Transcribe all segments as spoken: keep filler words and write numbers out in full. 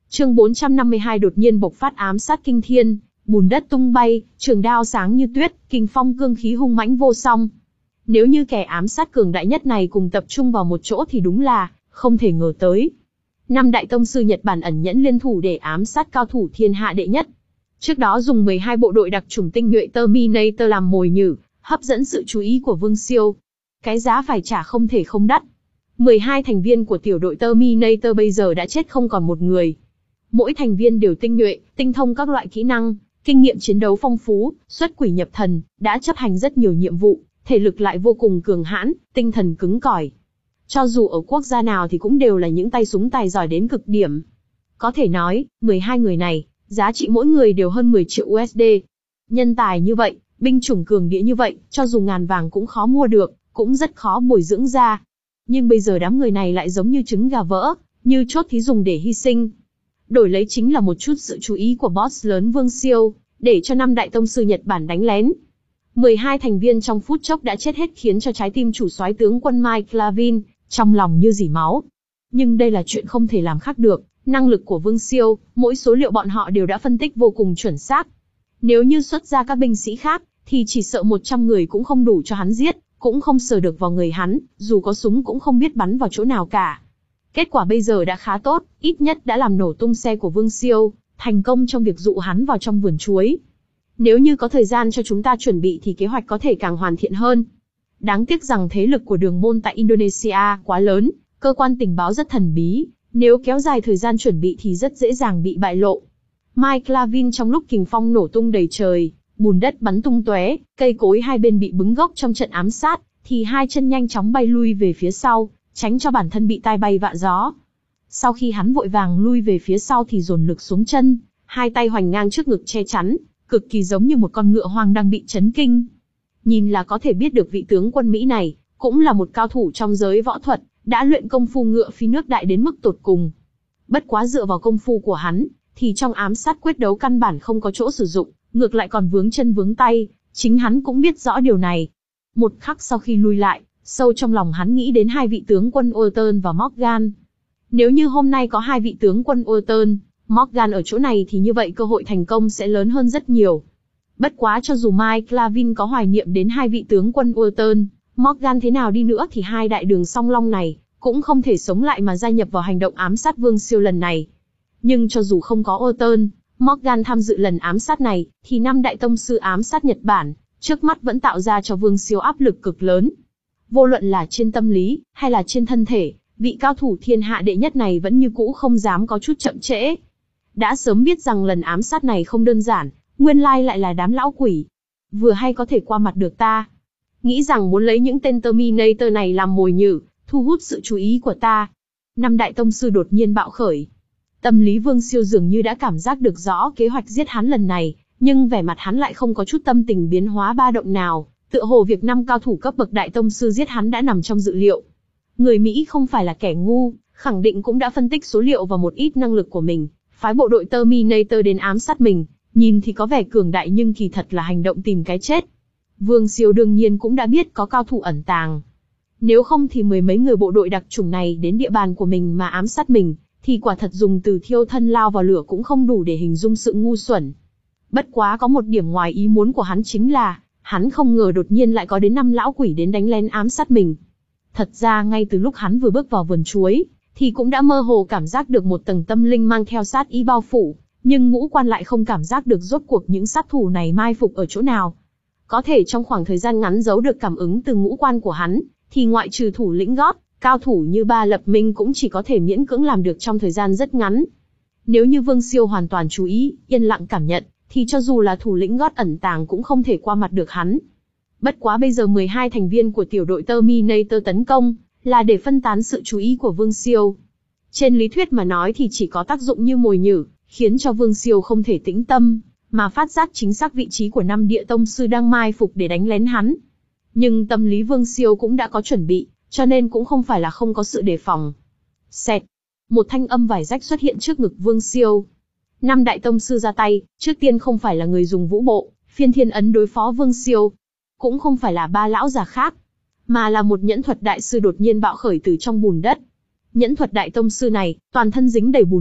Chương bốn trăm năm mươi hai đột nhiên bộc phát ám sát kinh thiên, bùn đất tung bay, trường đao sáng như tuyết, kình phong cương khí hung mãnh vô song. Nếu như kẻ ám sát cường đại nhất này cùng tập trung vào một chỗ thì đúng là không thể ngờ tới. Năm đại tông sư Nhật Bản ẩn nhẫn liên thủ để ám sát cao thủ thiên hạ đệ nhất. Trước đó dùng mười hai bộ đội đặc chủng tinh nhuệ Terminator làm mồi nhử, hấp dẫn sự chú ý của Vương Siêu. Cái giá phải trả không thể không đắt. mười hai thành viên của tiểu đội Terminator bây giờ đã chết không còn một người. Mỗi thành viên đều tinh nhuệ, tinh thông các loại kỹ năng, kinh nghiệm chiến đấu phong phú, xuất quỷ nhập thần, đã chấp hành rất nhiều nhiệm vụ, thể lực lại vô cùng cường hãn, tinh thần cứng cỏi. Cho dù ở quốc gia nào thì cũng đều là những tay súng tài giỏi đến cực điểm. Có thể nói, mười hai người này, giá trị mỗi người đều hơn mười triệu u ét đê. Nhân tài như vậy, binh chủng cường địa như vậy, cho dù ngàn vàng cũng khó mua được, cũng rất khó bồi dưỡng ra. Nhưng bây giờ đám người này lại giống như trứng gà vỡ, như chốt thí dùng để hy sinh. Đổi lấy chính là một chút sự chú ý của boss lớn Vương Siêu, để cho năm đại tông sư Nhật Bản đánh lén. mười hai thành viên trong phút chốc đã chết hết khiến cho trái tim chủ soái tướng quân Mike Lavin, trong lòng như dỉ máu. Nhưng đây là chuyện không thể làm khác được, năng lực của Vương Siêu, mỗi số liệu bọn họ đều đã phân tích vô cùng chuẩn xác. Nếu như xuất ra các binh sĩ khác, thì chỉ sợ một trăm người cũng không đủ cho hắn giết, cũng không sờ được vào người hắn, dù có súng cũng không biết bắn vào chỗ nào cả. Kết quả bây giờ đã khá tốt, ít nhất đã làm nổ tung xe của Vương Siêu, thành công trong việc dụ hắn vào trong vườn chuối. Nếu như có thời gian cho chúng ta chuẩn bị thì kế hoạch có thể càng hoàn thiện hơn. Đáng tiếc rằng thế lực của Đường Môn tại Indonesia quá lớn, cơ quan tình báo rất thần bí, nếu kéo dài thời gian chuẩn bị thì rất dễ dàng bị bại lộ. Mike Lavin trong lúc kình phong nổ tung đầy trời, bùn đất bắn tung tóe, cây cối hai bên bị bứng gốc trong trận ám sát, thì hai chân nhanh chóng bay lui về phía sau, tránh cho bản thân bị tai bay vạ gió. Sau khi hắn vội vàng lui về phía sau thì dồn lực xuống chân, hai tay hoành ngang trước ngực che chắn, cực kỳ giống như một con ngựa hoang đang bị chấn kinh. Nhìn là có thể biết được vị tướng quân Mỹ này, cũng là một cao thủ trong giới võ thuật, đã luyện công phu ngựa phi nước đại đến mức tột cùng. Bất quá dựa vào công phu của hắn, thì trong ám sát quyết đấu căn bản không có chỗ sử dụng, ngược lại còn vướng chân vướng tay, chính hắn cũng biết rõ điều này. Một khắc sau khi lui lại, sâu trong lòng hắn nghĩ đến hai vị tướng quân Orton và Morgan. Nếu như hôm nay có hai vị tướng quân Orton, Morgan ở chỗ này thì như vậy cơ hội thành công sẽ lớn hơn rất nhiều. Bất quá cho dù Mike Lavin có hoài niệm đến hai vị tướng quân Orton, Morgan thế nào đi nữa thì hai đại đường song long này cũng không thể sống lại mà gia nhập vào hành động ám sát Vương Siêu lần này. Nhưng cho dù không có Orton, Morgan tham dự lần ám sát này, thì năm đại tông sư ám sát Nhật Bản, trước mắt vẫn tạo ra cho Vương Siêu áp lực cực lớn. Vô luận là trên tâm lý, hay là trên thân thể, vị cao thủ thiên hạ đệ nhất này vẫn như cũ không dám có chút chậm trễ. Đã sớm biết rằng lần ám sát này không đơn giản, nguyên lai lại là đám lão quỷ. Vừa hay có thể qua mặt được ta. Nghĩ rằng muốn lấy những tên Terminator này làm mồi nhử, thu hút sự chú ý của ta. Năm đại tông sư đột nhiên bạo khởi. Tâm lý Vương Siêu dường như đã cảm giác được rõ kế hoạch giết hắn lần này, nhưng vẻ mặt hắn lại không có chút tâm tình biến hóa ba động nào, tựa hồ việc năm cao thủ cấp bậc đại tông sư giết hắn đã nằm trong dự liệu. Người Mỹ không phải là kẻ ngu, khẳng định cũng đã phân tích số liệu và một ít năng lực của mình, phái bộ đội Terminator đến ám sát mình, nhìn thì có vẻ cường đại nhưng kỳ thật là hành động tìm cái chết. Vương Siêu đương nhiên cũng đã biết có cao thủ ẩn tàng. Nếu không thì mười mấy người bộ đội đặc chủng này đến địa bàn của mình mà ám sát mình, thì quả thật dùng từ thiêu thân lao vào lửa cũng không đủ để hình dung sự ngu xuẩn. Bất quá có một điểm ngoài ý muốn của hắn chính là, hắn không ngờ đột nhiên lại có đến năm lão quỷ đến đánh lén ám sát mình. Thật ra ngay từ lúc hắn vừa bước vào vườn chuối, thì cũng đã mơ hồ cảm giác được một tầng tâm linh mang theo sát ý bao phủ, nhưng ngũ quan lại không cảm giác được rốt cuộc những sát thủ này mai phục ở chỗ nào. Có thể trong khoảng thời gian ngắn giấu được cảm ứng từ ngũ quan của hắn, thì ngoại trừ thủ lĩnh gót, cao thủ như Ba Lập Minh cũng chỉ có thể miễn cưỡng làm được trong thời gian rất ngắn. Nếu như Vương Siêu hoàn toàn chú ý, yên lặng cảm nhận, thì cho dù là thủ lĩnh gót ẩn tàng cũng không thể qua mặt được hắn. Bất quá bây giờ mười hai thành viên của tiểu đội Terminator tấn công, là để phân tán sự chú ý của Vương Siêu. Trên lý thuyết mà nói thì chỉ có tác dụng như mồi nhử, khiến cho Vương Siêu không thể tĩnh tâm, mà phát giác chính xác vị trí của năm địa tông sư đang mai phục để đánh lén hắn. Nhưng tâm lý Vương Siêu cũng đã có chuẩn bị, cho nên cũng không phải là không có sự đề phòng. Xẹt, một thanh âm vải rách xuất hiện trước ngực Vương Siêu. Năm đại tông sư ra tay, trước tiên không phải là người dùng vũ bộ, phiên thiên ấn đối phó Vương Siêu, cũng không phải là ba lão già khác, mà là một nhẫn thuật đại sư đột nhiên bạo khởi từ trong bùn đất. Nhẫn thuật đại tông sư này, toàn thân dính đầy bùn đất,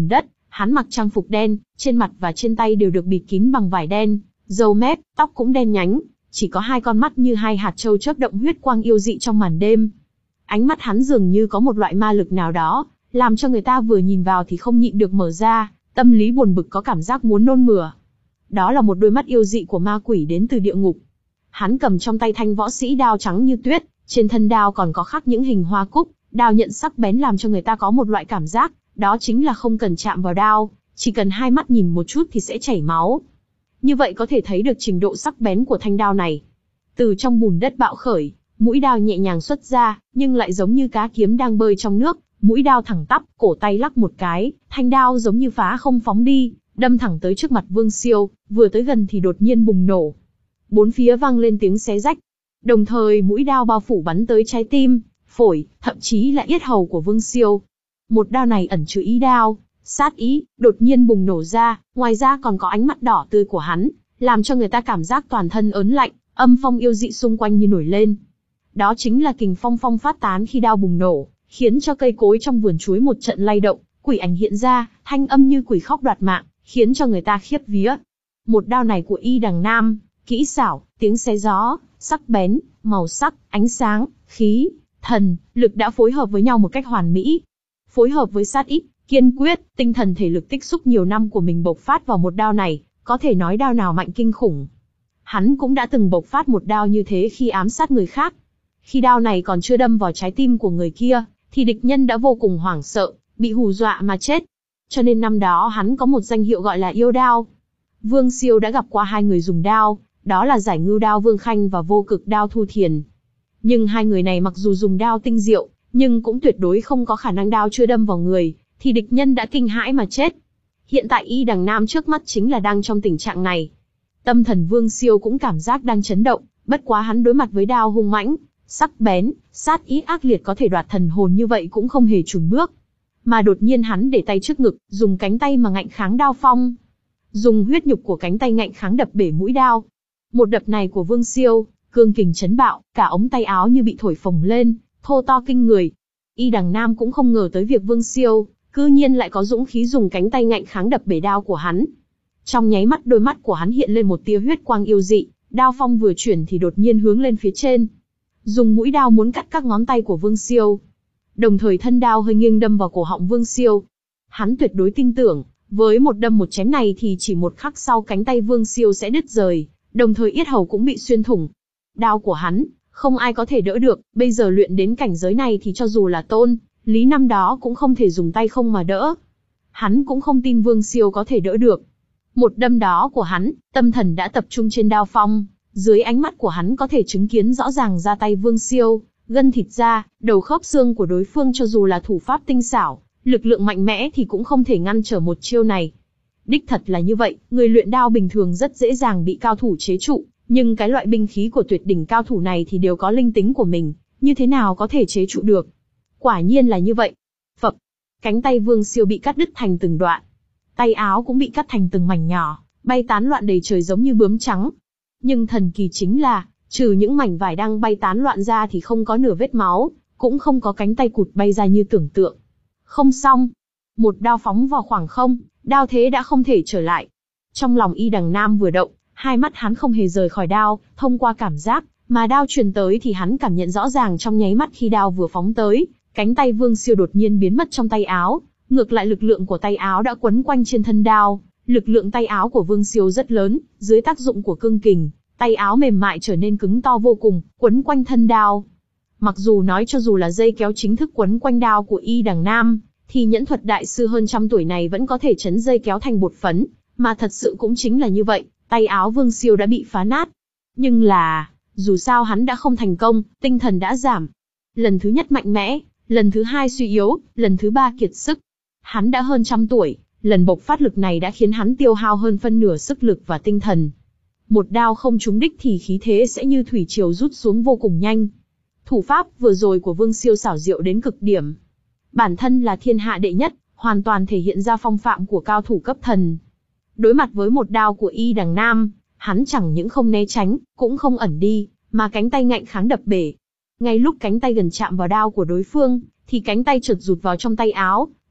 Hắn mặc trang phục đen, trên mặt và trên tay đều được bịt kín bằng vải đen, râu mép, tóc cũng đen nhánh, chỉ có hai con mắt như hai hạt châu chớp động huyết quang yêu dị trong màn đêm. Ánh mắt hắn dường như có một loại ma lực nào đó, làm cho người ta vừa nhìn vào thì không nhịn được mở ra, tâm lý buồn bực có cảm giác muốn nôn mửa. Đó là một đôi mắt yêu dị của ma quỷ đến từ địa ngục. Hắn cầm trong tay thanh võ sĩ đao trắng như tuyết, trên thân đao còn có khắc những hình hoa cúc, đao nhận sắc bén làm cho người ta có một loại cảm giác, đó chính là không cần chạm vào đao, chỉ cần hai mắt nhìn một chút thì sẽ chảy máu. Như vậy có thể thấy được trình độ sắc bén của thanh đao này. Từ trong bùn đất bạo khởi, mũi đao nhẹ nhàng xuất ra, nhưng lại giống như cá kiếm đang bơi trong nước, mũi đao thẳng tắp, cổ tay lắc một cái, thanh đao giống như phá không phóng đi, đâm thẳng tới trước mặt Vương Siêu, vừa tới gần thì đột nhiên bùng nổ. Bốn phía vang lên tiếng xé rách. Đồng thời mũi đao bao phủ bắn tới trái tim, phổi, thậm chí là yết hầu của Vương Siêu. Một đao này ẩn chứa ý đao, sát ý, đột nhiên bùng nổ ra, ngoài ra còn có ánh mắt đỏ tươi của hắn, làm cho người ta cảm giác toàn thân ớn lạnh, âm phong yêu dị xung quanh như nổi lên. Đó chính là kình phong phong phát tán khi đao bùng nổ, khiến cho cây cối trong vườn chuối một trận lay động, quỷ ảnh hiện ra, thanh âm như quỷ khóc đoạt mạng, khiến cho người ta khiếp vía. Một đao này của Y Đằng Nam, kỹ xảo, tiếng xé gió, sắc bén, màu sắc, ánh sáng, khí, thần, lực đã phối hợp với nhau một cách hoàn mỹ. Phối hợp với sát ý, kiên quyết, tinh thần thể lực tích xúc nhiều năm của mình bộc phát vào một đao này, có thể nói đao nào mạnh kinh khủng. Hắn cũng đã từng bộc phát một đao như thế khi ám sát người khác. Khi đao này còn chưa đâm vào trái tim của người kia, thì địch nhân đã vô cùng hoảng sợ, bị hù dọa mà chết. Cho nên năm đó hắn có một danh hiệu gọi là yêu đao. Vương Siêu đã gặp qua hai người dùng đao, đó là Giải Ngưu Đao Vương Khanh và Vô Cực Đao Thu Thiền. Nhưng hai người này mặc dù dùng đao tinh diệu, nhưng cũng tuyệt đối không có khả năng đao chưa đâm vào người, thì địch nhân đã kinh hãi mà chết. Hiện tại Y Đằng Nam trước mắt chính là đang trong tình trạng này. Tâm thần Vương Siêu cũng cảm giác đang chấn động, bất quá hắn đối mặt với đao hung mãnh, sắc bén, sát ý ác liệt có thể đoạt thần hồn như vậy cũng không hề chùn bước. Mà đột nhiên hắn để tay trước ngực, dùng cánh tay mà ngạnh kháng đao phong. Dùng huyết nhục của cánh tay ngạnh kháng đập bể mũi đao. Một đập này của Vương Siêu, cương kình chấn bạo, cả ống tay áo như bị thổi phồng lên, thô to kinh người. Y Đằng Nam cũng không ngờ tới việc Vương Siêu, cư nhiên lại có dũng khí dùng cánh tay ngạnh kháng đập bể đao của hắn. Trong nháy mắt đôi mắt của hắn hiện lên một tia huyết quang yêu dị, đao phong vừa chuyển thì đột nhiên hướng lên phía trên. Dùng mũi đao muốn cắt các ngón tay của Vương Siêu. Đồng thời thân đao hơi nghiêng đâm vào cổ họng Vương Siêu. Hắn tuyệt đối tin tưởng, với một đâm một chém này thì chỉ một khắc sau cánh tay Vương Siêu sẽ đứt rời, đồng thời yết hầu cũng bị xuyên thủng. Đao của hắn, không ai có thể đỡ được, bây giờ luyện đến cảnh giới này thì cho dù là Tôn Lý năm đó cũng không thể dùng tay không mà đỡ. Hắn cũng không tin Vương Siêu có thể đỡ được. Một đâm đó của hắn, tâm thần đã tập trung trên đao phong, dưới ánh mắt của hắn có thể chứng kiến rõ ràng ra tay Vương Siêu, gân thịt ra, đầu khớp xương của đối phương cho dù là thủ pháp tinh xảo, lực lượng mạnh mẽ thì cũng không thể ngăn trở một chiêu này. Đích thật là như vậy, người luyện đao bình thường rất dễ dàng bị cao thủ chế trụ, nhưng cái loại binh khí của tuyệt đỉnh cao thủ này thì đều có linh tính của mình, như thế nào có thể chế trụ được. Quả nhiên là như vậy. Phập, cánh tay Vương Siêu bị cắt đứt thành từng đoạn. Tay áo cũng bị cắt thành từng mảnh nhỏ, bay tán loạn đầy trời giống như bướm trắng. Nhưng thần kỳ chính là, trừ những mảnh vải đang bay tán loạn ra thì không có nửa vết máu, cũng không có cánh tay cụt bay ra như tưởng tượng. Không xong. Một đao phóng vào khoảng không, đao thế đã không thể trở lại. Trong lòng Y Đằng Nam vừa động, hai mắt hắn không hề rời khỏi đao, thông qua cảm giác mà đao truyền tới thì hắn cảm nhận rõ ràng trong nháy mắt khi đao vừa phóng tới, cánh tay Vương Siêu đột nhiên biến mất trong tay áo, ngược lại lực lượng của tay áo đã quấn quanh trên thân đao. Lực lượng tay áo của Vương Siêu rất lớn, dưới tác dụng của cương kình, tay áo mềm mại trở nên cứng to vô cùng, quấn quanh thân đao. Mặc dù nói cho dù là dây kéo chính thức quấn quanh đao của Y Đằng Nam, thì nhẫn thuật đại sư hơn trăm tuổi này vẫn có thể chấn dây kéo thành bột phấn, mà thật sự cũng chính là như vậy, tay áo Vương Siêu đã bị phá nát. Nhưng là, dù sao hắn đã không thành công, tinh thần đã giảm. Lần thứ nhất mạnh mẽ, lần thứ hai suy yếu, lần thứ ba kiệt sức. Hắn đã hơn trăm tuổi, lần bộc phát lực này đã khiến hắn tiêu hao hơn phân nửa sức lực và tinh thần. Một đao không trúng đích thì khí thế sẽ như thủy triều rút xuống vô cùng nhanh. Thủ pháp vừa rồi của Vương Siêu xảo diệu đến cực điểm. Bản thân là thiên hạ đệ nhất, hoàn toàn thể hiện ra phong phạm của cao thủ cấp thần. Đối mặt với một đao của Y Đằng Nam, hắn chẳng những không né tránh, cũng không ẩn đi, mà cánh tay ngạnh kháng đập bể. Ngay lúc cánh tay gần chạm vào đao của đối phương, thì cánh tay chợt rụt vào trong tay áo,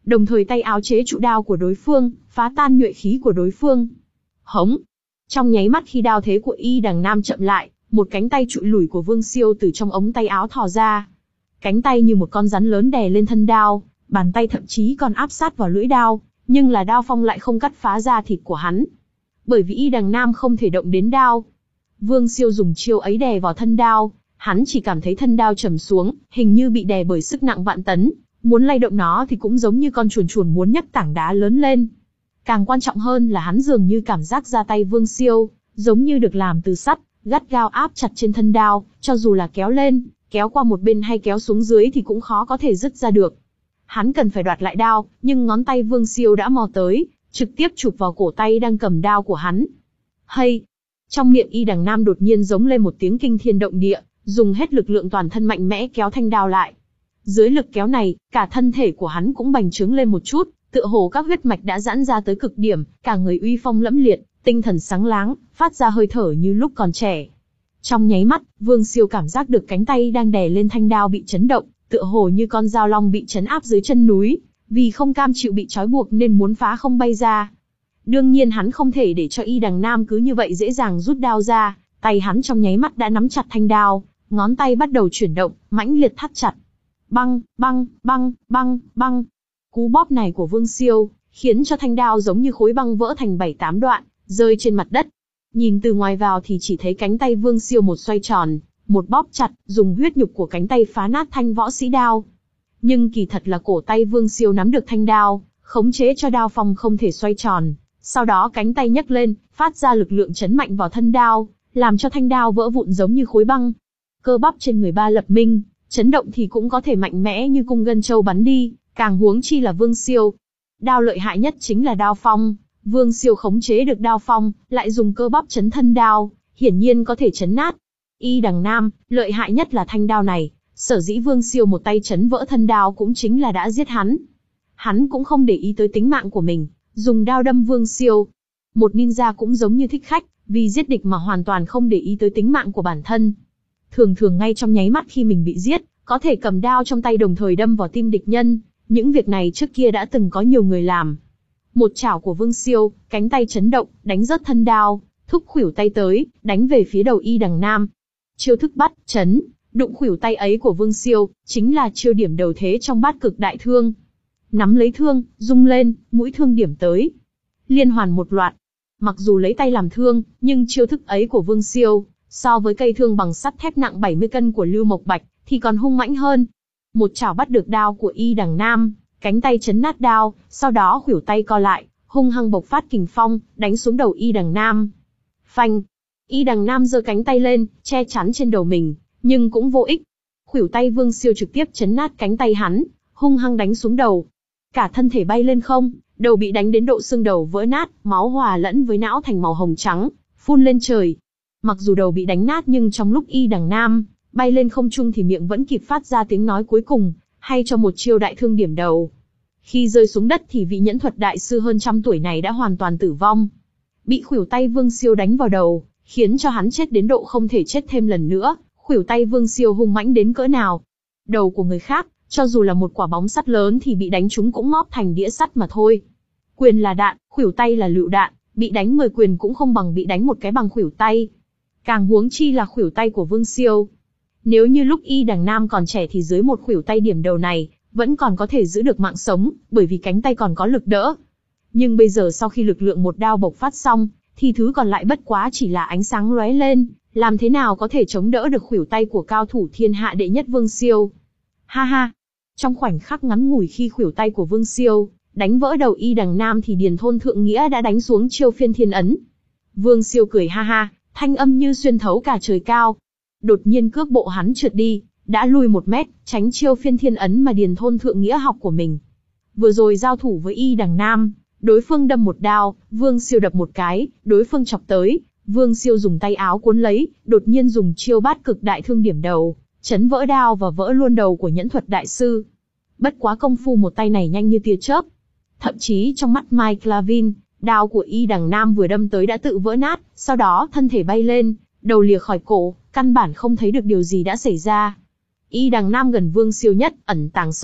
đồng thời tay áo chế trụ đao của đối phương, phá tan nhuệ khí của đối phương. Hống! Trong nháy mắt khi đao thế của Y Đằng Nam chậm lại, một cánh tay trụi lủi của Vương Siêu từ trong ống tay áo thò ra. Cánh tay như một con rắn lớn đè lên thân đao, bàn tay thậm chí còn áp sát vào lưỡi đao, nhưng là đao phong lại không cắt phá da thịt của hắn. Bởi vì Y Đằng Nam không thể động đến đao. Vương Siêu dùng chiêu ấy đè vào thân đao, hắn chỉ cảm thấy thân đao trầm xuống, hình như bị đè bởi sức nặng vạn tấn, muốn lay động nó thì cũng giống như con chuồn chuồn muốn nhấc tảng đá lớn lên. Càng quan trọng hơn là hắn dường như cảm giác ra tay Vương Siêu, giống như được làm từ sắt, gắt gao áp chặt trên thân đao, cho dù là kéo lên, kéo qua một bên hay kéo xuống dưới thì cũng khó có thể dứt ra được. Hắn cần phải đoạt lại đao, nhưng ngón tay Vương Siêu đã mò tới, trực tiếp chụp vào cổ tay đang cầm đao của hắn. Hay! Trong miệng Y Đằng Nam đột nhiên giống lên một tiếng kinh thiên động địa, dùng hết lực lượng toàn thân mạnh mẽ kéo thanh đao lại. Dưới lực kéo này, cả thân thể của hắn cũng bành trướng lên một chút, tựa hồ các huyết mạch đã giãn ra tới cực điểm, cả người uy phong lẫm liệt, tinh thần sáng láng, phát ra hơi thở như lúc còn trẻ. Trong nháy mắt, Vương Siêu cảm giác được cánh tay đang đè lên thanh đao bị chấn động, tựa hồ như con dao long bị trấn áp dưới chân núi, vì không cam chịu bị trói buộc nên muốn phá không bay ra. Đương nhiên hắn không thể để cho Y Đằng Nam cứ như vậy dễ dàng rút đao ra, tay hắn trong nháy mắt đã nắm chặt thanh đao, ngón tay bắt đầu chuyển động, mãnh liệt thắt chặt. Băng, băng, băng, băng, băng. Cú bóp này của Vương Siêu khiến cho thanh đao giống như khối băng vỡ thành bảy tám đoạn, rơi trên mặt đất. Nhìn từ ngoài vào thì chỉ thấy cánh tay Vương Siêu một xoay tròn, một bóp chặt, dùng huyết nhục của cánh tay phá nát thanh võ sĩ đao. Nhưng kỳ thật là cổ tay Vương Siêu nắm được thanh đao, khống chế cho đao phong không thể xoay tròn. Sau đó cánh tay nhấc lên, phát ra lực lượng chấn mạnh vào thân đao, làm cho thanh đao vỡ vụn giống như khối băng. Cơ bắp trên người Ba Lập Minh, chấn động thì cũng có thể mạnh mẽ như cung gân châu bắn đi, càng huống chi là Vương Siêu. Đao lợi hại nhất chính là đao phong. Vương Siêu khống chế được đao phong, lại dùng cơ bắp chấn thân đao, hiển nhiên có thể chấn nát. Y Đằng Nam, lợi hại nhất là thanh đao này, sở dĩ Vương Siêu một tay chấn vỡ thân đao cũng chính là đã giết hắn. Hắn cũng không để ý tới tính mạng của mình, dùng đao đâm Vương Siêu. Một ninja cũng giống như thích khách, vì giết địch mà hoàn toàn không để ý tới tính mạng của bản thân. Thường thường ngay trong nháy mắt khi mình bị giết, có thể cầm đao trong tay đồng thời đâm vào tim địch nhân. Những việc này trước kia đã từng có nhiều người làm. Một chảo của Vương Siêu, cánh tay chấn động, đánh rớt thân đao, thúc khuỷu tay tới, đánh về phía đầu Y Đằng Nam. Chiêu thức bắt, chấn, đụng khuỷu tay ấy của Vương Siêu, chính là chiêu điểm đầu thế trong bát cực đại thương. Nắm lấy thương, rung lên, mũi thương điểm tới. Liên hoàn một loạt. Mặc dù lấy tay làm thương, nhưng chiêu thức ấy của Vương Siêu, so với cây thương bằng sắt thép nặng bảy mươi cân của Lưu Mộc Bạch, thì còn hung mãnh hơn. Một chảo bắt được đao của Y Đằng Nam, cánh tay chấn nát đao, sau đó khuỷu tay co lại, hung hăng bộc phát kình phong, đánh xuống đầu Y Đằng Nam. Phanh! Y Đằng Nam giơ cánh tay lên, che chắn trên đầu mình, nhưng cũng vô ích. Khuỷu tay Vương Siêu trực tiếp chấn nát cánh tay hắn, hung hăng đánh xuống đầu. Cả thân thể bay lên không, đầu bị đánh đến độ xương đầu vỡ nát, máu hòa lẫn với não thành màu hồng trắng, phun lên trời. Mặc dù đầu bị đánh nát nhưng trong lúc Y Đằng Nam bay lên không trung thì miệng vẫn kịp phát ra tiếng nói cuối cùng, hay cho một chiêu đại thương điểm đầu. Khi rơi xuống đất thì vị nhẫn thuật đại sư hơn trăm tuổi này đã hoàn toàn tử vong. Bị khuỷu tay Vương Siêu đánh vào đầu, khiến cho hắn chết đến độ không thể chết thêm lần nữa. Khuỷu tay Vương Siêu hung mãnh đến cỡ nào. Đầu của người khác, cho dù là một quả bóng sắt lớn thì bị đánh trúng cũng ngóp thành đĩa sắt mà thôi. Quyền là đạn, khuỷu tay là lựu đạn, bị đánh mười quyền cũng không bằng bị đánh một cái bằng khuỷu tay. Càng huống chi là khuỷu tay của Vương Siêu. Nếu như lúc Y Đằng Nam còn trẻ thì dưới một khuỷu tay điểm đầu này, vẫn còn có thể giữ được mạng sống, bởi vì cánh tay còn có lực đỡ. Nhưng bây giờ sau khi lực lượng một đao bộc phát xong, thì thứ còn lại bất quá chỉ là ánh sáng lóe lên, làm thế nào có thể chống đỡ được khuỷu tay của cao thủ thiên hạ đệ nhất Vương Siêu. Ha ha! Trong khoảnh khắc ngắn ngủi khi khuỷu tay của Vương Siêu đánh vỡ đầu Y Đằng Nam thì Điền Thôn Thượng Nghĩa đã đánh xuống chiêu phiên thiên ấn. Vương Siêu cười ha ha, thanh âm như xuyên thấu cả trời cao. Đột nhiên cước bộ hắn trượt đi, đã lùi một mét, tránh chiêu phiên thiên ấn mà Điền Thôn Thượng Nghĩa học của mình. Vừa rồi giao thủ với Y Đằng Nam, đối phương đâm một đao, Vương Siêu đập một cái, đối phương chọc tới, Vương Siêu dùng tay áo cuốn lấy, đột nhiên dùng chiêu bát cực đại thương điểm đầu, chấn vỡ đao và vỡ luôn đầu của nhẫn thuật đại sư. Bất quá công phu một tay này nhanh như tia chớp. Thậm chí trong mắt Mike Clavin, đao của Y Đằng Nam vừa đâm tới đã tự vỡ nát, sau đó thân thể bay lên, đầu lìa khỏi cổ, căn bản không thấy được điều gì đã xảy ra. Y Đằng Nam gần Vương Siêu nhất, ẩn tàng sâu nhất,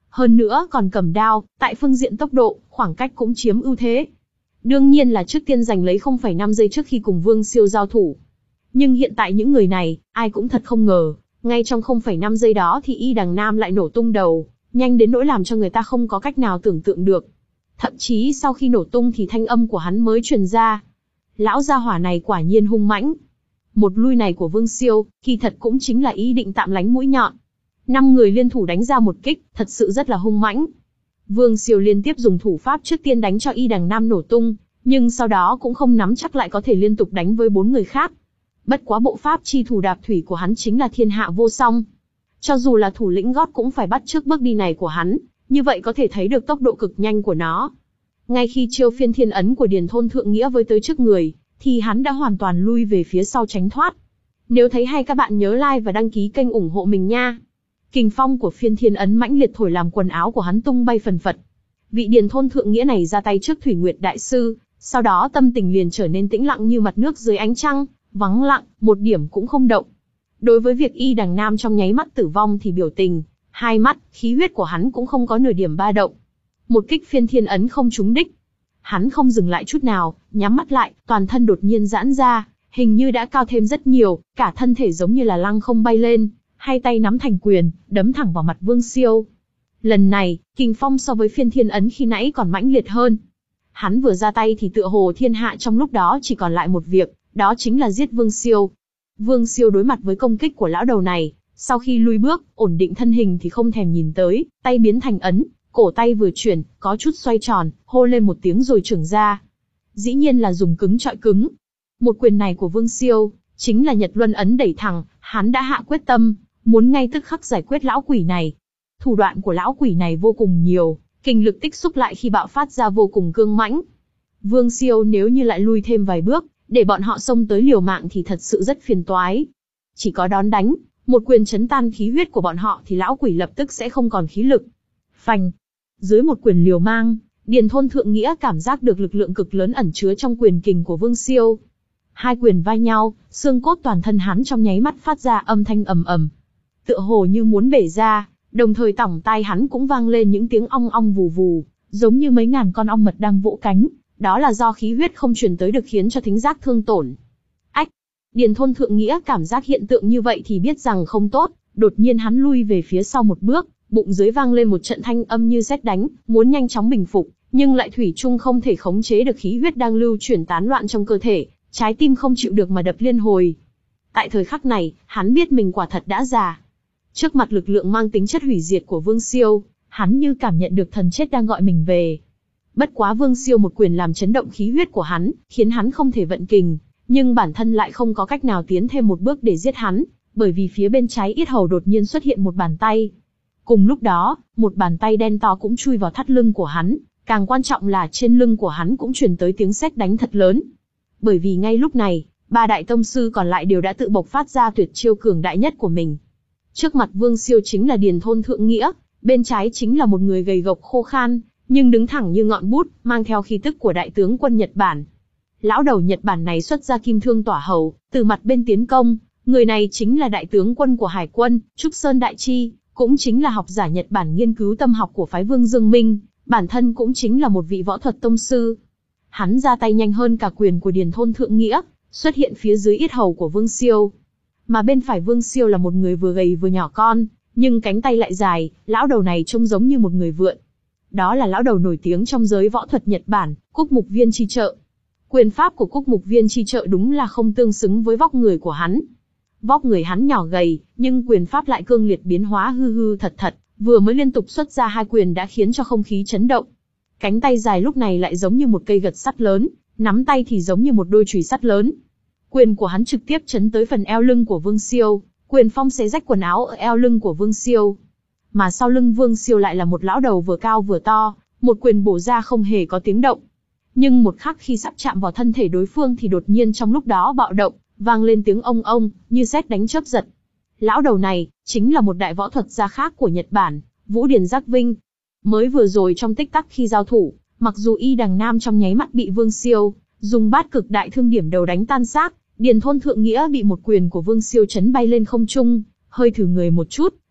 Hơn nữa còn cầm đao, tại phương diện tốc độ, khoảng cách cũng chiếm ưu thế. Đương nhiên là trước tiên giành lấy không phẩy năm giây trước khi cùng Vương Siêu giao thủ. Nhưng hiện tại những người này, ai cũng thật không ngờ, ngay trong không phẩy năm giây đó thì Y Đằng Nam lại nổ tung đầu, nhanh đến nỗi làm cho người ta không có cách nào tưởng tượng được. Thậm chí sau khi nổ tung thì thanh âm của hắn mới truyền ra. Lão gia hỏa này quả nhiên hung mãnh. Một lui này của Vương Siêu, kỳ thật cũng chính là ý định tạm lánh mũi nhọn. Năm người liên thủ đánh ra một kích, thật sự rất là hung mãnh. Vương Siêu liên tiếp dùng thủ pháp trước tiên đánh cho Y Đằng Nam nổ tung, nhưng sau đó cũng không nắm chắc lại có thể liên tục đánh với bốn người khác. Bất quá bộ pháp chi thủ đạp thủy của hắn chính là thiên hạ vô song. Cho dù là thủ lĩnh gót cũng phải bắt trước bước đi này của hắn, như vậy có thể thấy được tốc độ cực nhanh của nó. Ngay khi chiêu phiên thiên ấn của Điền Thôn Thượng Nghĩa với tới trước người, thì hắn đã hoàn toàn lui về phía sau tránh thoát. Nếu thấy hay các bạn nhớ like và đăng ký kênh ủng hộ mình nha. Kình phong của phiên thiên ấn mãnh liệt thổi làm quần áo của hắn tung bay phần phật. Vị Điền Thôn Thượng Nghĩa này ra tay trước Thủy Nguyệt Đại Sư, sau đó tâm tình liền trở nên tĩnh lặng như mặt nước dưới ánh trăng, vắng lặng, một điểm cũng không động. Đối với việc Y Đằng Nam trong nháy mắt tử vong thì biểu tình, hai mắt, khí huyết của hắn cũng không có nửa điểm ba động. Một kích phiên thiên ấn không trúng đích. Hắn không dừng lại chút nào, nhắm mắt lại, toàn thân đột nhiên giãn ra, hình như đã cao thêm rất nhiều, cả thân thể giống như là lăng không bay lên, hai tay nắm thành quyền, đấm thẳng vào mặt Vương Siêu. Lần này, kình phong so với phiên thiên ấn khi nãy còn mãnh liệt hơn. Hắn vừa ra tay thì tựa hồ thiên hạ trong lúc đó chỉ còn lại một việc, đó chính là giết Vương Siêu. Vương Siêu đối mặt với công kích của lão đầu này, sau khi lui bước, ổn định thân hình thì không thèm nhìn tới, tay biến thành ấn, cổ tay vừa chuyển, có chút xoay tròn, hô lên một tiếng rồi chưởng ra. Dĩ nhiên là dùng cứng trọi cứng. Một quyền này của Vương Siêu, chính là Nhật Luân ấn đẩy thẳng, hắn đã hạ quyết tâm, muốn ngay tức khắc giải quyết lão quỷ này. Thủ đoạn của lão quỷ này vô cùng nhiều, kinh lực tích xúc lại khi bạo phát ra vô cùng cương mãnh. Vương Siêu nếu như lại lui thêm vài bước, để bọn họ xông tới liều mạng thì thật sự rất phiền toái. Chỉ có đón đánh, một quyền chấn tan khí huyết của bọn họ thì lão quỷ lập tức sẽ không còn khí lực. Phanh! Dưới một quyền liều mang, Điền Thôn Thượng Nghĩa cảm giác được lực lượng cực lớn ẩn chứa trong quyền kình của Vương Siêu. Hai quyền va nhau, xương cốt toàn thân hắn trong nháy mắt phát ra âm thanh ầm ầm, tựa hồ như muốn bể ra, đồng thời tỏng tai hắn cũng vang lên những tiếng ong ong vù vù, giống như mấy ngàn con ong mật đang vỗ cánh. Đó là do khí huyết không truyền tới được khiến cho thính giác thương tổn. Ách! Điền Thôn Thượng Nghĩa cảm giác hiện tượng như vậy thì biết rằng không tốt, đột nhiên hắn lui về phía sau một bước, bụng dưới vang lên một trận thanh âm như sét đánh, muốn nhanh chóng bình phục, nhưng lại thủy chung không thể khống chế được khí huyết đang lưu chuyển tán loạn trong cơ thể, trái tim không chịu được mà đập liên hồi. Tại thời khắc này, hắn biết mình quả thật đã già. Trước mặt lực lượng mang tính chất hủy diệt của Vương Siêu, hắn như cảm nhận được thần chết đang gọi mình về. Bất quá Vương Siêu một quyền làm chấn động khí huyết của hắn, khiến hắn không thể vận kình, nhưng bản thân lại không có cách nào tiến thêm một bước để giết hắn, bởi vì phía bên trái yết hầu đột nhiên xuất hiện một bàn tay. Cùng lúc đó, một bàn tay đen to cũng chui vào thắt lưng của hắn, càng quan trọng là trên lưng của hắn cũng truyền tới tiếng sét đánh thật lớn. Bởi vì ngay lúc này, ba đại tông sư còn lại đều đã tự bộc phát ra tuyệt chiêu cường đại nhất của mình. Trước mặt Vương Siêu chính là Điền Thôn Thượng Nghĩa, bên trái chính là một người gầy gộc khô khan, nhưng đứng thẳng như ngọn bút, mang theo khí tức của đại tướng quân Nhật Bản. Lão đầu Nhật Bản này xuất ra kim thương tỏa hầu, từ mặt bên tiến công, người này chính là đại tướng quân của Hải quân, Trúc Sơn Đại Chi, cũng chính là học giả Nhật Bản nghiên cứu tâm học của phái Vương Dương Minh, bản thân cũng chính là một vị võ thuật tông sư. Hắn ra tay nhanh hơn cả quyền của Điền Thôn Thượng Nghĩa, xuất hiện phía dưới yết hầu của Vương Siêu. Mà bên phải Vương Siêu là một người vừa gầy vừa nhỏ con, nhưng cánh tay lại dài, lão đầu này trông giống như một người vượn. Đó là lão đầu nổi tiếng trong giới võ thuật Nhật Bản, Cúc Mục Viên Chi Trợ. Quyền pháp của Cúc Mục Viên Chi Trợ đúng là không tương xứng với vóc người của hắn. Vóc người hắn nhỏ gầy, nhưng quyền pháp lại cương liệt biến hóa hư hư thật thật, vừa mới liên tục xuất ra hai quyền đã khiến cho không khí chấn động. Cánh tay dài lúc này lại giống như một cây gật sắt lớn, nắm tay thì giống như một đôi chùy sắt lớn. Quyền của hắn trực tiếp chấn tới phần eo lưng của Vương Siêu, quyền phong xé rách quần áo ở eo lưng của Vương Siêu. Mà sau lưng Vương Siêu lại là một lão đầu vừa cao vừa to, một quyền bổ ra không hề có tiếng động. Nhưng một khắc khi sắp chạm vào thân thể đối phương thì đột nhiên trong lúc đó bạo động, vang lên tiếng ông ông, như sét đánh chớp giật. Lão đầu này, chính là một đại võ thuật gia khác của Nhật Bản, Vũ Điền Giác Vinh. Mới vừa rồi trong tích tắc khi giao thủ, mặc dù Y Đằng Nam trong nháy mắt bị Vương Siêu dùng bát cực đại thương điểm đầu đánh tan xác, Điền Thôn Thượng Nghĩa bị một quyền của Vương Siêu chấn bay lên không trung, hơi thử người một chút,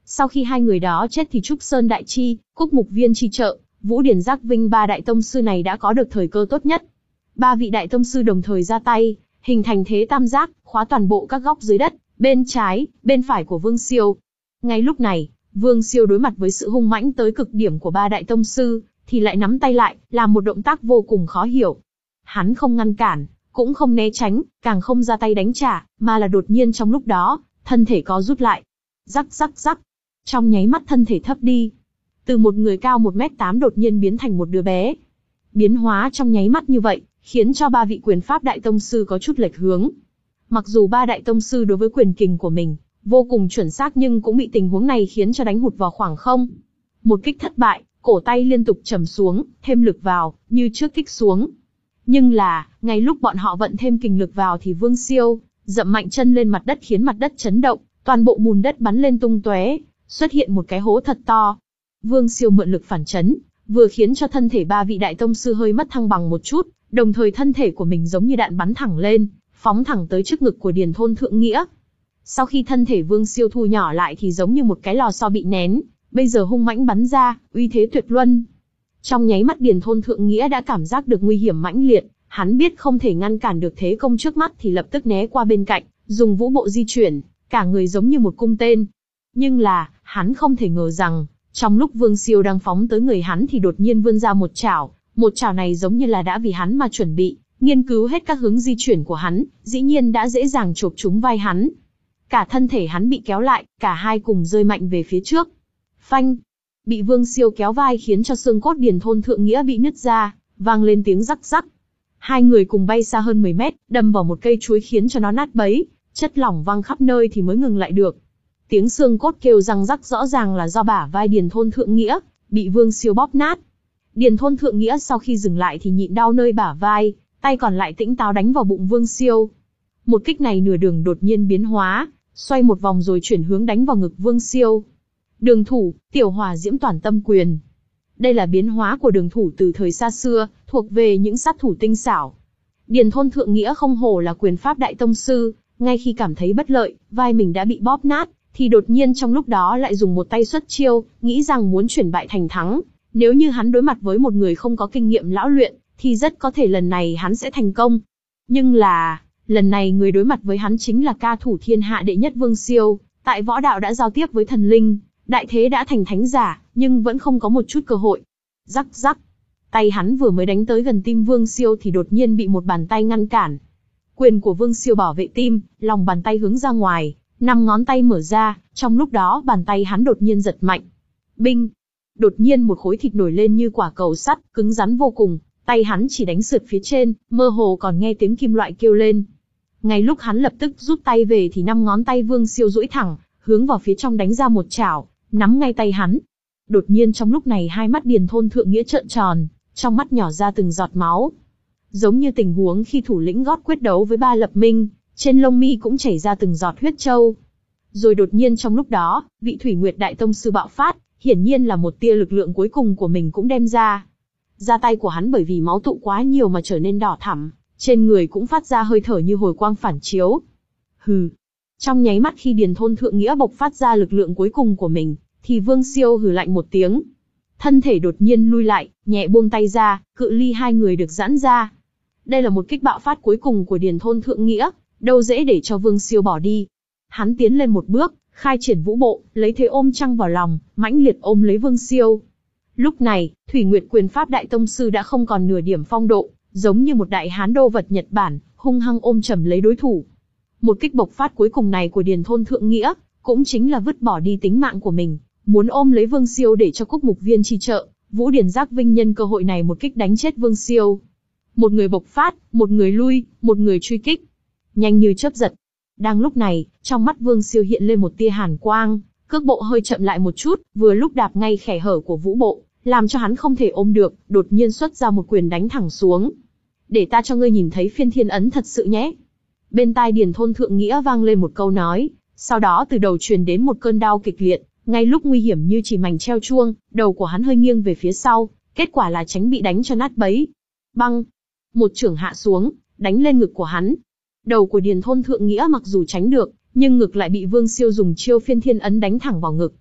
Sau khi hai người đó chết thì Trúc Sơn Đại Chi, Cúc Mục Viên Chi Trợ, Vũ Điển Giác Vinh ba đại tông sư này đã có được thời cơ tốt nhất. Ba vị đại tông sư đồng thời ra tay, hình thành thế tam giác, khóa toàn bộ các góc dưới đất, bên trái, bên phải của Vương Siêu. Ngay lúc này, Vương Siêu đối mặt với sự hung mãnh tới cực điểm của ba đại tông sư, thì lại nắm tay lại, làm một động tác vô cùng khó hiểu. Hắn không ngăn cản, cũng không né tránh, càng không ra tay đánh trả, mà là đột nhiên trong lúc đó, thân thể có rút lại. Rắc rắc rắc. Trong nháy mắt thân thể thấp đi. Từ một người cao một mét tám đột nhiên biến thành một đứa bé. Biến hóa trong nháy mắt như vậy, khiến cho ba vị quyền pháp đại tông sư có chút lệch hướng. Mặc dù ba đại tông sư đối với quyền kình của mình vô cùng chuẩn xác, nhưng cũng bị tình huống này khiến cho đánh hụt vào khoảng không. Một kích thất bại, cổ tay liên tục trầm xuống, thêm lực vào, như trước kích xuống. Nhưng là, ngay lúc bọn họ vận thêm kình lực vào thì Vương Siêu dậm mạnh chân lên mặt đất khiến mặt đất chấn động, toàn bộ bùn đất bắn lên tung tóe, xuất hiện một cái hố thật to. Vương Siêu mượn lực phản chấn, vừa khiến cho thân thể ba vị đại tông sư hơi mất thăng bằng một chút, đồng thời thân thể của mình giống như đạn bắn thẳng lên, phóng thẳng tới trước ngực của Điền Thôn Thượng Nghĩa. Sau khi thân thể Vương Siêu thu nhỏ lại thì giống như một cái lò xo bị nén, bây giờ hung mãnh bắn ra, uy thế tuyệt luân. Trong nháy mắt Điền Thôn Thượng Nghĩa đã cảm giác được nguy hiểm mãnh liệt, hắn biết không thể ngăn cản được thế công trước mắt thì lập tức né qua bên cạnh, dùng vũ bộ di chuyển, cả người giống như một cung tên. Nhưng là, hắn không thể ngờ rằng, trong lúc Vương Siêu đang phóng tới người hắn thì đột nhiên vươn ra một chảo, một chảo này giống như là đã vì hắn mà chuẩn bị, nghiên cứu hết các hướng di chuyển của hắn, dĩ nhiên đã dễ dàng chộp trúng vai hắn. Cả thân thể hắn bị kéo lại, cả hai cùng rơi mạnh về phía trước. Phanh! Bị Vương Siêu kéo vai khiến cho xương cốt Điền Thôn Thượng Nghĩa bị nứt ra, vang lên tiếng rắc rắc. Hai người cùng bay xa hơn mười mét, đâm vào một cây chuối khiến cho nó nát bấy, chất lỏng văng khắp nơi thì mới ngừng lại được. Tiếng xương cốt kêu răng rắc rõ ràng là do bả vai Điền Thôn Thượng Nghĩa bị Vương Siêu bóp nát. Điền Thôn Thượng Nghĩa sau khi dừng lại thì nhịn đau nơi bả vai, tay còn lại tĩnh táo đánh vào bụng Vương Siêu. Một kích này nửa đường đột nhiên biến hóa, xoay một vòng rồi chuyển hướng đánh vào ngực Vương Siêu. Đường thủ, Tiểu Hỏa Diễm Toàn Tâm Quyền. Đây là biến hóa của đường thủ từ thời xa xưa, thuộc về những sát thủ tinh xảo. Điền Thôn Thượng Nghĩa không hổ là quyền pháp đại tông sư, ngay khi cảm thấy bất lợi, vai mình đã bị bóp nát, thì đột nhiên trong lúc đó lại dùng một tay xuất chiêu, nghĩ rằng muốn chuyển bại thành thắng. Nếu như hắn đối mặt với một người không có kinh nghiệm lão luyện, thì rất có thể lần này hắn sẽ thành công. Nhưng là, lần này người đối mặt với hắn chính là ca thủ thiên hạ đệ nhất Vương Siêu, tại võ đạo đã giao tiếp với thần linh, đại thế đã thành thánh giả, nhưng vẫn không có một chút cơ hội. Rắc rắc, tay hắn vừa mới đánh tới gần tim Vương Siêu thì đột nhiên bị một bàn tay ngăn cản. Quyền của Vương Siêu bảo vệ tim, lòng bàn tay hướng ra ngoài, năm ngón tay mở ra, trong lúc đó bàn tay hắn đột nhiên giật mạnh. Binh! Đột nhiên một khối thịt nổi lên như quả cầu sắt, cứng rắn vô cùng, tay hắn chỉ đánh sượt phía trên, mơ hồ còn nghe tiếng kim loại kêu lên. Ngay lúc hắn lập tức rút tay về thì năm ngón tay Vương Siêu duỗi thẳng, hướng vào phía trong đánh ra một chảo, nắm ngay tay hắn. Đột nhiên trong lúc này hai mắt Điền Thôn Thượng Nghĩa trợn tròn, trong mắt nhỏ ra từng giọt máu. Giống như tình huống khi thủ lĩnh gót quyết đấu với Ba Lập Minh, trên lông mi cũng chảy ra từng giọt huyết châu. Rồi đột nhiên trong lúc đó, vị Thủy Nguyệt Đại Tông Sư bạo phát, hiển nhiên là một tia lực lượng cuối cùng của mình cũng đem ra. Da tay của hắn bởi vì máu tụ quá nhiều mà trở nên đỏ thẳm, trên người cũng phát ra hơi thở như hồi quang phản chiếu. Hừ. Trong nháy mắt khi Điền Thôn Thượng Nghĩa bộc phát ra lực lượng cuối cùng của mình, thì Vương Siêu hừ lạnh một tiếng. Thân thể đột nhiên lui lại, nhẹ buông tay ra, cự ly hai người được giãn ra. Đây là một kích bạo phát cuối cùng của Điền Thôn Thượng Nghĩa, đâu dễ để cho Vương Siêu bỏ đi. Hắn tiến lên một bước, khai triển vũ bộ, lấy thế ôm trăng vào lòng, mãnh liệt ôm lấy Vương Siêu. Lúc này, Thủy Nguyệt quyền pháp đại tông sư đã không còn nửa điểm phong độ, giống như một đại hán đô vật Nhật Bản, hung hăng ôm chầm lấy đối thủ. Một kích bộc phát cuối cùng này của Điền Thôn Thượng Nghĩa, cũng chính là vứt bỏ đi tính mạng của mình, muốn ôm lấy Vương Siêu để cho Cúc Mục Viên chi trợ, Vũ Điển Giác Vinh nhân cơ hội này một kích đánh chết Vương Siêu. Một người bộc phát, một người lui, một người truy kích, nhanh như chớp giật. Đang lúc này, trong mắt Vương Siêu hiện lên một tia hàn quang, cước bộ hơi chậm lại một chút, vừa lúc đạp ngay khe hở của vũ bộ, làm cho hắn không thể ôm được, đột nhiên xuất ra một quyền đánh thẳng xuống. Để ta cho ngươi nhìn thấy phiên thiên ấn thật sự nhé. Bên tai Điền Thôn Thượng Nghĩa vang lên một câu nói, sau đó từ đầu truyền đến một cơn đau kịch liệt, ngay lúc nguy hiểm như chỉ mảnh treo chuông, đầu của hắn hơi nghiêng về phía sau, kết quả là tránh bị đánh cho nát bấy. Băng! Một chưởng hạ xuống, đánh lên ngực của hắn. Đầu của Điền Thôn Thượng Nghĩa mặc dù tránh được, nhưng ngực lại bị Vương Siêu dùng chiêu phiên thiên ấn đánh thẳng vào ngực.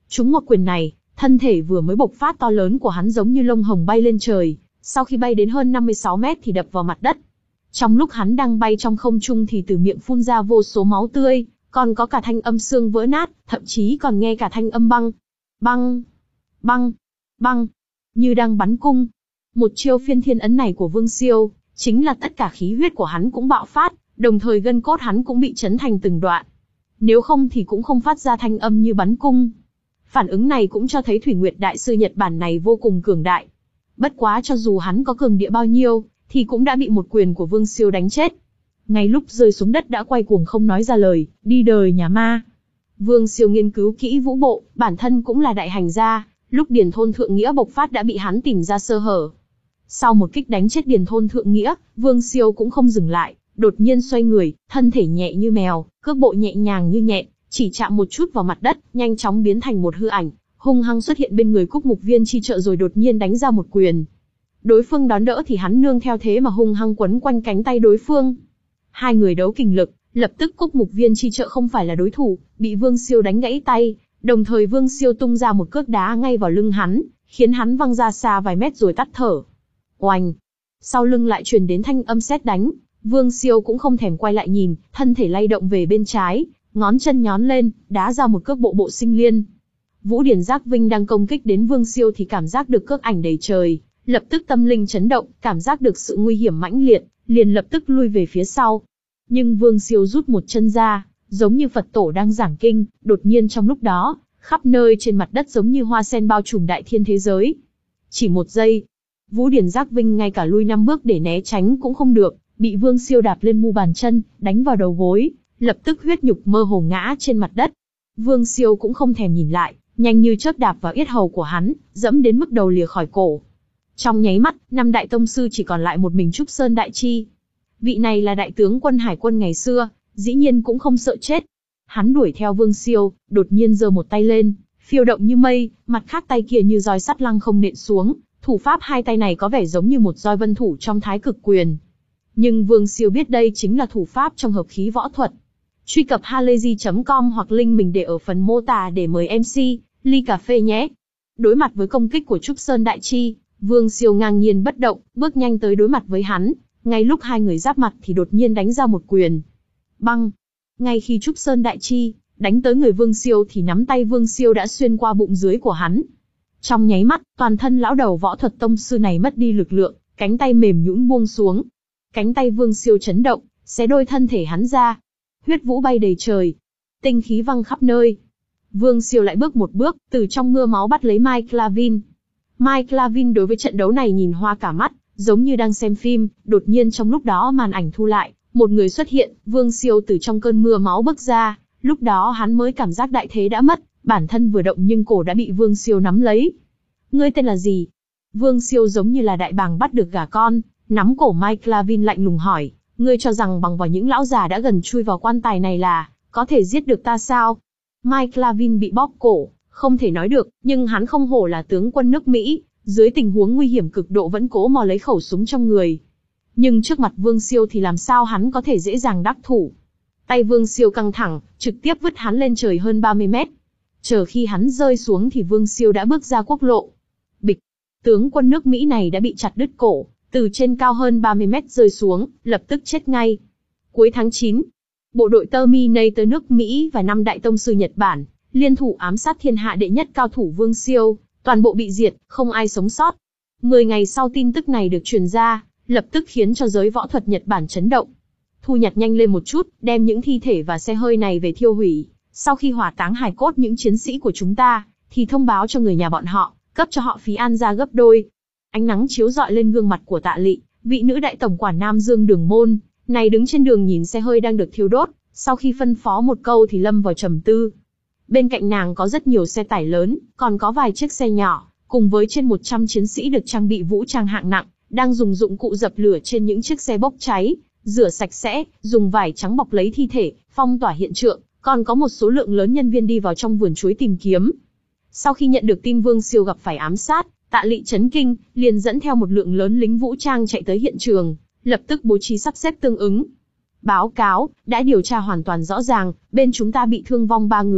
Trúng một quyền này, thân thể vừa mới bộc phát to lớn của hắn giống như lông hồng bay lên trời, sau khi bay đến hơn năm mươi sáu mét thì đập vào mặt đất. Trong lúc hắn đang bay trong không trung thì từ miệng phun ra vô số máu tươi, còn có cả thanh âm xương vỡ nát, thậm chí còn nghe cả thanh âm băng, băng, băng, băng, như đang bắn cung. Một chiêu phiên thiên ấn này của Vương Siêu, chính là tất cả khí huyết của hắn cũng bạo phát, đồng thời gân cốt hắn cũng bị chấn thành từng đoạn. Nếu không thì cũng không phát ra thanh âm như bắn cung. Phản ứng này cũng cho thấy Thủy Nguyệt Đại Sư Nhật Bản này vô cùng cường đại. Bất quá cho dù hắn có cường địa bao nhiêu, thì cũng đã bị một quyền của Vương Siêu đánh chết. Ngay lúc rơi xuống đất đã quay cuồng không nói ra lời, đi đời nhà ma. Vương Siêu nghiên cứu kỹ vũ bộ, bản thân cũng là đại hành gia, lúc Điền Thôn Thượng Nghĩa bộc phát đã bị hắn tìm ra sơ hở. Sau một kích đánh chết Điền Thôn Thượng Nghĩa, Vương Siêu cũng không dừng lại, đột nhiên xoay người, thân thể nhẹ như mèo, cước bộ nhẹ nhàng như nhện, chỉ chạm một chút vào mặt đất, nhanh chóng biến thành một hư ảnh, hung hăng xuất hiện bên người Cúc Mục Viên chi trợ rồi đột nhiên đánh ra một quyền. Đối phương đón đỡ thì hắn nương theo thế mà hung hăng quấn quanh cánh tay đối phương. Hai người đấu kình lực, lập tức Cúc Mục Viên chi trợ không phải là đối thủ, bị Vương Siêu đánh gãy tay, đồng thời Vương Siêu tung ra một cước đá ngay vào lưng hắn, khiến hắn văng ra xa vài mét rồi tắt thở. Oanh! Sau lưng lại truyền đến thanh âm sét đánh, Vương Siêu cũng không thèm quay lại nhìn, thân thể lay động về bên trái, ngón chân nhón lên, đá ra một cước bộ bộ sinh liên. Vũ Điển Giác Vinh đang công kích đến Vương Siêu thì cảm giác được cước ảnh đầy trời, lập tức tâm linh chấn động, cảm giác được sự nguy hiểm mãnh liệt, liền lập tức lui về phía sau. Nhưng Vương Siêu rút một chân ra, giống như Phật tổ đang giảng kinh, đột nhiên trong lúc đó, khắp nơi trên mặt đất giống như hoa sen bao trùm đại thiên thế giới. Chỉ một giây, Vũ Điển Giác Vinh ngay cả lui năm bước để né tránh cũng không được, bị Vương Siêu đạp lên mu bàn chân, đánh vào đầu gối, lập tức huyết nhục mơ hồ ngã trên mặt đất. Vương Siêu cũng không thèm nhìn lại, nhanh như chớp đạp vào yết hầu của hắn, dẫm đến mức đầu lìa khỏi cổ. Trong nháy mắt, năm đại tông sư chỉ còn lại một mình Trúc Sơn Đại Chi. Vị này là đại tướng quân hải quân ngày xưa, dĩ nhiên cũng không sợ chết. Hắn đuổi theo Vương Siêu, đột nhiên giơ một tay lên, phiêu động như mây, mặt khác tay kia như roi sắt lăng không nện xuống. Thủ pháp hai tay này có vẻ giống như một roi vân thủ trong Thái Cực Quyền. Nhưng Vương Siêu biết đây chính là thủ pháp trong hợp khí võ thuật. Truy cập halayzi chấm com hoặc link mình để ở phần mô tả để mời em xê, ly cà phê nhé. Đối mặt với công kích của Trúc Sơn Đại Chi, Vương Siêu ngang nhiên bất động, bước nhanh tới đối mặt với hắn. Ngay lúc hai người giáp mặt thì đột nhiên đánh ra một quyền. Băng! Ngay khi Trúc Sơn Đại Chi đánh tới người Vương Siêu thì nắm tay Vương Siêu đã xuyên qua bụng dưới của hắn. Trong nháy mắt, toàn thân lão đầu võ thuật tông sư này mất đi lực lượng, cánh tay mềm nhũn buông xuống. Cánh tay Vương Siêu chấn động, xé đôi thân thể hắn ra. Huyết vũ bay đầy trời, tinh khí văng khắp nơi. Vương Siêu lại bước một bước, từ trong mưa máu bắt lấy Mike Clavin. Mike Clavin đối với trận đấu này nhìn hoa cả mắt, giống như đang xem phim. Đột nhiên trong lúc đó màn ảnh thu lại, một người xuất hiện, Vương Siêu từ trong cơn mưa máu bước ra. Lúc đó hắn mới cảm giác đại thế đã mất, bản thân vừa động nhưng cổ đã bị Vương Siêu nắm lấy. Ngươi tên là gì? Vương Siêu giống như là đại bàng bắt được gà con, nắm cổ Mike Clavin lạnh lùng hỏi. Ngươi cho rằng bằng vào những lão già đã gần chui vào quan tài này là có thể giết được ta sao? Mike Clavin bị bóp cổ, không thể nói được, nhưng hắn không hổ là tướng quân nước Mỹ, dưới tình huống nguy hiểm cực độ vẫn cố mò lấy khẩu súng trong người. Nhưng trước mặt Vương Siêu thì làm sao hắn có thể dễ dàng đắc thủ? Tay Vương Siêu căng thẳng, trực tiếp vứt hắn lên trời hơn ba mươi mét. Chờ khi hắn rơi xuống thì Vương Siêu đã bước ra quốc lộ. Bịch! Tướng quân nước Mỹ này đã bị chặt đứt cổ, từ trên cao hơn ba mươi mét rơi xuống, lập tức chết ngay. Cuối tháng chín, bộ đội Terminator nước Mỹ và năm đại tông sư Nhật Bản, liên thủ ám sát thiên hạ đệ nhất cao thủ Vương Siêu, toàn bộ bị diệt, không ai sống sót. Mười ngày sau tin tức này được truyền ra, lập tức khiến cho giới võ thuật Nhật Bản chấn động. Thu nhặt nhanh lên một chút, đem những thi thể và xe hơi này về thiêu hủy. Sau khi hỏa táng hài cốt những chiến sĩ của chúng ta, thì thông báo cho người nhà bọn họ, cấp cho họ phí an gia gấp đôi. Ánh nắng chiếu rọi lên gương mặt của Tạ Lị, vị nữ đại tổng quản Nam Dương Đường Môn, này đứng trên đường nhìn xe hơi đang được thiêu đốt, sau khi phân phó một câu thì lâm vào trầm tư. Bên cạnh nàng có rất nhiều xe tải lớn, còn có vài chiếc xe nhỏ, cùng với trên một trăm chiến sĩ được trang bị vũ trang hạng nặng, đang dùng dụng cụ dập lửa trên những chiếc xe bốc cháy, rửa sạch sẽ, dùng vải trắng bọc lấy thi thể, phong tỏa hiện trường, còn có một số lượng lớn nhân viên đi vào trong vườn chuối tìm kiếm. Sau khi nhận được tin Vương Siêu gặp phải ám sát, Tạ Lị chấn kinh, liền dẫn theo một lượng lớn lính vũ trang chạy tới hiện trường, lập tức bố trí sắp xếp tương ứng. Báo cáo, đã điều tra hoàn toàn rõ ràng, bên chúng ta bị thương vong ba người,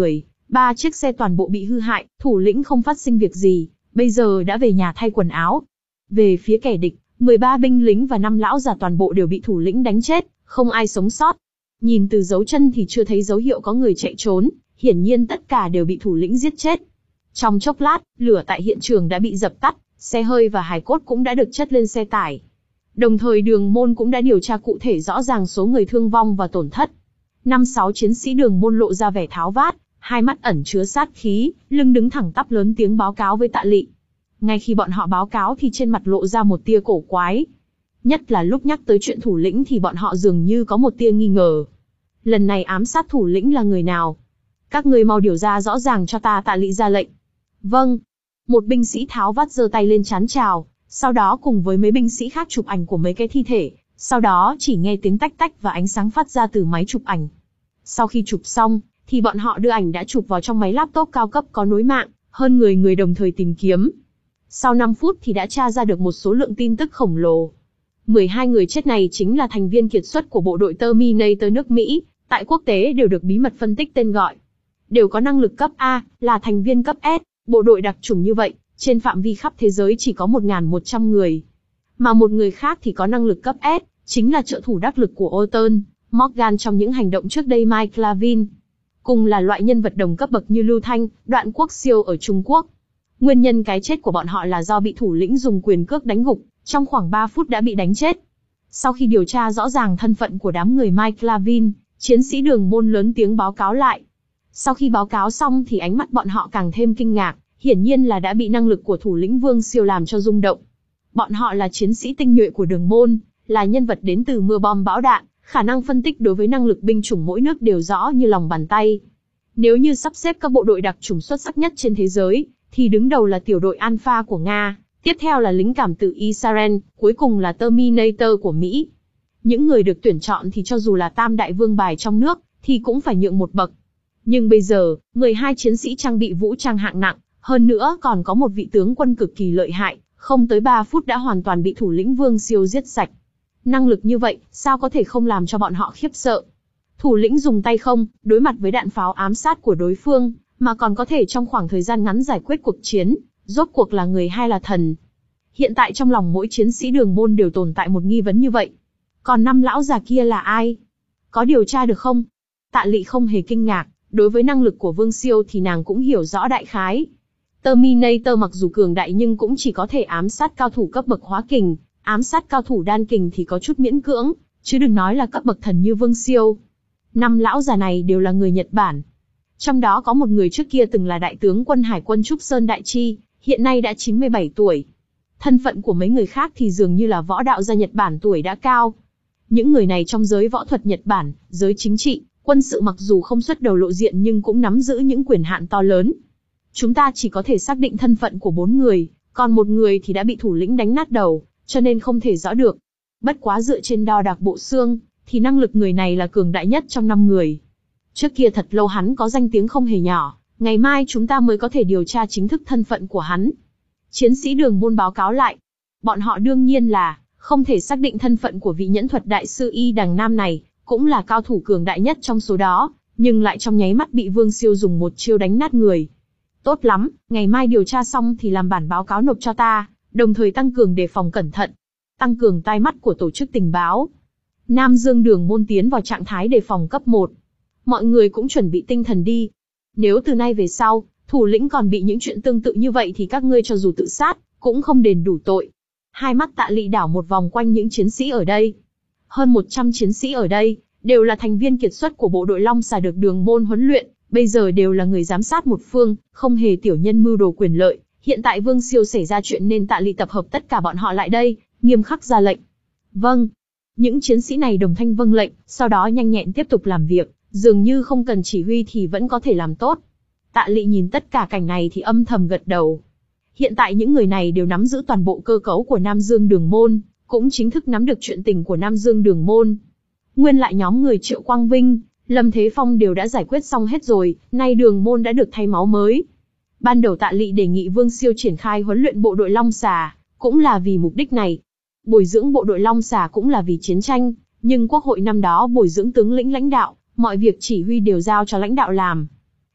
Ba chiếc xe toàn bộ bị hư hại, thủ lĩnh không phát sinh việc gì, bây giờ đã về nhà thay quần áo. Về phía kẻ địch, mười ba binh lính và năm lão già toàn bộ đều bị thủ lĩnh đánh chết, không ai sống sót. Nhìn từ dấu chân thì chưa thấy dấu hiệu có người chạy trốn, hiển nhiên tất cả đều bị thủ lĩnh giết chết. Trong chốc lát, lửa tại hiện trường đã bị dập tắt, xe hơi và hài cốt cũng đã được chất lên xe tải. Đồng thời Đường Môn cũng đã điều tra cụ thể rõ ràng số người thương vong và tổn thất. Năm sáu chiến sĩ Đường Môn lộ ra vẻ tháo vát, hai mắt ẩn chứa sát khí, lưng đứng thẳng tắp lớn tiếng báo cáo với Tạ Lị. Ngay khi bọn họ báo cáo thì trên mặt lộ ra một tia cổ quái. Nhất là lúc nhắc tới chuyện thủ lĩnh thì bọn họ dường như có một tia nghi ngờ. Lần này ám sát thủ lĩnh là người nào? Các ngươi mau điều ra rõ ràng cho ta, Tạ Lị ra lệnh. Vâng. Một binh sĩ tháo vát giơ tay lên trán chào, sau đó cùng với mấy binh sĩ khác chụp ảnh của mấy cái thi thể, sau đó chỉ nghe tiếng tách tách và ánh sáng phát ra từ máy chụp ảnh. Sau khi chụp xong, thì bọn họ đưa ảnh đã chụp vào trong máy laptop cao cấp có nối mạng, hơn mười người đồng thời tìm kiếm. Sau năm phút thì đã tra ra được một số lượng tin tức khổng lồ. mười hai người chết này chính là thành viên kiệt xuất của bộ đội Terminator nước Mỹ, tại quốc tế đều được bí mật phân tích tên gọi. Đều có năng lực cấp A, là thành viên cấp S, bộ đội đặc chủng như vậy, trên phạm vi khắp thế giới chỉ có một nghìn một trăm người. Mà một người khác thì có năng lực cấp S, chính là trợ thủ đắc lực của Orton, Morgan trong những hành động trước đây Mike Lavin. Cùng là loại nhân vật đồng cấp bậc như Lưu Thanh, Đoạn Quốc Siêu ở Trung Quốc. Nguyên nhân cái chết của bọn họ là do bị thủ lĩnh dùng quyền cước đánh gục, trong khoảng ba phút đã bị đánh chết. Sau khi điều tra rõ ràng thân phận của đám người Mike Lavin, chiến sĩ Đường Môn lớn tiếng báo cáo lại. Sau khi báo cáo xong thì ánh mắt bọn họ càng thêm kinh ngạc, hiển nhiên là đã bị năng lực của thủ lĩnh Vương Siêu làm cho rung động. Bọn họ là chiến sĩ tinh nhuệ của Đường Môn, là nhân vật đến từ mưa bom bão đạn, khả năng phân tích đối với năng lực binh chủng mỗi nước đều rõ như lòng bàn tay. Nếu như sắp xếp các bộ đội đặc chủng xuất sắc nhất trên thế giới, thì đứng đầu là tiểu đội Alpha của Nga, tiếp theo là lính cảm tử Israel, cuối cùng là Terminator của Mỹ. Những người được tuyển chọn thì cho dù là tam đại vương bài trong nước, thì cũng phải nhượng một bậc. Nhưng bây giờ, mười hai chiến sĩ trang bị vũ trang hạng nặng, hơn nữa còn có một vị tướng quân cực kỳ lợi hại, không tới ba phút đã hoàn toàn bị thủ lĩnh Vương Siêu giết sạch. Năng lực như vậy, sao có thể không làm cho bọn họ khiếp sợ? Thủ lĩnh dùng tay không, đối mặt với đạn pháo ám sát của đối phương, mà còn có thể trong khoảng thời gian ngắn giải quyết cuộc chiến, rốt cuộc là người hay là thần? Hiện tại trong lòng mỗi chiến sĩ Đường Môn đều tồn tại một nghi vấn như vậy. Còn năm lão già kia là ai? Có điều tra được không? Tạ Lị không hề kinh ngạc, đối với năng lực của Vương Siêu thì nàng cũng hiểu rõ đại khái. Terminator mặc dù cường đại nhưng cũng chỉ có thể ám sát cao thủ cấp bậc hóa kình, ám sát cao thủ đan kình thì có chút miễn cưỡng, chứ đừng nói là cấp bậc thần như Vương Siêu. Năm lão già này đều là người Nhật Bản. Trong đó có một người trước kia từng là đại tướng quân Hải quân Trúc Sơn Đại Chi, hiện nay đã chín mươi bảy tuổi. Thân phận của mấy người khác thì dường như là võ đạo gia Nhật Bản tuổi đã cao. Những người này trong giới võ thuật Nhật Bản, giới chính trị, quân sự mặc dù không xuất đầu lộ diện nhưng cũng nắm giữ những quyền hạn to lớn. Chúng ta chỉ có thể xác định thân phận của bốn người, còn một người thì đã bị thủ lĩnh đánh nát đầu, cho nên không thể rõ được. Bất quá dựa trên đo đạc bộ xương, thì năng lực người này là cường đại nhất trong năm người. Trước kia thật lâu hắn có danh tiếng không hề nhỏ, ngày mai chúng ta mới có thể điều tra chính thức thân phận của hắn. Chiến sĩ Đường Môn báo cáo lại. Bọn họ đương nhiên là không thể xác định thân phận của vị nhẫn thuật đại sư Y Đằng Nam này, cũng là cao thủ cường đại nhất trong số đó, nhưng lại trong nháy mắt bị Vương Siêu dùng một chiêu đánh nát người. Tốt lắm, ngày mai điều tra xong thì làm bản báo cáo nộp cho ta, đồng thời tăng cường đề phòng cẩn thận, tăng cường tai mắt của tổ chức tình báo. Nam Dương Đường Môn tiến vào trạng thái đề phòng cấp một. Mọi người cũng chuẩn bị tinh thần đi. Nếu từ nay về sau, thủ lĩnh còn bị những chuyện tương tự như vậy thì các ngươi cho dù tự sát, cũng không đền đủ tội. Hai mắt Tạ Lị đảo một vòng quanh những chiến sĩ ở đây. Hơn một trăm chiến sĩ ở đây, đều là thành viên kiệt xuất của bộ đội Long Xà được Đường Môn huấn luyện, bây giờ đều là người giám sát một phương, không hề tiểu nhân mưu đồ quyền lợi. Hiện tại Vương Siêu xảy ra chuyện nên Tạ Lị tập hợp tất cả bọn họ lại đây, nghiêm khắc ra lệnh. Vâng. Những chiến sĩ này đồng thanh vâng lệnh, sau đó nhanh nhẹn tiếp tục làm việc, dường như không cần chỉ huy thì vẫn có thể làm tốt. Tạ Lị nhìn tất cả cảnh này thì âm thầm gật đầu. Hiện tại những người này đều nắm giữ toàn bộ cơ cấu của Nam Dương Đường Môn, cũng chính thức nắm được chuyện tình của Nam Dương Đường Môn. Nguyên lại nhóm người Triệu Quang Vinh, Lâm Thế Phong đều đã giải quyết xong hết rồi, nay Đường Môn đã được thay máu mới. Ban đầu Tạ Lị đề nghị Vương Siêu triển khai huấn luyện bộ đội Long Xà, cũng là vì mục đích này. Bồi dưỡng bộ đội Long Xà cũng là vì chiến tranh, nhưng Quốc hội năm đó bồi dưỡng tướng lĩnh lãnh đạo, mọi việc chỉ huy đều giao cho lãnh đạo làm.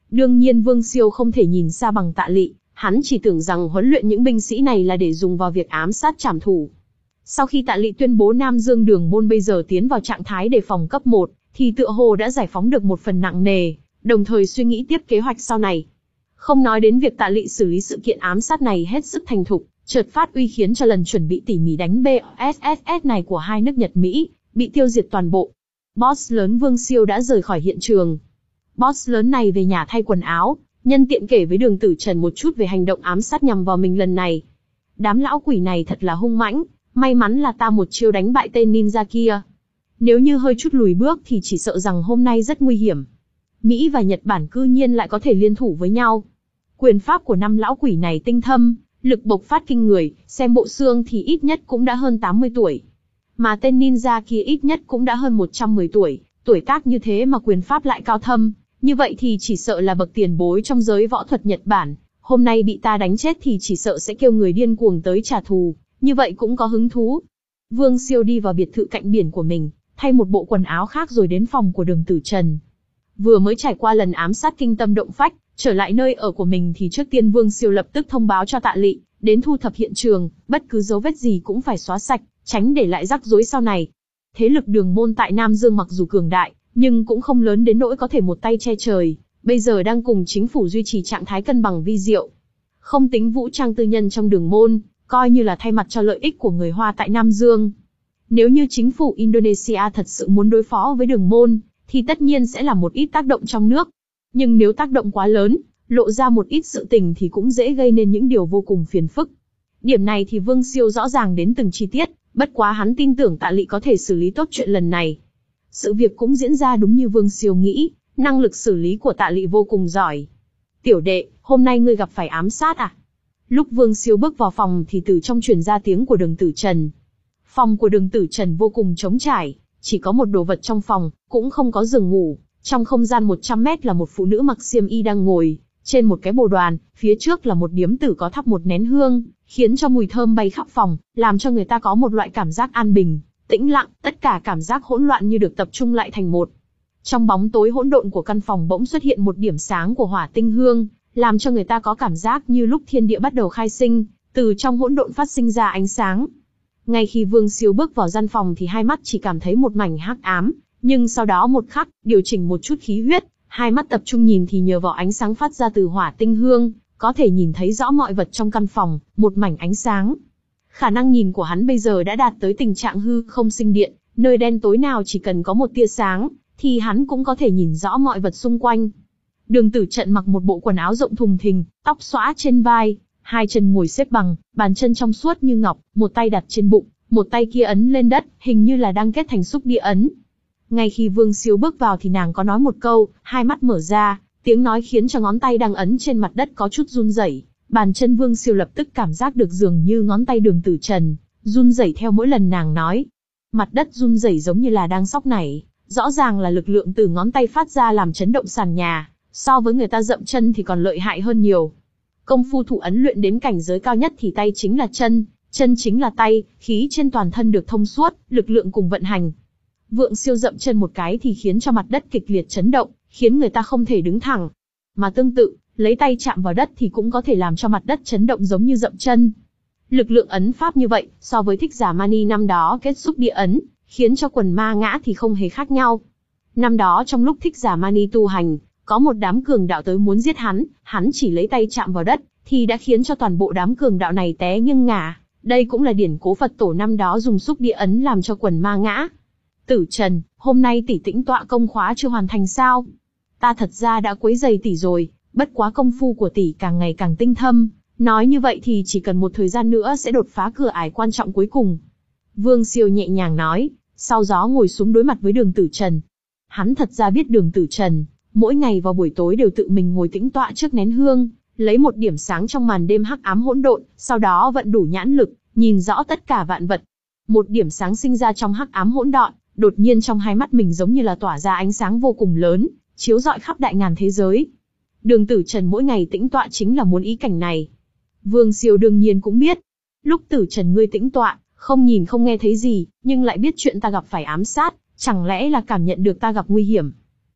Đương nhiên Vương Siêu không thể nhìn xa bằng Tạ Lị, hắn chỉ tưởng rằng huấn luyện những binh sĩ này là để dùng vào việc ám sát trảm thủ. Sau khi Tạ Lị tuyên bố Nam Dương Đường môn bây giờ tiến vào trạng thái đề phòng cấp một, thì tựa hồ đã giải phóng được một phần nặng nề, đồng thời suy nghĩ tiếp kế hoạch sau này. Không nói đến việc Tạ Lị xử lý sự kiện ám sát này hết sức thành thục, chợt phát uy khiến cho lần chuẩn bị tỉ mỉ đánh bê ét ét ét này của hai nước Nhật Mỹ bị tiêu diệt toàn bộ. Boss lớn Vương Siêu đã rời khỏi hiện trường. Boss lớn này về nhà thay quần áo, nhân tiện kể với Đường Tử Trần một chút về hành động ám sát nhằm vào mình lần này. Đám lão quỷ này thật là hung mãnh, may mắn là ta một chiêu đánh bại tên ninja kia. Nếu như hơi chút lùi bước thì chỉ sợ rằng hôm nay rất nguy hiểm. Mỹ và Nhật Bản cư nhiên lại có thể liên thủ với nhau. Quyền pháp của năm lão quỷ này tinh thâm, lực bộc phát kinh người, xem bộ xương thì ít nhất cũng đã hơn tám mươi tuổi. Mà tên ninja kia ít nhất cũng đã hơn một trăm mười tuổi, tuổi tác như thế mà quyền pháp lại cao thâm, như vậy thì chỉ sợ là bậc tiền bối trong giới võ thuật Nhật Bản, hôm nay bị ta đánh chết thì chỉ sợ sẽ kêu người điên cuồng tới trả thù, như vậy cũng có hứng thú. Vương Siêu đi vào biệt thự cạnh biển của mình, thay một bộ quần áo khác rồi đến phòng của Đường Tử Trần. Vừa mới trải qua lần ám sát kinh tâm động phách, trở lại nơi ở của mình thì trước tiên Vương Siêu lập tức thông báo cho Tạ Lị, đến thu thập hiện trường, bất cứ dấu vết gì cũng phải xóa sạch, tránh để lại rắc rối sau này. Thế lực Đường môn tại Nam Dương mặc dù cường đại, nhưng cũng không lớn đến nỗi có thể một tay che trời, bây giờ đang cùng chính phủ duy trì trạng thái cân bằng vi diệu. Không tính vũ trang tư nhân trong Đường môn, coi như là thay mặt cho lợi ích của người Hoa tại Nam Dương. Nếu như chính phủ Indonesia thật sự muốn đối phó với Đường môn, thì tất nhiên sẽ là một ít tác động trong nước. Nhưng nếu tác động quá lớn, lộ ra một ít sự tình thì cũng dễ gây nên những điều vô cùng phiền phức. Điểm này thì Vương Siêu rõ ràng đến từng chi tiết, bất quá hắn tin tưởng Tạ Lị có thể xử lý tốt chuyện lần này. Sự việc cũng diễn ra đúng như Vương Siêu nghĩ, năng lực xử lý của Tạ Lị vô cùng giỏi. Tiểu đệ, hôm nay ngươi gặp phải ám sát à? Lúc Vương Siêu bước vào phòng thì từ trong truyền ra tiếng của Đường Tử Trần. Phòng của Đường Tử Trần vô cùng trống trải, chỉ có một đồ vật trong phòng, cũng không có giường ngủ. Trong không gian một trăm mét là một phụ nữ mặc xiêm y đang ngồi trên một cái bồ đoàn, phía trước là một điếm tử có thắp một nén hương, khiến cho mùi thơm bay khắp phòng, làm cho người ta có một loại cảm giác an bình, tĩnh lặng, tất cả cảm giác hỗn loạn như được tập trung lại thành một. Trong bóng tối hỗn độn của căn phòng bỗng xuất hiện một điểm sáng của hỏa tinh hương, làm cho người ta có cảm giác như lúc thiên địa bắt đầu khai sinh, từ trong hỗn độn phát sinh ra ánh sáng. Ngay khi Vương Siêu bước vào gian phòng thì hai mắt chỉ cảm thấy một mảnh hắc ám, nhưng sau đó một khắc, điều chỉnh một chút khí huyết, hai mắt tập trung nhìn thì nhờ vào ánh sáng phát ra từ hỏa tinh hương, có thể nhìn thấy rõ mọi vật trong căn phòng, một mảnh ánh sáng. Khả năng nhìn của hắn bây giờ đã đạt tới tình trạng hư không sinh điện, nơi đen tối nào chỉ cần có một tia sáng, thì hắn cũng có thể nhìn rõ mọi vật xung quanh. Đường Tử Trần mặc một bộ quần áo rộng thùng thình, tóc xõa trên vai, hai chân ngồi xếp bằng, bàn chân trong suốt như ngọc, một tay đặt trên bụng, một tay kia ấn lên đất, hình như là đang kết thành xúc địa ấn. Ngay khi Vương Siêu bước vào thì nàng có nói một câu, hai mắt mở ra, tiếng nói khiến cho ngón tay đang ấn trên mặt đất có chút run rẩy. Bàn chân Vương Siêu lập tức cảm giác được dường như ngón tay Đường Tử Trần run rẩy theo mỗi lần nàng nói. Mặt đất run rẩy giống như là đang sóc nảy, rõ ràng là lực lượng từ ngón tay phát ra làm chấn động sàn nhà, so với người ta dậm chân thì còn lợi hại hơn nhiều. Công phu thủ ấn luyện đến cảnh giới cao nhất thì tay chính là chân, chân chính là tay, khí trên toàn thân được thông suốt, lực lượng cùng vận hành. Vương Siêu dậm chân một cái thì khiến cho mặt đất kịch liệt chấn động, khiến người ta không thể đứng thẳng. Mà tương tự, lấy tay chạm vào đất thì cũng có thể làm cho mặt đất chấn động giống như dậm chân. Lực lượng ấn pháp như vậy, so với Thích Giả Mani năm đó kết xúc địa ấn, khiến cho quần ma ngã thì không hề khác nhau. Năm đó trong lúc Thích Giả Mani tu hành, có một đám cường đạo tới muốn giết hắn, hắn chỉ lấy tay chạm vào đất, thì đã khiến cho toàn bộ đám cường đạo này té nghiêng ngả. Đây cũng là điển cố Phật tổ năm đó dùng xúc địa ấn làm cho quần ma ngã. Tử Trần, hôm nay tỷ tĩnh tọa công khóa chưa hoàn thành sao? Ta thật ra đã quấy rầy tỷ rồi, bất quá công phu của tỷ càng ngày càng tinh thâm, nói như vậy thì chỉ cần một thời gian nữa sẽ đột phá cửa ải quan trọng cuối cùng. Vương Siêu nhẹ nhàng nói, sau đó ngồi xuống đối mặt với Đường Tử Trần. Hắn thật ra biết Đường Tử Trần, mỗi ngày vào buổi tối đều tự mình ngồi tĩnh tọa trước nén hương, lấy một điểm sáng trong màn đêm hắc ám hỗn độn, sau đó vận đủ nhãn lực, nhìn rõ tất cả vạn vật. Một điểm sáng sinh ra trong hắc ám hỗn độn, đột nhiên trong hai mắt mình giống như là tỏa ra ánh sáng vô cùng lớn, chiếu rọi khắp đại ngàn thế giới. Đường Tử Trần mỗi ngày tĩnh tọa chính là muốn ý cảnh này. Vương Siêu đương nhiên cũng biết, lúc Tử Trần ngươi tĩnh tọa, không nhìn không nghe thấy gì, nhưng lại biết chuyện ta gặp phải ám sát, chẳng lẽ là cảm nhận được ta gặp nguy hiểm.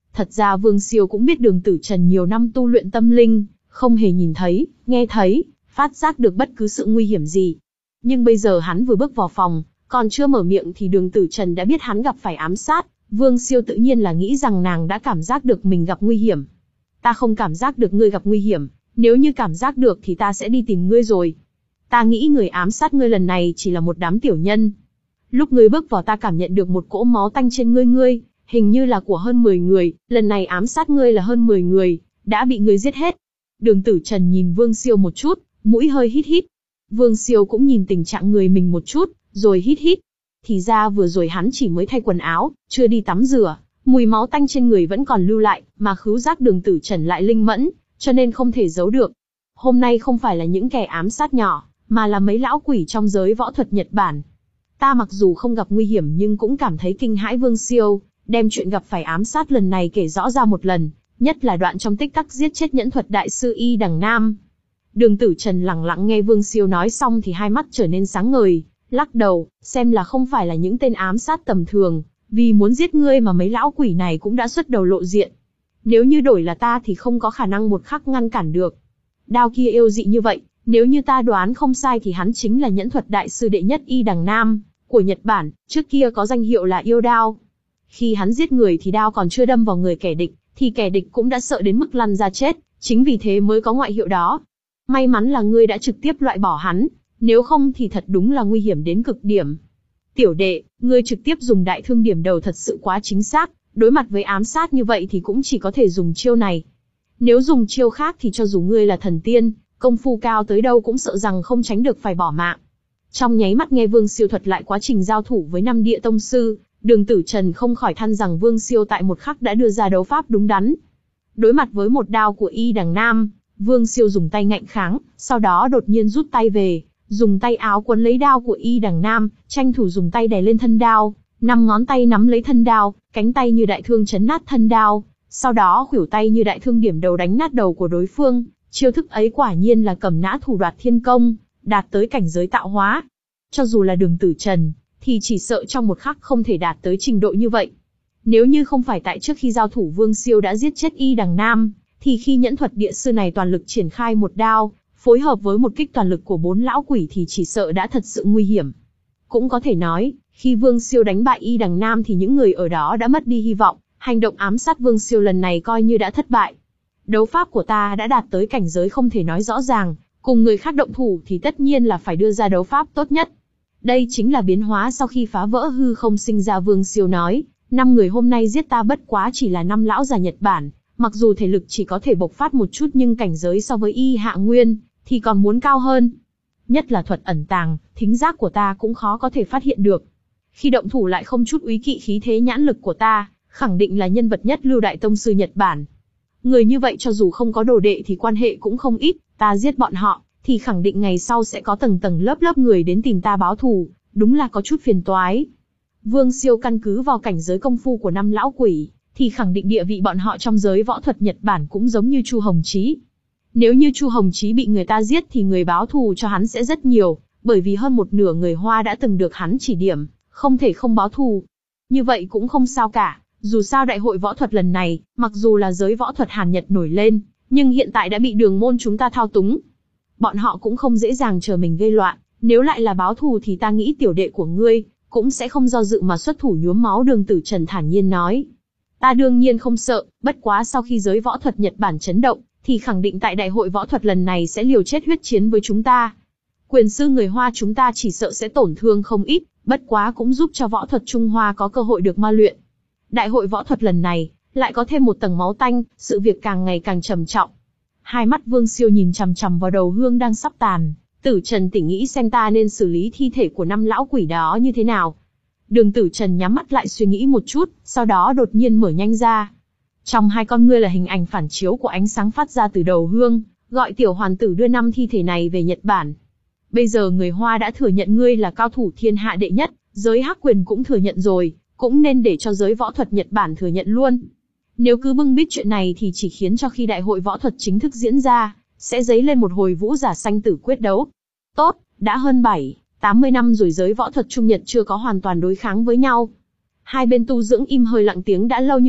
Thật ra Vương Siêu cũng biết Đường Tử Trần nhiều năm tu luyện tâm linh, không hề nhìn thấy, nghe thấy, phát giác được bất cứ sự nguy hiểm gì. Nhưng bây giờ hắn vừa bước vào phòng, còn chưa mở miệng thì Đường Tử Trần đã biết hắn gặp phải ám sát. Vương Siêu tự nhiên là nghĩ rằng nàng đã cảm giác được mình gặp nguy hiểm. Ta không cảm giác được ngươi gặp nguy hiểm, nếu như cảm giác được thì ta sẽ đi tìm ngươi rồi. Ta nghĩ người ám sát ngươi lần này chỉ là một đám tiểu nhân. Lúc ngươi bước vào ta cảm nhận được một cỗ máu tanh trên ngươi ngươi, hình như là của hơn mười người, lần này ám sát ngươi là hơn mười người, đã bị ngươi giết hết. Đường Tử Trần nhìn Vương Siêu một chút, mũi hơi hít hít. Vương Siêu cũng nhìn tình trạng người mình một chút, rồi hít hít. Thì ra vừa rồi hắn chỉ mới thay quần áo, chưa đi tắm rửa, mùi máu tanh trên người vẫn còn lưu lại, mà khứu giác Đường Tử Trần lại linh mẫn, cho nên không thể giấu được. Hôm nay không phải là những kẻ ám sát nhỏ, mà là mấy lão quỷ trong giới võ thuật Nhật Bản. Ta mặc dù không gặp nguy hiểm nhưng cũng cảm thấy kinh hãi. Vương Siêu đem chuyện gặp phải ám sát lần này kể rõ ra một lần, nhất là đoạn trong tích tắc giết chết nhẫn thuật đại sư Y Đằng Nam. Đường Tử Trần lặng lặng nghe Vương Siêu nói xong thì hai mắt trở nên sáng ngời, lắc đầu, xem là không phải là những tên ám sát tầm thường, vì muốn giết ngươi mà mấy lão quỷ này cũng đã xuất đầu lộ diện. Nếu như đổi là ta thì không có khả năng một khắc ngăn cản được. Đao kia yêu dị như vậy, nếu như ta đoán không sai thì hắn chính là nhẫn thuật đại sư đệ nhất Y Đằng Nam của Nhật Bản, trước kia có danh hiệu là yêu đao. Khi hắn giết người thì đao còn chưa đâm vào người kẻ địch, thì kẻ địch cũng đã sợ đến mức lăn ra chết, chính vì thế mới có ngoại hiệu đó. May mắn là ngươi đã trực tiếp loại bỏ hắn, nếu không thì thật đúng là nguy hiểm đến cực điểm. Tiểu đệ, ngươi trực tiếp dùng đại thương điểm đầu thật sự quá chính xác, đối mặt với ám sát như vậy thì cũng chỉ có thể dùng chiêu này. Nếu dùng chiêu khác thì cho dù ngươi là thần tiên, công phu cao tới đâu cũng sợ rằng không tránh được phải bỏ mạng. Trong nháy mắt nghe Vương Siêu thuật lại quá trình giao thủ với năm địa tông sư, Đường Tử Trần không khỏi than rằng Vương Siêu tại một khắc đã đưa ra đấu pháp đúng đắn. Đối mặt với một đao của Y Đằng Nam, Vương Siêu dùng tay ngạnh kháng, sau đó đột nhiên rút tay về, dùng tay áo quấn lấy đao của Y Đằng Nam, tranh thủ dùng tay đè lên thân đao, năm ngón tay nắm lấy thân đao, cánh tay như đại thương chấn nát thân đao, sau đó khuỷu tay như đại thương điểm đầu đánh nát đầu của đối phương. Chiêu thức ấy quả nhiên là cầm nã thủ đoạt thiên công, đạt tới cảnh giới tạo hóa. Cho dù là Đường Tử Trần, thì chỉ sợ trong một khắc không thể đạt tới trình độ như vậy. Nếu như không phải tại trước khi giao thủ Vương Siêu đã giết chết Y Đằng Nam, thì khi nhẫn thuật địa sư này toàn lực triển khai một đao, phối hợp với một kích toàn lực của bốn lão quỷ thì chỉ sợ đã thật sự nguy hiểm. Cũng có thể nói, khi Vương Siêu đánh bại Y Đằng Nam thì những người ở đó đã mất đi hy vọng, hành động ám sát Vương Siêu lần này coi như đã thất bại. Đấu pháp của ta đã đạt tới cảnh giới không thể nói rõ ràng, cùng người khác động thủ thì tất nhiên là phải đưa ra đấu pháp tốt nhất. Đây chính là biến hóa sau khi phá vỡ hư không sinh ra. Vương Siêu nói, năm người hôm nay giết ta bất quá chỉ là năm lão già Nhật Bản, mặc dù thể lực chỉ có thể bộc phát một chút nhưng cảnh giới so với Y Hạ Nguyên thì còn muốn cao hơn. Nhất là thuật ẩn tàng, thính giác của ta cũng khó có thể phát hiện được. Khi động thủ lại không chút úy kỵ khí thế nhãn lực của ta, khẳng định là nhân vật nhất lưu đại tông sư Nhật Bản. Người như vậy cho dù không có đồ đệ thì quan hệ cũng không ít, ta giết bọn họ, thì khẳng định ngày sau sẽ có tầng tầng lớp lớp người đến tìm ta báo thù, đúng là có chút phiền toái. Vương Siêu căn cứ vào cảnh giới công phu của năm lão quỷ, thì khẳng định địa vị bọn họ trong giới võ thuật Nhật Bản cũng giống như Chu Hồng Chí. Nếu như Chu Hồng Chí bị người ta giết thì người báo thù cho hắn sẽ rất nhiều, bởi vì hơn một nửa người Hoa đã từng được hắn chỉ điểm, không thể không báo thù. Như vậy cũng không sao cả, dù sao đại hội võ thuật lần này, mặc dù là giới võ thuật Hàn Nhật nổi lên, nhưng hiện tại đã bị Đường môn chúng ta thao túng. Bọn họ cũng không dễ dàng chờ mình gây loạn, nếu lại là báo thù thì ta nghĩ tiểu đệ của ngươi cũng sẽ không do dự mà xuất thủ nhuốm máu. Đường Tử Trần thản nhiên nói. Ta đương nhiên không sợ, bất quá sau khi giới võ thuật Nhật Bản chấn động, thì khẳng định tại đại hội võ thuật lần này sẽ liều chết huyết chiến với chúng ta. Quyền sư người Hoa chúng ta chỉ sợ sẽ tổn thương không ít, bất quá cũng giúp cho võ thuật Trung Hoa có cơ hội được ma luyện. Đại hội võ thuật lần này, lại có thêm một tầng máu tanh, sự việc càng ngày càng trầm trọng. Hai mắt Vương Siêu nhìn chằm chằm vào đầu hương đang sắp tàn, Tử Trần tỉnh nghĩ xem ta nên xử lý thi thể của năm lão quỷ đó như thế nào. Đường Tử Trần nhắm mắt lại suy nghĩ một chút, sau đó đột nhiên mở nhanh ra. Trong hai con ngươi là hình ảnh phản chiếu của ánh sáng phát ra từ đầu hương, gọi tiểu hoàn tử đưa năm thi thể này về Nhật Bản. Bây giờ người Hoa đã thừa nhận ngươi là cao thủ thiên hạ đệ nhất, giới hắc quyền cũng thừa nhận rồi, cũng nên để cho giới võ thuật Nhật Bản thừa nhận luôn. Nếu cứ bưng bít chuyện này thì chỉ khiến cho khi đại hội võ thuật chính thức diễn ra, sẽ dấy lên một hồi vũ giả sanh tử quyết đấu. Tốt, đã hơn bảy, tám mươi năm rồi giới võ thuật Trung Nhật chưa có hoàn toàn đối kháng với nhau. Hai bên tu dưỡng im hơi lặng tiếng đã lâu như vậy,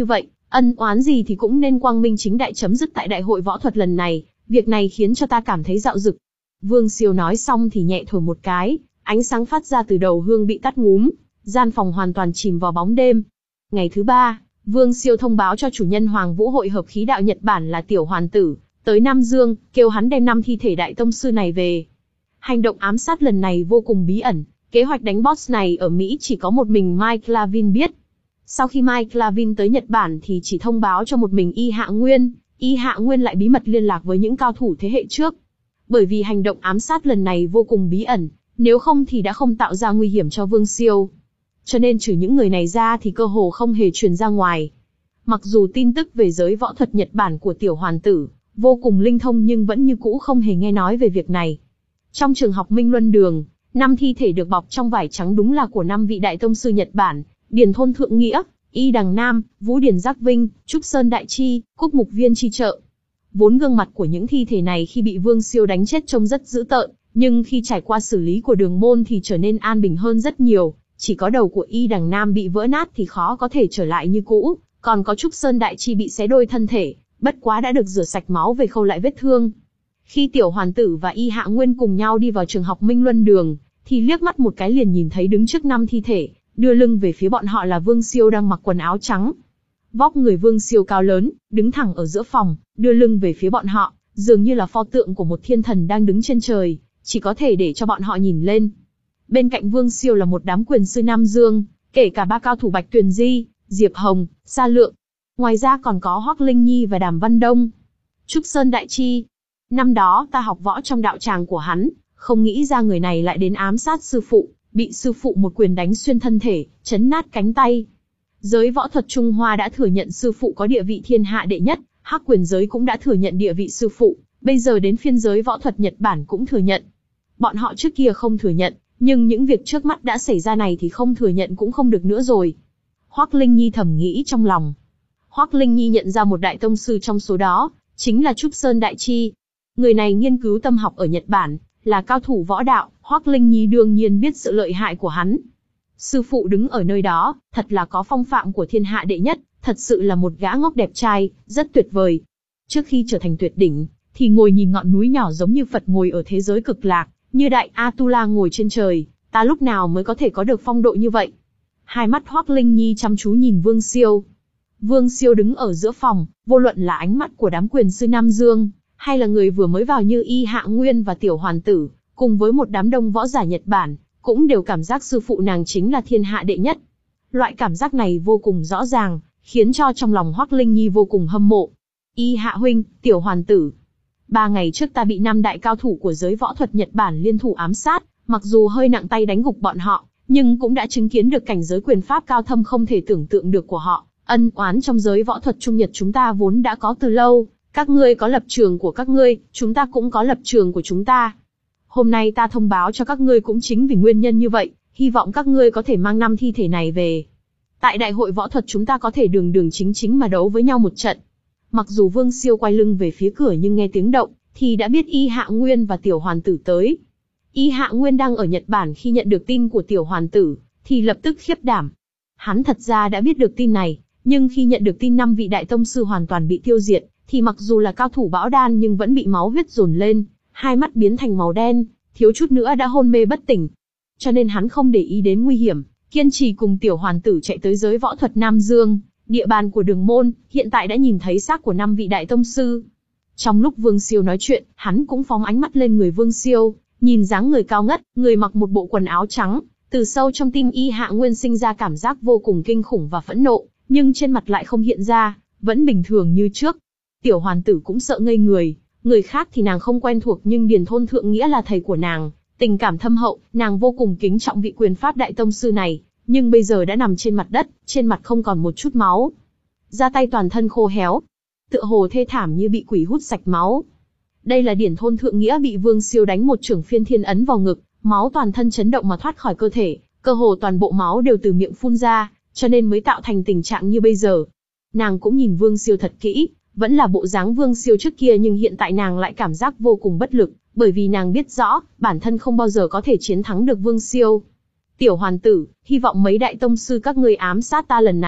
Ân oán gì thì cũng nên quang minh chính đại chấm dứt tại đại hội võ thuật lần này, việc này khiến cho ta cảm thấy dạo dực. Vương Siêu nói xong thì nhẹ thổi một cái, ánh sáng phát ra từ đầu hương bị tắt ngúm, gian phòng hoàn toàn chìm vào bóng đêm. Ngày thứ ba, Vương Siêu thông báo cho chủ nhân Hoàng Vũ hội hợp khí đạo Nhật Bản là Tiểu Hoàn Tử, tới Nam Dương, kêu hắn đem năm thi thể đại tông sư này về. Hành động ám sát lần này vô cùng bí ẩn, kế hoạch đánh boss này ở Mỹ chỉ có một mình Mike Lavin biết. Sau khi Mike Lavin tới Nhật Bản thì chỉ thông báo cho một mình Y Hạ Nguyên, Y Hạ Nguyên lại bí mật liên lạc với những cao thủ thế hệ trước. Bởi vì hành động ám sát lần này vô cùng bí ẩn, nếu không thì đã không tạo ra nguy hiểm cho Vương Siêu. Cho nên trừ những người này ra thì cơ hồ không hề truyền ra ngoài. Mặc dù tin tức về giới võ thuật Nhật Bản của Tiểu Hoàn Tử vô cùng linh thông nhưng vẫn như cũ không hề nghe nói về việc này. Trong trường học Minh Luân Đường, năm thi thể được bọc trong vải trắng đúng là của năm vị đại tông sư Nhật Bản, Điền Thôn Thượng Nghĩa, Y Đằng Nam, Vũ Điền Giác Vinh, Trúc Sơn Đại Chi, Cúc Mục Viên Chi Trợ. Vốn gương mặt của những thi thể này khi bị Vương Siêu đánh chết trông rất dữ tợn, nhưng khi trải qua xử lý của Đường Môn thì trở nên an bình hơn rất nhiều, chỉ có đầu của Y Đằng Nam bị vỡ nát thì khó có thể trở lại như cũ, còn có Trúc Sơn Đại Chi bị xé đôi thân thể, bất quá đã được rửa sạch máu về khâu lại vết thương. Khi Tiểu Hoàn Tử và Y Hạ Nguyên cùng nhau đi vào trường học Minh Luân Đường, thì liếc mắt một cái liền nhìn thấy đứng trước năm thi thể, đưa lưng về phía bọn họ là Vương Siêu đang mặc quần áo trắng. Vóc người Vương Siêu cao lớn, đứng thẳng ở giữa phòng, đưa lưng về phía bọn họ, dường như là pho tượng của một thiên thần đang đứng trên trời, chỉ có thể để cho bọn họ nhìn lên. Bên cạnh Vương Siêu là một đám quyền sư Nam Dương, kể cả ba cao thủ Bạch Tuyền Di, Diệp Hồng, Sa Lượng. Ngoài ra còn có Hoắc Linh Nhi và Đàm Văn Đông. Trúc Sơn Đại Chi. Năm đó ta học võ trong đạo tràng của hắn, không nghĩ ra người này lại đến ám sát sư phụ, bị sư phụ một quyền đánh xuyên thân thể, chấn nát cánh tay. Giới võ thuật Trung Hoa đã thừa nhận sư phụ có địa vị thiên hạ đệ nhất, Hắc quyền giới cũng đã thừa nhận địa vị sư phụ, bây giờ đến phiên giới võ thuật Nhật Bản cũng thừa nhận. Bọn họ trước kia không thừa nhận, nhưng những việc trước mắt đã xảy ra này thì không thừa nhận cũng không được nữa rồi. Hoắc Linh Nhi thầm nghĩ trong lòng. Hoắc Linh Nhi nhận ra một đại tông sư trong số đó, chính là Trúc Sơn Đại Chi. Người này nghiên cứu tâm học ở Nhật Bản, là cao thủ võ đạo, Hoắc Linh Nhi đương nhiên biết sự lợi hại của hắn. Sư phụ đứng ở nơi đó, thật là có phong phạm của thiên hạ đệ nhất, thật sự là một gã ngốc đẹp trai, rất tuyệt vời. Trước khi trở thành tuyệt đỉnh, thì ngồi nhìn ngọn núi nhỏ giống như Phật ngồi ở thế giới cực lạc, như Đại Atula ngồi trên trời, ta lúc nào mới có thể có được phong độ như vậy? Hai mắt Hoắc Linh Nhi chăm chú nhìn Vương Siêu. Vương Siêu đứng ở giữa phòng, vô luận là ánh mắt của đám quyền sư Nam Dương, hay là người vừa mới vào như Y Hạ Nguyên và Tiểu Hoàn Tử, cùng với một đám đông võ giả Nhật Bản, cũng đều cảm giác sư phụ nàng chính là thiên hạ đệ nhất. Loại cảm giác này vô cùng rõ ràng, khiến cho trong lòng Hoắc Linh Nhi vô cùng hâm mộ. Y Hạ huynh, Tiểu Hoàn Tử. Ba ngày trước ta bị năm đại cao thủ của giới võ thuật Nhật Bản liên thủ ám sát, mặc dù hơi nặng tay đánh gục bọn họ, nhưng cũng đã chứng kiến được cảnh giới quyền pháp cao thâm không thể tưởng tượng được của họ. Ân oán trong giới võ thuật Trung Nhật chúng ta vốn đã có từ lâu, các ngươi có lập trường của các ngươi, chúng ta cũng có lập trường của chúng ta. Hôm nay ta thông báo cho các ngươi cũng chính vì nguyên nhân như vậy, hy vọng các ngươi có thể mang năm thi thể này về. Tại đại hội võ thuật chúng ta có thể đường đường chính chính mà đấu với nhau một trận. Mặc dù Vương Siêu quay lưng về phía cửa nhưng nghe tiếng động, thì đã biết Y Hạ Nguyên và Tiểu Hoàn Tử tới. Y Hạ Nguyên đang ở Nhật Bản khi nhận được tin của Tiểu Hoàn Tử, thì lập tức khiếp đảm. Hắn thật ra đã biết được tin này, nhưng khi nhận được tin năm vị đại tông sư hoàn toàn bị tiêu diệt, thì mặc dù là cao thủ bão đan nhưng vẫn bị máu huyết dồn lên, hai mắt biến thành màu đen, thiếu chút nữa đã hôn mê bất tỉnh. Cho nên hắn không để ý đến nguy hiểm, kiên trì cùng Tiểu Hoàn Tử chạy tới giới võ thuật Nam Dương, địa bàn của Đường Môn, hiện tại đã nhìn thấy xác của năm vị đại tông sư. Trong lúc Vương Siêu nói chuyện, hắn cũng phóng ánh mắt lên người Vương Siêu, nhìn dáng người cao ngất, người mặc một bộ quần áo trắng, từ sâu trong tim Y Hạ Nguyên sinh ra cảm giác vô cùng kinh khủng và phẫn nộ, nhưng trên mặt lại không hiện ra, vẫn bình thường như trước. Tiểu Hoàn Tử cũng sợ ngây người, người khác thì nàng không quen thuộc nhưng Điền Thôn Thượng Nghĩa là thầy của nàng, tình cảm thâm hậu, nàng vô cùng kính trọng vị quyền pháp đại tông sư này, nhưng bây giờ đã nằm trên mặt đất, trên mặt không còn một chút máu. Da tay toàn thân khô héo, tựa hồ thê thảm như bị quỷ hút sạch máu. Đây là Điền Thôn Thượng Nghĩa bị Vương Siêu đánh một chưởng phiên thiên ấn vào ngực, máu toàn thân chấn động mà thoát khỏi cơ thể, cơ hồ toàn bộ máu đều từ miệng phun ra, cho nên mới tạo thành tình trạng như bây giờ. Nàng cũng nhìn Vương Siêu thật kỹ, vẫn là bộ dáng Vương Siêu trước kia nhưng hiện tại nàng lại cảm giác vô cùng bất lực, bởi vì nàng biết rõ, bản thân không bao giờ có thể chiến thắng được Vương Siêu. Tiểu Hoàn Tử, hy vọng mấy đại tông sư các ngươi ám sát ta lần này,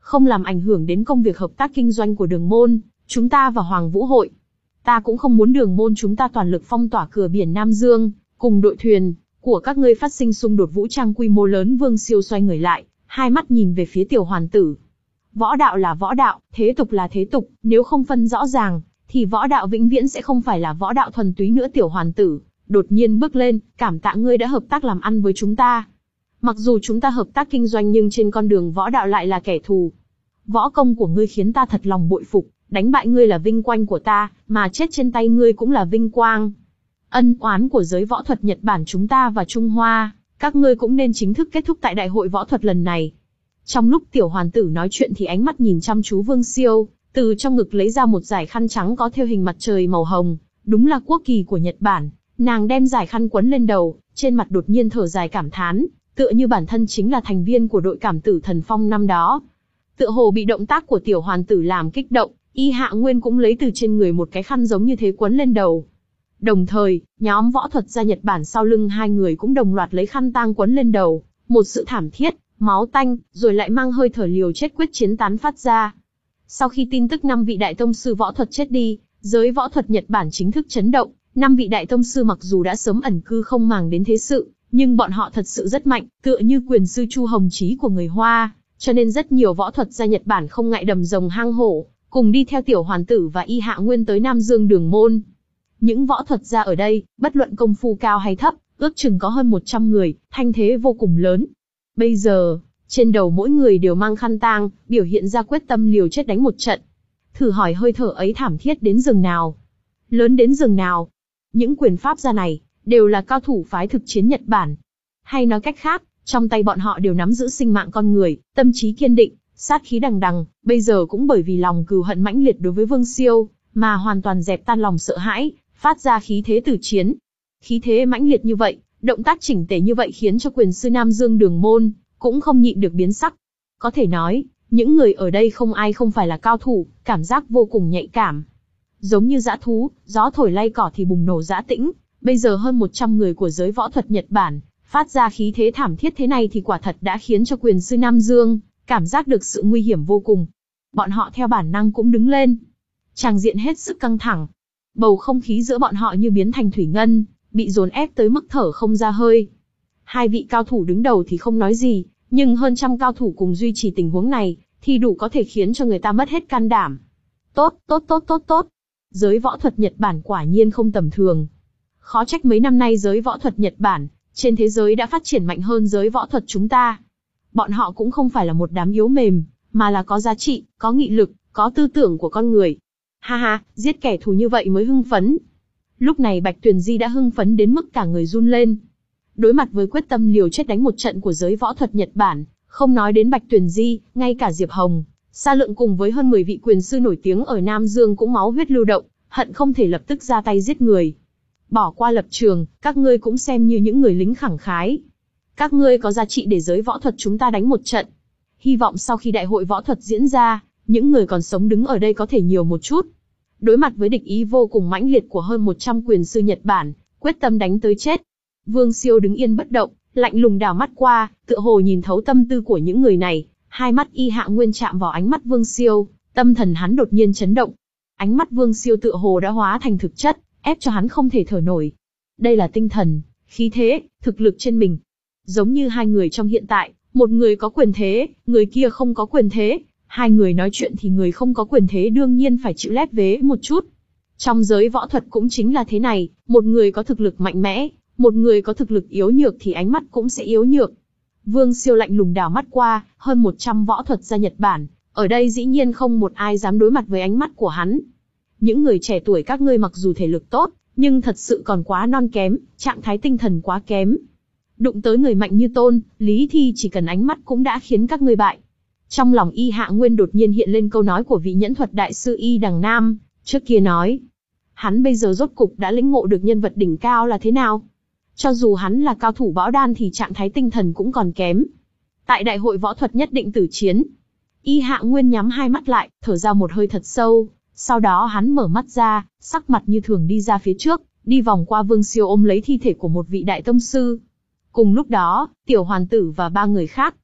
không làm ảnh hưởng đến công việc hợp tác kinh doanh của Đường môn, chúng ta và Hoàng Vũ hội. Ta cũng không muốn Đường môn chúng ta toàn lực phong tỏa cửa biển Nam Dương, cùng đội thuyền của các ngươi phát sinh xung đột vũ trang quy mô lớn. Vương Siêu xoay người lại, hai mắt nhìn về phía Tiểu Hoàn Tử. Võ đạo là võ đạo, thế tục là thế tục, nếu không phân rõ ràng, thì võ đạo vĩnh viễn sẽ không phải là võ đạo thuần túy nữa. Tiểu Hoàn Tử đột nhiên bước lên, cảm tạ ngươi đã hợp tác làm ăn với chúng ta. Mặc dù chúng ta hợp tác kinh doanh nhưng trên con đường võ đạo lại là kẻ thù. Võ công của ngươi khiến ta thật lòng bội phục, đánh bại ngươi là vinh quang của ta, mà chết trên tay ngươi cũng là vinh quang. Ân oán của giới võ thuật Nhật Bản chúng ta và Trung Hoa, các ngươi cũng nên chính thức kết thúc tại đại hội võ thuật lần này. Trong lúc Tiểu Hoàn Tử nói chuyện thì ánh mắt nhìn chăm chú Vương Siêu, từ trong ngực lấy ra một dải khăn trắng có thêu hình mặt trời màu hồng, đúng là quốc kỳ của Nhật Bản. Nàng đem dải khăn quấn lên đầu, trên mặt đột nhiên thở dài cảm thán, tựa như bản thân chính là thành viên của đội Cảm Tử Thần Phong năm đó. Tựa hồ bị động tác của Tiểu Hoàn Tử làm kích động, Y Hạ Nguyên cũng lấy từ trên người một cái khăn giống như thế quấn lên đầu. Đồng thời, nhóm võ thuật gia Nhật Bản sau lưng hai người cũng đồng loạt lấy khăn tang quấn lên đầu, một sự thảm thiết, máu tanh, rồi lại mang hơi thở liều chết quyết chiến tán phát ra. Sau khi tin tức năm vị đại tông sư võ thuật chết đi, giới võ thuật Nhật Bản chính thức chấn động. Năm vị đại tông sư mặc dù đã sớm ẩn cư không màng đến thế sự, nhưng bọn họ thật sự rất mạnh, tựa như quyền sư Chu Hồng Chí của người Hoa, cho nên rất nhiều võ thuật gia Nhật Bản không ngại đầm rồng hang hổ, cùng đi theo Tiểu Hoàn Tử và Y Hạ Nguyên tới Nam Dương Đường môn. Những võ thuật gia ở đây, bất luận công phu cao hay thấp, ước chừng có hơn một trăm người, thanh thế vô cùng lớn. Bây giờ, trên đầu mỗi người đều mang khăn tang, biểu hiện ra quyết tâm liều chết đánh một trận. Thử hỏi hơi thở ấy thảm thiết đến giường nào, lớn đến giường nào. Những quyền pháp gia này, đều là cao thủ phái thực chiến Nhật Bản. Hay nói cách khác, trong tay bọn họ đều nắm giữ sinh mạng con người, tâm trí kiên định, sát khí đằng đằng, bây giờ cũng bởi vì lòng cừu hận mãnh liệt đối với Vương Siêu, mà hoàn toàn dẹp tan lòng sợ hãi, phát ra khí thế tử chiến. Khí thế mãnh liệt như vậy, động tác chỉnh tề như vậy khiến cho quyền sư Nam Dương Đường môn, cũng không nhịn được biến sắc. Có thể nói, những người ở đây không ai không phải là cao thủ, cảm giác vô cùng nhạy cảm. Giống như dã thú, gió thổi lay cỏ thì bùng nổ dã tĩnh, bây giờ hơn một trăm người của giới võ thuật Nhật Bản, phát ra khí thế thảm thiết thế này thì quả thật đã khiến cho quyền sư Nam Dương, cảm giác được sự nguy hiểm vô cùng. Bọn họ theo bản năng cũng đứng lên. Tràng diện hết sức căng thẳng. Bầu không khí giữa bọn họ như biến thành thủy ngân, bị dồn ép tới mức thở không ra hơi. Hai vị cao thủ đứng đầu thì không nói gì, nhưng hơn trăm cao thủ cùng duy trì tình huống này, thì đủ có thể khiến cho người ta mất hết can đảm. Tốt, tốt tốt tốt tốt. Giới võ thuật Nhật Bản quả nhiên không tầm thường. Khó trách mấy năm nay giới võ thuật Nhật Bản, trên thế giới đã phát triển mạnh hơn giới võ thuật chúng ta. Bọn họ cũng không phải là một đám yếu mềm, mà là có giá trị, có nghị lực, có tư tưởng của con người. Ha ha, giết kẻ thù như vậy mới hưng phấn. Lúc này Bạch Tuyền Di đã hưng phấn đến mức cả người run lên. Đối mặt với quyết tâm liều chết đánh một trận của giới võ thuật Nhật Bản, không nói đến Bạch Tuyền Di, ngay cả Diệp Hồng, Sa Lượng cùng với hơn mười vị quyền sư nổi tiếng ở Nam Dương cũng máu huyết lưu động, hận không thể lập tức ra tay giết người. Bỏ qua lập trường, các ngươi cũng xem như những người lính khẳng khái. Các ngươi có giá trị để giới võ thuật chúng ta đánh một trận. Hy vọng sau khi đại hội võ thuật diễn ra, những người còn sống đứng ở đây có thể nhiều một chút. Đối mặt với địch ý vô cùng mãnh liệt của hơn một trăm quyền sư Nhật Bản, quyết tâm đánh tới chết. Vương Siêu đứng yên bất động, lạnh lùng đảo mắt qua, tựa hồ nhìn thấu tâm tư của những người này. Hai mắt Y Hạ Nguyên chạm vào ánh mắt Vương Siêu, tâm thần hắn đột nhiên chấn động. Ánh mắt Vương Siêu tựa hồ đã hóa thành thực chất, ép cho hắn không thể thở nổi. Đây là tinh thần, khí thế, thực lực trên mình. Giống như hai người trong hiện tại, một người có quyền thế, người kia không có quyền thế. Hai người nói chuyện thì người không có quyền thế đương nhiên phải chịu lép vế một chút. Trong giới võ thuật cũng chính là thế này, một người có thực lực mạnh mẽ, một người có thực lực yếu nhược thì ánh mắt cũng sẽ yếu nhược. Vương Siêu lạnh lùng đảo mắt qua, hơn một trăm võ thuật gia Nhật Bản, ở đây dĩ nhiên không một ai dám đối mặt với ánh mắt của hắn. Những người trẻ tuổi các ngươi mặc dù thể lực tốt, nhưng thật sự còn quá non kém, trạng thái tinh thần quá kém. Đụng tới người mạnh như Tôn, Lý Thi chỉ cần ánh mắt cũng đã khiến các ngươi bại. Trong lòng Y Hạ Nguyên đột nhiên hiện lên câu nói của vị nhẫn thuật đại sư Y Đằng Nam, trước kia nói. Hắn bây giờ rốt cục đã lĩnh ngộ được nhân vật đỉnh cao là thế nào. Cho dù hắn là cao thủ võ đan thì trạng thái tinh thần cũng còn kém. Tại đại hội võ thuật nhất định tử chiến. Y Hạ Nguyên nhắm hai mắt lại, thở ra một hơi thật sâu. Sau đó hắn mở mắt ra, sắc mặt như thường đi ra phía trước, đi vòng qua Vương Siêu ôm lấy thi thể của một vị đại tông sư. Cùng lúc đó, Tiểu Hoàn Tử và ba người khác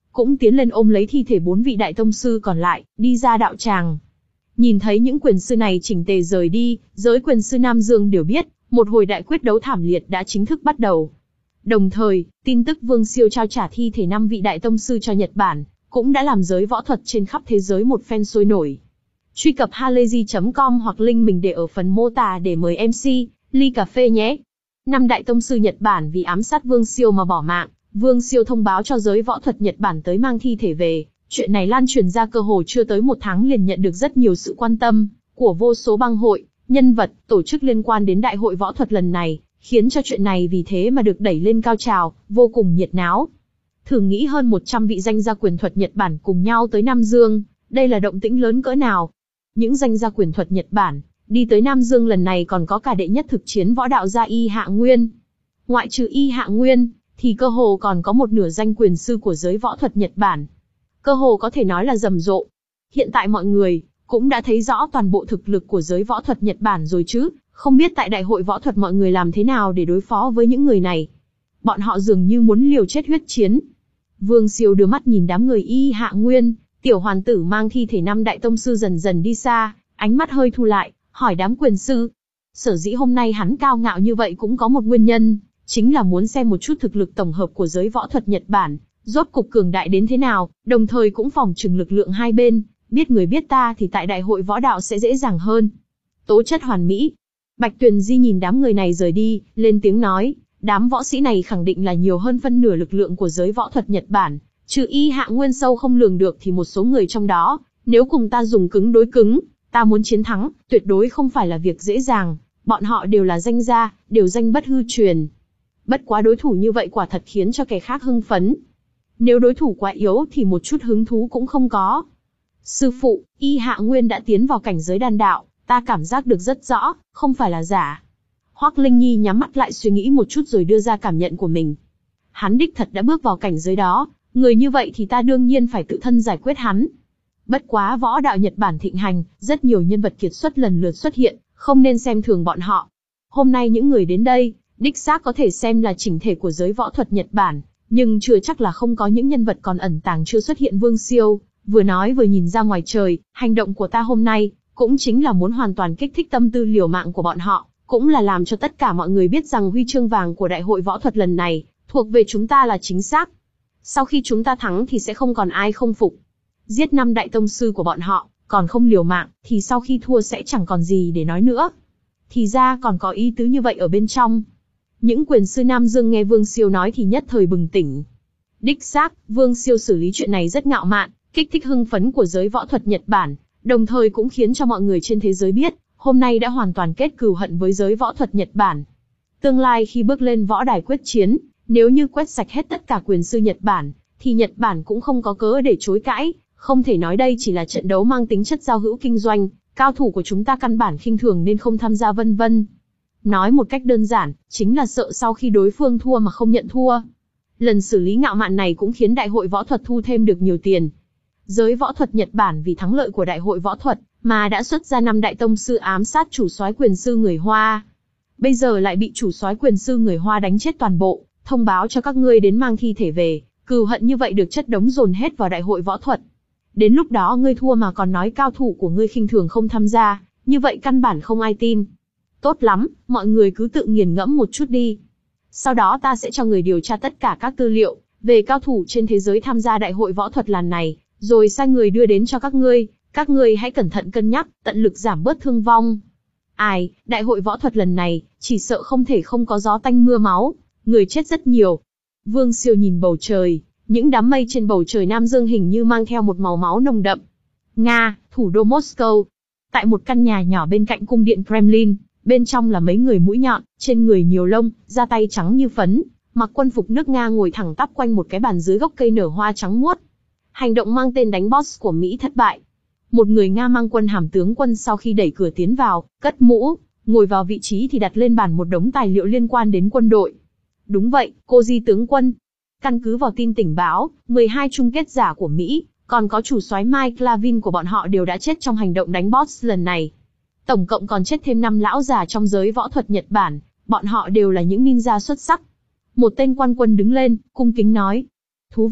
cũng tiến lên ôm lấy thi thể bốn vị đại tông sư còn lại, đi ra đạo tràng. Nhìn thấy những quyền sư này chỉnh tề rời đi, giới quyền sư Nam Dương đều biết, một hồi đại quyết đấu thảm liệt đã chính thức bắt đầu. Đồng thời, tin tức Vương Siêu trao trả thi thể năm vị đại tông sư cho Nhật Bản, cũng đã làm giới võ thuật trên khắp thế giới một phen sôi nổi. Truy cập halayzi chấm com hoặc link mình để ở phần mô tả để mời em xê, ly cà phê nhé. Năm đại tông sư Nhật Bản vì ám sát Vương Siêu mà bỏ mạng, Vương Siêu thông báo cho giới võ thuật Nhật Bản tới mang thi thể về. Chuyện này lan truyền ra cơ hồ chưa tới một tháng liền nhận được rất nhiều sự quan tâm của vô số bang hội, nhân vật, tổ chức liên quan đến đại hội võ thuật lần này, khiến cho chuyện này vì thế mà được đẩy lên cao trào, vô cùng nhiệt náo. Thử nghĩ hơn một trăm vị danh gia quyền thuật Nhật Bản cùng nhau tới Nam Dương, đây là động tĩnh lớn cỡ nào. Những danh gia quyền thuật Nhật Bản đi tới Nam Dương lần này còn có cả đệ nhất thực chiến võ đạo gia Y Hạ Nguyên. Ngoại trừ Y Hạ Nguyên, thì cơ hồ còn có một nửa danh quyền sư của giới võ thuật Nhật Bản. Cơ hồ có thể nói là rầm rộ. Hiện tại mọi người cũng đã thấy rõ toàn bộ thực lực của giới võ thuật Nhật Bản rồi chứ, không biết tại đại hội võ thuật mọi người làm thế nào để đối phó với những người này. Bọn họ dường như muốn liều chết huyết chiến. Vương Siêu đưa mắt nhìn đám người Y Hạ Nguyên, tiểu hoàn tử mang thi thể năm đại tông sư dần dần đi xa, ánh mắt hơi thu lại, hỏi đám quyền sư. Sở dĩ hôm nay hắn cao ngạo như vậy cũng có một nguyên nhân, chính là muốn xem một chút thực lực tổng hợp của giới võ thuật Nhật Bản, rốt cục cường đại đến thế nào, đồng thời cũng phòng trừng lực lượng hai bên, biết người biết ta thì tại đại hội võ đạo sẽ dễ dàng hơn. Tố chất hoàn mỹ. Bạch Tuyền Di nhìn đám người này rời đi, lên tiếng nói, đám võ sĩ này khẳng định là nhiều hơn phân nửa lực lượng của giới võ thuật Nhật Bản, trừ Y Hạ Nguyên sâu không lường được thì một số người trong đó, nếu cùng ta dùng cứng đối cứng, ta muốn chiến thắng, tuyệt đối không phải là việc dễ dàng, bọn họ đều là danh gia, đều danh bất hư truyền. Bất quá đối thủ như vậy quả thật khiến cho kẻ khác hưng phấn. Nếu đối thủ quá yếu thì một chút hứng thú cũng không có. Sư phụ, Y Hạ Nguyên đã tiến vào cảnh giới đan đạo, ta cảm giác được rất rõ, không phải là giả. Hoắc Linh Nhi nhắm mắt lại suy nghĩ một chút rồi đưa ra cảm nhận của mình. Hắn đích thật đã bước vào cảnh giới đó, người như vậy thì ta đương nhiên phải tự thân giải quyết hắn. Bất quá võ đạo Nhật Bản thịnh hành, rất nhiều nhân vật kiệt xuất lần lượt xuất hiện, không nên xem thường bọn họ. Hôm nay những người đến đây, đích xác có thể xem là chỉnh thể của giới võ thuật Nhật Bản, nhưng chưa chắc là không có những nhân vật còn ẩn tàng chưa xuất hiện. Vương Siêu vừa nói vừa nhìn ra ngoài trời, hành động của ta hôm nay cũng chính là muốn hoàn toàn kích thích tâm tư liều mạng của bọn họ, cũng là làm cho tất cả mọi người biết rằng huy chương vàng của đại hội võ thuật lần này thuộc về chúng ta là chính xác. Sau khi chúng ta thắng thì sẽ không còn ai không phục. Giết năm đại tông sư của bọn họ, còn không liều mạng, thì sau khi thua sẽ chẳng còn gì để nói nữa. Thì ra còn có ý tứ như vậy ở bên trong. Những quyền sư Nam Dương nghe Vương Siêu nói thì nhất thời bừng tỉnh. Đích xác, Vương Siêu xử lý chuyện này rất ngạo mạn, kích thích hưng phấn của giới võ thuật Nhật Bản, đồng thời cũng khiến cho mọi người trên thế giới biết, hôm nay đã hoàn toàn kết cừu hận với giới võ thuật Nhật Bản. Tương lai khi bước lên võ đài quyết chiến, nếu như quét sạch hết tất cả quyền sư Nhật Bản, thì Nhật Bản cũng không có cớ để chối cãi, không thể nói đây chỉ là trận đấu mang tính chất giao hữu kinh doanh, cao thủ của chúng ta căn bản khinh thường nên không tham gia vân vân. Nói một cách đơn giản, chính là sợ sau khi đối phương thua mà không nhận thua. Lần xử lý ngạo mạn này cũng khiến đại hội võ thuật thu thêm được nhiều tiền. Giới võ thuật Nhật Bản vì thắng lợi của đại hội võ thuật, mà đã xuất ra năm đại tông sư ám sát chủ soái quyền sư người Hoa. Bây giờ lại bị chủ soái quyền sư người Hoa đánh chết toàn bộ, thông báo cho các ngươi đến mang thi thể về, cừu hận như vậy được chất đống dồn hết vào đại hội võ thuật. Đến lúc đó ngươi thua mà còn nói cao thủ của ngươi khinh thường không tham gia, như vậy căn bản không ai tin. Tốt lắm, mọi người cứ tự nghiền ngẫm một chút đi. Sau đó ta sẽ cho người điều tra tất cả các tư liệu về cao thủ trên thế giới tham gia đại hội võ thuật lần này, rồi sai người đưa đến cho các ngươi. Các ngươi hãy cẩn thận cân nhắc, tận lực giảm bớt thương vong. Ai, đại hội võ thuật lần này, chỉ sợ không thể không có gió tanh mưa máu, người chết rất nhiều. Vương Siêu nhìn bầu trời, những đám mây trên bầu trời Nam Dương hình như mang theo một màu máu nồng đậm. Nga, thủ đô Moscow. Tại một căn nhà nhỏ bên cạnh cung điện Kremlin, bên trong là mấy người mũi nhọn, trên người nhiều lông, da tay trắng như phấn, mặc quân phục nước Nga ngồi thẳng tắp quanh một cái bàn dưới gốc cây nở hoa trắng muốt. Hành động mang tên đánh boss của Mỹ thất bại. Một người Nga mang quân hàm tướng quân sau khi đẩy cửa tiến vào, cất mũ, ngồi vào vị trí thì đặt lên bàn một đống tài liệu liên quan đến quân đội. Đúng vậy, cô Di tướng quân. Căn cứ vào tin tình báo, mười hai chung kết giả của Mỹ, còn có chủ soái Mike Clavin của bọn họ đều đã chết trong hành động đánh boss lần này. Tổng cộng còn chết thêm năm lão già trong giới võ thuật Nhật Bản, bọn họ đều là những ninja xuất sắc. Một tên quan quân đứng lên, cung kính nói. Thú vị,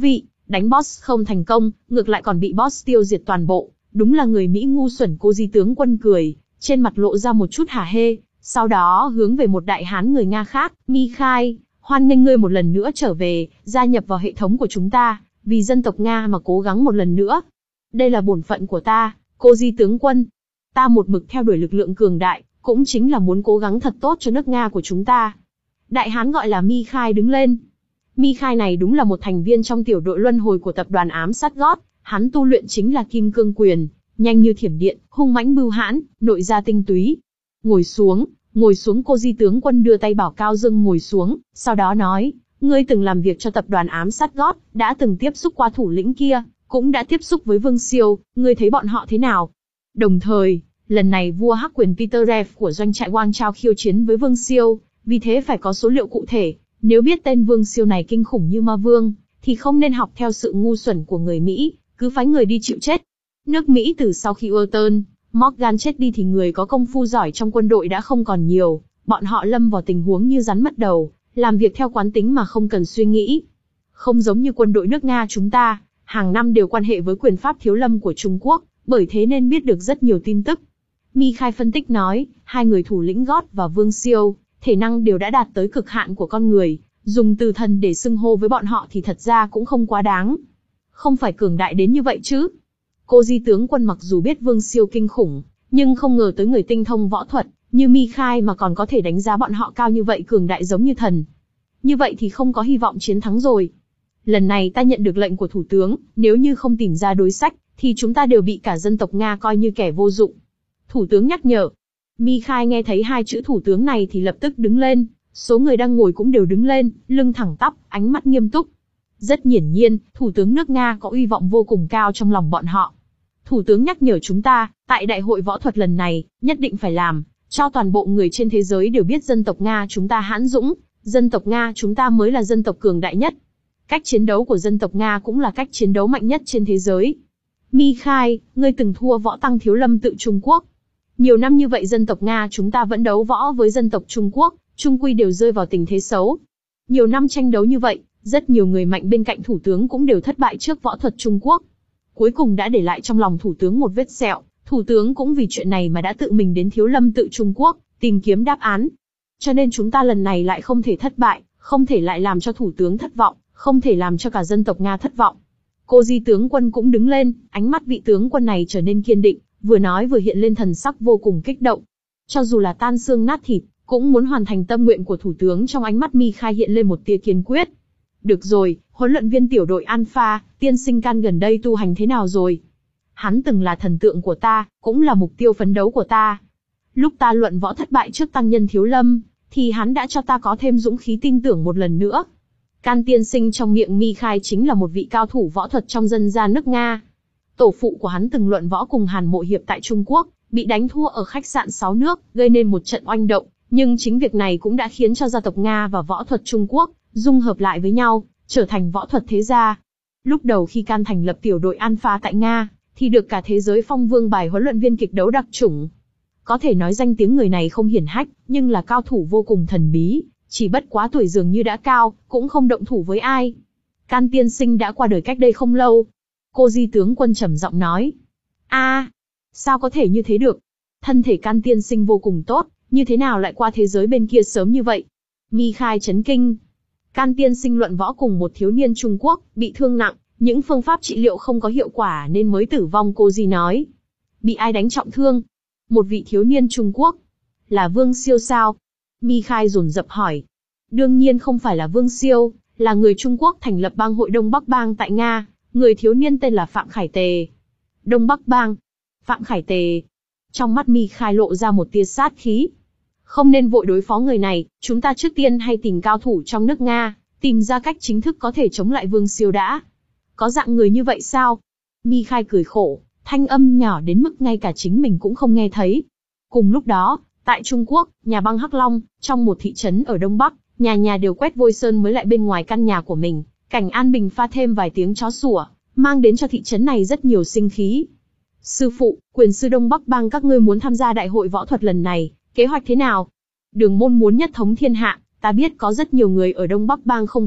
Đánh boss không thành công, ngược lại còn bị boss tiêu diệt toàn bộ, đúng là người Mỹ ngu xuẩn. Cô Di tướng quân cười, trên mặt lộ ra một chút hả hê, sau đó hướng về một đại hán người Nga khác, Mikhail, hoan nghênh ngươi một lần nữa trở về, gia nhập vào hệ thống của chúng ta, vì dân tộc Nga mà cố gắng một lần nữa. Đây là bổn phận của ta, cô Di tướng quân. Ta một mực theo đuổi lực lượng cường đại, cũng chính là muốn cố gắng thật tốt cho nước Nga của chúng ta. Đại hán gọi là Mikhail đứng lên. Mikhail này đúng là một thành viên trong tiểu đội luân hồi của tập đoàn ám sát gót, hắn tu luyện chính là kim cương quyền, nhanh như thiểm điện, hung mãnh bưu hãn, nội gia tinh túy. Ngồi xuống, ngồi xuống. Cô Di tướng quân đưa tay bảo Cao Dương ngồi xuống, sau đó nói, ngươi từng làm việc cho tập đoàn ám sát gót, đã từng tiếp xúc qua thủ lĩnh kia, cũng đã tiếp xúc với Vương Siêu, ngươi thấy bọn họ thế nào? Đồng thời, lần này vua hắc quyền Peterev của doanh trại Wang Chao khiêu chiến với Vương Siêu, vì thế phải có số liệu cụ thể. Nếu biết tên Vương Siêu này kinh khủng như ma vương, thì không nên học theo sự ngu xuẩn của người Mỹ, cứ phái người đi chịu chết. Nước Mỹ từ sau khi Walton, Morgan chết đi thì người có công phu giỏi trong quân đội đã không còn nhiều, bọn họ lâm vào tình huống như rắn mất đầu, làm việc theo quán tính mà không cần suy nghĩ. Không giống như quân đội nước Nga chúng ta, hàng năm đều quan hệ với quyền pháp thiếu lâm của Trung Quốc, bởi thế nên biết được rất nhiều tin tức. Mikhail phân tích nói, hai người thủ lĩnh gót và Vương Siêu, thể năng đều đã đạt tới cực hạn của con người, dùng từ thần để xưng hô với bọn họ thì thật ra cũng không quá đáng. Không phải cường đại đến như vậy chứ. Cô Di tướng quân mặc dù biết Vương Siêu kinh khủng, nhưng không ngờ tới người tinh thông võ thuật, như Mikhail mà còn có thể đánh giá bọn họ cao như vậy, cường đại giống như thần. Như vậy thì không có hy vọng chiến thắng rồi. Lần này ta nhận được lệnh của thủ tướng, nếu như không tìm ra đối sách, thì chúng ta đều bị cả dân tộc Nga coi như kẻ vô dụng. Thủ tướng nhắc nhở. Mikhail nghe thấy hai chữ thủ tướng này thì lập tức đứng lên, số người đang ngồi cũng đều đứng lên, lưng thẳng tắp, ánh mắt nghiêm túc. Rất hiển nhiên, thủ tướng nước Nga có uy vọng vô cùng cao trong lòng bọn họ. Thủ tướng nhắc nhở chúng ta, tại đại hội võ thuật lần này, nhất định phải làm, cho toàn bộ người trên thế giới đều biết dân tộc Nga chúng ta hãn dũng, dân tộc Nga chúng ta mới là dân tộc cường đại nhất. Cách chiến đấu của dân tộc Nga cũng là cách chiến đấu mạnh nhất trên thế giới. Mikhail, ngươi từng thua võ tăng thiếu lâm tự Trung Quốc. Nhiều năm như vậy dân tộc Nga chúng ta vẫn đấu võ với dân tộc Trung Quốc, chung quy đều rơi vào tình thế xấu. Nhiều năm tranh đấu như vậy, rất nhiều người mạnh bên cạnh thủ tướng cũng đều thất bại trước võ thuật Trung Quốc. Cuối cùng đã để lại trong lòng thủ tướng một vết sẹo, thủ tướng cũng vì chuyện này mà đã tự mình đến thiếu lâm tự Trung Quốc, tìm kiếm đáp án. Cho nên chúng ta lần này lại không thể thất bại, không thể lại làm cho thủ tướng thất vọng, không thể làm cho cả dân tộc Nga thất vọng. Cô Di tướng quân cũng đứng lên, ánh mắt vị tướng quân này trở nên kiên định, vừa nói vừa hiện lên thần sắc vô cùng kích động. Cho dù là tan xương nát thịt, cũng muốn hoàn thành tâm nguyện của thủ tướng. Trong ánh mắt Mikhail hiện lên một tia kiên quyết. Được rồi, huấn luyện viên tiểu đội Alpha, tiên sinh Can gần đây tu hành thế nào rồi? Hắn từng là thần tượng của ta, cũng là mục tiêu phấn đấu của ta. Lúc ta luận võ thất bại trước tăng nhân thiếu lâm, thì hắn đã cho ta có thêm dũng khí tin tưởng một lần nữa. Can tiên sinh trong miệng Mikhail chính là một vị cao thủ võ thuật trong dân gian nước Nga. Tổ phụ của hắn từng luận võ cùng Hàn Mộ Hiệp tại Trung Quốc, bị đánh thua ở khách sạn Sáu Nước, gây nên một trận oanh động. Nhưng chính việc này cũng đã khiến cho gia tộc Nga và võ thuật Trung Quốc dung hợp lại với nhau, trở thành võ thuật thế gia. Lúc đầu khi Can thành lập tiểu đội Alpha tại Nga, thì được cả thế giới phong vương bài huấn luyện viên kịch đấu đặc chủng. Có thể nói danh tiếng người này không hiển hách, nhưng là cao thủ vô cùng thần bí, chỉ bất quá tuổi dường như đã cao, cũng không động thủ với ai. Can tiên sinh đã qua đời cách đây không lâu. Cô Di tướng quân trầm giọng nói. A, à, sao có thể như thế được? Thân thể Can tiên sinh vô cùng tốt, như thế nào lại qua thế giới bên kia sớm như vậy? Mikhail chấn kinh. Can tiên sinh luận võ cùng một thiếu niên Trung Quốc, bị thương nặng, những phương pháp trị liệu không có hiệu quả nên mới tử vong. Cô Di nói. Bị ai đánh trọng thương? Một vị thiếu niên Trung Quốc. Là Vương Siêu sao? Mikhail dồn dập hỏi. Đương nhiên không phải là Vương Siêu, là người Trung Quốc thành lập bang hội Đông Bắc Bang tại Nga, người thiếu niên tên là Phạm Khải Tề. Đông Bắc Bang. Phạm Khải Tề. Trong mắt Mikhail lộ ra một tia sát khí. Không nên vội đối phó người này, chúng ta trước tiên hay tìm cao thủ trong nước Nga, tìm ra cách chính thức có thể chống lại Vương Siêu đã. Có dạng người như vậy sao? Mikhail cười khổ, thanh âm nhỏ đến mức ngay cả chính mình cũng không nghe thấy. Cùng lúc đó, tại Trung Quốc, nhà băng Hắc Long, trong một thị trấn ở Đông Bắc, nhà nhà đều quét vôi sơn mới lại bên ngoài căn nhà của mình, cảnh an bình pha thêm vài tiếng chó sủa, mang đến cho thị trấn này rất nhiều sinh khí. Sư phụ, quyền sư Đông Bắc Bang các ngươi muốn tham gia đại hội võ thuật lần này, kế hoạch thế nào? Đường môn muốn nhất thống thiên hạ, ta biết có rất nhiều người ở Đông Bắc Bang không phục,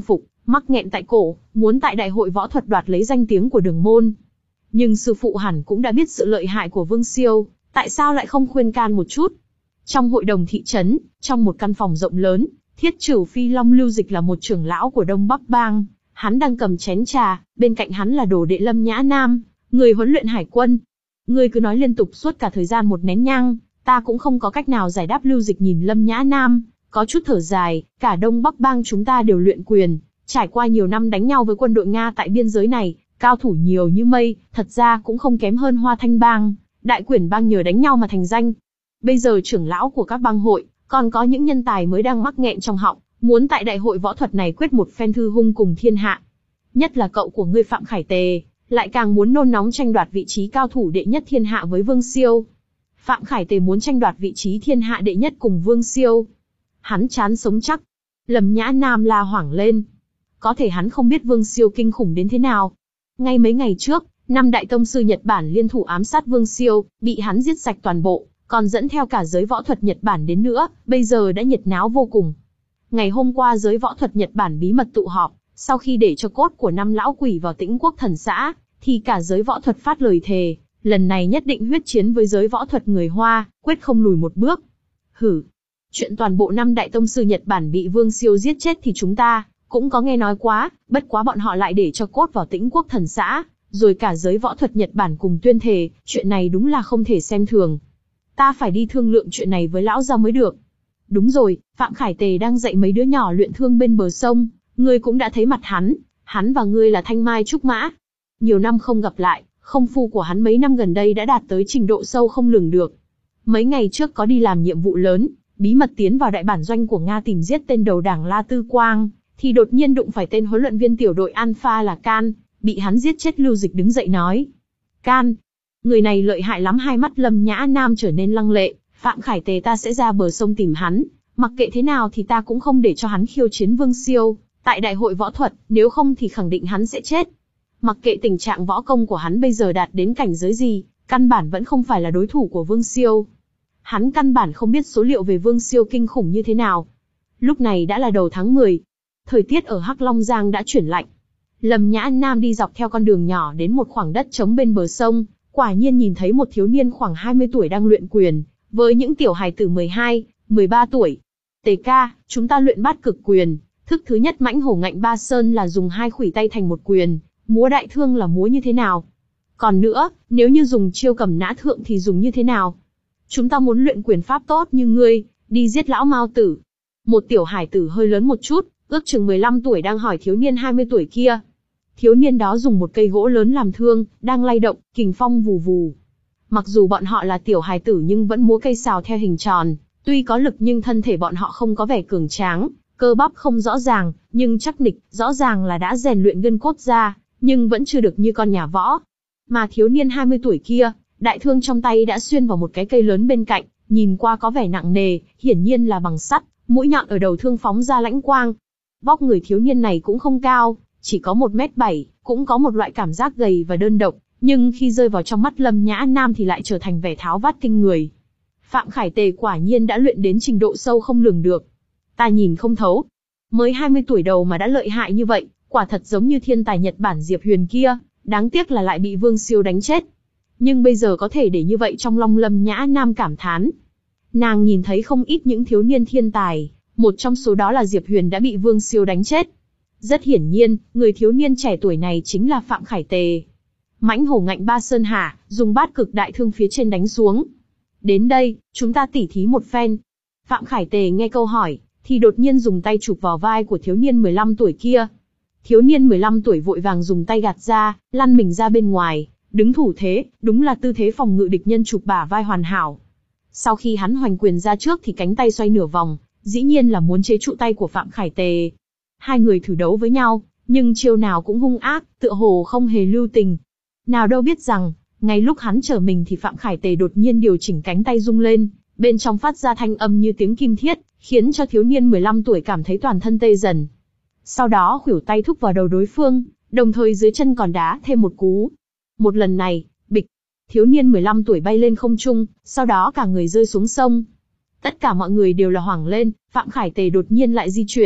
mắc nghẹn tại cổ, muốn tại đại hội võ thuật đoạt lấy danh tiếng của đường môn. Nhưng sư phụ hẳn cũng đã biết sự lợi hại của Vương Siêu, tại sao lại không khuyên can một chút? Trong hội đồng thị trấn, trong một căn phòng rộng lớn, Thiết Trửu Phi Long Lưu Dịch là một trưởng lão của Đông Bắc Bang, hắn đang cầm chén trà, bên cạnh hắn là đồ đệ Lâm Nhã Nam, người huấn luyện hải quân. Ngươi cứ nói liên tục suốt cả thời gian một nén nhang, ta cũng không có cách nào giải đáp. Lưu Dịch nhìn Lâm Nhã Nam, có chút thở dài, cả Đông Bắc Bang chúng ta đều luyện quyền, trải qua nhiều năm đánh nhau với quân đội Nga tại biên giới này, cao thủ nhiều như mây, thật ra cũng không kém hơn Hoa Thanh Bang, Đại Quyển Bang nhờ đánh nhau mà thành danh. Bây giờ trưởng lão của các bang hội, còn có những nhân tài mới đang mắc nghẹn trong họng, muốn tại đại hội võ thuật này quyết một phen thư hung cùng thiên hạ. Nhất là cậu của ngươi Phạm Khải Tề, lại càng muốn nôn nóng tranh đoạt vị trí cao thủ đệ nhất thiên hạ với Vương Siêu. Phạm Khải Tề muốn tranh đoạt vị trí thiên hạ đệ nhất cùng Vương Siêu. Hắn chán sống chắc. Lâm Nhã Nam la hoảng lên. Có thể hắn không biết Vương Siêu kinh khủng đến thế nào. Ngay mấy ngày trước, năm đại tông sư Nhật Bản liên thủ ám sát Vương Siêu, bị hắn giết sạch toàn bộ, còn dẫn theo cả giới võ thuật Nhật Bản đến nữa, bây giờ đã nhiệt náo vô cùng. Ngày hôm qua giới võ thuật Nhật Bản bí mật tụ họp, sau khi để cho cốt của năm lão quỷ vào Tĩnh Quốc Thần Xã, thì cả giới võ thuật phát lời thề, lần này nhất định huyết chiến với giới võ thuật người Hoa, quyết không lùi một bước. Hử, chuyện toàn bộ năm đại tông sư Nhật Bản bị Vương Siêu giết chết thì chúng ta cũng có nghe nói quá, bất quá bọn họ lại để cho cốt vào Tĩnh Quốc Thần Xã, rồi cả giới võ thuật Nhật Bản cùng tuyên thề, chuyện này đúng là không thể xem thường. Ta phải đi thương lượng chuyện này với lão gia mới được. Đúng rồi, Phạm Khải Tề đang dạy mấy đứa nhỏ luyện thương bên bờ sông, ngươi cũng đã thấy mặt hắn, hắn và ngươi là thanh mai trúc mã. Nhiều năm không gặp lại, công phu của hắn mấy năm gần đây đã đạt tới trình độ sâu không lường được. Mấy ngày trước có đi làm nhiệm vụ lớn, bí mật tiến vào đại bản doanh của Nga tìm giết tên đầu đảng La Tư Quang, thì đột nhiên đụng phải tên huấn luyện viên tiểu đội Alpha là Can, bị hắn giết chết. Lưu Dịch đứng dậy nói. Can, người này lợi hại lắm. Hai mắt Lâm Nhã Nam trở nên lăng lệ. Phạm Khải Tề ta sẽ ra bờ sông tìm hắn, mặc kệ thế nào thì ta cũng không để cho hắn khiêu chiến Vương Siêu tại đại hội võ thuật, nếu không thì khẳng định hắn sẽ chết. Mặc kệ tình trạng võ công của hắn bây giờ đạt đến cảnh giới gì, căn bản vẫn không phải là đối thủ của Vương Siêu. Hắn căn bản không biết số liệu về Vương Siêu kinh khủng như thế nào. Lúc này đã là đầu tháng mười, thời tiết ở Hắc Long Giang đã chuyển lạnh. Lâm Nhã Nam đi dọc theo con đường nhỏ đến một khoảng đất trống bên bờ sông, quả nhiên nhìn thấy một thiếu niên khoảng hai mươi tuổi đang luyện quyền với những tiểu hài tử mười hai, mười ba tuổi. Tề ca, chúng ta luyện bát cực quyền, thức thứ nhất Mãnh Hổ Ngạnh Ba Sơn là dùng hai khuỷu tay thành một quyền, múa đại thương là múa như thế nào? Còn nữa, nếu như dùng chiêu cầm nã thượng thì dùng như thế nào? Chúng ta muốn luyện quyền pháp tốt như ngươi, đi giết lão Mao tử. Một tiểu hải tử hơi lớn một chút, ước chừng mười lăm tuổi đang hỏi thiếu niên hai mươi tuổi kia. Thiếu niên đó dùng một cây gỗ lớn làm thương, đang lay động, kình phong vù vù. Mặc dù bọn họ là tiểu hài tử nhưng vẫn múa cây sào theo hình tròn, tuy có lực nhưng thân thể bọn họ không có vẻ cường tráng, cơ bắp không rõ ràng, nhưng chắc nịch, rõ ràng là đã rèn luyện gân cốt ra, nhưng vẫn chưa được như con nhà võ. Mà thiếu niên hai mươi tuổi kia, đại thương trong tay đã xuyên vào một cái cây lớn bên cạnh, nhìn qua có vẻ nặng nề, hiển nhiên là bằng sắt, mũi nhọn ở đầu thương phóng ra lãnh quang. Vóc người thiếu niên này cũng không cao, chỉ có một mét bảy, cũng có một loại cảm giác gầy và đơn độc, nhưng khi rơi vào trong mắt Lâm Nhã Nam thì lại trở thành vẻ tháo vát kinh người. Phạm Khải Tề quả nhiên đã luyện đến trình độ sâu không lường được. Ta nhìn không thấu. Mới hai mươi tuổi đầu mà đã lợi hại như vậy, quả thật giống như thiên tài Nhật Bản Diệp Huyền kia, đáng tiếc là lại bị Vương Siêu đánh chết. Nhưng bây giờ có thể để như vậy trong lòng Lâm Nhã Nam cảm thán. Nàng nhìn thấy không ít những thiếu niên thiên tài, một trong số đó là Diệp Huyền đã bị Vương Siêu đánh chết. Rất hiển nhiên, người thiếu niên trẻ tuổi này chính là Phạm Khải Tề. Mãnh Hổ Ngạnh Ba Sơn hả, dùng bát cực đại thương phía trên đánh xuống. Đến đây, chúng ta tỉ thí một phen. Phạm Khải Tề nghe câu hỏi, thì đột nhiên dùng tay chụp vào vai của thiếu niên mười lăm tuổi kia. Thiếu niên mười lăm tuổi vội vàng dùng tay gạt ra, lăn mình ra bên ngoài, đứng thủ thế, đúng là tư thế phòng ngự địch nhân chụp bả vai hoàn hảo. Sau khi hắn hoành quyền ra trước thì cánh tay xoay nửa vòng, dĩ nhiên là muốn chế trụ tay của Phạm Khải Tề. Hai người thử đấu với nhau, nhưng chiêu nào cũng hung ác, tựa hồ không hề lưu tình. Nào đâu biết rằng, ngay lúc hắn trở mình thì Phạm Khải Tề đột nhiên điều chỉnh cánh tay rung lên, bên trong phát ra thanh âm như tiếng kim thiết, khiến cho thiếu niên mười lăm tuổi cảm thấy toàn thân tê dần. Sau đó khuỷu tay thúc vào đầu đối phương, đồng thời dưới chân còn đá thêm một cú. Một lần này, bịch, thiếu niên mười lăm tuổi bay lên không trung, sau đó cả người rơi xuống sông. Tất cả mọi người đều là hoảng lên, Phạm Khải Tề đột nhiên lại di chuyển,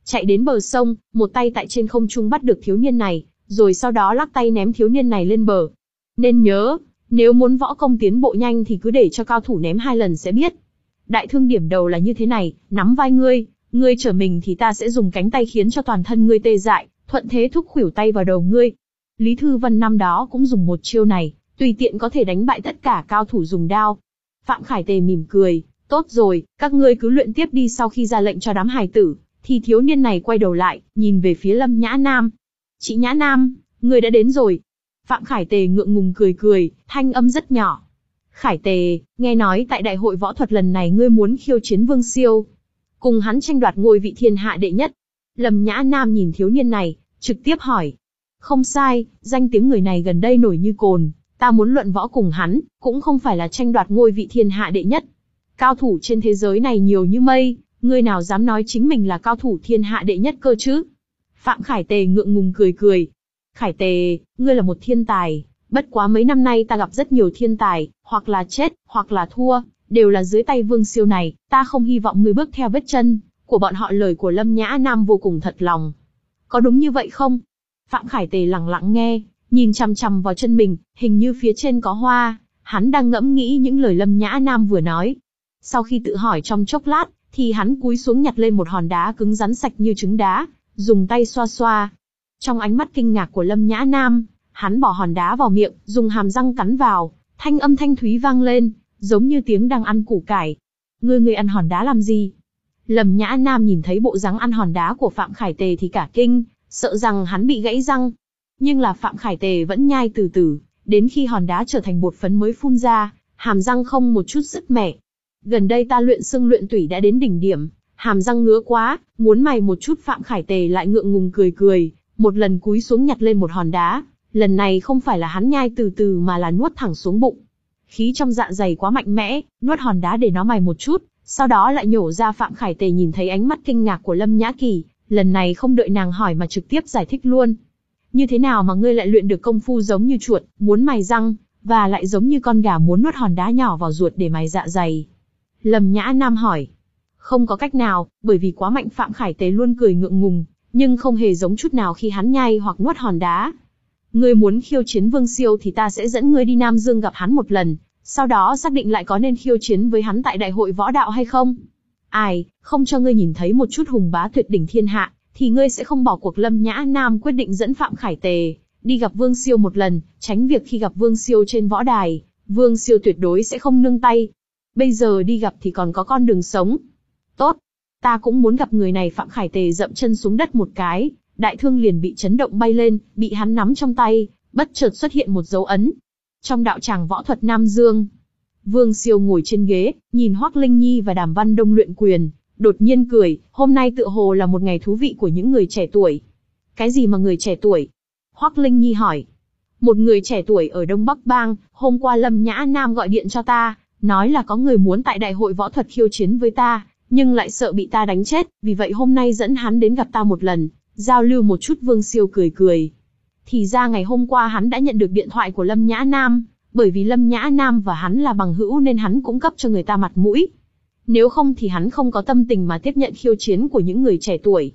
chạy đến bờ sông, một tay tại trên không trung bắt được thiếu niên này, rồi sau đó lắc tay ném thiếu niên này lên bờ. Nên nhớ, nếu muốn võ công tiến bộ nhanh thì cứ để cho cao thủ ném hai lần sẽ biết. Đại thương điểm đầu là như thế này, nắm vai ngươi, ngươi trở mình thì ta sẽ dùng cánh tay khiến cho toàn thân ngươi tê dại, thuận thế thúc khuỷu tay vào đầu ngươi. Lý Thư Vân năm đó cũng dùng một chiêu này, tùy tiện có thể đánh bại tất cả cao thủ dùng đao. Phạm Khải Tề mỉm cười, tốt rồi, các ngươi cứ luyện tiếp đi. Sau khi ra lệnh cho đám hài tử, thì thiếu niên này quay đầu lại, nhìn về phía Lâm Nhã Nam. Chị Nhã Nam, ngươi đã đến rồi. Phạm Khải Tề ngượng ngùng cười cười, thanh âm rất nhỏ. Khải Tề, nghe nói tại đại hội võ thuật lần này ngươi muốn khiêu chiến Vương Siêu, cùng hắn tranh đoạt ngôi vị thiên hạ đệ nhất. Lâm Nhã Nam nhìn thiếu niên này, trực tiếp hỏi. Không sai, danh tiếng người này gần đây nổi như cồn, ta muốn luận võ cùng hắn, cũng không phải là tranh đoạt ngôi vị thiên hạ đệ nhất. Cao thủ trên thế giới này nhiều như mây, ngươi nào dám nói chính mình là cao thủ thiên hạ đệ nhất cơ chứ? Phạm Khải Tề ngượng ngùng cười cười. Khải Tề, ngươi là một thiên tài, bất quá mấy năm nay ta gặp rất nhiều thiên tài, hoặc là chết, hoặc là thua, đều là dưới tay Vương Siêu này, ta không hy vọng ngươi bước theo vết chân của bọn họ. Lời của Lâm Nhã Nam vô cùng thật lòng. Có đúng như vậy không? Phạm Khải Tề lặng lặng nghe, nhìn chằm chằm vào chân mình, hình như phía trên có hoa, hắn đang ngẫm nghĩ những lời Lâm Nhã Nam vừa nói. Sau khi tự hỏi trong chốc lát, thì hắn cúi xuống nhặt lên một hòn đá cứng rắn sạch như trứng đá, dùng tay xoa xoa. Trong ánh mắt kinh ngạc của Lâm Nhã Nam, hắn bỏ hòn đá vào miệng, dùng hàm răng cắn vào, thanh âm thanh thúy vang lên, giống như tiếng đang ăn củ cải. Ngươi ngươi ăn hòn đá làm gì? Lâm Nhã Nam nhìn thấy bộ dáng ăn hòn đá của Phạm Khải Tề thì cả kinh, sợ rằng hắn bị gãy răng. Nhưng là Phạm Khải Tề vẫn nhai từ từ, đến khi hòn đá trở thành bột phấn mới phun ra, hàm răng không một chút sứt mẻ. Gần đây ta luyện xương luyện tủy đã đến đỉnh điểm, hàm răng ngứa quá, muốn mày một chút. Phạm Khải Tề lại ngượng ngùng cười cười, một lần cúi xuống nhặt lên một hòn đá. Lần này không phải là hắn nhai từ từ mà là nuốt thẳng xuống bụng. Khí trong dạ dày quá mạnh mẽ, nuốt hòn đá để nó mày một chút, sau đó lại nhổ ra. Phạm Khải Tề nhìn thấy ánh mắt kinh ngạc của Lâm Nhã Kỳ, lần này không đợi nàng hỏi mà trực tiếp giải thích luôn. Như thế nào mà ngươi lại luyện được công phu giống như chuột, muốn mài răng, và lại giống như con gà muốn nuốt hòn đá nhỏ vào ruột để mài dạ dày? Lâm Nhã Nam hỏi. Không có cách nào, bởi vì quá mạnh. Phạm Khải Tế luôn cười ngượng ngùng, nhưng không hề giống chút nào khi hắn nhai hoặc nuốt hòn đá. Ngươi muốn khiêu chiến Vương Siêu thì ta sẽ dẫn ngươi đi Nam Dương gặp hắn một lần, sau đó xác định lại có nên khiêu chiến với hắn tại đại hội võ đạo hay không. Ai, không cho ngươi nhìn thấy một chút hùng bá tuyệt đỉnh thiên hạ, thì ngươi sẽ không bỏ cuộc. Lâm Nhã Nam quyết định dẫn Phạm Khải Tề đi gặp Vương Siêu một lần, tránh việc khi gặp Vương Siêu trên võ đài, Vương Siêu tuyệt đối sẽ không nương tay. Bây giờ đi gặp thì còn có con đường sống. Tốt, ta cũng muốn gặp người này. Phạm Khải Tề dậm chân xuống đất một cái, đại thương liền bị chấn động bay lên, bị hắn nắm trong tay, bất chợt xuất hiện một dấu ấn. Trong đạo tràng võ thuật Nam Dương, Vương Siêu ngồi trên ghế, nhìn Hoắc Linh Nhi và Đàm Văn Đông luyện quyền, đột nhiên cười, hôm nay tựa hồ là một ngày thú vị của những người trẻ tuổi. Cái gì mà người trẻ tuổi? Hoắc Linh Nhi hỏi. Một người trẻ tuổi ở Đông Bắc Bang, hôm qua Lâm Nhã Nam gọi điện cho ta, nói là có người muốn tại đại hội võ thuật khiêu chiến với ta, nhưng lại sợ bị ta đánh chết, vì vậy hôm nay dẫn hắn đến gặp ta một lần, giao lưu một chút. Vương Siêu cười cười. Thì ra ngày hôm qua hắn đã nhận được điện thoại của Lâm Nhã Nam, bởi vì Lâm Nhã Nam và hắn là bằng hữu nên hắn cũng cấp cho người ta mặt mũi. Nếu không thì hắn không có tâm tình mà tiếp nhận khiêu chiến của những người trẻ tuổi.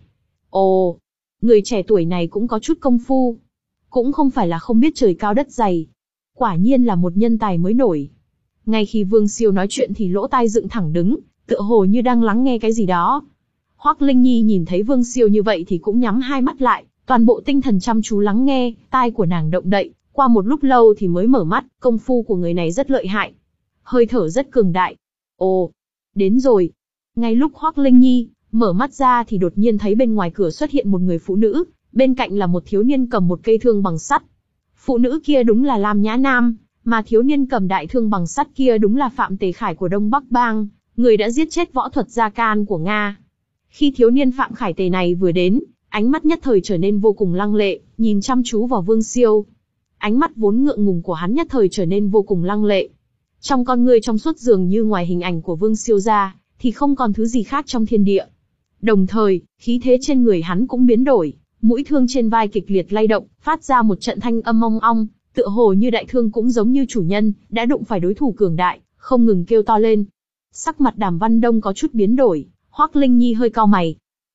Ồ, người trẻ tuổi này cũng có chút công phu. Cũng không phải là không biết trời cao đất dày. Quả nhiên là một nhân tài mới nổi. Ngay khi Vương Siêu nói chuyện thì lỗ tai dựng thẳng đứng, tựa hồ như đang lắng nghe cái gì đó. Hoắc Linh Nhi nhìn thấy Vương Siêu như vậy thì cũng nhắm hai mắt lại, toàn bộ tinh thần chăm chú lắng nghe, tai của nàng động đậy, qua một lúc lâu thì mới mở mắt. Công phu của người này rất lợi hại, hơi thở rất cường đại. Ồ, đến rồi. Ngay lúc Hoắc Linh Nhi mở mắt ra thì đột nhiên thấy bên ngoài cửa xuất hiện một người phụ nữ, bên cạnh là một thiếu niên cầm một cây thương bằng sắt. Phụ nữ kia đúng là Lam Nhã Nam, mà thiếu niên cầm đại thương bằng sắt kia đúng là Phạm Tề Khải của Đông Bắc Bang, người đã giết chết võ thuật gia can của Nga. Khi thiếu niên Phạm Khải Tề này vừa đến, ánh mắt nhất thời trở nên vô cùng lăng lệ, nhìn chăm chú vào Vương Siêu. Ánh mắt vốn ngượng ngùng của hắn nhất thời trở nên vô cùng lăng lệ. Trong con ngươi trong suốt dường như ngoài hình ảnh của Vương Siêu ra, thì không còn thứ gì khác trong thiên địa. Đồng thời, khí thế trên người hắn cũng biến đổi, mũi thương trên vai kịch liệt lay động, phát ra một trận thanh âm ong ong, tựa hồ như đại thương cũng giống như chủ nhân, đã đụng phải đối thủ cường đại, không ngừng kêu to lên. Sắc mặt Đàm Văn Đông có chút biến đổi, Hoắc Linh Nhi hơi cau mày.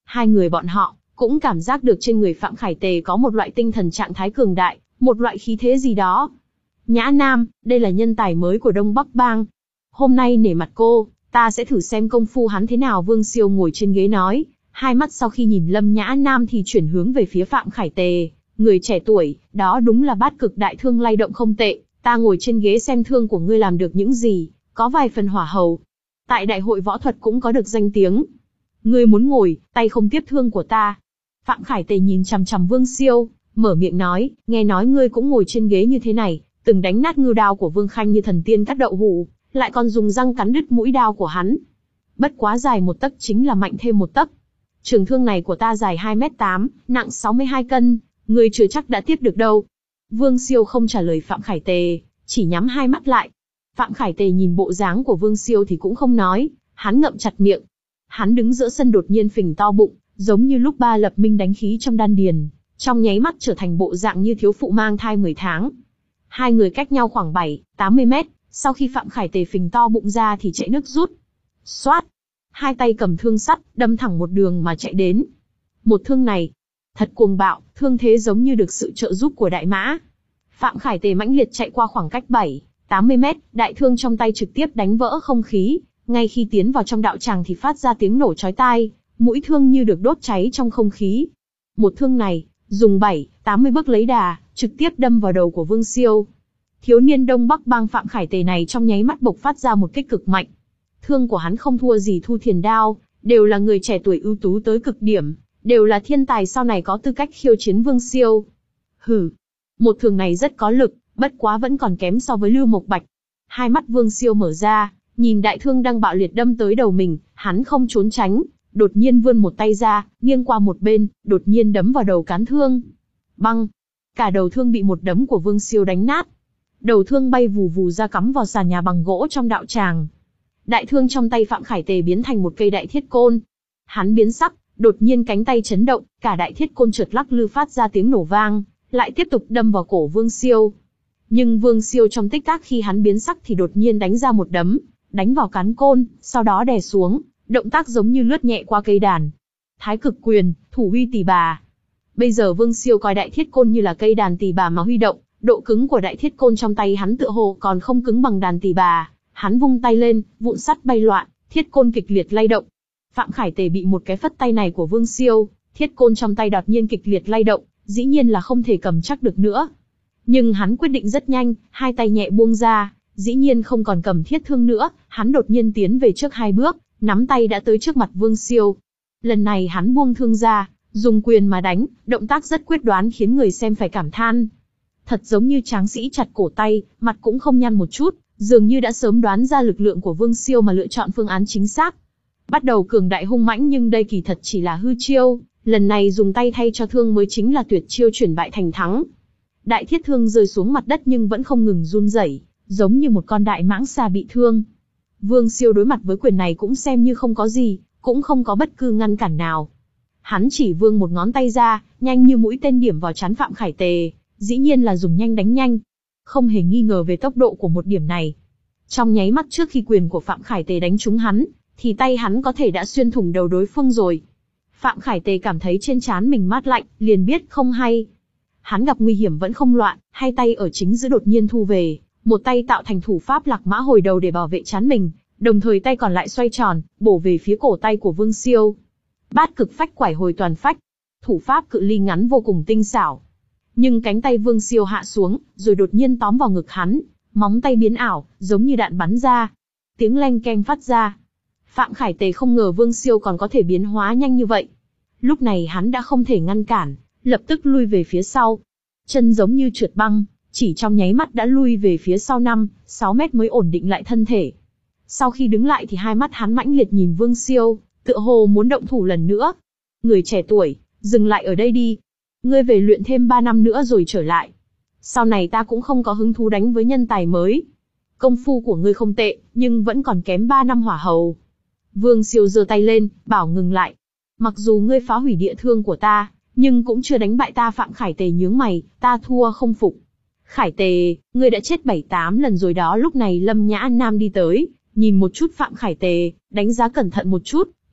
Hai người bọn họ cũng cảm giác được trên người Phạm Khải Tề có một loại tinh thần trạng thái cường đại, một loại khí thế gì đó. Nhã Nam, đây là nhân tài mới của Đông Bắc Bang. Hôm nay nể mặt cô, ta sẽ thử xem công phu hắn thế nào. Vương Siêu ngồi trên ghế nói, hai mắt sau khi nhìn Lâm Nhã Nam thì chuyển hướng về phía Phạm Khải Tề. Người trẻ tuổi, đó đúng là bát cực đại thương lay động không tệ, ta ngồi trên ghế xem thương của ngươi làm được những gì, có vài phần hỏa hầu. Tại đại hội võ thuật cũng có được danh tiếng. Ngươi muốn ngồi, tay không tiếp thương của ta. Phạm Khải Tề nhìn chằm chằm Vương Siêu, mở miệng nói, nghe nói ngươi cũng ngồi trên ghế như thế này, từng đánh nát ngưu đao của Vương Khanh như thần tiên cắt đậu hũ, lại còn dùng răng cắn đứt mũi đao của hắn. Bất quá dài một tấc chính là mạnh thêm một tấc. Trường thương này của ta dài hai mét tám, nặng sáu mươi hai cân, ngươi chưa chắc đã tiếp được đâu. Vương Siêu không trả lời Phạm Khải Tề, chỉ nhắm hai mắt lại. Phạm Khải Tề nhìn bộ dáng của Vương Siêu thì cũng không nói, hắn ngậm chặt miệng. Hắn đứng giữa sân đột nhiên phình to bụng, giống như lúc Ba Lập Minh đánh khí trong đan điền, trong nháy mắt trở thành bộ dạng như thiếu phụ mang thai mười tháng. Hai người cách nhau khoảng bảy, tám mươi mét, sau khi Phạm Khải Tề phình to bụng ra thì chạy nước rút. Xoát! Hai tay cầm thương sắt, đâm thẳng một đường mà chạy đến. Một thương này, thật cuồng bạo, thương thế giống như được sự trợ giúp của đại mã. Phạm Khải Tề mãnh liệt chạy qua khoảng cách bảy, tám mươi mét, đại thương trong tay trực tiếp đánh vỡ không khí, ngay khi tiến vào trong đạo tràng thì phát ra tiếng nổ chói tai, mũi thương như được đốt cháy trong không khí. Một thương này, dùng bảy, tám mươi bước lấy đà, trực tiếp đâm vào đầu của Vương Siêu. Thiếu niên Đông Bắc Bang Phạm Khải Tề này trong nháy mắt bộc phát ra một kích cực mạnh. Thương của hắn không thua gì Thu Thiền Đao, đều là người trẻ tuổi ưu tú tới cực điểm, đều là thiên tài sau này có tư cách khiêu chiến Vương Siêu. Hừ, một thương này rất có lực, bất quá vẫn còn kém so với Lưu Mộc Bạch. Hai mắt Vương Siêu mở ra, nhìn đại thương đang bạo liệt đâm tới đầu mình, hắn không trốn tránh, đột nhiên vươn một tay ra, nghiêng qua một bên, đột nhiên đấm vào đầu cán thương. Băng! Cả đầu thương bị một đấm của Vương Siêu đánh nát. Đầu thương bay vù vù ra cắm vào sàn nhà bằng gỗ trong đạo tràng. Đại thương trong tay Phạm Khải Tề biến thành một cây đại thiết côn. Hắn biến sắc, đột nhiên cánh tay chấn động, cả đại thiết côn chợt lắc lư phát ra tiếng nổ vang, lại tiếp tục đâm vào cổ Vương Siêu. Nhưng Vương Siêu trong tích tắc khi hắn biến sắc thì đột nhiên đánh ra một đấm, đánh vào cán côn, sau đó đè xuống, động tác giống như lướt nhẹ qua cây đàn. Thái cực quyền, thủ huy tỳ bà. Bây giờ Vương Siêu coi đại thiết côn như là cây đàn tỳ bà mà huy động, độ cứng của đại thiết côn trong tay hắn tựa hồ còn không cứng bằng đàn tỳ bà. Hắn vung tay lên, vụn sắt bay loạn, thiết côn kịch liệt lay động. Phạm Khải Tề bị một cái phất tay này của Vương Siêu, thiết côn trong tay đột nhiên kịch liệt lay động, dĩ nhiên là không thể cầm chắc được nữa. Nhưng hắn quyết định rất nhanh, hai tay nhẹ buông ra, dĩ nhiên không còn cầm thiết thương nữa, hắn đột nhiên tiến về trước hai bước, nắm tay đã tới trước mặt Vương Siêu. Lần này hắn buông thương ra, dùng quyền mà đánh, động tác rất quyết đoán khiến người xem phải cảm than. Thật giống như tráng sĩ chặt cổ tay, mặt cũng không nhăn một chút, dường như đã sớm đoán ra lực lượng của Vương Siêu mà lựa chọn phương án chính xác. Bắt đầu cường đại hung mãnh nhưng đây kỳ thật chỉ là hư chiêu, lần này dùng tay thay cho thương mới chính là tuyệt chiêu chuyển bại thành thắng. Đại thiết thương rơi xuống mặt đất nhưng vẫn không ngừng run rẩy, giống như một con đại mãng xà bị thương. Vương Siêu đối mặt với quyền này cũng xem như không có gì, cũng không có bất cứ ngăn cản nào. Hắn chỉ vươn một ngón tay ra, nhanh như mũi tên điểm vào trán Phạm Khải Tề, dĩ nhiên là dùng nhanh đánh nhanh. Không hề nghi ngờ về tốc độ của một điểm này. Trong nháy mắt trước khi quyền của Phạm Khải Tề đánh trúng hắn, thì tay hắn có thể đã xuyên thủng đầu đối phương rồi. Phạm Khải Tề cảm thấy trên trán mình mát lạnh, liền biết không hay. Hắn gặp nguy hiểm vẫn không loạn, hai tay ở chính giữa đột nhiên thu về, một tay tạo thành thủ pháp lạc mã hồi đầu để bảo vệ trán mình, đồng thời tay còn lại xoay tròn, bổ về phía cổ tay của Vương Siêu. Bát cực phách quải hồi toàn phách, thủ pháp cự ly ngắn vô cùng tinh xảo. Nhưng cánh tay Vương Siêu hạ xuống, rồi đột nhiên tóm vào ngực hắn, móng tay biến ảo, giống như đạn bắn ra. Tiếng leng keng phát ra. Phạm Khải Tề không ngờ Vương Siêu còn có thể biến hóa nhanh như vậy. Lúc này hắn đã không thể ngăn cản, lập tức lui về phía sau. Chân giống như trượt băng, chỉ trong nháy mắt đã lui về phía sau năm, sáu mét mới ổn định lại thân thể. Sau khi đứng lại thì hai mắt hắn mãnh liệt nhìn Vương Siêu, tựa hồ muốn động thủ lần nữa. Người trẻ tuổi, dừng lại ở đây đi. Ngươi về luyện thêm ba năm nữa rồi trở lại. Sau này ta cũng không có hứng thú đánh với nhân tài mới. Công phu của ngươi không tệ, nhưng vẫn còn kém ba năm hỏa hầu. Vương Siêu giơ tay lên, bảo ngừng lại. Mặc dù ngươi phá hủy địa thương của ta, nhưng cũng chưa đánh bại ta. Phạm Khải Tề nhướng mày, ta thua không phục. Khải Tề, ngươi đã chết bảy tám lần rồi đó. Lúc này Lâm Nhã Nam đi tới, nhìn một chút Phạm Khải Tề, đánh giá cẩn thận một chút,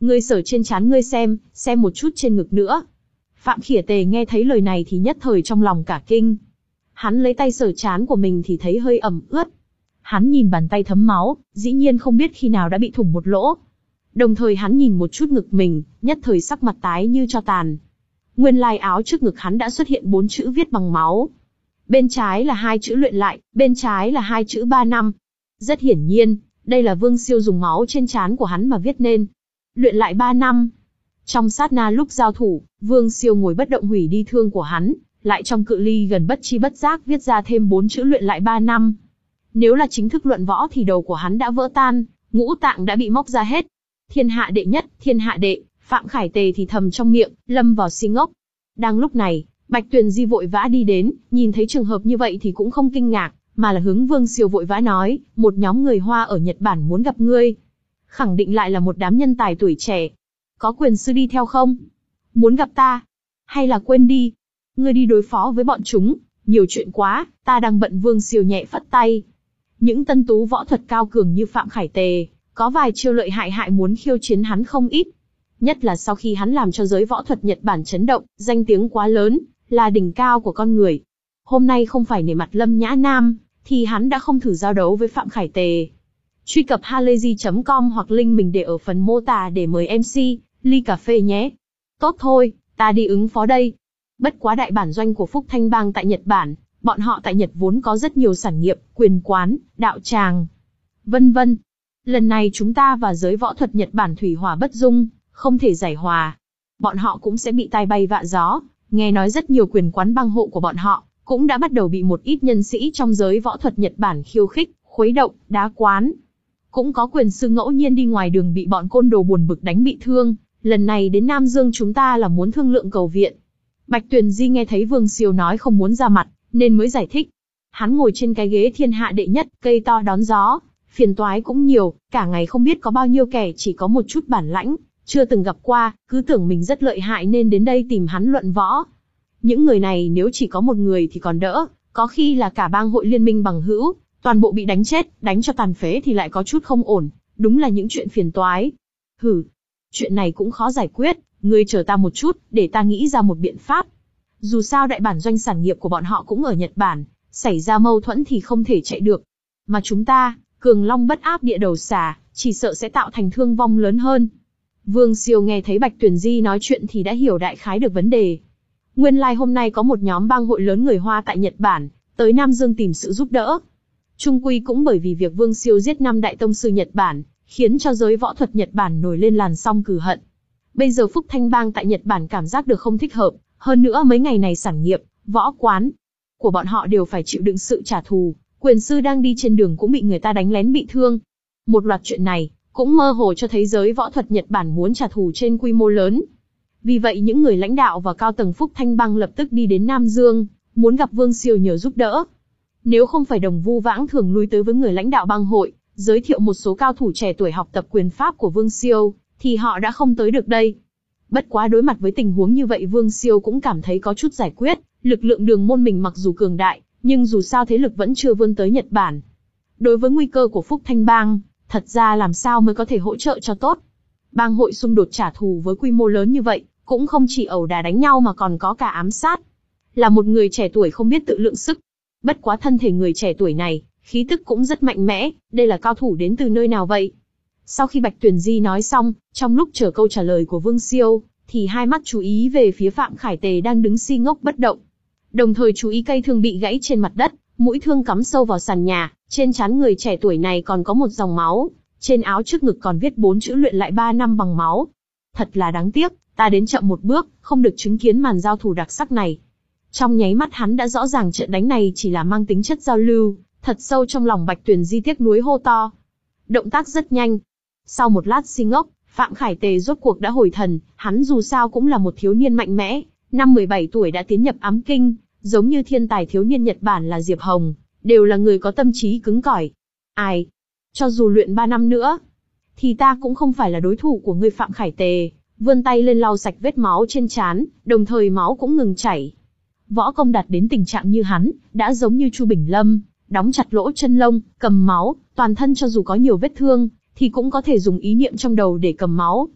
Ngươi sờ trên trán ngươi xem, xem một chút trên ngực nữa. Phạm Khỉa Tề nghe thấy lời này thì nhất thời trong lòng cả kinh. Hắn lấy tay sờ trán của mình thì thấy hơi ẩm ướt. Hắn nhìn bàn tay thấm máu, dĩ nhiên không biết khi nào đã bị thủng một lỗ. Đồng thời hắn nhìn một chút ngực mình, nhất thời sắc mặt tái như tro tàn. Nguyên lai áo trước ngực hắn đã xuất hiện bốn chữ viết bằng máu. Bên trái là hai chữ luyện lại, bên trái là hai chữ ba năm. Rất hiển nhiên, đây là Vương Siêu dùng máu trên trán của hắn mà viết nên. Luyện lại ba năm. Trong sát na lúc giao thủ, Vương Siêu ngồi bất động hủy đi thương của hắn, lại trong cự ly gần bất chi bất giác viết ra thêm bốn chữ luyện lại ba năm. Nếu là chính thức luận võ thì đầu của hắn đã vỡ tan, ngũ tạng đã bị móc ra hết. Thiên hạ đệ nhất, thiên hạ đệ, Phạm Khải Tề thì thầm trong miệng, lâm vào si ngốc. Đang lúc này, Bạch Tuyền Di vội vã đi đến, nhìn thấy trường hợp như vậy thì cũng không kinh ngạc, mà là hướng Vương Siêu vội vã nói, một nhóm người Hoa ở Nhật Bản muốn gặp ngươi. Khẳng định lại là một đám nhân tài tuổi trẻ. Có quyền sư đi theo không? Muốn gặp ta? Hay là quên đi? Ngươi đi đối phó với bọn chúng, nhiều chuyện quá, ta đang bận. Vương Siêu nhẹ phất tay. Những tân tú võ thuật cao cường như Phạm Khải Tề, có vài chiêu lợi hại hại muốn khiêu chiến hắn không ít. Nhất là sau khi hắn làm cho giới võ thuật Nhật Bản chấn động, danh tiếng quá lớn, là đỉnh cao của con người. Hôm nay không phải nể mặt Lâm Nhã Nam, thì hắn đã không thử giao đấu với Phạm Khải Tề. Truy cập halayzi chấm com hoặc link mình để ở phần mô tả để mời em xê, ly cà phê nhé. Tốt thôi, ta đi ứng phó đây. Bất quá đại bản doanh của Phúc Thanh Bang tại Nhật Bản, bọn họ tại Nhật vốn có rất nhiều sản nghiệp, quyền quán, đạo tràng, vân vân. Lần này chúng ta và giới võ thuật Nhật Bản thủy hỏa bất dung, không thể giải hòa. Bọn họ cũng sẽ bị tai bay vạ gió. Nghe nói rất nhiều quyền quán bang hộ của bọn họ cũng đã bắt đầu bị một ít nhân sĩ trong giới võ thuật Nhật Bản khiêu khích, khuấy động, đá quán. Cũng có quyền sư ngẫu nhiên đi ngoài đường bị bọn côn đồ buồn bực đánh bị thương. Lần này đến Nam Dương chúng ta là muốn thương lượng cầu viện. Bạch Tuyền Di nghe thấy Vương Siêu nói không muốn ra mặt, nên mới giải thích. Hắn ngồi trên cái ghế thiên hạ đệ nhất, cây to đón gió, phiền toái cũng nhiều, cả ngày không biết có bao nhiêu kẻ chỉ có một chút bản lãnh, chưa từng gặp qua, cứ tưởng mình rất lợi hại nên đến đây tìm hắn luận võ. Những người này nếu chỉ có một người thì còn đỡ, có khi là cả bang hội liên minh bằng hữu, toàn bộ bị đánh chết, đánh cho tàn phế thì lại có chút không ổn, đúng là những chuyện phiền toái. Hừ, chuyện này cũng khó giải quyết, ngươi chờ ta một chút, để ta nghĩ ra một biện pháp. Dù sao đại bản doanh sản nghiệp của bọn họ cũng ở Nhật Bản, xảy ra mâu thuẫn thì không thể chạy được. Mà chúng ta, cường long bất áp địa đầu xà, chỉ sợ sẽ tạo thành thương vong lớn hơn. Vương Siêu nghe thấy Bạch Tuyền Di nói chuyện thì đã hiểu đại khái được vấn đề. Nguyên lai like hôm nay có một nhóm bang hội lớn người Hoa tại Nhật Bản, tới Nam Dương tìm sự giúp đỡ. Chung quy cũng bởi vì việc Vương Siêu giết năm đại tông sư Nhật Bản, khiến cho giới võ thuật Nhật Bản nổi lên làn sóng cừu hận. Bây giờ Phúc Thanh Bang tại Nhật Bản cảm giác được không thích hợp, hơn nữa mấy ngày này sản nghiệp, võ quán của bọn họ đều phải chịu đựng sự trả thù, quyền sư đang đi trên đường cũng bị người ta đánh lén bị thương. Một loạt chuyện này cũng mơ hồ cho thấy giới võ thuật Nhật Bản muốn trả thù trên quy mô lớn. Vì vậy những người lãnh đạo và cao tầng Phúc Thanh Bang lập tức đi đến Nam Dương, muốn gặp Vương Siêu nhờ giúp đỡ. Nếu không phải Đồng Vu Vãng thường lui tới với người lãnh đạo bang hội, giới thiệu một số cao thủ trẻ tuổi học tập quyền pháp của Vương Siêu, thì họ đã không tới được đây. Bất quá đối mặt với tình huống như vậy Vương Siêu cũng cảm thấy có chút giải quyết, lực lượng đường môn mình mặc dù cường đại, nhưng dù sao thế lực vẫn chưa vươn tới Nhật Bản. Đối với nguy cơ của Phúc Thanh Bang, thật ra làm sao mới có thể hỗ trợ cho tốt. Bang hội xung đột trả thù với quy mô lớn như vậy, cũng không chỉ ẩu đả đánh nhau mà còn có cả ám sát. Là một người trẻ tuổi không biết tự lượng sức. Bất quá thân thể người trẻ tuổi này, khí tức cũng rất mạnh mẽ, đây là cao thủ đến từ nơi nào vậy? Sau khi Bạch Tuyền Di nói xong, trong lúc chờ câu trả lời của Vương Siêu, thì hai mắt chú ý về phía Phạm Khải Tề đang đứng si ngốc bất động. Đồng thời chú ý cây thương bị gãy trên mặt đất, mũi thương cắm sâu vào sàn nhà, trên trán người trẻ tuổi này còn có một dòng máu, trên áo trước ngực còn viết bốn chữ luyện lại ba năm bằng máu. Thật là đáng tiếc, ta đến chậm một bước, không được chứng kiến màn giao thủ đặc sắc này. Trong nháy mắt hắn đã rõ ràng trận đánh này chỉ là mang tính chất giao lưu, thật sâu trong lòng Bạch Tuyền Di tiếc nuối hô to. Động tác rất nhanh. Sau một lát si ngốc, Phạm Khải Tề rốt cuộc đã hồi thần, hắn dù sao cũng là một thiếu niên mạnh mẽ, năm mười bảy tuổi đã tiến nhập ám kinh, giống như thiên tài thiếu niên Nhật Bản là Diệp Hồng, đều là người có tâm trí cứng cỏi. Ai? Cho dù luyện ba năm nữa, thì ta cũng không phải là đối thủ của ngươi. Phạm Khải Tề vươn tay lên lau sạch vết máu trên trán, đồng thời máu cũng ngừng chảy. Võ công đạt đến tình trạng như hắn, đã giống như Chu Bình Lâm, đóng chặt lỗ chân lông, cầm máu, toàn thân cho dù có nhiều vết thương, thì cũng có thể dùng ý niệm trong đầu để cầm máu.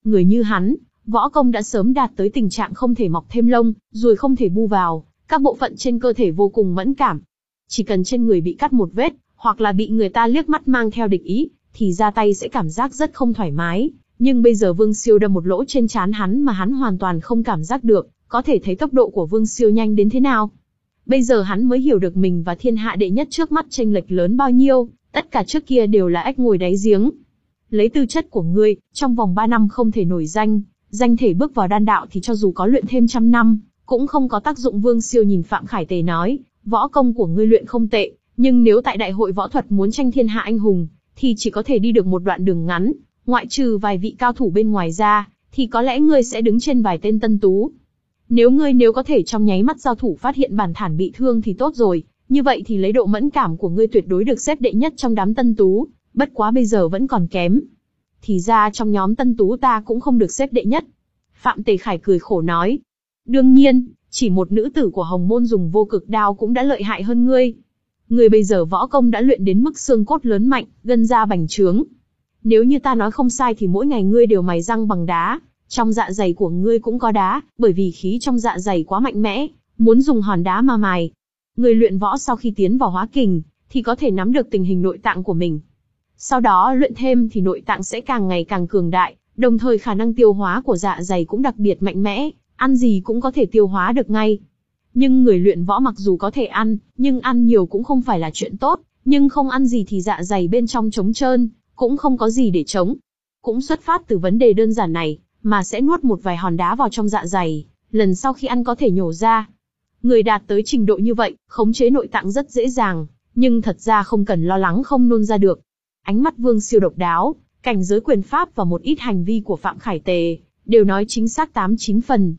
Người như hắn, võ công đã sớm đạt tới tình trạng không thể mọc thêm lông, ruồi không thể bu vào, các bộ phận trên cơ thể vô cùng mẫn cảm. Chỉ cần trên người bị cắt một vết, hoặc là bị người ta liếc mắt mang theo địch ý, thì ra tay sẽ cảm giác rất không thoải mái. Nhưng bây giờ Vương Siêu đâm một lỗ trên trán hắn mà hắn hoàn toàn không cảm giác được, có thể thấy tốc độ của Vương Siêu nhanh đến thế nào. Bây giờ hắn mới hiểu được mình và thiên hạ đệ nhất trước mắt chênh lệch lớn bao nhiêu, tất cả trước kia đều là ếch ngồi đáy giếng. Lấy tư chất của ngươi, trong vòng ba năm không thể nổi danh, danh thể bước vào đan đạo thì cho dù có luyện thêm trăm năm, cũng không có tác dụng. Vương Siêu nhìn Phạm Khải Tề nói, võ công của ngươi luyện không tệ, nhưng nếu tại đại hội võ thuật muốn tranh thiên hạ anh hùng, thì chỉ có thể đi được một đoạn đường ngắn, ngoại trừ vài vị cao thủ bên ngoài ra, thì có lẽ ngươi sẽ đứng trên vài tên tân tú. Nếu ngươi nếu có thể trong nháy mắt giao thủ phát hiện bản thản bị thương thì tốt rồi, như vậy thì lấy độ mẫn cảm của ngươi tuyệt đối được xếp đệ nhất trong đám tân tú, bất quá bây giờ vẫn còn kém. Thì ra trong nhóm tân tú ta cũng không được xếp đệ nhất. Phạm Tề Khải cười khổ nói. Đương nhiên, chỉ một nữ tử của Hồng Môn dùng vô cực đao cũng đã lợi hại hơn ngươi. Ngươi bây giờ võ công đã luyện đến mức xương cốt lớn mạnh, gân da bành trướng. Nếu như ta nói không sai thì mỗi ngày ngươi đều mài răng bằng đá, trong dạ dày của ngươi cũng có đá, bởi vì khí trong dạ dày quá mạnh mẽ, muốn dùng hòn đá mà mài. Ngươi luyện võ sau khi tiến vào hóa kình, thì có thể nắm được tình hình nội tạng của mình. Sau đó luyện thêm thì nội tạng sẽ càng ngày càng cường đại, đồng thời khả năng tiêu hóa của dạ dày cũng đặc biệt mạnh mẽ, ăn gì cũng có thể tiêu hóa được ngay. Nhưng người luyện võ mặc dù có thể ăn, nhưng ăn nhiều cũng không phải là chuyện tốt, nhưng không ăn gì thì dạ dày bên trong trống trơn, cũng không có gì để chống. Cũng xuất phát từ vấn đề đơn giản này, mà sẽ nuốt một vài hòn đá vào trong dạ dày, lần sau khi ăn có thể nhổ ra. Người đạt tới trình độ như vậy, khống chế nội tạng rất dễ dàng, nhưng thật ra không cần lo lắng không nôn ra được. Ánh mắt Vương Siêu độc đáo, cảnh giới quyền pháp và một ít hành vi của Phạm Khải Tề, đều nói chính xác tám chín phần.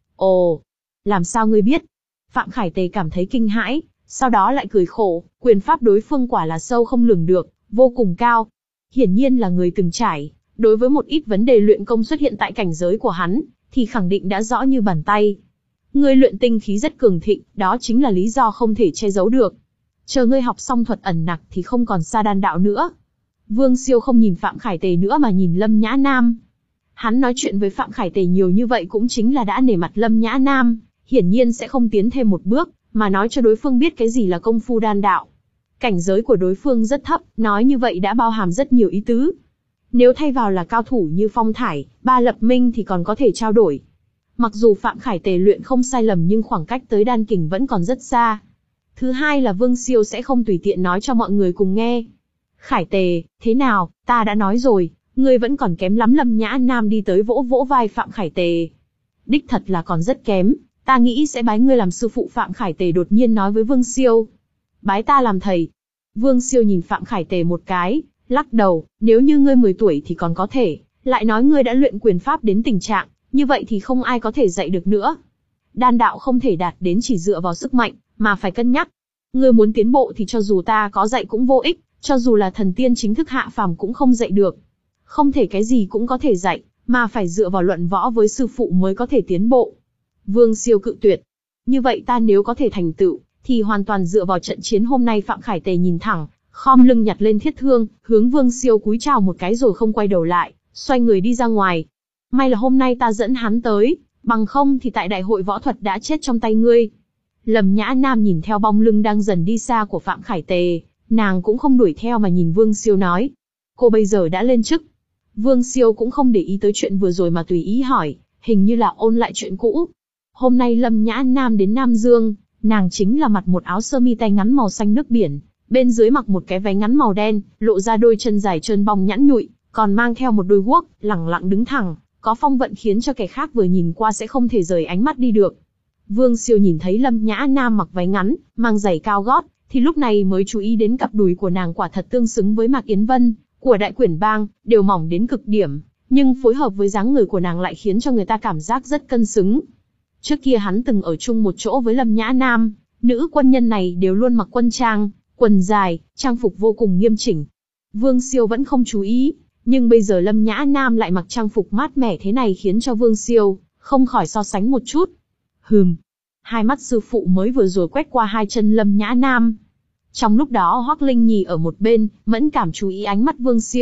Ồ, làm sao ngươi biết? Phạm Khải Tề cảm thấy kinh hãi, sau đó lại cười khổ, quyền pháp đối phương quả là sâu không lường được, vô cùng cao. Hiển nhiên là người từng trải, đối với một ít vấn đề luyện công xuất hiện tại cảnh giới của hắn, thì khẳng định đã rõ như bàn tay. Ngươi luyện tinh khí rất cường thịnh, đó chính là lý do không thể che giấu được. Chờ ngươi học xong thuật ẩn nặc thì không còn xa đan đạo nữa. Vương Siêu không nhìn Phạm Khải Tề nữa mà nhìn Lâm Nhã Nam. Hắn nói chuyện với Phạm Khải Tề nhiều như vậy cũng chính là đã nể mặt Lâm Nhã Nam, hiển nhiên sẽ không tiến thêm một bước, mà nói cho đối phương biết cái gì là công phu đan đạo. Cảnh giới của đối phương rất thấp, nói như vậy đã bao hàm rất nhiều ý tứ. Nếu thay vào là cao thủ như Phong Thải, Ba Lập Minh thì còn có thể trao đổi. Mặc dù Phạm Khải Tề luyện không sai lầm nhưng khoảng cách tới đan kình vẫn còn rất xa. Thứ hai là Vương Siêu sẽ không tùy tiện nói cho mọi người cùng nghe. Khải Tề, thế nào, ta đã nói rồi, ngươi vẫn còn kém lắm. Lâm Nhã Nam đi tới vỗ vỗ vai Phạm Khải Tề. Đích thật là còn rất kém, ta nghĩ sẽ bái ngươi làm sư phụ. Phạm Khải Tề đột nhiên nói với Vương Siêu. Bái ta làm thầy. Vương Siêu nhìn Phạm Khải Tề một cái, lắc đầu, nếu như ngươi mười tuổi thì còn có thể, lại nói ngươi đã luyện quyền pháp đến tình trạng, như vậy thì không ai có thể dạy được nữa. Đan đạo không thể đạt đến chỉ dựa vào sức mạnh, mà phải cân nhắc. Ngươi muốn tiến bộ thì cho dù ta có dạy cũng vô ích, cho dù là thần tiên chính thức hạ phàm cũng không dạy được. Không thể cái gì cũng có thể dạy, mà phải dựa vào luận võ với sư phụ mới có thể tiến bộ. Vương Siêu cự tuyệt. Như vậy ta nếu có thể thành tựu, thì hoàn toàn dựa vào trận chiến hôm nay. Phạm Khải Tề nhìn thẳng, khom lưng nhặt lên thiết thương, hướng Vương Siêu cúi chào một cái rồi không quay đầu lại, xoay người đi ra ngoài. May là hôm nay ta dẫn hắn tới, bằng không thì tại đại hội võ thuật đã chết trong tay ngươi. Lâm Nhã Nam nhìn theo bóng lưng đang dần đi xa của Phạm Khải Tề, nàng cũng không đuổi theo mà nhìn Vương Siêu nói. Cô bây giờ đã lên chức. Vương Siêu cũng không để ý tới chuyện vừa rồi mà tùy ý hỏi, hình như là ôn lại chuyện cũ. Hôm nay Lâm Nhã Nam đến Nam Dương, nàng chính là mặc một áo sơ mi tay ngắn màu xanh nước biển, bên dưới mặc một cái váy ngắn màu đen, lộ ra đôi chân dài trơn bong nhẵn nhụi, còn mang theo một đôi guốc, lẳng lặng đứng thẳng, có phong vận khiến cho kẻ khác vừa nhìn qua sẽ không thể rời ánh mắt đi được. Vương Siêu nhìn thấy Lâm Nhã Nam mặc váy ngắn, mang giày cao gót, thì lúc này mới chú ý đến cặp đùi của nàng quả thật tương xứng với Mạc Yến Vân của Đại Quyển Bang, đều mỏng đến cực điểm, nhưng phối hợp với dáng người của nàng lại khiến cho người ta cảm giác rất cân xứng. Trước kia hắn từng ở chung một chỗ với Lâm Nhã Nam, nữ quân nhân này đều luôn mặc quân trang, quần dài, trang phục vô cùng nghiêm chỉnh. Vương Siêu vẫn không chú ý, nhưng bây giờ Lâm Nhã Nam lại mặc trang phục mát mẻ thế này khiến cho Vương Siêu không khỏi so sánh một chút. Hừm. Hai mắt sư phụ mới vừa rồi quét qua hai chân Lâm Nhã Nam. Trong lúc đó Hoắc Linh Nhi ở một bên, mẫn cảm chú ý ánh mắt Vương Siêu,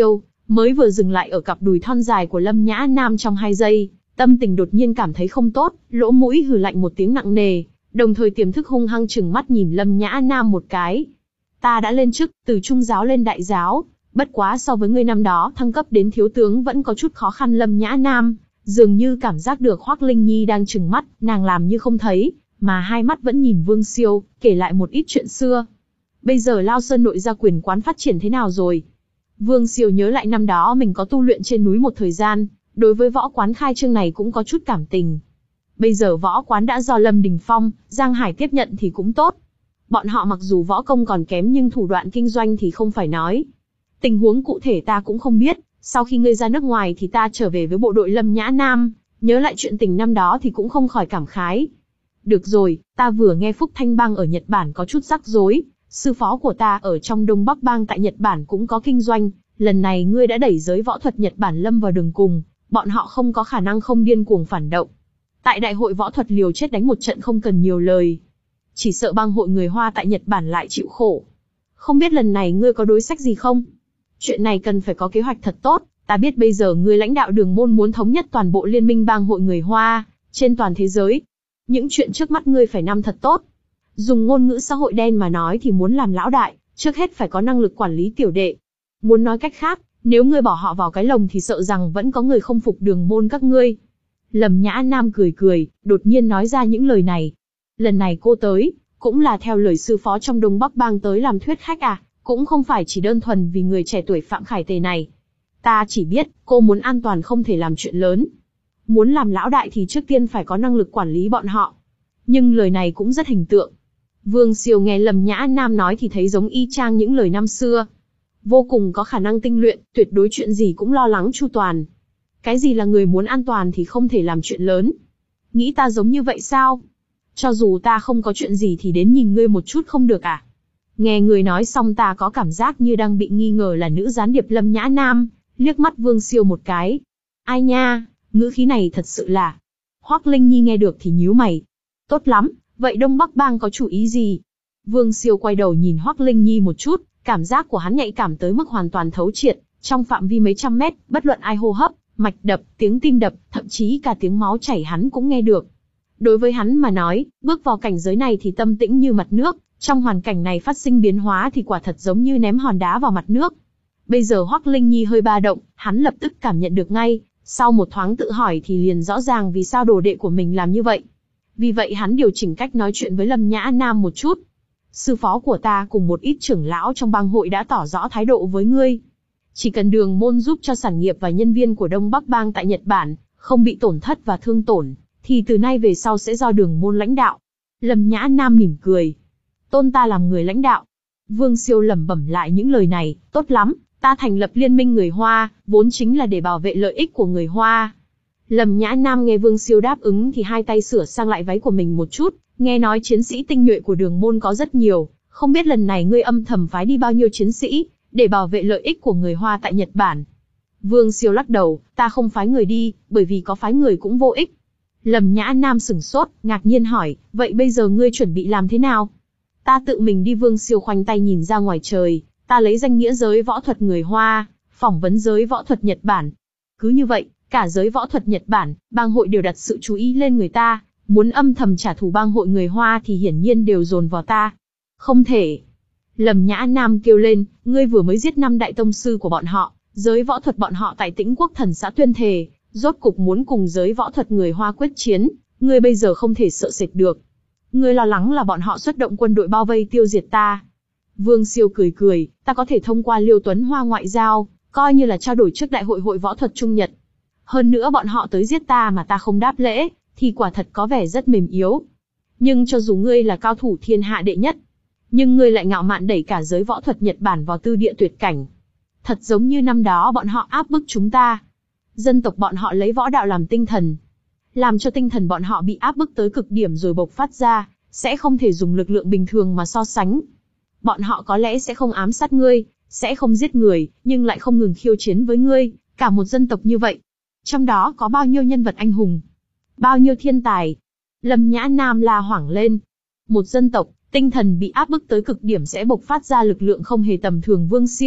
mới vừa dừng lại ở cặp đùi thon dài của Lâm Nhã Nam trong hai giây, tâm tình đột nhiên cảm thấy không tốt, lỗ mũi hừ lạnh một tiếng nặng nề, đồng thời tiềm thức hung hăng trừng mắt nhìn Lâm Nhã Nam một cái. Ta đã lên chức, từ trung giáo lên đại giáo, bất quá so với ngươi năm đó thăng cấp đến thiếu tướng vẫn có chút khó khăn. Lâm Nhã Nam dường như cảm giác được Hoắc Linh Nhi đang trừng mắt, nàng làm như không thấy, mà hai mắt vẫn nhìn Vương Siêu, kể lại một ít chuyện xưa. Bây giờ Lao Sơn nội gia quyền quán phát triển thế nào rồi? Vương Siêu nhớ lại năm đó mình có tu luyện trên núi một thời gian, đối với võ quán khai trương này cũng có chút cảm tình. Bây giờ võ quán đã do Lâm Đình Phong, Giang Hải tiếp nhận thì cũng tốt. Bọn họ mặc dù võ công còn kém nhưng thủ đoạn kinh doanh thì không phải nói. Tình huống cụ thể ta cũng không biết, sau khi ngươi ra nước ngoài thì ta trở về với bộ đội Lâm Nhã Nam, nhớ lại chuyện tình năm đó thì cũng không khỏi cảm khái. Được rồi, ta vừa nghe Phúc Thanh Bang ở Nhật Bản có chút rắc rối, sư phó của ta ở trong Đông Bắc Bang tại Nhật Bản cũng có kinh doanh, lần này ngươi đã đẩy giới võ thuật Nhật Bản lâm vào đường cùng, bọn họ không có khả năng không điên cuồng phản động. Tại đại hội võ thuật liều chết đánh một trận không cần nhiều lời. Chỉ sợ bang hội người Hoa tại Nhật Bản lại chịu khổ. Không biết lần này ngươi có đối sách gì không? Chuyện này cần phải có kế hoạch thật tốt, ta biết bây giờ ngươi lãnh đạo Đường môn muốn thống nhất toàn bộ liên minh bang hội người Hoa, trên toàn thế giới. Những chuyện trước mắt ngươi phải nắm thật tốt. Dùng ngôn ngữ xã hội đen mà nói thì muốn làm lão đại, trước hết phải có năng lực quản lý tiểu đệ. Muốn nói cách khác, nếu ngươi bỏ họ vào cái lồng thì sợ rằng vẫn có người không phục Đường môn các ngươi. Lâm Nhã Nam cười cười, đột nhiên nói ra những lời này. Lần này cô tới, cũng là theo lời sư phó trong Đông Bắc Bang tới làm thuyết khách à, cũng không phải chỉ đơn thuần vì người trẻ tuổi Phạm Khải Tề này. Ta chỉ biết, cô muốn an toàn không thể làm chuyện lớn. Muốn làm lão đại thì trước tiên phải có năng lực quản lý bọn họ. Nhưng lời này cũng rất hình tượng. Vương Siêu nghe Lâm Nhã Nam nói thì thấy giống y chang những lời năm xưa. Vô cùng có khả năng tinh luyện, tuyệt đối chuyện gì cũng lo lắng chu toàn. Cái gì là người muốn an toàn thì không thể làm chuyện lớn. Nghĩ ta giống như vậy sao? Cho dù ta không có chuyện gì thì đến nhìn ngươi một chút không được à? Nghe người nói xong ta có cảm giác như đang bị nghi ngờ là nữ gián điệp Lâm Nhã Nam, liếc mắt Vương Siêu một cái. Ai nha, ngữ khí này thật sự là... Hoắc Linh Nhi nghe được thì nhíu mày. Tốt lắm, vậy Đông Bắc Bang có chủ ý gì? Vương Siêu quay đầu nhìn Hoắc Linh Nhi một chút, cảm giác của hắn nhạy cảm tới mức hoàn toàn thấu triệt, trong phạm vi mấy trăm mét, bất luận ai hô hấp, mạch đập, tiếng tim đập, thậm chí cả tiếng máu chảy hắn cũng nghe được. Đối với hắn mà nói, bước vào cảnh giới này thì tâm tĩnh như mặt nước, trong hoàn cảnh này phát sinh biến hóa thì quả thật giống như ném hòn đá vào mặt nước. Bây giờ Hoắc Linh Nhi hơi ba động, hắn lập tức cảm nhận được ngay, sau một thoáng tự hỏi thì liền rõ ràng vì sao đồ đệ của mình làm như vậy. Vì vậy hắn điều chỉnh cách nói chuyện với Lâm Nhã Nam một chút. Sư phó của ta cùng một ít trưởng lão trong bang hội đã tỏ rõ thái độ với ngươi. Chỉ cần Đường môn giúp cho sản nghiệp và nhân viên của Đông Bắc Bang tại Nhật Bản không bị tổn thất và thương tổn, thì từ nay về sau sẽ do Đường môn lãnh đạo. Lâm Nhã Nam mỉm cười. Tôn ta làm người lãnh đạo. Vương Siêu lẩm bẩm lại những lời này, tốt lắm, ta thành lập liên minh người Hoa, vốn chính là để bảo vệ lợi ích của người Hoa. Lâm Nhã Nam nghe Vương Siêu đáp ứng thì hai tay sửa sang lại váy của mình một chút, nghe nói chiến sĩ tinh nhuệ của Đường môn có rất nhiều, không biết lần này ngươi âm thầm phái đi bao nhiêu chiến sĩ, để bảo vệ lợi ích của người Hoa tại Nhật Bản. Vương Siêu lắc đầu, ta không phái người đi, bởi vì có phái người cũng vô ích. Lâm Nhã Nam sửng sốt, ngạc nhiên hỏi, vậy bây giờ ngươi chuẩn bị làm thế nào? Ta tự mình đi. Vương Siêu khoanh tay nhìn ra ngoài trời, ta lấy danh nghĩa giới võ thuật người Hoa, phỏng vấn giới võ thuật Nhật Bản. Cứ như vậy, cả giới võ thuật Nhật Bản, bang hội đều đặt sự chú ý lên người ta, muốn âm thầm trả thù bang hội người Hoa thì hiển nhiên đều dồn vào ta. Không thể. Lâm Nhã Nam kêu lên, ngươi vừa mới giết năm đại tông sư của bọn họ, giới võ thuật bọn họ tại Tĩnh Quốc Thần xã tuyên thề, rốt cục muốn cùng giới võ thuật người Hoa quyết chiến, ngươi bây giờ không thể sợ sệt được. Ngươi lo lắng là bọn họ xuất động quân đội bao vây tiêu diệt ta. Vương Siêu cười cười, ta có thể thông qua Liêu Tuấn Hoa ngoại giao, coi như là trao đổi trước đại hội hội võ thuật Trung Nhật. Hơn nữa bọn họ tới giết ta mà ta không đáp lễ, thì quả thật có vẻ rất mềm yếu. Nhưng cho dù ngươi là cao thủ thiên hạ đệ nhất, nhưng ngươi lại ngạo mạn đẩy cả giới võ thuật Nhật Bản vào tư địa tuyệt cảnh. Thật giống như năm đó bọn họ áp bức chúng ta. Dân tộc bọn họ lấy võ đạo làm tinh thần, làm cho tinh thần bọn họ bị áp bức tới cực điểm rồi bộc phát ra, sẽ không thể dùng lực lượng bình thường mà so sánh. Bọn họ có lẽ sẽ không ám sát ngươi, sẽ không giết người, nhưng lại không ngừng khiêu chiến với ngươi, cả một dân tộc như vậy. Trong đó có bao nhiêu nhân vật anh hùng, bao nhiêu thiên tài. Lâm Nhã Nam la hoảng lên. Một dân tộc, tinh thần bị áp bức tới cực điểm sẽ bộc phát ra lực lượng không hề tầm thường. Vương Siêu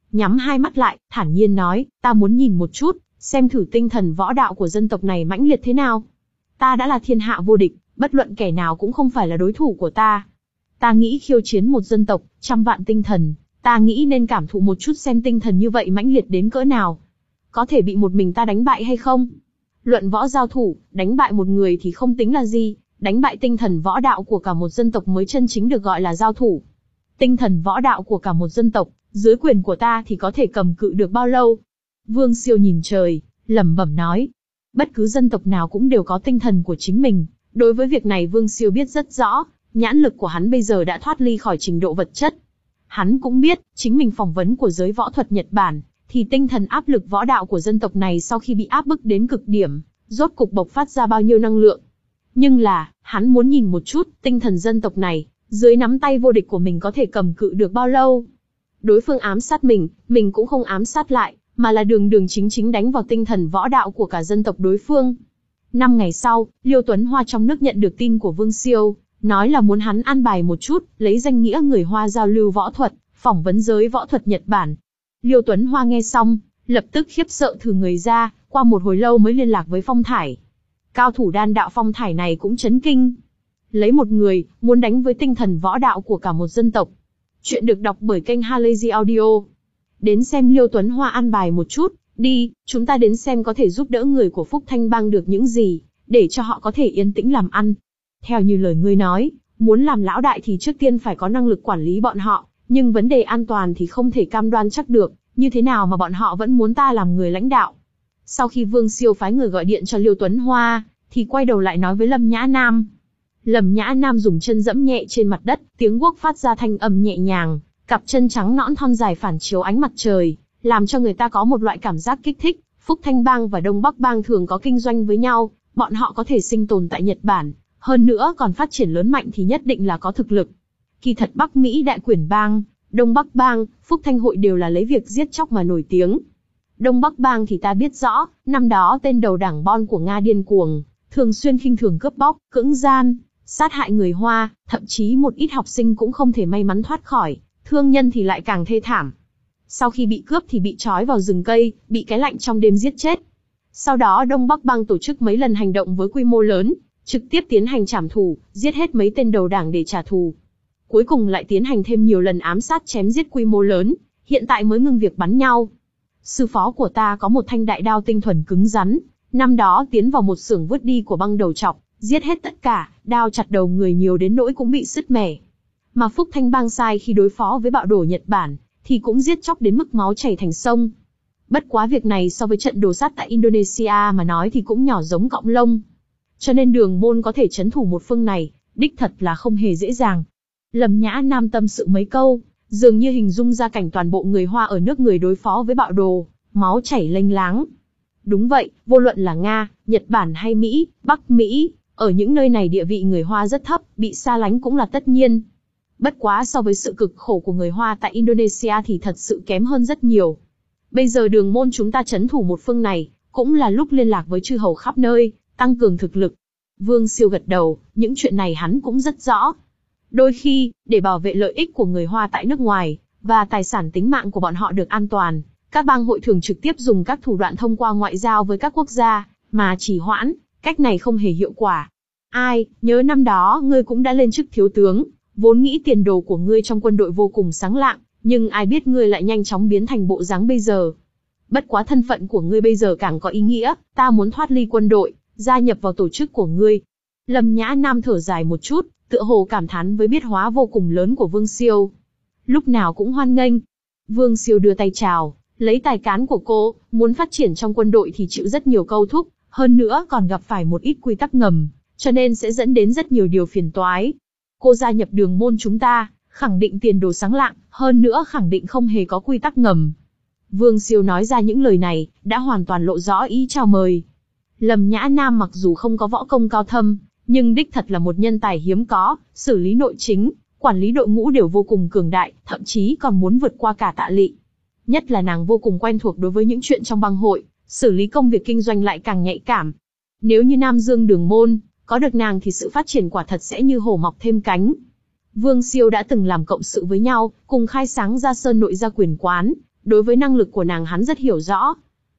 nhắm hai mắt lại, thản nhiên nói, ta muốn nhìn một chút, xem thử tinh thần võ đạo của dân tộc này mãnh liệt thế nào. Ta đã là thiên hạ vô địch, bất luận kẻ nào cũng không phải là đối thủ của ta. Ta nghĩ khiêu chiến một dân tộc, trăm vạn tinh thần, ta nghĩ nên cảm thụ một chút xem tinh thần như vậy mãnh liệt đến cỡ nào. Có thể bị một mình ta đánh bại hay không? Luận võ giao thủ, đánh bại một người thì không tính là gì, đánh bại tinh thần võ đạo của cả một dân tộc mới chân chính được gọi là giao thủ. Tinh thần võ đạo của cả một dân tộc, dưới quyền của ta thì có thể cầm cự được bao lâu? Vương Siêu nhìn trời, lẩm bẩm nói. Bất cứ dân tộc nào cũng đều có tinh thần của chính mình. Đối với việc này Vương Siêu biết rất rõ, nhãn lực của hắn bây giờ đã thoát ly khỏi trình độ vật chất. Hắn cũng biết, chính mình phỏng vấn của giới võ thuật Nhật Bản, thì tinh thần áp lực võ đạo của dân tộc này sau khi bị áp bức đến cực điểm, rốt cục bộc phát ra bao nhiêu năng lượng. Nhưng là, hắn muốn nhìn một chút, tinh thần dân tộc này, dưới nắm tay vô địch của mình có thể cầm cự được bao lâu. Đối phương ám sát mình, mình cũng không ám sát lại, mà là đường đường chính chính đánh vào tinh thần võ đạo của cả dân tộc đối phương. Năm ngày sau, Liêu Tuấn Hoa trong nước nhận được tin của Vương Siêu, nói là muốn hắn an bài một chút, lấy danh nghĩa người Hoa giao lưu võ thuật, phỏng vấn giới võ thuật Nhật Bản. Liêu Tuấn Hoa nghe xong, lập tức khiếp sợ thử người ra, qua một hồi lâu mới liên lạc với Phong Thải. Cao thủ đan đạo Phong Thải này cũng chấn kinh. Lấy một người, muốn đánh với tinh thần võ đạo của cả một dân tộc. Chuyện được đọc bởi kênh Halazy Audio. Đến xem Liêu Tuấn Hoa an bài một chút, đi, chúng ta đến xem có thể giúp đỡ người của Phúc Thanh Bang được những gì, để cho họ có thể yên tĩnh làm ăn. Theo như lời ngươi nói, muốn làm lão đại thì trước tiên phải có năng lực quản lý bọn họ, nhưng vấn đề an toàn thì không thể cam đoan chắc được, như thế nào mà bọn họ vẫn muốn ta làm người lãnh đạo. Sau khi Vương Siêu phái người gọi điện cho Liêu Tuấn Hoa, thì quay đầu lại nói với Lâm Nhã Nam. Lâm Nhã Nam dùng chân dẫm nhẹ trên mặt đất, tiếng guốc phát ra thanh âm nhẹ nhàng, cặp chân trắng nõn thon dài phản chiếu ánh mặt trời, làm cho người ta có một loại cảm giác kích thích. Phúc Thanh Bang và Đông Bắc Bang thường có kinh doanh với nhau, bọn họ có thể sinh tồn tại Nhật Bản, hơn nữa còn phát triển lớn mạnh thì nhất định là có thực lực. Kỳ thật Bắc Mỹ Đại Quyển Bang, Đông Bắc Bang, Phúc Thanh Hội đều là lấy việc giết chóc mà nổi tiếng. Đông Bắc Bang thì ta biết rõ, năm đó tên đầu đảng Bon của Nga điên cuồng, thường xuyên khinh thường cướp bóc, cưỡng gian, sát hại người Hoa, thậm chí một ít học sinh cũng không thể may mắn thoát khỏi, thương nhân thì lại càng thê thảm. Sau khi bị cướp thì bị trói vào rừng cây, bị cái lạnh trong đêm giết chết. Sau đó Đông Bắc Bang tổ chức mấy lần hành động với quy mô lớn, trực tiếp tiến hành trảm thù, giết hết mấy tên đầu đảng để trả thù. Cuối cùng lại tiến hành thêm nhiều lần ám sát chém giết quy mô lớn, hiện tại mới ngưng việc bắn nhau. Sư phó của ta có một thanh đại đao tinh thuần cứng rắn, năm đó tiến vào một xưởng vứt đi của băng đầu trọc, giết hết tất cả, đao chặt đầu người nhiều đến nỗi cũng bị sứt mẻ. Mà Phúc Thanh Bang sai khi đối phó với bạo đồ Nhật Bản, thì cũng giết chóc đến mức máu chảy thành sông. Bất quá việc này so với trận đồ sát tại Indonesia mà nói thì cũng nhỏ giống cọng lông. Cho nên Đường Môn có thể trấn thủ một phương này, đích thật là không hề dễ dàng. Lâm Nhã Nam tâm sự mấy câu, dường như hình dung ra cảnh toàn bộ người Hoa ở nước người đối phó với bạo đồ, máu chảy lênh láng. Đúng vậy, vô luận là Nga, Nhật Bản hay Mỹ, Bắc Mỹ, ở những nơi này địa vị người Hoa rất thấp, bị xa lánh cũng là tất nhiên. Bất quá so với sự cực khổ của người Hoa tại Indonesia thì thật sự kém hơn rất nhiều. Bây giờ Đường Môn chúng ta trấn thủ một phương này, cũng là lúc liên lạc với chư hầu khắp nơi, tăng cường thực lực. Vương Siêu gật đầu, những chuyện này hắn cũng rất rõ. Đôi khi, để bảo vệ lợi ích của người Hoa tại nước ngoài, và tài sản tính mạng của bọn họ được an toàn, các bang hội thường trực tiếp dùng các thủ đoạn thông qua ngoại giao với các quốc gia, mà trì hoãn, cách này không hề hiệu quả. Ai, nhớ năm đó ngươi cũng đã lên chức thiếu tướng, vốn nghĩ tiền đồ của ngươi trong quân đội vô cùng sáng lạng, nhưng ai biết ngươi lại nhanh chóng biến thành bộ dáng bây giờ. Bất quá thân phận của ngươi bây giờ càng có ý nghĩa, ta muốn thoát ly quân đội, gia nhập vào tổ chức của ngươi. Lâm Nhã Nam thở dài một chút, tựa hồ cảm thán với biết hóa vô cùng lớn của Vương Siêu. Lúc nào cũng hoan nghênh. Vương Siêu đưa tay chào, lấy tài cán của cô, muốn phát triển trong quân đội thì chịu rất nhiều câu thúc, hơn nữa còn gặp phải một ít quy tắc ngầm, cho nên sẽ dẫn đến rất nhiều điều phiền toái. Cô gia nhập Đường Môn chúng ta, khẳng định tiền đồ sáng lạng, hơn nữa khẳng định không hề có quy tắc ngầm. Vương Siêu nói ra những lời này, đã hoàn toàn lộ rõ ý chào mời. Lâm Nhã Nam mặc dù không có võ công cao thâm, nhưng đích thật là một nhân tài hiếm có, xử lý nội chính, quản lý đội ngũ đều vô cùng cường đại, thậm chí còn muốn vượt qua cả Tạ Lị. Nhất là nàng vô cùng quen thuộc đối với những chuyện trong bang hội, xử lý công việc kinh doanh lại càng nhạy cảm. Nếu như Nam Dương Đường Môn, có được nàng thì sự phát triển quả thật sẽ như hổ mọc thêm cánh. Vương Siêu đã từng làm cộng sự với nhau, cùng khai sáng ra Sơn Nội Gia Quyền Quán, Đối với năng lực của nàng hắn rất hiểu rõ.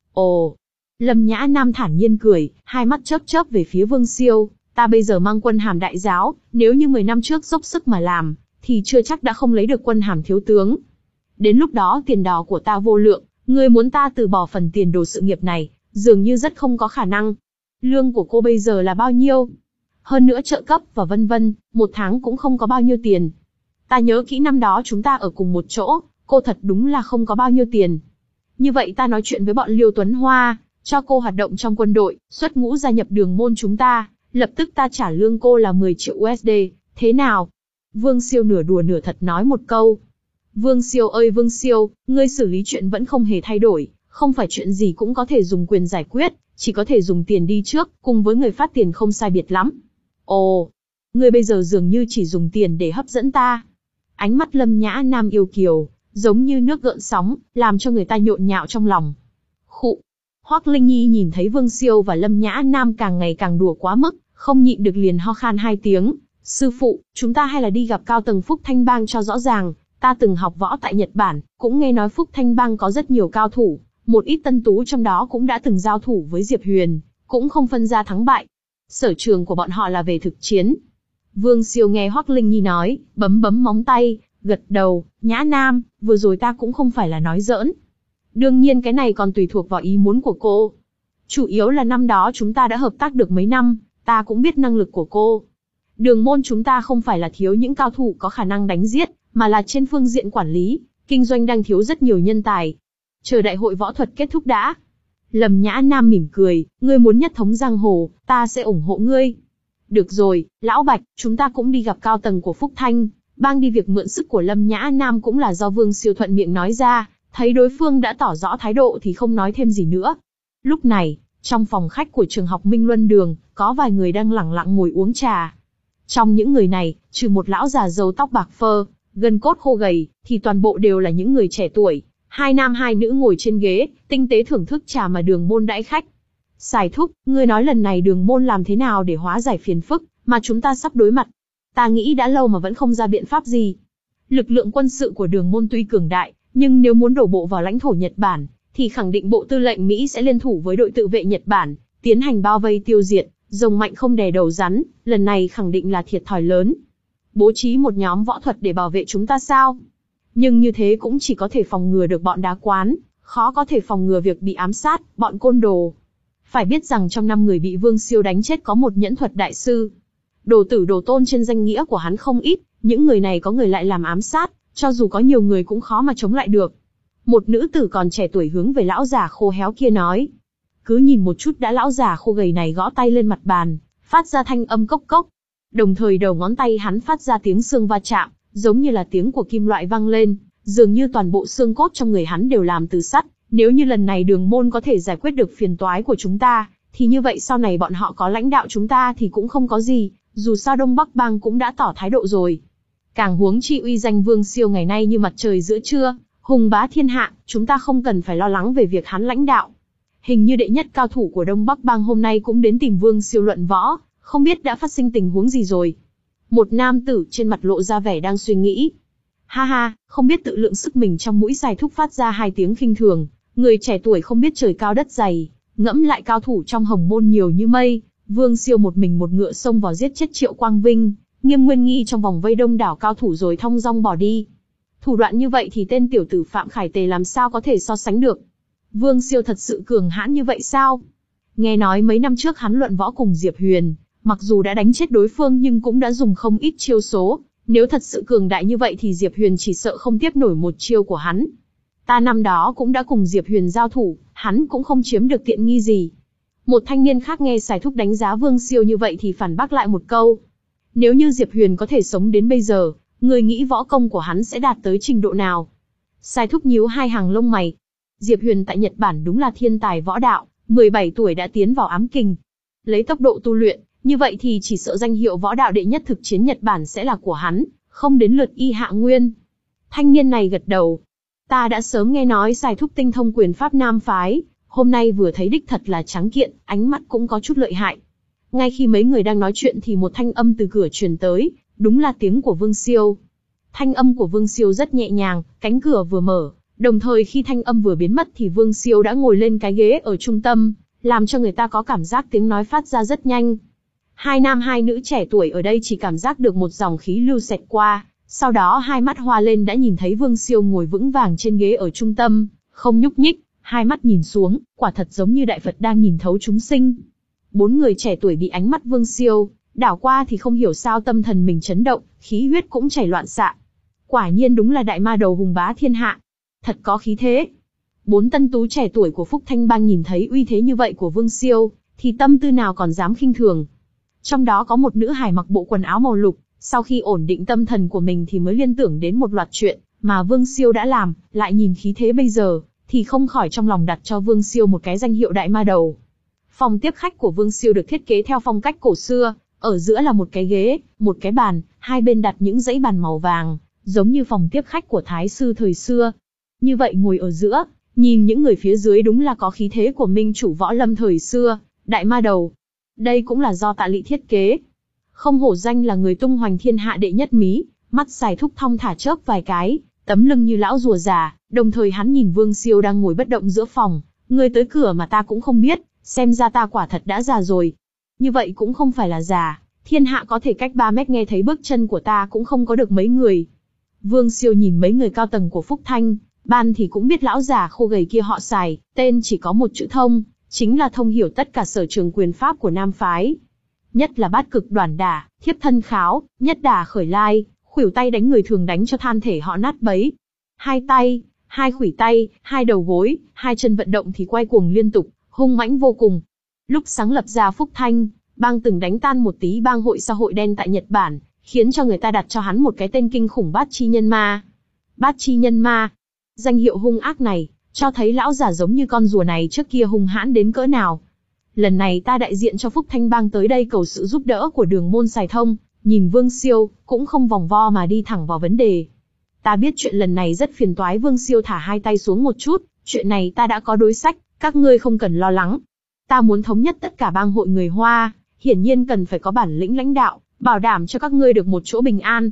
Ồ, Lâm Nhã Nam thản nhiên cười, hai mắt chớp chớp về phía Vương Siêu, ta bây giờ mang quân hàm đại giáo, nếu như mười năm trước dốc sức mà làm, thì chưa chắc đã không lấy được quân hàm thiếu tướng. Đến lúc đó tiền đồ của ta vô lượng, ngươi muốn ta từ bỏ phần tiền đồ sự nghiệp này, dường như rất không có khả năng. Lương của cô bây giờ là bao nhiêu? Hơn nữa trợ cấp và vân vân, một tháng cũng không có bao nhiêu tiền. Ta nhớ kỹ năm đó chúng ta ở cùng một chỗ, cô thật đúng là không có bao nhiêu tiền. Như vậy ta nói chuyện với bọn Liêu Tuấn Hoa, cho cô hoạt động trong quân đội, xuất ngũ gia nhập Đường môn chúng ta, lập tức ta trả lương cô là mười triệu u ét đê, thế nào? Vương Siêu nửa đùa nửa thật nói một câu. Vương Siêu ơi Vương Siêu, ngươi xử lý chuyện vẫn không hề thay đổi, không phải chuyện gì cũng có thể dùng quyền giải quyết, chỉ có thể dùng tiền đi trước, cùng với người phát tiền không sai biệt lắm. Ồ, ngươi bây giờ dường như chỉ dùng tiền để hấp dẫn ta. Ánh mắt Lâm Nhã Nam yêu kiều, giống như nước gợn sóng, làm cho người ta nhộn nhạo trong lòng. Khụ. Hoắc Linh Nhi nhìn thấy Vương Siêu và Lâm Nhã Nam càng ngày càng đùa quá mức, không nhịn được liền ho khan hai tiếng. Sư phụ, chúng ta hay là đi gặp cao tầng Phúc Thanh Bang cho rõ ràng, ta từng học võ tại Nhật Bản, cũng nghe nói Phúc Thanh Bang có rất nhiều cao thủ, một ít tân tú trong đó cũng đã từng giao thủ với Diệp Huyền, cũng không phân ra thắng bại. Sở trường của bọn họ là về thực chiến. Vương Siêu nghe Hoắc Linh Nhi nói, bấm bấm móng tay, gật đầu, Nhã Nam, vừa rồi ta cũng không phải là nói giỡn. Đương nhiên cái này còn tùy thuộc vào ý muốn của cô. Chủ yếu là năm đó chúng ta đã hợp tác được mấy năm, ta cũng biết năng lực của cô. Đường môn chúng ta không phải là thiếu những cao thủ có khả năng đánh giết, mà là trên phương diện quản lý, kinh doanh đang thiếu rất nhiều nhân tài. Chờ đại hội võ thuật kết thúc đã. Lâm Nhã Nam mỉm cười, ngươi muốn nhất thống giang hồ, ta sẽ ủng hộ ngươi. Được rồi, Lão Bạch, chúng ta cũng đi gặp cao tầng của Phúc Thanh Bang đi. Việc mượn sức của Lâm Nhã Nam cũng là do Vương Siêu thuận miệng nói ra, thấy đối phương đã tỏ rõ thái độ thì không nói thêm gì nữa. Lúc này, trong phòng khách của trường học Minh Luân Đường, có vài người đang lẳng lặng ngồi uống trà. Trong những người này, trừ một lão già râu tóc bạc phơ, gân cốt khô gầy, thì toàn bộ đều là những người trẻ tuổi. Hai nam hai nữ ngồi trên ghế, tinh tế thưởng thức trà mà Đường môn đãi khách. Sài thúc, ngươi nói lần này Đường môn làm thế nào để hóa giải phiền phức mà chúng ta sắp đối mặt? Ta nghĩ đã lâu mà vẫn không ra biện pháp gì. Lực lượng quân sự của Đường môn tuy cường đại, nhưng nếu muốn đổ bộ vào lãnh thổ Nhật Bản, thì khẳng định Bộ Tư lệnh Mỹ sẽ liên thủ với đội tự vệ Nhật Bản, tiến hành bao vây tiêu diệt, rồng mạnh không đè đầu rắn, lần này khẳng định là thiệt thòi lớn. Bố trí một nhóm võ thuật để bảo vệ chúng ta sao? Nhưng như thế cũng chỉ có thể phòng ngừa được bọn đá quán, khó có thể phòng ngừa việc bị ám sát, bọn côn đồ. Phải biết rằng trong năm người bị Vương Siêu đánh chết có một nhẫn thuật đại sư. Đồ tử đồ tôn trên danh nghĩa của hắn không ít, những người này có người lại làm ám sát, cho dù có nhiều người cũng khó mà chống lại được. Một nữ tử còn trẻ tuổi hướng về lão già khô héo kia nói. Cứ nhìn một chút đã lão già khô gầy này gõ tay lên mặt bàn, phát ra thanh âm cốc cốc. Đồng thời đầu ngón tay hắn phát ra tiếng xương va chạm, giống như là tiếng của kim loại vang lên, dường như toàn bộ xương cốt trong người hắn đều làm từ sắt. Nếu như lần này Đường môn có thể giải quyết được phiền toái của chúng ta, thì như vậy sau này bọn họ có lãnh đạo chúng ta thì cũng không có gì, dù sao Đông Bắc Bang cũng đã tỏ thái độ rồi. Càng huống chi uy danh Vương Siêu ngày nay như mặt trời giữa trưa, hùng bá thiên hạ, chúng ta không cần phải lo lắng về việc hắn lãnh đạo. Hình như đệ nhất cao thủ của Đông Bắc Bang hôm nay cũng đến tìm Vương Siêu luận võ, không biết đã phát sinh tình huống gì rồi. Một nam tử trên mặt lộ ra vẻ đang suy nghĩ. Ha ha, không biết tự lượng sức mình trong mũi Sài thúc phát ra hai tiếng khinh thường, người trẻ tuổi không biết trời cao đất dày, ngẫm lại cao thủ trong Hồng môn nhiều như mây, Vương Siêu một mình một ngựa xông vào giết chết Triệu Quang Vinh, Nghiêm Nguyên Nghi trong vòng vây đông đảo cao thủ rồi thong dong bỏ đi. Thủ đoạn như vậy thì tên tiểu tử Phạm Khải Tề làm sao có thể so sánh được? Vương Siêu thật sự cường hãn như vậy sao? Nghe nói mấy năm trước hắn luận võ cùng Diệp Huyền, mặc dù đã đánh chết đối phương nhưng cũng đã dùng không ít chiêu số, nếu thật sự cường đại như vậy thì Diệp Huyền chỉ sợ không tiếp nổi một chiêu của hắn. Ta năm đó cũng đã cùng Diệp Huyền giao thủ, hắn cũng không chiếm được tiện nghi gì. Một thanh niên khác nghe Sài thúc đánh giá Vương Siêu như vậy thì phản bác lại một câu. Nếu như Diệp Huyền có thể sống đến bây giờ, người nghĩ võ công của hắn sẽ đạt tới trình độ nào? Sài thúc nhíu hai hàng lông mày. Diệp Huyền tại Nhật Bản đúng là thiên tài võ đạo, mười bảy tuổi đã tiến vào ám kình. Lấy tốc độ tu luyện, như vậy thì chỉ sợ danh hiệu võ đạo đệ nhất thực chiến Nhật Bản sẽ là của hắn, không đến lượt Y Hạ Nguyên. Thanh niên này gật đầu. Ta đã sớm nghe nói Sài thúc tinh thông quyền pháp Nam phái, hôm nay vừa thấy đích thật là trắng kiện, ánh mắt cũng có chút lợi hại. Ngay khi mấy người đang nói chuyện thì một thanh âm từ cửa truyền tới, đúng là tiếng của Vương Siêu. Thanh âm của Vương Siêu rất nhẹ nhàng, cánh cửa vừa mở, Đồng thời khi thanh âm vừa biến mất thì Vương Siêu đã ngồi lên cái ghế ở trung tâm, làm cho người ta có cảm giác tiếng nói phát ra rất nhanh. Hai nam hai nữ trẻ tuổi ở đây chỉ cảm giác được một dòng khí lưu xẹt qua, sau đó hai mắt hoa lên đã nhìn thấy Vương Siêu ngồi vững vàng trên ghế ở trung tâm, không nhúc nhích, hai mắt nhìn xuống, quả thật giống như Đại Phật đang nhìn thấu chúng sinh. Bốn người trẻ tuổi bị ánh mắt Vương Siêu đảo qua thì không hiểu sao tâm thần mình chấn động, khí huyết cũng chảy loạn xạ. Quả nhiên đúng là đại ma đầu hùng bá thiên hạ, thật có khí thế. Bốn tân tú trẻ tuổi của Phúc Thanh Bang nhìn thấy uy thế như vậy của Vương Siêu, thì tâm tư nào còn dám khinh thường. Trong đó có một nữ hài mặc bộ quần áo màu lục, sau khi ổn định tâm thần của mình thì mới liên tưởng đến một loạt chuyện mà Vương Siêu đã làm, lại nhìn khí thế bây giờ, thì không khỏi trong lòng đặt cho Vương Siêu một cái danh hiệu đại ma đầu. Phòng tiếp khách của Vương Siêu được thiết kế theo phong cách cổ xưa, ở giữa là một cái ghế, một cái bàn, hai bên đặt những dãy bàn màu vàng, giống như phòng tiếp khách của thái sư thời xưa. Như vậy ngồi ở giữa, nhìn những người phía dưới đúng là có khí thế của minh chủ võ lâm thời xưa, đại ma đầu. Đây cũng là do Tạ Lị thiết kế. Không hổ danh là người tung hoành thiên hạ đệ nhất mí, mắt dài thúc thong thả chớp vài cái, tấm lưng như lão rùa già, đồng thời hắn nhìn Vương Siêu đang ngồi bất động giữa phòng, người tới cửa mà ta cũng không biết, xem ra ta quả thật đã già rồi. Như vậy cũng không phải là già, thiên hạ có thể cách ba mét nghe thấy bước chân của ta cũng không có được mấy người. Vương Siêu nhìn mấy người cao tầng của Phúc Thanh Ban thì cũng biết lão già khô gầy kia họ Sài, tên chỉ có một chữ thông, chính là thông hiểu tất cả sở trường quyền pháp của Nam phái. Nhất là bát cực đoản đả, thiếp thân kháo, nhất đả khởi lai, khuỷu tay đánh người thường đánh cho than thể họ nát bấy. Hai tay, hai khuỷu tay, hai đầu gối, hai chân vận động thì quay cuồng liên tục, hung mãnh vô cùng. Lúc sáng lập ra Phúc Thanh Bang từng đánh tan một tí bang hội xã hội đen tại Nhật Bản, khiến cho người ta đặt cho hắn một cái tên kinh khủng Bát Chi Nhân Ma. Bát Chi Nhân Ma, danh hiệu hung ác này, cho thấy lão già giống như con rùa này trước kia hung hãn đến cỡ nào. Lần này ta đại diện cho Phúc Thanh Bang tới đây cầu sự giúp đỡ của Đường môn Sài Thông, nhìn Vương Siêu, cũng không vòng vo mà đi thẳng vào vấn đề. Ta biết chuyện lần này rất phiền toái. Vương Siêu thả hai tay xuống một chút, chuyện này ta đã có đối sách, các ngươi không cần lo lắng. Ta muốn thống nhất tất cả bang hội người Hoa, hiển nhiên cần phải có bản lĩnh lãnh đạo, bảo đảm cho các ngươi được một chỗ bình an.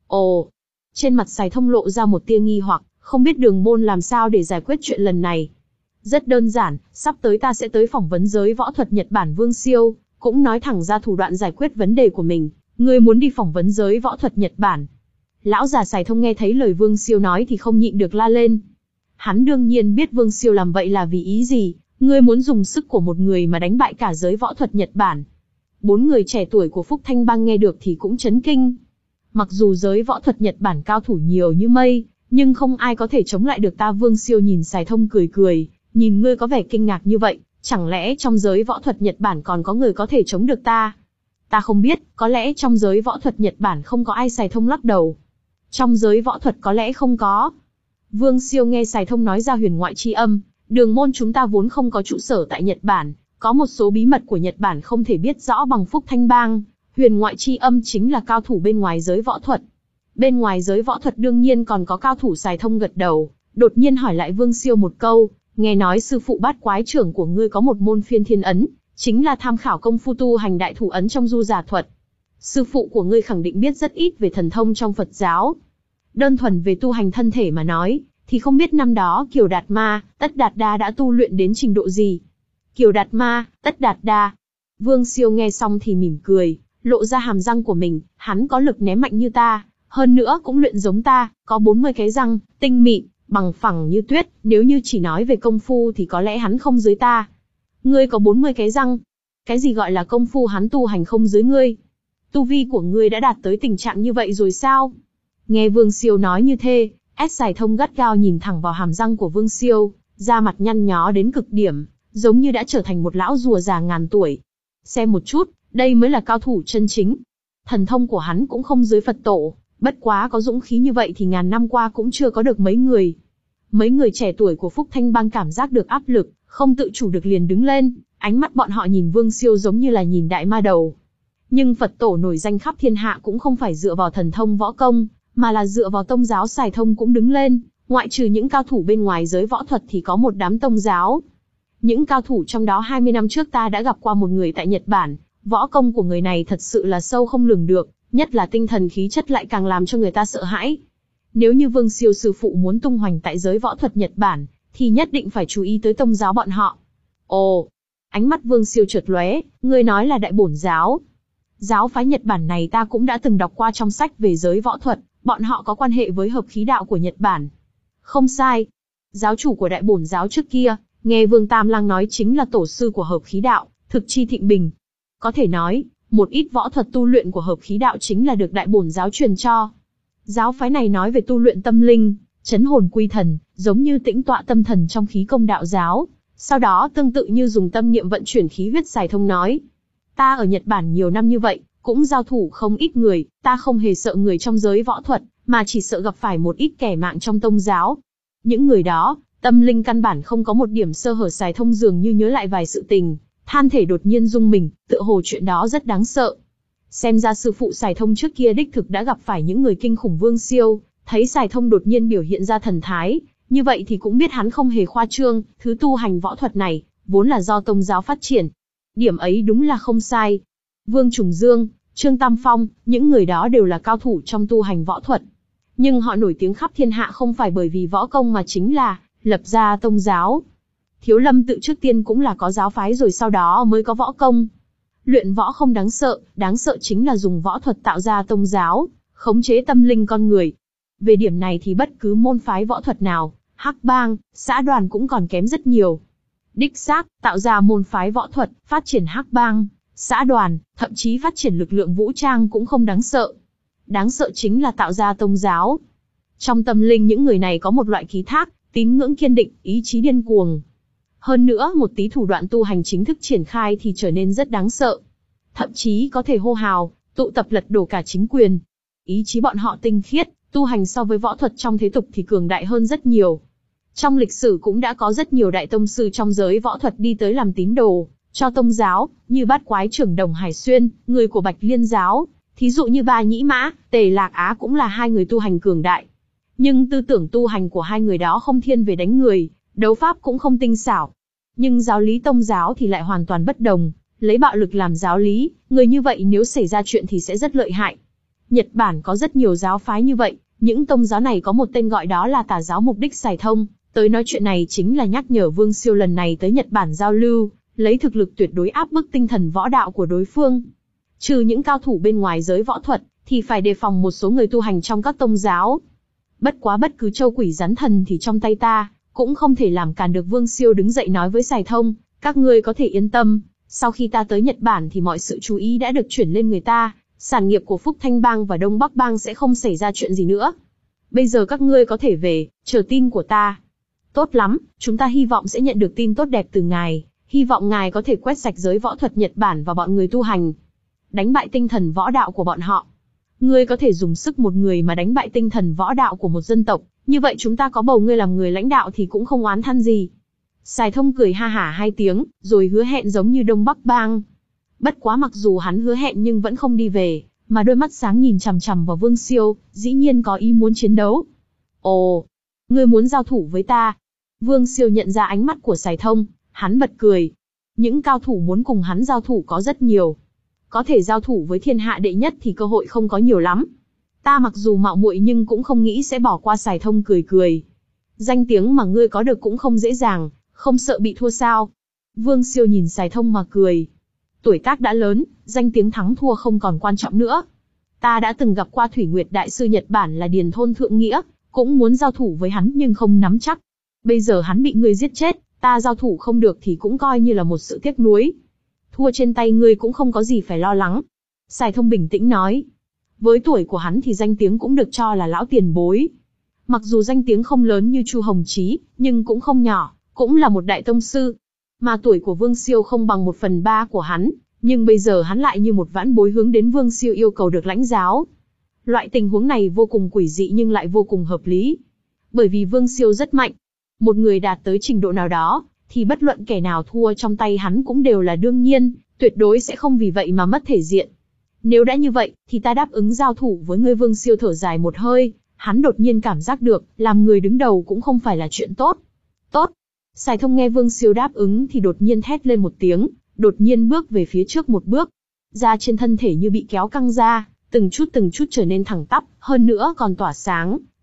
Ồ, trên mặt Sài Thông lộ ra một tia nghi hoặc, không biết Đường môn làm sao để giải quyết chuyện lần này. Rất đơn giản, sắp tới ta sẽ tới phỏng vấn giới võ thuật Nhật Bản. Vương Siêu cũng nói thẳng ra thủ đoạn giải quyết vấn đề của mình. Ngươi muốn đi phỏng vấn giới võ thuật Nhật Bản? Lão già Sài Thông nghe thấy lời Vương Siêu nói thì không nhịn được la lên. Hắn đương nhiên biết Vương Siêu làm vậy là vì ý gì. Ngươi muốn dùng sức của một người mà đánh bại cả giới võ thuật Nhật Bản. Bốn người trẻ tuổi của Phúc Thanh Bang nghe được thì cũng chấn kinh. Mặc dù giới võ thuật Nhật Bản cao thủ nhiều như mây, nhưng không ai có thể chống lại được ta. Vương Siêu nhìn Sài Thông cười cười, nhìn ngươi có vẻ kinh ngạc như vậy, chẳng lẽ trong giới võ thuật Nhật Bản còn có người có thể chống được ta? Ta không biết, có lẽ trong giới võ thuật Nhật Bản không có ai. Sài Thông lắc đầu. Trong giới võ thuật có lẽ không có. Vương Siêu nghe Sài Thông nói ra huyền ngoại chi âm, Đường môn chúng ta vốn không có trụ sở tại Nhật Bản, có một số bí mật của Nhật Bản không thể biết rõ bằng Phúc Thanh Bang. Huyền ngoại chi âm chính là cao thủ bên ngoài giới võ thuật. Bên ngoài giới võ thuật đương nhiên còn có cao thủ. Sài Thông gật đầu, đột nhiên hỏi lại Vương Siêu một câu, nghe nói sư phụ Bát Quái trưởng của ngươi có một môn phiên thiên ấn, chính là tham khảo công phu tu hành đại thủ ấn trong du giả thuật. Sư phụ của ngươi khẳng định biết rất ít về thần thông trong Phật giáo. Đơn thuần về tu hành thân thể mà nói, thì không biết năm đó Kiều Đạt Ma, Tất Đạt Đa đã tu luyện đến trình độ gì. Kiều Đạt Ma, Tất Đạt Đa. Vương Siêu nghe xong thì mỉm cười, lộ ra hàm răng của mình. Hắn có lực ném mạnh như ta, hơn nữa cũng luyện giống ta, có bốn mươi cái răng, tinh mịn, bằng phẳng như tuyết. Nếu như chỉ nói về công phu thì có lẽ hắn không dưới ta. Ngươi có bốn mươi cái răng. Cái gì gọi là công phu? Hắn tu hành không dưới ngươi. Tu vi của ngươi đã đạt tới tình trạng như vậy rồi sao? Nghe Vương Siêu nói như thế, S. Sài Thông gắt gao nhìn thẳng vào hàm răng của Vương Siêu, da mặt nhăn nhó đến cực điểm, giống như đã trở thành một lão rùa già ngàn tuổi. Xem một chút, đây mới là cao thủ chân chính. Thần thông của hắn cũng không dưới Phật tổ, bất quá có dũng khí như vậy thì ngàn năm qua cũng chưa có được mấy người. Mấy người trẻ tuổi của Phúc Thanh Bang cảm giác được áp lực, không tự chủ được liền đứng lên, ánh mắt bọn họ nhìn Vương Siêu giống như là nhìn đại ma đầu. Nhưng Phật tổ nổi danh khắp thiên hạ cũng không phải dựa vào thần thông võ công, mà là dựa vào tông giáo. Sài Thông cũng đứng lên, ngoại trừ những cao thủ bên ngoài giới võ thuật thì có một đám tông giáo. Những cao thủ trong đó hai mươi năm trước ta đã gặp qua một người tại Nhật Bản, võ công của người này thật sự là sâu không lường được, nhất là tinh thần khí chất lại càng làm cho người ta sợ hãi. Nếu như Vương Siêu sư phụ muốn tung hoành tại giới võ thuật Nhật Bản, thì nhất định phải chú ý tới tông giáo bọn họ. Ồ, ánh mắt Vương Siêu chợt lóe, ngươi nói là Đại Bổn giáo. Giáo phái Nhật Bản này ta cũng đã từng đọc qua trong sách về giới võ thuật, bọn họ có quan hệ với hợp khí đạo của Nhật Bản. Không sai. Giáo chủ của Đại Bổn giáo trước kia, nghe Vương Tam Lang nói chính là tổ sư của hợp khí đạo, Thực Chi Thịnh Bình. Có thể nói, một ít võ thuật tu luyện của hợp khí đạo chính là được Đại Bổn giáo truyền cho. Giáo phái này nói về tu luyện tâm linh, chấn hồn quy thần, giống như tĩnh tọa tâm thần trong khí công đạo giáo. Sau đó tương tự như dùng tâm niệm vận chuyển khí huyết. Sài Thông nói. Ta ở Nhật Bản nhiều năm như vậy, cũng giao thủ không ít người, ta không hề sợ người trong giới võ thuật, mà chỉ sợ gặp phải một ít kẻ mạng trong tông giáo. Những người đó, tâm linh căn bản không có một điểm sơ hở. Sài Thông dường như nhớ lại vài sự tình, than thể đột nhiên rung mình, tựa hồ chuyện đó rất đáng sợ. Xem ra sư phụ Sài Thông trước kia đích thực đã gặp phải những người kinh khủng. Vương Siêu thấy Sài Thông đột nhiên biểu hiện ra thần thái, như vậy thì cũng biết hắn không hề khoa trương, thứ tu hành võ thuật này, vốn là do tông giáo phát triển. Điểm ấy đúng là không sai. Vương Trùng Dương, Trương Tam Phong, những người đó đều là cao thủ trong tu hành võ thuật. Nhưng họ nổi tiếng khắp thiên hạ không phải bởi vì võ công mà chính là lập ra tông giáo. Thiếu Lâm tự trước tiên cũng là có giáo phái rồi sau đó mới có võ công. Luyện võ không đáng sợ, đáng sợ chính là dùng võ thuật tạo ra tông giáo, khống chế tâm linh con người. Về điểm này thì bất cứ môn phái võ thuật nào, Hắc Bang, xã đoàn cũng còn kém rất nhiều. Đích xác, tạo ra môn phái võ thuật, phát triển Hắc Bang, xã đoàn, thậm chí phát triển lực lượng vũ trang cũng không đáng sợ. Đáng sợ chính là tạo ra tông giáo. Trong tâm linh những người này có một loại ký thác, tín ngưỡng kiên định, ý chí điên cuồng. Hơn nữa, một tí thủ đoạn tu hành chính thức triển khai thì trở nên rất đáng sợ. Thậm chí có thể hô hào, tụ tập lật đổ cả chính quyền. Ý chí bọn họ tinh khiết, tu hành so với võ thuật trong thế tục thì cường đại hơn rất nhiều. Trong lịch sử cũng đã có rất nhiều đại tông sư trong giới võ thuật đi tới làm tín đồ cho tông giáo, như Bát Quái trưởng Đồng Hải Xuyên, người của Bạch Liên giáo, thí dụ như Ba Nhĩ Mã, Tề Lạc Á cũng là hai người tu hành cường đại. Nhưng tư tưởng tu hành của hai người đó không thiên về đánh người, đấu pháp cũng không tinh xảo. Nhưng giáo lý tông giáo thì lại hoàn toàn bất đồng, lấy bạo lực làm giáo lý, người như vậy nếu xảy ra chuyện thì sẽ rất lợi hại. Nhật Bản có rất nhiều giáo phái như vậy, những tông giáo này có một tên gọi đó là tà giáo. Mục đích Sài Thông tới nói chuyện này chính là nhắc nhở Vương Siêu lần này tới Nhật Bản giao lưu, lấy thực lực tuyệt đối áp bức tinh thần võ đạo của đối phương. Trừ những cao thủ bên ngoài giới võ thuật, thì phải đề phòng một số người tu hành trong các tông giáo. Bất quá bất cứ châu quỷ rắn thần thì trong tay ta, cũng không thể làm cản được. Vương Siêu đứng dậy nói với Sài Thông, các ngươi có thể yên tâm, sau khi ta tới Nhật Bản thì mọi sự chú ý đã được chuyển lên người ta, sản nghiệp của Phúc Thanh Bang và Đông Bắc Bang sẽ không xảy ra chuyện gì nữa. Bây giờ các ngươi có thể về, chờ tin của ta. Tốt lắm, chúng ta hy vọng sẽ nhận được tin tốt đẹp từ ngài, hy vọng ngài có thể quét sạch giới võ thuật Nhật Bản và bọn người tu hành, đánh bại tinh thần võ đạo của bọn họ. Ngươi có thể dùng sức một người mà đánh bại tinh thần võ đạo của một dân tộc, như vậy chúng ta có bầu ngươi làm người lãnh đạo thì cũng không oán than gì. Sài Thông cười ha hả hai tiếng, rồi hứa hẹn giống như Đông Bắc Bang. Bất quá mặc dù hắn hứa hẹn nhưng vẫn không đi về, mà đôi mắt sáng nhìn chằm chằm vào Vương Siêu, dĩ nhiên có ý muốn chiến đấu. Ồ, ngươi muốn giao thủ với ta? Vương Siêu nhận ra ánh mắt của Sài Thông, hắn bật cười. Những cao thủ muốn cùng hắn giao thủ có rất nhiều. Có thể giao thủ với thiên hạ đệ nhất thì cơ hội không có nhiều lắm. Ta mặc dù mạo muội nhưng cũng không nghĩ sẽ bỏ qua. Sài Thông cười cười. Danh tiếng mà ngươi có được cũng không dễ dàng, không sợ bị thua sao? Vương Siêu nhìn Sài Thông mà cười. Tuổi tác đã lớn, danh tiếng thắng thua không còn quan trọng nữa. Ta đã từng gặp qua Thủy Nguyệt Đại sư Nhật Bản là Điền Thôn Thượng Nghĩa, cũng muốn giao thủ với hắn nhưng không nắm chắc. Bây giờ hắn bị ngươi giết chết, ta giao thủ không được thì cũng coi như là một sự tiếc nuối. Thua trên tay ngươi cũng không có gì phải lo lắng. Sài Thông bình tĩnh nói. Với tuổi của hắn thì danh tiếng cũng được cho là lão tiền bối. Mặc dù danh tiếng không lớn như Chu Hồng Chí, nhưng cũng không nhỏ, cũng là một đại tông sư. Mà tuổi của Vương Siêu không bằng một phần ba của hắn, nhưng bây giờ hắn lại như một vãn bối hướng đến Vương Siêu yêu cầu được lãnh giáo. Loại tình huống này vô cùng quỷ dị nhưng lại vô cùng hợp lý. Bởi vì Vương Siêu rất mạnh. Một người đạt tới trình độ nào đó, thì bất luận kẻ nào thua trong tay hắn cũng đều là đương nhiên, tuyệt đối sẽ không vì vậy mà mất thể diện. Nếu đã như vậy, thì ta đáp ứng giao thủ với ngươi. Vương Siêu thở dài một hơi, hắn đột nhiên cảm giác được, làm người đứng đầu cũng không phải là chuyện tốt. Tốt. Sài Thông nghe Vương Siêu đáp ứng thì đột nhiên thét lên một tiếng, đột nhiên bước về phía trước một bước. Da trên thân thể như bị kéo căng ra, từng chút từng chút trở nên thẳng tắp, hơn nữa còn tỏa sáng,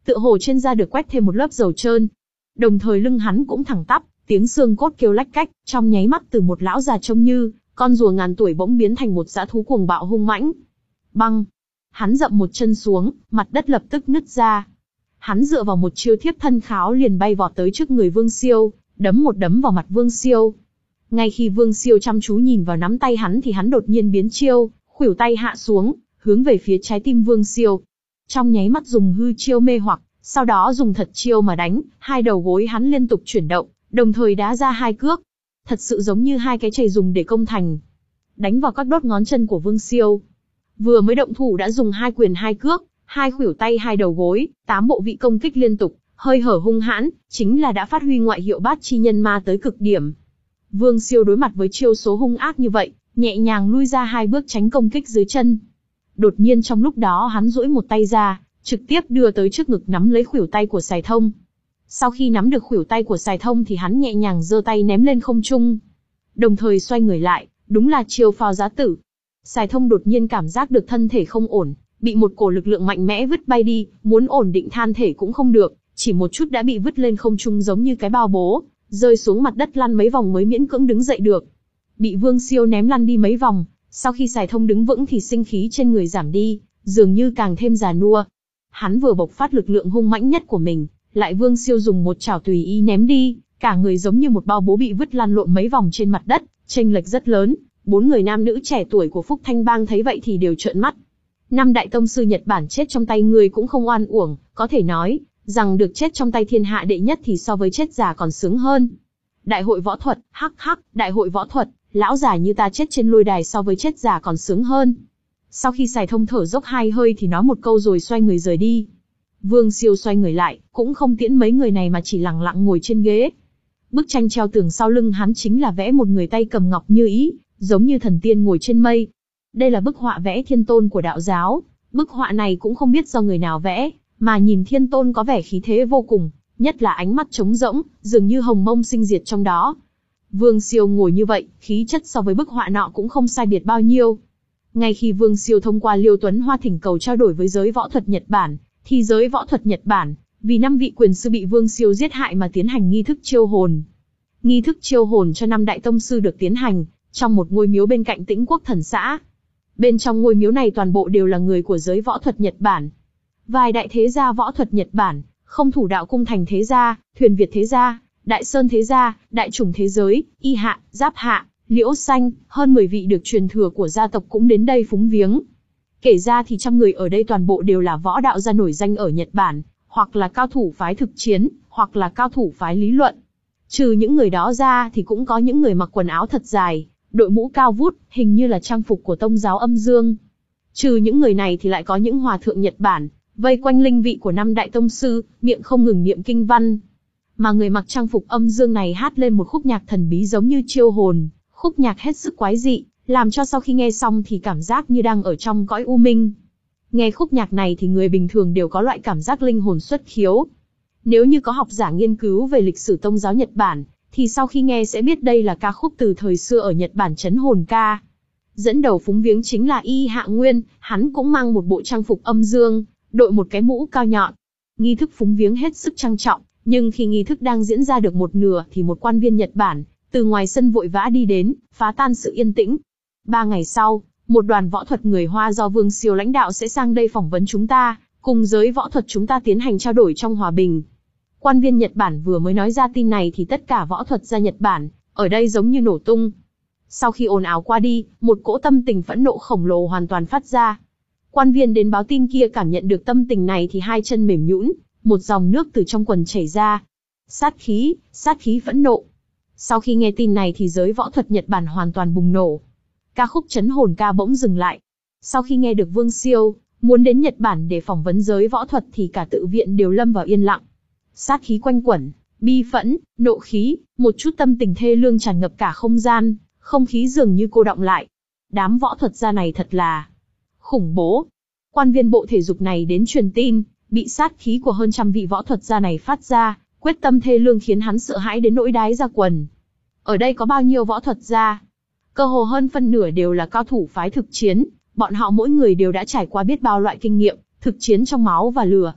tựa hồ trên da được quét thêm một lớp dầu trơn. Đồng thời lưng hắn cũng thẳng tắp, tiếng xương cốt kêu lách cách, trong nháy mắt từ một lão già trông như con rùa ngàn tuổi bỗng biến thành một dã thú cuồng bạo hung mãnh. Băng! Hắn dậm một chân xuống, mặt đất lập tức nứt ra. Hắn dựa vào một chiêu thiếp thân kháo liền bay vọt tới trước người Vương Siêu, đấm một đấm vào mặt Vương Siêu. Ngay khi Vương Siêu chăm chú nhìn vào nắm tay hắn thì hắn đột nhiên biến chiêu, khuỷu tay hạ xuống, hướng về phía trái tim Vương Siêu. Trong nháy mắt dùng hư chiêu mê hoặc, sau đó dùng thật chiêu mà đánh, hai đầu gối hắn liên tục chuyển động, đồng thời đá ra hai cước. Thật sự giống như hai cái chày dùng để công thành. Đánh vào các đốt ngón chân của Vương Siêu. Vừa mới động thủ đã dùng hai quyền hai cước, hai khuỷu tay hai đầu gối, tám bộ vị công kích liên tục, hơi hở hung hãn, chính là đã phát huy ngoại hiệu bát chi nhân ma tới cực điểm. Vương Siêu đối mặt với chiêu số hung ác như vậy, nhẹ nhàng lui ra hai bước tránh công kích dưới chân. Đột nhiên trong lúc đó hắn duỗi một tay ra, trực tiếp đưa tới trước ngực nắm lấy khuỷu tay của Sài Thông. Sau khi nắm được khuỷu tay của Sài Thông thì hắn nhẹ nhàng giơ tay ném lên không trung. Đồng thời xoay người lại, đúng là chiêu phao giá tử. Sài Thông đột nhiên cảm giác được thân thể không ổn, bị một cổ lực lượng mạnh mẽ vứt bay đi, muốn ổn định than thể cũng không được, chỉ một chút đã bị vứt lên không trung giống như cái bao bố, rơi xuống mặt đất lăn mấy vòng mới miễn cưỡng đứng dậy được. Bị Vương Siêu ném lăn đi mấy vòng, sau khi Sài Thông đứng vững thì sinh khí trên người giảm đi, dường như càng thêm già nua. Hắn vừa bộc phát lực lượng hung mãnh nhất của mình, lại Vương Siêu dùng một chảo tùy ý ném đi, cả người giống như một bao bố bị vứt lăn lộn mấy vòng trên mặt đất, chênh lệch rất lớn. Bốn người nam nữ trẻ tuổi của Phúc Thanh Bang thấy vậy thì đều trợn mắt. Năm đại tông sư Nhật Bản chết trong tay người cũng không oan uổng, có thể nói rằng được chết trong tay thiên hạ đệ nhất thì so với chết già còn sướng hơn. Đại hội võ thuật, hắc hắc, đại hội võ thuật, lão già như ta chết trên lôi đài so với chết già còn sướng hơn. Sau khi Sài Thông thở dốc hai hơi thì nói một câu rồi xoay người rời đi. Vương Siêu xoay người lại, cũng không tiễn mấy người này mà chỉ lặng lặng ngồi trên ghế. Bức tranh treo tường sau lưng hắn chính là vẽ một người tay cầm ngọc như ý, giống như thần tiên ngồi trên mây. Đây là bức họa vẽ Thiên Tôn của đạo giáo. Bức họa này cũng không biết do người nào vẽ, mà nhìn Thiên Tôn có vẻ khí thế vô cùng, nhất là ánh mắt trống rỗng, dường như hồng mông sinh diệt trong đó. Vương Siêu ngồi như vậy, khí chất so với bức họa nọ cũng không sai biệt bao nhiêu. Ngay khi Vương Siêu thông qua Liêu Tuấn Hoa thỉnh cầu trao đổi với giới võ thuật Nhật Bản, thì giới võ thuật Nhật Bản, vì năm vị quyền sư bị Vương Siêu giết hại mà tiến hành nghi thức chiêu hồn. Nghi thức chiêu hồn cho năm đại tông sư được tiến hành trong một ngôi miếu bên cạnh Tĩnh Quốc Thần Xã. Bên trong ngôi miếu này toàn bộ đều là người của giới võ thuật Nhật Bản. Vài đại thế gia võ thuật Nhật Bản, Không Thủ Đạo Cung Thành thế gia, Thuyền Việt thế gia, Đại Sơn thế gia, Đại Chủng thế giới, Y Hạ, Giáp Hạ, Liễu Xanh, hơn mười vị được truyền thừa của gia tộc cũng đến đây phúng viếng. Kể ra thì trăm người ở đây toàn bộ đều là võ đạo gia nổi danh ở Nhật Bản, hoặc là cao thủ phái thực chiến, hoặc là cao thủ phái lý luận. Trừ những người đó ra thì cũng có những người mặc quần áo thật dài, đội mũ cao vút, hình như là trang phục của tông giáo Âm Dương. Trừ những người này thì lại có những hòa thượng Nhật Bản, vây quanh linh vị của năm đại tông sư, miệng không ngừng niệm kinh văn. Mà người mặc trang phục Âm Dương này hát lên một khúc nhạc thần bí giống như chiêu hồn, khúc nhạc hết sức quái dị, làm cho sau khi nghe xong thì cảm giác như đang ở trong cõi u minh. Nghe khúc nhạc này thì người bình thường đều có loại cảm giác linh hồn xuất khiếu. Nếu như có học giả nghiên cứu về lịch sử tông giáo Nhật Bản, thì sau khi nghe sẽ biết đây là ca khúc từ thời xưa ở Nhật Bản trấn hồn ca. Dẫn đầu phúng viếng chính là Y Hạ Nguyên, hắn cũng mang một bộ trang phục âm dương, đội một cái mũ cao nhọn. Nghi thức phúng viếng hết sức trang trọng, nhưng khi nghi thức đang diễn ra được một nửa thì một quan viên Nhật Bản, từ ngoài sân vội vã đi đến, phá tan sự yên tĩnh. Ba ngày sau, một đoàn võ thuật người Hoa do Vương Siêu lãnh đạo sẽ sang đây phỏng vấn chúng ta, cùng giới võ thuật chúng ta tiến hành trao đổi trong hòa bình. Quan viên Nhật Bản vừa mới nói ra tin này thì tất cả võ thuật gia Nhật Bản, ở đây giống như nổ tung. Sau khi ồn ào qua đi, một cỗ tâm tình phẫn nộ khổng lồ hoàn toàn phát ra. Quan viên đến báo tin kia cảm nhận được tâm tình này thì hai chân mềm nhũn, một dòng nước từ trong quần chảy ra. Sát khí, sát khí phẫn nộ. Sau khi nghe tin này thì giới võ thuật Nhật Bản hoàn toàn bùng nổ. Ca khúc trấn hồn ca bỗng dừng lại. Sau khi nghe được Vương Siêu muốn đến Nhật Bản để phỏng vấn giới võ thuật thì cả tự viện đều lâm vào yên lặng. Sát khí quanh quẩn, bi phẫn, nộ khí, một chút tâm tình thê lương tràn ngập cả không gian, không khí dường như cô đọng lại. Đám võ thuật gia này thật là khủng bố. Quan viên bộ thể dục này đến truyền tin, bị sát khí của hơn trăm vị võ thuật gia này phát ra, quyết tâm thê lương khiến hắn sợ hãi đến nỗi đái ra quần. Ở đây có bao nhiêu võ thuật gia? Cơ hồ hơn phân nửa đều là cao thủ phái thực chiến, bọn họ mỗi người đều đã trải qua biết bao loại kinh nghiệm, thực chiến trong máu và lửa.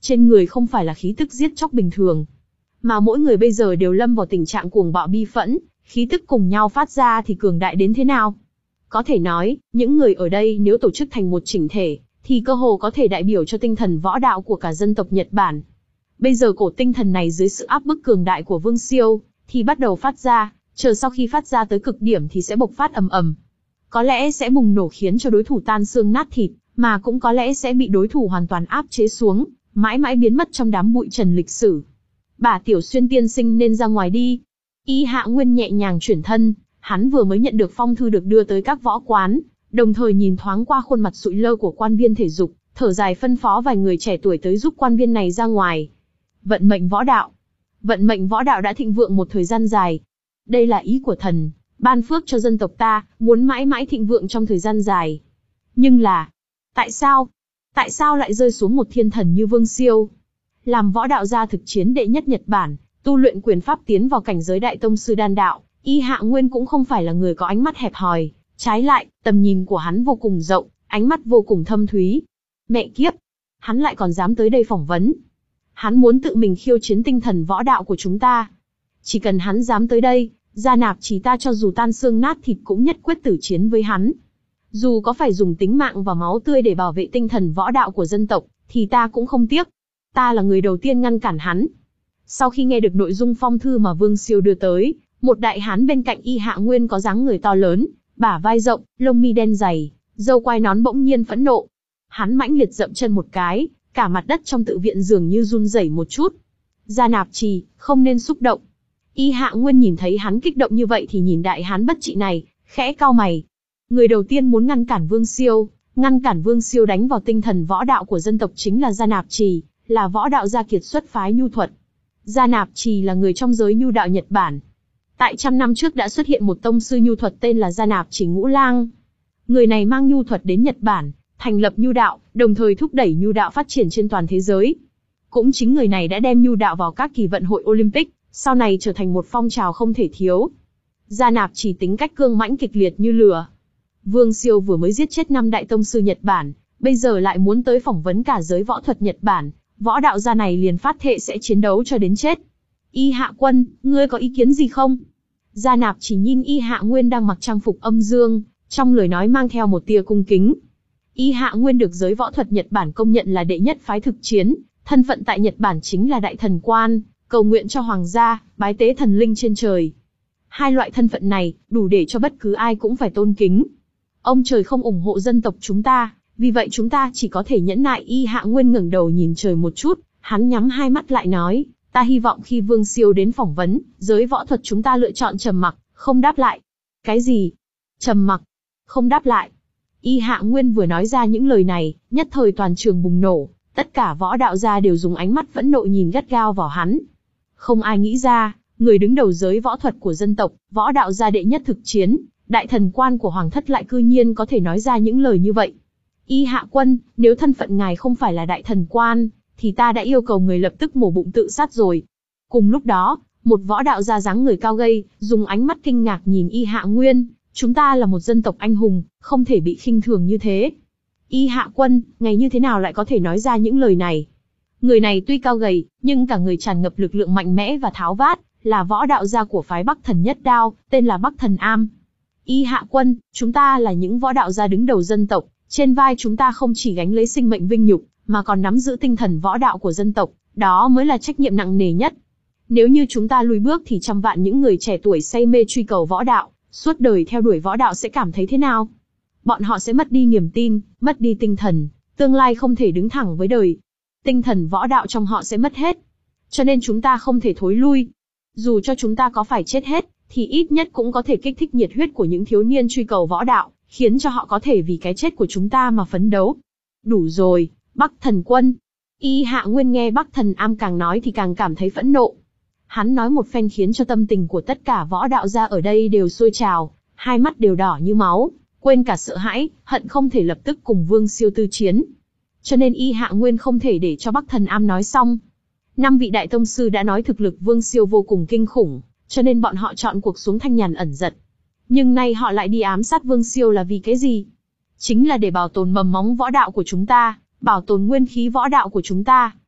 Trên người không phải là khí tức giết chóc bình thường, mà mỗi người bây giờ đều lâm vào tình trạng cuồng bạo bi phẫn, khí tức cùng nhau phát ra thì cường đại đến thế nào. Có thể nói, những người ở đây nếu tổ chức thành một chỉnh thể, thì cơ hồ có thể đại biểu cho tinh thần võ đạo của cả dân tộc Nhật Bản. Bây giờ cổ tinh thần này dưới sự áp bức cường đại của Vương Siêu, thì bắt đầu phát ra, chờ sau khi phát ra tới cực điểm thì sẽ bộc phát ầm ầm. Có lẽ sẽ bùng nổ khiến cho đối thủ tan xương nát thịt, mà cũng có lẽ sẽ bị đối thủ hoàn toàn áp chế xuống, mãi mãi biến mất trong đám bụi trần lịch sử. Bà Tiểu Xuyên tiên sinh nên ra ngoài đi. Y Hạ Nguyên nhẹ nhàng chuyển thân, hắn vừa mới nhận được phong thư được đưa tới các võ quán, đồng thời nhìn thoáng qua khuôn mặt sụi lơ của quan viên thể dục, thở dài phân phó vài người trẻ tuổi tới giúp quan viên này ra ngoài. Vận mệnh võ đạo. Vận mệnh võ đạo đã thịnh vượng một thời gian dài. Đây là ý của thần, ban phước cho dân tộc ta, muốn mãi mãi thịnh vượng trong thời gian dài. Nhưng là, tại sao? Tại sao lại rơi xuống một thiên thần như Vương Siêu? Làm võ đạo gia thực chiến đệ nhất Nhật Bản, tu luyện quyền pháp tiến vào cảnh giới đại tông sư đan đạo, Y Hạ Nguyên cũng không phải là người có ánh mắt hẹp hòi, trái lại, tầm nhìn của hắn vô cùng rộng, ánh mắt vô cùng thâm thúy. Mẹ kiếp, hắn lại còn dám tới đây phỏng vấn. Hắn muốn tự mình khiêu chiến tinh thần võ đạo của chúng ta. Chỉ cần hắn dám tới đây, Gia Nạp Chỉ ta cho dù tan xương nát thịt cũng nhất quyết tử chiến với hắn. Dù có phải dùng tính mạng và máu tươi để bảo vệ tinh thần võ đạo của dân tộc, thì ta cũng không tiếc. Ta là người đầu tiên ngăn cản hắn. Sau khi nghe được nội dung phong thư mà Vương Siêu đưa tới, một đại hán bên cạnh Y Hạ Nguyên có dáng người to lớn, bả vai rộng, lông mi đen dày, râu quai nón bỗng nhiên phẫn nộ. Hắn mãnh liệt dậm chân một cái, cả mặt đất trong tự viện dường như run rẩy một chút. Gia Nạp Trì, không nên xúc động. Y Hạ Nguyên nhìn thấy hắn kích động như vậy thì nhìn đại hán bất trị này, khẽ cau mày. Người đầu tiên muốn ngăn cản Vương Siêu, ngăn cản Vương Siêu đánh vào tinh thần võ đạo của dân tộc chính là Gia Nạp Trì, là võ đạo gia kiệt xuất phái nhu thuật. Gia Nạp Trì là người trong giới nhu đạo Nhật Bản. Tại trăm năm trước đã xuất hiện một tông sư nhu thuật tên là Gia Nạp Trì Ngũ Lang. Người này mang nhu thuật đến Nhật Bản, thành lập nhu đạo, đồng thời thúc đẩy nhu đạo phát triển trên toàn thế giới. Cũng chính người này đã đem nhu đạo vào các kỳ vận hội Olympic, sau này trở thành một phong trào không thể thiếu. Gia Nạp Trì tính cách cương mãnh kịch liệt như lửa. Vương Siêu vừa mới giết chết năm đại tông sư Nhật Bản, bây giờ lại muốn tới phỏng vấn cả giới võ thuật Nhật Bản, võ đạo gia này liền phát thệ sẽ chiến đấu cho đến chết. Y Hạ Quân, ngươi có ý kiến gì không? Gia Nạp Chỉ nhìn Y Hạ Nguyên đang mặc trang phục âm dương, trong lời nói mang theo một tia cung kính. Y Hạ Nguyên được giới võ thuật Nhật Bản công nhận là đệ nhất phái thực chiến, thân phận tại Nhật Bản chính là đại thần quan, cầu nguyện cho hoàng gia, bái tế thần linh trên trời. Hai loại thân phận này, đủ để cho bất cứ ai cũng phải tôn kính. Ông trời không ủng hộ dân tộc chúng ta, vì vậy chúng ta chỉ có thể nhẫn nại. Y Hạ Nguyên ngẩng đầu nhìn trời một chút, hắn nhắm hai mắt lại nói, ta hy vọng khi Vương Siêu đến phỏng vấn, giới võ thuật chúng ta lựa chọn trầm mặc, không đáp lại. Cái gì? Trầm mặc, không đáp lại. Y Hạ Nguyên vừa nói ra những lời này, nhất thời toàn trường bùng nổ, tất cả võ đạo gia đều dùng ánh mắt phẫn nộ nhìn gắt gao vào hắn. Không ai nghĩ ra, người đứng đầu giới võ thuật của dân tộc, võ đạo gia đệ nhất thực chiến, đại thần quan của hoàng thất lại cư nhiên có thể nói ra những lời như vậy. Y Hạ Quân, nếu thân phận ngài không phải là đại thần quan, thì ta đã yêu cầu người lập tức mổ bụng tự sát rồi. Cùng lúc đó, một võ đạo gia dáng người cao gầy, dùng ánh mắt kinh ngạc nhìn Y Hạ Nguyên, chúng ta là một dân tộc anh hùng, không thể bị khinh thường như thế. Y Hạ Quân, ngài như thế nào lại có thể nói ra những lời này? Người này tuy cao gầy, nhưng cả người tràn ngập lực lượng mạnh mẽ và tháo vát, là võ đạo gia của phái Bắc Thần Nhất Đao, tên là Bắc Thần Am. Y Hạ Quân, chúng ta là những võ đạo gia đứng đầu dân tộc, trên vai chúng ta không chỉ gánh lấy sinh mệnh vinh nhục, mà còn nắm giữ tinh thần võ đạo của dân tộc, đó mới là trách nhiệm nặng nề nhất. Nếu như chúng ta lùi bước thì trăm vạn những người trẻ tuổi say mê truy cầu võ đạo, suốt đời theo đuổi võ đạo sẽ cảm thấy thế nào? Bọn họ sẽ mất đi niềm tin, mất đi tinh thần, tương lai không thể đứng thẳng với đời. Tinh thần võ đạo trong họ sẽ mất hết. Cho nên chúng ta không thể thối lui. Dù cho chúng ta có phải chết hết, thì ít nhất cũng có thể kích thích nhiệt huyết của những thiếu niên truy cầu võ đạo, khiến cho họ có thể vì cái chết của chúng ta mà phấn đấu. Đủ rồi, Bắc Thần Quân. Y Hạ Nguyên nghe Bắc Thần Am càng nói thì càng cảm thấy phẫn nộ. Hắn nói một phen khiến cho tâm tình của tất cả võ đạo gia ở đây đều sôi trào, hai mắt đều đỏ như máu, quên cả sợ hãi, hận không thể lập tức cùng Vương Siêu tư chiến. Cho nên Y Hạ Nguyên không thể để cho Bắc Thần Am nói xong. Năm vị đại tông sư đã nói thực lực Vương Siêu vô cùng kinh khủng, cho nên bọn họ chọn cuộc xuống thanh nhàn ẩn giật. Nhưng nay họ lại đi ám sát Vương Siêu là vì cái gì? Chính là để bảo tồn mầm móng võ đạo của chúng ta, bảo tồn nguyên khí võ đạo của chúng ta.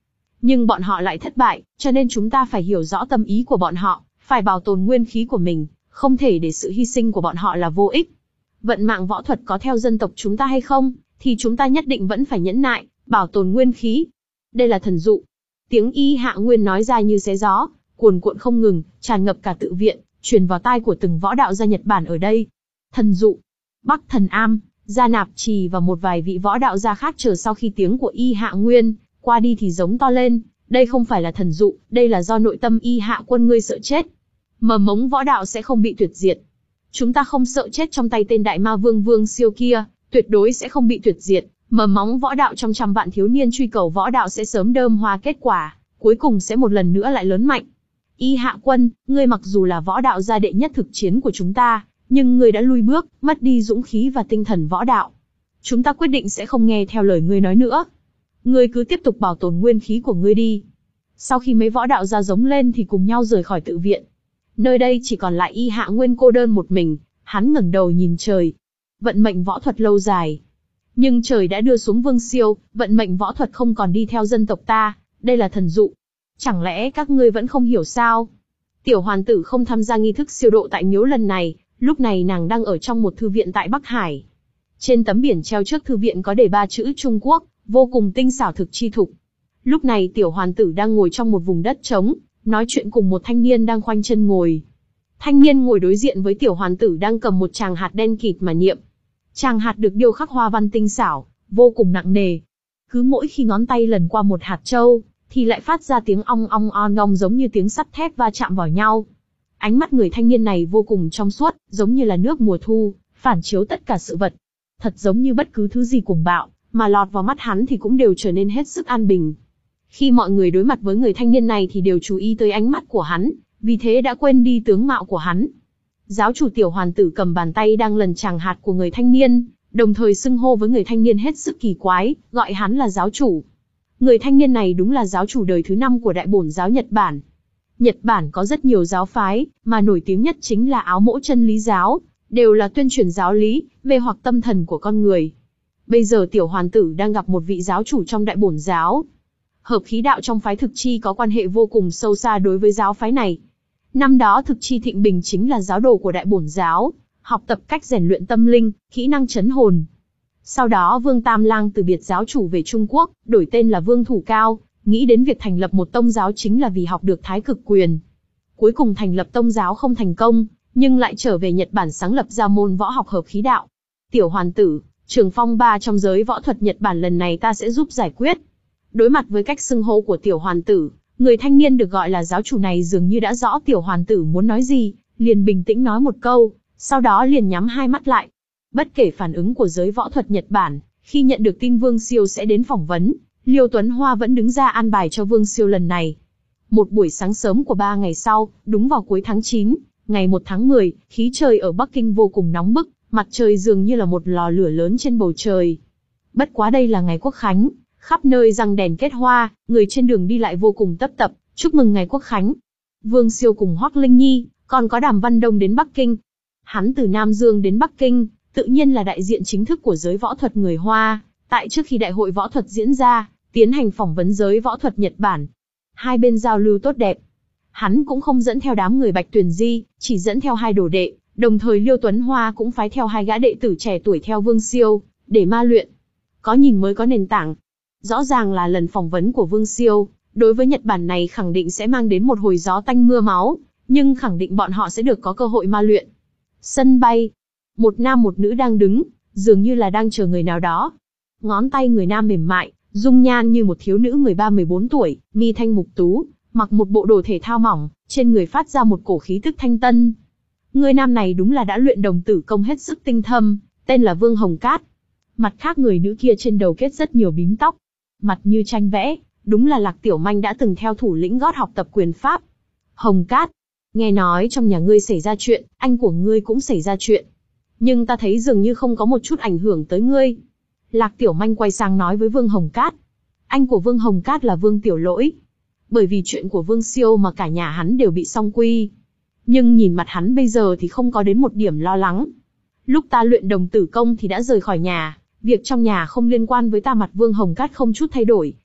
Nhưng bọn họ lại thất bại, cho nên chúng ta phải hiểu rõ tâm ý của bọn họ, phải bảo tồn nguyên khí của mình, không thể để sự hy sinh của bọn họ là vô ích. Vận mạng võ thuật có theo dân tộc chúng ta hay không, thì chúng ta nhất định vẫn phải nhẫn nại, bảo tồn nguyên khí. Đây là thần dụ. Tiếng Y Hạ Nguyên nói ra như xé gió, cuồn cuộn không ngừng, tràn ngập cả tự viện, truyền vào tai của từng võ đạo gia Nhật Bản ở đây. Thần dụ. Bắc Thần Am, Gia Nạp Trì và một vài vị võ đạo gia khác chờ sau khi tiếng của Y Hạ Nguyên qua đi thì giống to lên, đây không phải là thần dụ, đây là do nội tâm Y Hạ Quân ngươi sợ chết. Mầm mống võ đạo sẽ không bị tuyệt diệt. Chúng ta không sợ chết trong tay tên đại ma vương Vương Siêu kia, tuyệt đối sẽ không bị tuyệt diệt. Mầm móng võ đạo trong trăm vạn thiếu niên truy cầu võ đạo sẽ sớm đơm hoa kết quả, cuối cùng sẽ một lần nữa lại lớn mạnh. Y Hạ Quân, ngươi mặc dù là võ đạo gia đệ nhất thực chiến của chúng ta, nhưng ngươi đã lui bước, mất đi dũng khí và tinh thần võ đạo. Chúng ta quyết định sẽ không nghe theo lời ngươi nói nữa. Ngươi cứ tiếp tục bảo tồn nguyên khí của ngươi đi. Sau khi mấy võ đạo gia giống lên thì cùng nhau rời khỏi tự viện. Nơi đây chỉ còn lại Y Hạ Nguyên cô đơn một mình, hắn ngẩng đầu nhìn trời. Vận mệnh võ thuật lâu dài. Nhưng trời đã đưa xuống Vương Siêu, vận mệnh võ thuật không còn đi theo dân tộc ta, đây là thần dụ. Chẳng lẽ các ngươi vẫn không hiểu sao? Tiểu hoàn tử không tham gia nghi thức siêu độ tại miếu lần này, lúc này nàng đang ở trong một thư viện tại Bắc Hải. Trên tấm biển treo trước thư viện có đề ba chữ Trung Quốc, vô cùng tinh xảo thực chi thục. Lúc này tiểu hoàn tử đang ngồi trong một vùng đất trống, nói chuyện cùng một thanh niên đang khoanh chân ngồi. Thanh niên ngồi đối diện với tiểu hoàn tử đang cầm một tràng hạt đen kịt mà niệm. Tràng hạt được điêu khắc hoa văn tinh xảo, vô cùng nặng nề. Cứ mỗi khi ngón tay lần qua một hạt châu, thì lại phát ra tiếng ong ong on ong giống như tiếng sắt thép va chạm vào nhau. Ánh mắt người thanh niên này vô cùng trong suốt, giống như là nước mùa thu, phản chiếu tất cả sự vật. Thật giống như bất cứ thứ gì cuồng bạo, mà lọt vào mắt hắn thì cũng đều trở nên hết sức an bình. Khi mọi người đối mặt với người thanh niên này thì đều chú ý tới ánh mắt của hắn, vì thế đã quên đi tướng mạo của hắn. Giáo chủ tiểu hoàn tử cầm bàn tay đang lần tràng hạt của người thanh niên, đồng thời xưng hô với người thanh niên hết sức kỳ quái, gọi hắn là giáo chủ. Người thanh niên này đúng là giáo chủ đời thứ năm của Đại Bổn giáo Nhật Bản. Nhật Bản có rất nhiều giáo phái, mà nổi tiếng nhất chính là Áo Mỗ Chân Lý giáo, đều là tuyên truyền giáo lý, mê hoặc tâm thần của con người. Bây giờ tiểu hoàn tử đang gặp một vị giáo chủ trong Đại Bổn giáo. Hợp khí đạo trong phái Thực Chi có quan hệ vô cùng sâu xa đối với giáo phái này. Năm đó Thực Chi Thịnh Bình chính là giáo đồ của Đại Bổn giáo, học tập cách rèn luyện tâm linh, kỹ năng chấn hồn. Sau đó Vương Tam Lang từ biệt giáo chủ về Trung Quốc, đổi tên là Vương Thủ Cao, nghĩ đến việc thành lập một tông giáo chính là vì học được Thái Cực Quyền. Cuối cùng thành lập tông giáo không thành công, nhưng lại trở về Nhật Bản sáng lập ra môn võ học hợp khí đạo. Tiểu hoàn tử, trường phong ba trong giới võ thuật Nhật Bản lần này ta sẽ giúp giải quyết. Đối mặt với cách xưng hô của tiểu hoàn tử, người thanh niên được gọi là giáo chủ này dường như đã rõ tiểu hoàn tử muốn nói gì, liền bình tĩnh nói một câu, sau đó liền nhắm hai mắt lại. Bất kể phản ứng của giới võ thuật Nhật Bản, khi nhận được tin Vương Siêu sẽ đến phỏng vấn, Liêu Tuấn Hoa vẫn đứng ra an bài cho Vương Siêu lần này. Một buổi sáng sớm của ba ngày sau, đúng vào cuối tháng chín, ngày một tháng mười, khí trời ở Bắc Kinh vô cùng nóng bức, mặt trời dường như là một lò lửa lớn trên bầu trời. Bất quá đây là ngày Quốc khánh, khắp nơi răng đèn kết hoa, người trên đường đi lại vô cùng tấp tập, chúc mừng ngày Quốc khánh. Vương Siêu cùng Hoắc Linh Nhi, còn có Đàm Văn Đông đến Bắc Kinh. Hắn từ Nam Dương đến Bắc Kinh, tự nhiên là đại diện chính thức của giới võ thuật người Hoa, tại trước khi đại hội võ thuật diễn ra, tiến hành phỏng vấn giới võ thuật Nhật Bản. Hai bên giao lưu tốt đẹp. Hắn cũng không dẫn theo đám người Bạch Tuyền Di, chỉ dẫn theo hai đồ đệ, đồng thời Liêu Tuấn Hoa cũng phái theo hai gã đệ tử trẻ tuổi theo Vương Siêu, để ma luyện. Có nhìn mới có nền tảng. Rõ ràng là lần phỏng vấn của Vương Siêu, đối với Nhật Bản này khẳng định sẽ mang đến một hồi gió tanh mưa máu, nhưng khẳng định bọn họ sẽ được có cơ hội ma luyện. Sân bay. Một nam một nữ đang đứng, dường như là đang chờ người nào đó. Ngón tay người nam mềm mại, dung nhan như một thiếu nữ mười ba mười bốn tuổi, mi thanh mục tú, mặc một bộ đồ thể thao mỏng, trên người phát ra một cổ khí tức thanh tân. Người nam này đúng là đã luyện đồng tử công hết sức tinh thâm, tên là Vương Hồng Cát. Mặt khác người nữ kia trên đầu kết rất nhiều bím tóc, mặt như tranh vẽ, đúng là Lạc Tiểu Manh đã từng theo thủ lĩnh gót học tập quyền pháp. Hồng Cát, nghe nói trong nhà ngươi xảy ra chuyện, anh của ngươi cũng xảy ra chuyện. Nhưng ta thấy dường như không có một chút ảnh hưởng tới ngươi. Lạc Tiểu Manh quay sang nói với Vương Hồng Cát. Anh của Vương Hồng Cát là Vương Tiểu Lỗi. Bởi vì chuyện của Vương Siêu mà cả nhà hắn đều bị song quy. Nhưng nhìn mặt hắn bây giờ thì không có đến một điểm lo lắng. Lúc ta luyện đồng tử công thì đã rời khỏi nhà, việc trong nhà không liên quan với ta. Mặt Vương Hồng Cát không chút thay đổi,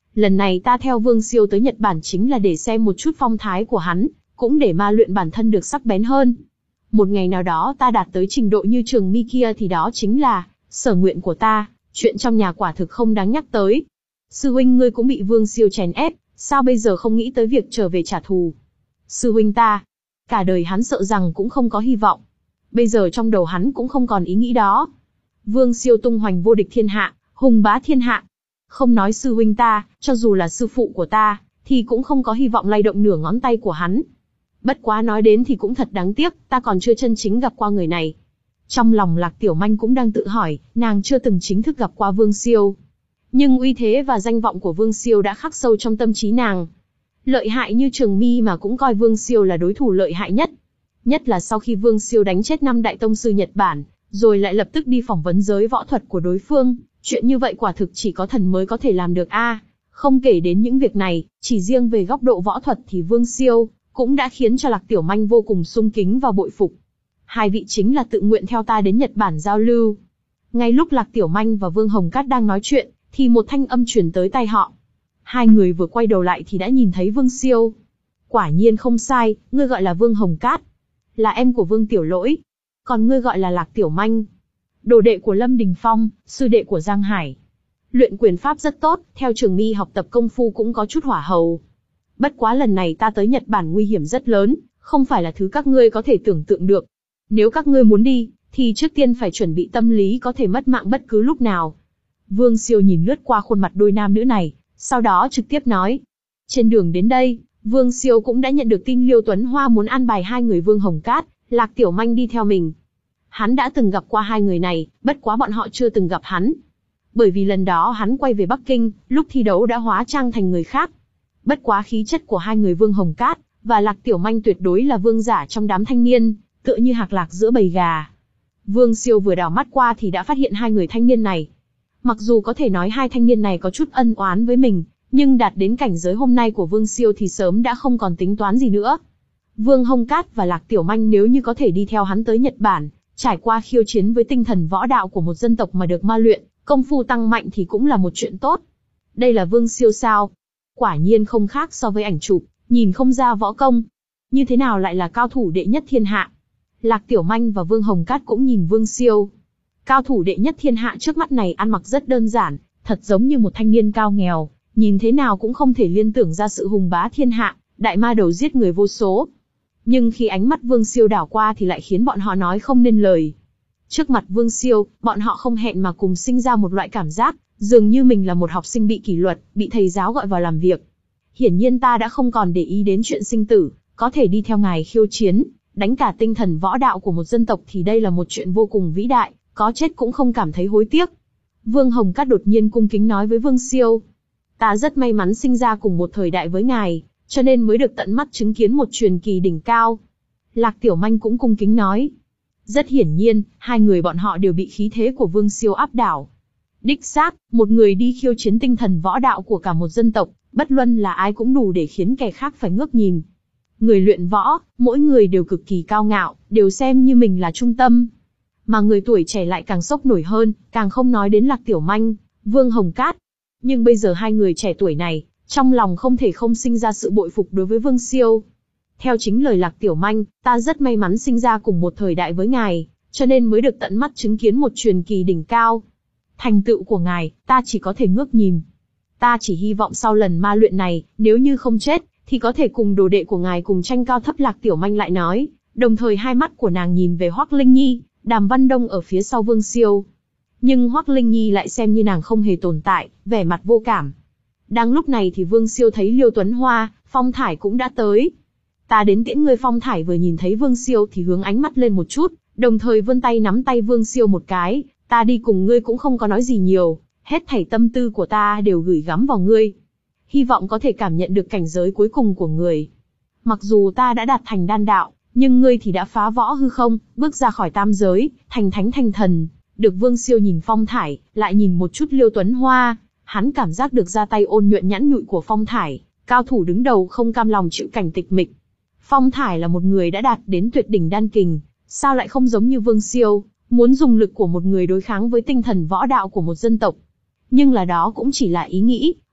Lần này ta theo Vương Siêu tới Nhật Bản chính là để xem một chút phong thái của hắn, cũng để ma luyện bản thân được sắc bén hơn. Một ngày nào đó ta đạt tới trình độ như Trường Mi kia thì đó chính là sở nguyện của ta, chuyện trong nhà quả thực không đáng nhắc tới. Sư huynh ngươi cũng bị Vương Siêu chèn ép, sao bây giờ không nghĩ tới việc trở về trả thù? Sư huynh ta, cả đời hắn sợ rằng cũng không có hy vọng. Bây giờ trong đầu hắn cũng không còn ý nghĩ đó. Vương Siêu tung hoành vô địch thiên hạ, hùng bá thiên hạ. Không nói sư huynh ta, cho dù là sư phụ của ta, thì cũng không có hy vọng lay động nửa ngón tay của hắn. Bất quá nói đến thì cũng thật đáng tiếc, ta còn chưa chân chính gặp qua người này. Trong lòng Lạc Tiểu Manh cũng đang tự hỏi, nàng chưa từng chính thức gặp qua Vương Siêu. Nhưng uy thế và danh vọng của Vương Siêu đã khắc sâu trong tâm trí nàng. Lợi hại như Trường Mi mà cũng coi Vương Siêu là đối thủ lợi hại nhất. Nhất là sau khi Vương Siêu đánh chết năm đại tông sư Nhật Bản, rồi lại lập tức đi phỏng vấn giới võ thuật của đối phương. Chuyện như vậy quả thực chỉ có thần mới có thể làm được a. À, không kể đến những việc này, chỉ riêng về góc độ võ thuật thì Vương Siêu cũng đã khiến cho Lạc Tiểu Manh vô cùng sung kính và bội phục. Hai vị chính là tự nguyện theo ta đến Nhật Bản giao lưu. Ngay lúc Lạc Tiểu Manh và Vương Hồng Cát đang nói chuyện, thì một thanh âm truyền tới tai họ. Hai người vừa quay đầu lại thì đã nhìn thấy Vương Siêu. Quả nhiên không sai, ngươi gọi là Vương Hồng Cát, là em của Vương Tiểu Lỗi. Còn ngươi gọi là Lạc Tiểu Manh, đồ đệ của Lâm Đình Phong, sư đệ của Giang Hải. Luyện quyền pháp rất tốt, theo Trường Mi học tập công phu cũng có chút hỏa hầu. Bất quá lần này ta tới Nhật Bản nguy hiểm rất lớn, không phải là thứ các ngươi có thể tưởng tượng được. Nếu các ngươi muốn đi, thì trước tiên phải chuẩn bị tâm lý có thể mất mạng bất cứ lúc nào. Vương Siêu nhìn lướt qua khuôn mặt đôi nam nữ này, sau đó trực tiếp nói. Trên đường đến đây, Vương Siêu cũng đã nhận được tin Liêu Tuấn Hoa muốn an bài hai người Vương Hồng Cát, Lạc Tiểu Manh đi theo mình. Hắn đã từng gặp qua hai người này, bất quá bọn họ chưa từng gặp hắn. Bởi vì lần đó hắn quay về Bắc Kinh, lúc thi đấu đã hóa trang thành người khác. Bất quá khí chất của hai người Vương Hồng Cát và Lạc Tiểu Manh tuyệt đối là vương giả trong đám thanh niên, tựa như hạc lạc giữa bầy gà. Vương Siêu vừa đảo mắt qua thì đã phát hiện hai người thanh niên này. Mặc dù có thể nói hai thanh niên này có chút ân oán với mình, nhưng đạt đến cảnh giới hôm nay của Vương Siêu thì sớm đã không còn tính toán gì nữa. Vương Hồng Cát và Lạc Tiểu Manh nếu như có thể đi theo hắn tới Nhật Bản, trải qua khiêu chiến với tinh thần võ đạo của một dân tộc mà được ma luyện, công phu tăng mạnh thì cũng là một chuyện tốt. Đây là Vương Siêu sao? Quả nhiên không khác so với ảnh chụp, nhìn không ra võ công. Như thế nào lại là cao thủ đệ nhất thiên hạ? Lạc Tiểu Manh và Vương Hồng Cát cũng nhìn Vương Siêu. Cao thủ đệ nhất thiên hạ trước mắt này ăn mặc rất đơn giản, thật giống như một thanh niên cao nghèo, nhìn thế nào cũng không thể liên tưởng ra sự hùng bá thiên hạ, đại ma đầu giết người vô số. Nhưng khi ánh mắt Vương Siêu đảo qua thì lại khiến bọn họ nói không nên lời. Trước mặt Vương Siêu, bọn họ không hẹn mà cùng sinh ra một loại cảm giác, dường như mình là một học sinh bị kỷ luật, bị thầy giáo gọi vào làm việc. Hiển nhiên ta đã không còn để ý đến chuyện sinh tử, có thể đi theo ngài khiêu chiến, đánh cả tinh thần võ đạo của một dân tộc thì đây là một chuyện vô cùng vĩ đại, có chết cũng không cảm thấy hối tiếc. Vương Hồng Cát đột nhiên cung kính nói với Vương Siêu. Ta rất may mắn sinh ra cùng một thời đại với ngài, cho nên mới được tận mắt chứng kiến một truyền kỳ đỉnh cao. Lạc Tiểu Manh cũng cung kính nói. Rất hiển nhiên, hai người bọn họ đều bị khí thế của Vương Siêu áp đảo. Đích xác, một người đi khiêu chiến tinh thần võ đạo của cả một dân tộc, bất luận là ai cũng đủ để khiến kẻ khác phải ngước nhìn. Người luyện võ, mỗi người đều cực kỳ cao ngạo, đều xem như mình là trung tâm. Mà người tuổi trẻ lại càng sốc nổi hơn, càng không nói đến Lạc Tiểu Manh, Vương Hồng Cát. Nhưng bây giờ hai người trẻ tuổi này, trong lòng không thể không sinh ra sự bội phục đối với Vương Siêu. Theo chính lời Lạc Tiểu Manh, ta rất may mắn sinh ra cùng một thời đại với ngài, cho nên mới được tận mắt chứng kiến một truyền kỳ đỉnh cao. Thành tựu của ngài, ta chỉ có thể ngước nhìn. Ta chỉ hy vọng sau lần ma luyện này, nếu như không chết, thì có thể cùng đồ đệ của ngài cùng tranh cao thấp. Lạc Tiểu Manh lại nói, đồng thời hai mắt của nàng nhìn về Hoắc Linh Nhi, Đàm Văn Đông ở phía sau Vương Siêu. Nhưng Hoắc Linh Nhi lại xem như nàng không hề tồn tại, vẻ mặt vô cảm. Đang lúc này thì Vương Siêu thấy Liêu Tuấn Hoa, Phong Thải cũng đã tới. Ta đến tiễn ngươi. Phong Thải vừa nhìn thấy Vương Siêu thì hướng ánh mắt lên một chút, đồng thời vươn tay nắm tay Vương Siêu một cái. Ta đi cùng ngươi cũng không có nói gì nhiều, hết thảy tâm tư của ta đều gửi gắm vào ngươi. Hy vọng có thể cảm nhận được cảnh giới cuối cùng của người. Mặc dù ta đã đạt thành đan đạo, nhưng ngươi thì đã phá võ hư không, bước ra khỏi tam giới, thành thánh thành thần. Được Vương Siêu nhìn Phong Thải, lại nhìn một chút Liêu Tuấn Hoa, hắn cảm giác được ra tay ôn nhuận nhẵn nhụi của Phong Thải, cao thủ đứng đầu không cam lòng chịu cảnh tịch mịch. Phong Thải là một người đã đạt đến tuyệt đỉnh đan kình, sao lại không giống như Vương Siêu, muốn dùng lực của một người đối kháng với tinh thần võ đạo của một dân tộc. Nhưng là đó cũng chỉ là ý nghĩ,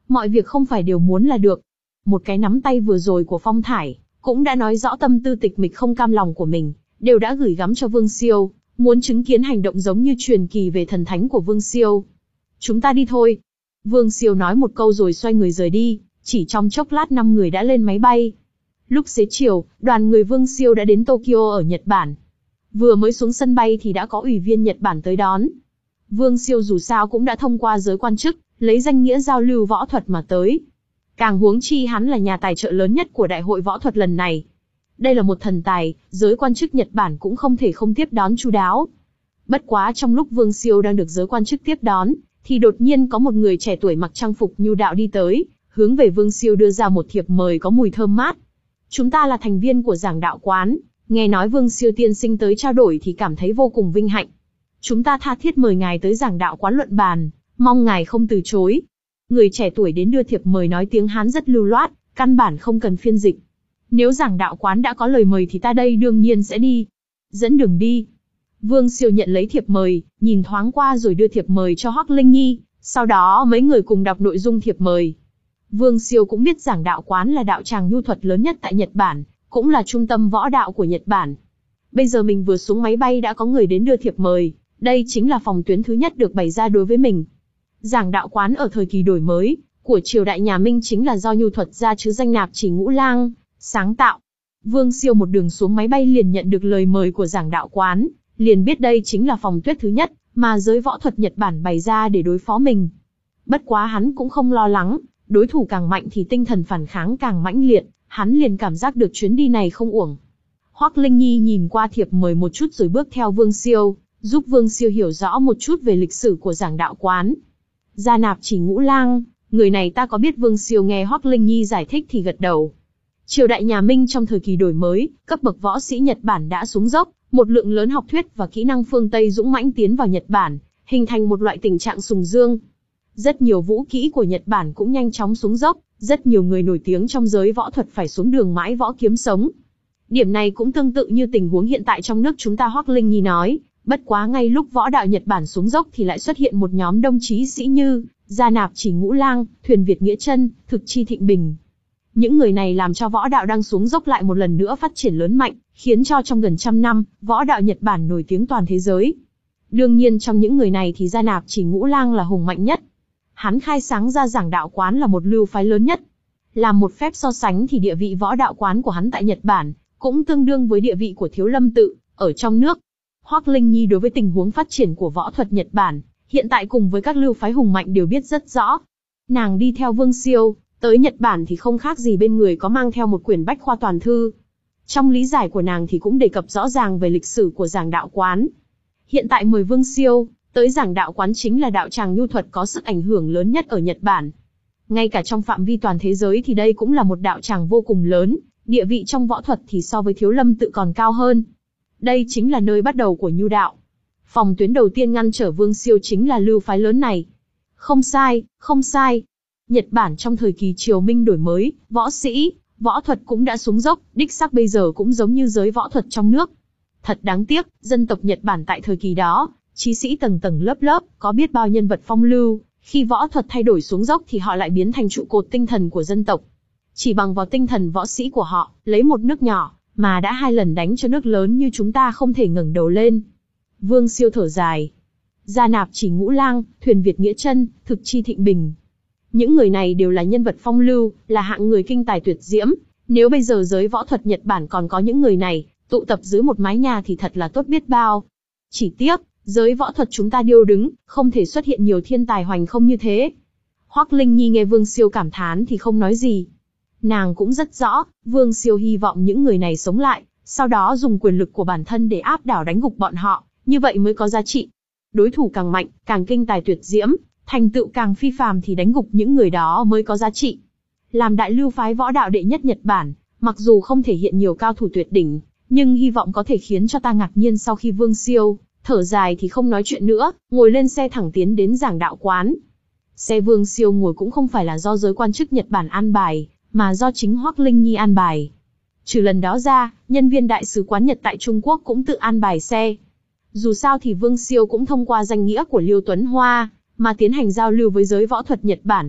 Mọi việc không phải đều muốn là được. Một cái nắm tay vừa rồi của Phong Thải, cũng đã nói rõ tâm tư tịch mịch không cam lòng của mình, đều đã gửi gắm cho Vương Siêu, muốn chứng kiến hành động giống như truyền kỳ về thần thánh của Vương Siêu. Chúng ta đi thôi. Vương Siêu nói một câu rồi xoay người rời đi, chỉ trong chốc lát năm người đã lên máy bay. Lúc xế chiều, đoàn người Vương Siêu đã đến Tokyo ở Nhật Bản. Vừa mới xuống sân bay thì đã có ủy viên Nhật Bản tới đón. Vương Siêu dù sao cũng đã thông qua giới quan chức, lấy danh nghĩa giao lưu võ thuật mà tới. Càng huống chi hắn là nhà tài trợ lớn nhất của đại hội võ thuật lần này. Đây là một thần tài, giới quan chức Nhật Bản cũng không thể không tiếp đón chu đáo. Bất quá trong lúc Vương Siêu đang được giới quan chức tiếp đón, thì đột nhiên có một người trẻ tuổi mặc trang phục nhu đạo đi tới, hướng về Vương Siêu đưa ra một thiệp mời có mùi thơm mát. Chúng ta là thành viên của Giảng Đạo Quán, nghe nói Vương Siêu tiên sinh tới trao đổi thì cảm thấy vô cùng vinh hạnh. Chúng ta tha thiết mời ngài tới Giảng Đạo Quán luận bàn, mong ngài không từ chối. Người trẻ tuổi đến đưa thiệp mời nói tiếng Hán rất lưu loát, căn bản không cần phiên dịch. Nếu Giảng Đạo Quán đã có lời mời thì ta đây đương nhiên sẽ đi. Dẫn đường đi. Vương Siêu nhận lấy thiệp mời, nhìn thoáng qua rồi đưa thiệp mời cho Hoắc Linh Nhi, sau đó mấy người cùng đọc nội dung thiệp mời. Vương Siêu cũng biết Giảng Đạo Quán là đạo tràng nhu thuật lớn nhất tại Nhật Bản, cũng là trung tâm võ đạo của Nhật Bản. Bây giờ mình vừa xuống máy bay đã có người đến đưa thiệp mời, đây chính là phòng tuyến thứ nhất được bày ra đối với mình. Giảng Đạo Quán ở thời kỳ đổi mới của triều đại nhà Minh chính là do nhu thuật gia chứ danh Nạp Chỉ Ngũ Lang sáng tạo. Vương Siêu một đường xuống máy bay liền nhận được lời mời của Giảng Đạo Quán, liền biết đây chính là phòng tuyết thứ nhất mà giới võ thuật Nhật Bản bày ra để đối phó mình. Bất quá hắn cũng không lo lắng, đối thủ càng mạnh thì tinh thần phản kháng càng mãnh liệt, hắn liền cảm giác được chuyến đi này không uổng. Hoắc Linh Nhi nhìn qua thiệp mời một chút rồi bước theo Vương Siêu, giúp Vương Siêu hiểu rõ một chút về lịch sử của Giảng Đạo Quán. Gia Nạp Chỉ Ngũ Lang, người này ta có biết. Vương Siêu nghe Hoắc Linh Nhi giải thích thì gật đầu. Triều đại nhà Minh trong thời kỳ đổi mới, cấp bậc võ sĩ Nhật Bản đã xuống dốc, một lượng lớn học thuyết và kỹ năng phương Tây dũng mãnh tiến vào Nhật Bản, hình thành một loại tình trạng sùng dương. Rất nhiều vũ kỹ của Nhật Bản cũng nhanh chóng xuống dốc, rất nhiều người nổi tiếng trong giới võ thuật phải xuống đường mãi võ kiếm sống. Điểm này cũng tương tự như tình huống hiện tại trong nước chúng ta. Hoắc Linh Nhi nói, bất quá ngay lúc võ đạo Nhật Bản xuống dốc thì lại xuất hiện một nhóm đông chí sĩ như Gia Nạp Chỉ Ngũ Lang, Thuyền Việt Nghĩa Chân, Thực Chi Thịnh Bình. Những người này làm cho võ đạo đang xuống dốc lại một lần nữa phát triển lớn mạnh, khiến cho trong gần trăm năm, võ đạo Nhật Bản nổi tiếng toàn thế giới. Đương nhiên trong những người này thì Gia Nạp Chỉ Ngũ Lang là hùng mạnh nhất. Hắn khai sáng ra Giảng Đạo Quán là một lưu phái lớn nhất. Làm một phép so sánh thì địa vị võ đạo quán của hắn tại Nhật Bản cũng tương đương với địa vị của Thiếu Lâm Tự ở trong nước. Hoắc Linh Nhi đối với tình huống phát triển của võ thuật Nhật Bản, hiện tại cùng với các lưu phái hùng mạnh đều biết rất rõ. Nàng đi theo Vương Siêu, tới Nhật Bản thì không khác gì bên người có mang theo một quyển bách khoa toàn thư. Trong lý giải của nàng thì cũng đề cập rõ ràng về lịch sử của Giảng Đạo Quán. Hiện tại mời Vương Siêu tới Giảng Đạo Quán chính là đạo tràng nhu thuật có sức ảnh hưởng lớn nhất ở Nhật Bản. Ngay cả trong phạm vi toàn thế giới thì đây cũng là một đạo tràng vô cùng lớn, địa vị trong võ thuật thì so với Thiếu Lâm Tự còn cao hơn. Đây chính là nơi bắt đầu của nhu đạo. Phòng tuyến đầu tiên ngăn trở Vương Siêu chính là lưu phái lớn này. Không sai, không sai. Nhật Bản trong thời kỳ triều Minh đổi mới, võ sĩ, võ thuật cũng đã xuống dốc, đích xác bây giờ cũng giống như giới võ thuật trong nước. Thật đáng tiếc, dân tộc Nhật Bản tại thời kỳ đó, chí sĩ tầng tầng lớp lớp, có biết bao nhân vật phong lưu, khi võ thuật thay đổi xuống dốc thì họ lại biến thành trụ cột tinh thần của dân tộc. Chỉ bằng vào tinh thần võ sĩ của họ, lấy một nước nhỏ, mà đã hai lần đánh cho nước lớn như chúng ta không thể ngẩng đầu lên. Vương Siêu thở dài. Gia Nạp Chỉ Ngũ Lang, Thuyền Việt Nghĩa Chân, Thực Chi Thịnh Bình. Những người này đều là nhân vật phong lưu, là hạng người kinh tài tuyệt diễm. Nếu bây giờ giới võ thuật Nhật Bản còn có những người này, tụ tập dưới một mái nhà thì thật là tốt biết bao. Chỉ tiếc, giới võ thuật chúng ta điêu đứng, không thể xuất hiện nhiều thiên tài hoành không như thế. Hoắc Linh Nhi nghe Vương Siêu cảm thán thì không nói gì. Nàng cũng rất rõ, Vương Siêu hy vọng những người này sống lại, sau đó dùng quyền lực của bản thân để áp đảo đánh gục bọn họ, như vậy mới có giá trị. Đối thủ càng mạnh, càng kinh tài tuyệt diễm, thành tựu càng phi phàm thì đánh gục những người đó mới có giá trị. Làm đại lưu phái võ đạo đệ nhất Nhật Bản, mặc dù không thể hiện nhiều cao thủ tuyệt đỉnh, nhưng hy vọng có thể khiến cho ta ngạc nhiên. Sau khi Vương Siêu thở dài thì không nói chuyện nữa, ngồi lên xe thẳng tiến đến Giảng Đạo Quán. Xe Vương Siêu ngồi cũng không phải là do giới quan chức Nhật Bản an bài, mà do chính Hoắc Linh Nhi an bài. Trừ lần đó ra, nhân viên đại sứ quán Nhật tại Trung Quốc cũng tự an bài xe. Dù sao thì Vương Siêu cũng thông qua danh nghĩa của Liêu Tuấn Hoa, mà tiến hành giao lưu với giới võ thuật Nhật Bản.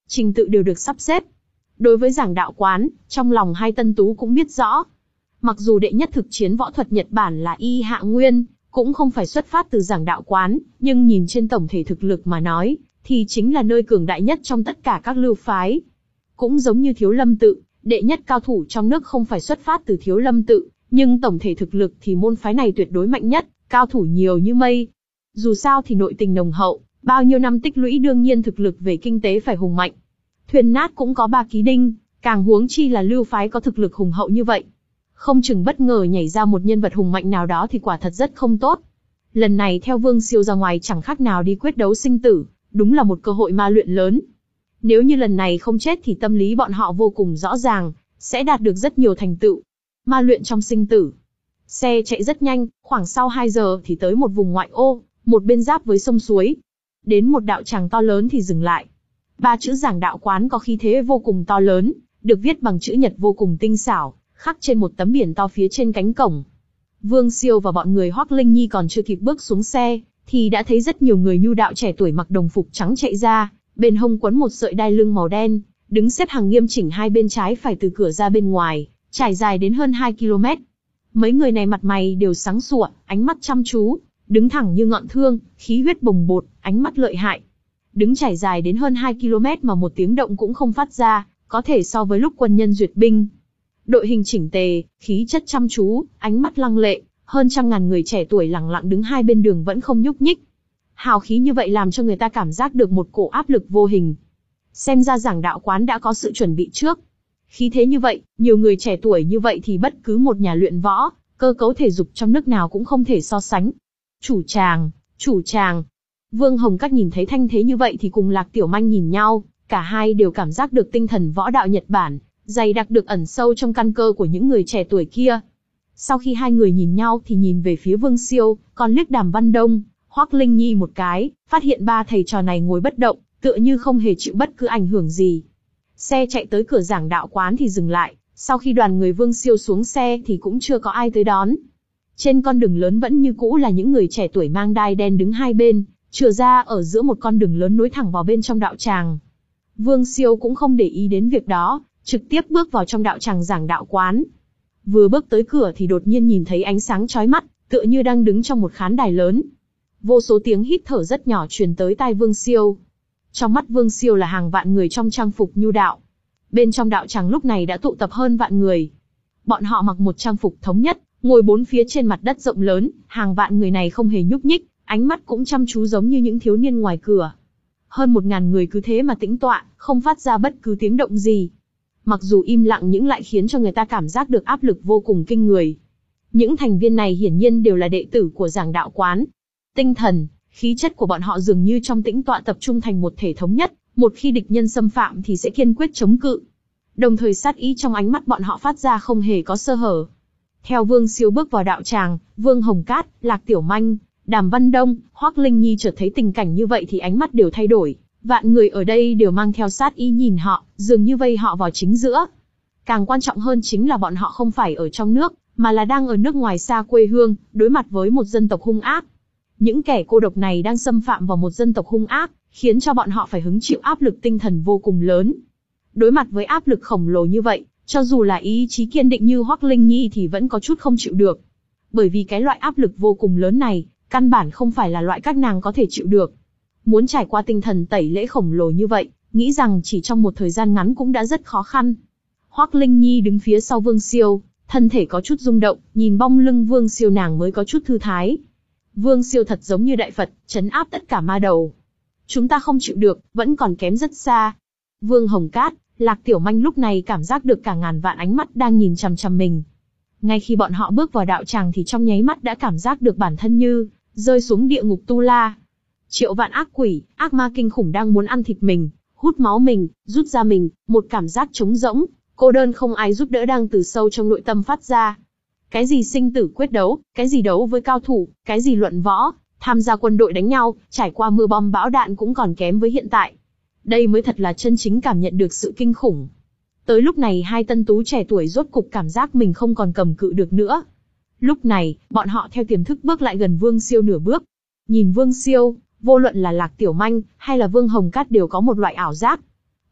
trình tự đều được sắp xếp. Đối với giảng đạo quán, trong lòng hai tân tú cũng biết rõ. Mặc dù đệ nhất thực chiến võ thuật Nhật Bản là Y Hạ Nguyên, cũng không phải xuất phát từ giảng đạo quán, nhưng nhìn trên tổng thể thực lực mà nói, thì chính là nơi cường đại nhất trong tất cả các lưu phái. Cũng giống như Thiếu Lâm tự, đệ nhất cao thủ trong nước không phải xuất phát từ Thiếu Lâm tự, nhưng tổng thể thực lực thì môn phái này tuyệt đối mạnh nhất, cao thủ nhiều như mây. Dù sao thì nội tình nồng hậu, bao nhiêu năm tích lũy đương nhiên thực lực về kinh tế phải hùng mạnh. Thuyền nát cũng có ba ký đinh, càng huống chi là lưu phái có thực lực hùng hậu như vậy. Không chừng bất ngờ nhảy ra một nhân vật hùng mạnh nào đó thì quả thật rất không tốt. Lần này theo Vương Siêu ra ngoài chẳng khác nào đi quyết đấu sinh tử, đúng là một cơ hội ma luyện lớn. Nếu như lần này không chết thì tâm lý bọn họ vô cùng rõ ràng, sẽ đạt được rất nhiều thành tựu. Ma luyện trong sinh tử. Xe chạy rất nhanh, khoảng sau hai giờ thì tới một vùng ngoại ô, một bên giáp với sông suối. Đến một đạo tràng to lớn thì dừng lại. Ba chữ giảng đạo quán có khí thế vô cùng to lớn, được viết bằng chữ nhật vô cùng tinh xảo, khắc trên một tấm biển to phía trên cánh cổng. Vương Siêu và bọn người Hoắc Linh Nhi còn chưa kịp bước xuống xe, thì đã thấy rất nhiều người nhu đạo trẻ tuổi mặc đồng phục trắng chạy ra, bên hông quấn một sợi đai lưng màu đen, đứng xếp hàng nghiêm chỉnh hai bên trái phải từ cửa ra bên ngoài, trải dài đến hơn hai ki lô mét. Mấy người này mặt mày đều sáng sủa, ánh mắt chăm chú, đứng thẳng như ngọn thương, khí huyết bồng bột, ánh mắt lợi hại. Đứng trải dài đến hơn hai ki lô mét mà một tiếng động cũng không phát ra, có thể so với lúc quân nhân duyệt binh. Đội hình chỉnh tề, khí chất chăm chú, ánh mắt lăng lệ, hơn trăm ngàn người trẻ tuổi lặng lặng đứng hai bên đường vẫn không nhúc nhích. Hào khí như vậy làm cho người ta cảm giác được một cổ áp lực vô hình. Xem ra giảng đạo quán đã có sự chuẩn bị trước. Khí thế như vậy, nhiều người trẻ tuổi như vậy thì bất cứ một nhà luyện võ, cơ cấu thể dục trong nước nào cũng không thể so sánh. Chủ tràng, chủ tràng. Vương Hồng Các nhìn thấy thanh thế như vậy thì cùng Lạc Tiểu Manh nhìn nhau, cả hai đều cảm giác được tinh thần võ đạo Nhật Bản, dày đặc được ẩn sâu trong căn cơ của những người trẻ tuổi kia. Sau khi hai người nhìn nhau thì nhìn về phía Vương Siêu, còn liếc Đàm Văn Đông, Hoắc Linh Nhi một cái, phát hiện ba thầy trò này ngồi bất động, tựa như không hề chịu bất cứ ảnh hưởng gì. Xe chạy tới cửa giảng đạo quán thì dừng lại, sau khi đoàn người Vương Siêu xuống xe thì cũng chưa có ai tới đón. Trên con đường lớn vẫn như cũ là những người trẻ tuổi mang đai đen đứng hai bên, chừa ra ở giữa một con đường lớn nối thẳng vào bên trong đạo tràng. Vương Siêu cũng không để ý đến việc đó, trực tiếp bước vào trong đạo tràng giảng đạo quán. Vừa bước tới cửa thì đột nhiên nhìn thấy ánh sáng chói mắt, tựa như đang đứng trong một khán đài lớn. Vô số tiếng hít thở rất nhỏ truyền tới tai Vương Siêu. Trong mắt Vương Siêu là hàng vạn người trong trang phục nhu đạo. Bên trong đạo tràng lúc này đã tụ tập hơn vạn người. Bọn họ mặc một trang phục thống nhất, ngồi bốn phía trên mặt đất rộng lớn, hàng vạn người này không hề nhúc nhích, ánh mắt cũng chăm chú giống như những thiếu niên ngoài cửa. Hơn một ngàn người cứ thế mà tĩnh tọa, không phát ra bất cứ tiếng động gì. Mặc dù im lặng nhưng lại khiến cho người ta cảm giác được áp lực vô cùng kinh người. Những thành viên này hiển nhiên đều là đệ tử của giảng đạo quán. Tinh thần, khí chất của bọn họ dường như trong tĩnh tọa tập trung thành một thể thống nhất, một khi địch nhân xâm phạm thì sẽ kiên quyết chống cự. Đồng thời sát ý trong ánh mắt bọn họ phát ra không hề có sơ hở. Theo Vương Siêu bước vào đạo tràng, Vương Hồng Cát, Lạc Tiểu Manh, Đàm Văn Đông, Hoắc Linh Nhi chợt thấy tình cảnh như vậy thì ánh mắt đều thay đổi. Vạn người ở đây đều mang theo sát ý nhìn họ, dường như vây họ vào chính giữa. Càng quan trọng hơn chính là bọn họ không phải ở trong nước, mà là đang ở nước ngoài xa quê hương, đối mặt với một dân tộc hung ác. Những kẻ cô độc này đang xâm phạm vào một dân tộc hung ác, khiến cho bọn họ phải hứng chịu áp lực tinh thần vô cùng lớn. Đối mặt với áp lực khổng lồ như vậy, cho dù là ý chí kiên định như Hoắc Linh Nhi thì vẫn có chút không chịu được. Bởi vì cái loại áp lực vô cùng lớn này, căn bản không phải là loại các nàng có thể chịu được. Muốn trải qua tinh thần tẩy lễ khổng lồ như vậy, nghĩ rằng chỉ trong một thời gian ngắn cũng đã rất khó khăn. Hoắc Linh Nhi đứng phía sau Vương Siêu, thân thể có chút rung động, nhìn bóng lưng Vương Siêu nàng mới có chút thư thái. Vương Siêu thật giống như đại Phật, trấn áp tất cả ma đầu. Chúng ta không chịu được, vẫn còn kém rất xa. Vương Hồng Cát, Lạc Tiểu Manh lúc này cảm giác được cả ngàn vạn ánh mắt đang nhìn chằm chằm mình. Ngay khi bọn họ bước vào đạo tràng thì trong nháy mắt đã cảm giác được bản thân như rơi xuống địa ngục tu la. Triệu vạn ác quỷ, ác ma kinh khủng đang muốn ăn thịt mình, hút máu mình, rút ra mình, một cảm giác trống rỗng, cô đơn không ai giúp đỡ đang từ sâu trong nội tâm phát ra. Cái gì sinh tử quyết đấu, cái gì đấu với cao thủ, cái gì luận võ, tham gia quân đội đánh nhau, trải qua mưa bom bão đạn cũng còn kém với hiện tại. Đây mới thật là chân chính cảm nhận được sự kinh khủng. Tới lúc này hai tân tú trẻ tuổi rốt cục cảm giác mình không còn cầm cự được nữa. Lúc này, bọn họ theo tiềm thức bước lại gần Vương Siêu nửa bước. Nhìn Vương Siêu, vô luận là Lạc Tiểu Manh hay là Vương Hồng Cát đều có một loại ảo giác.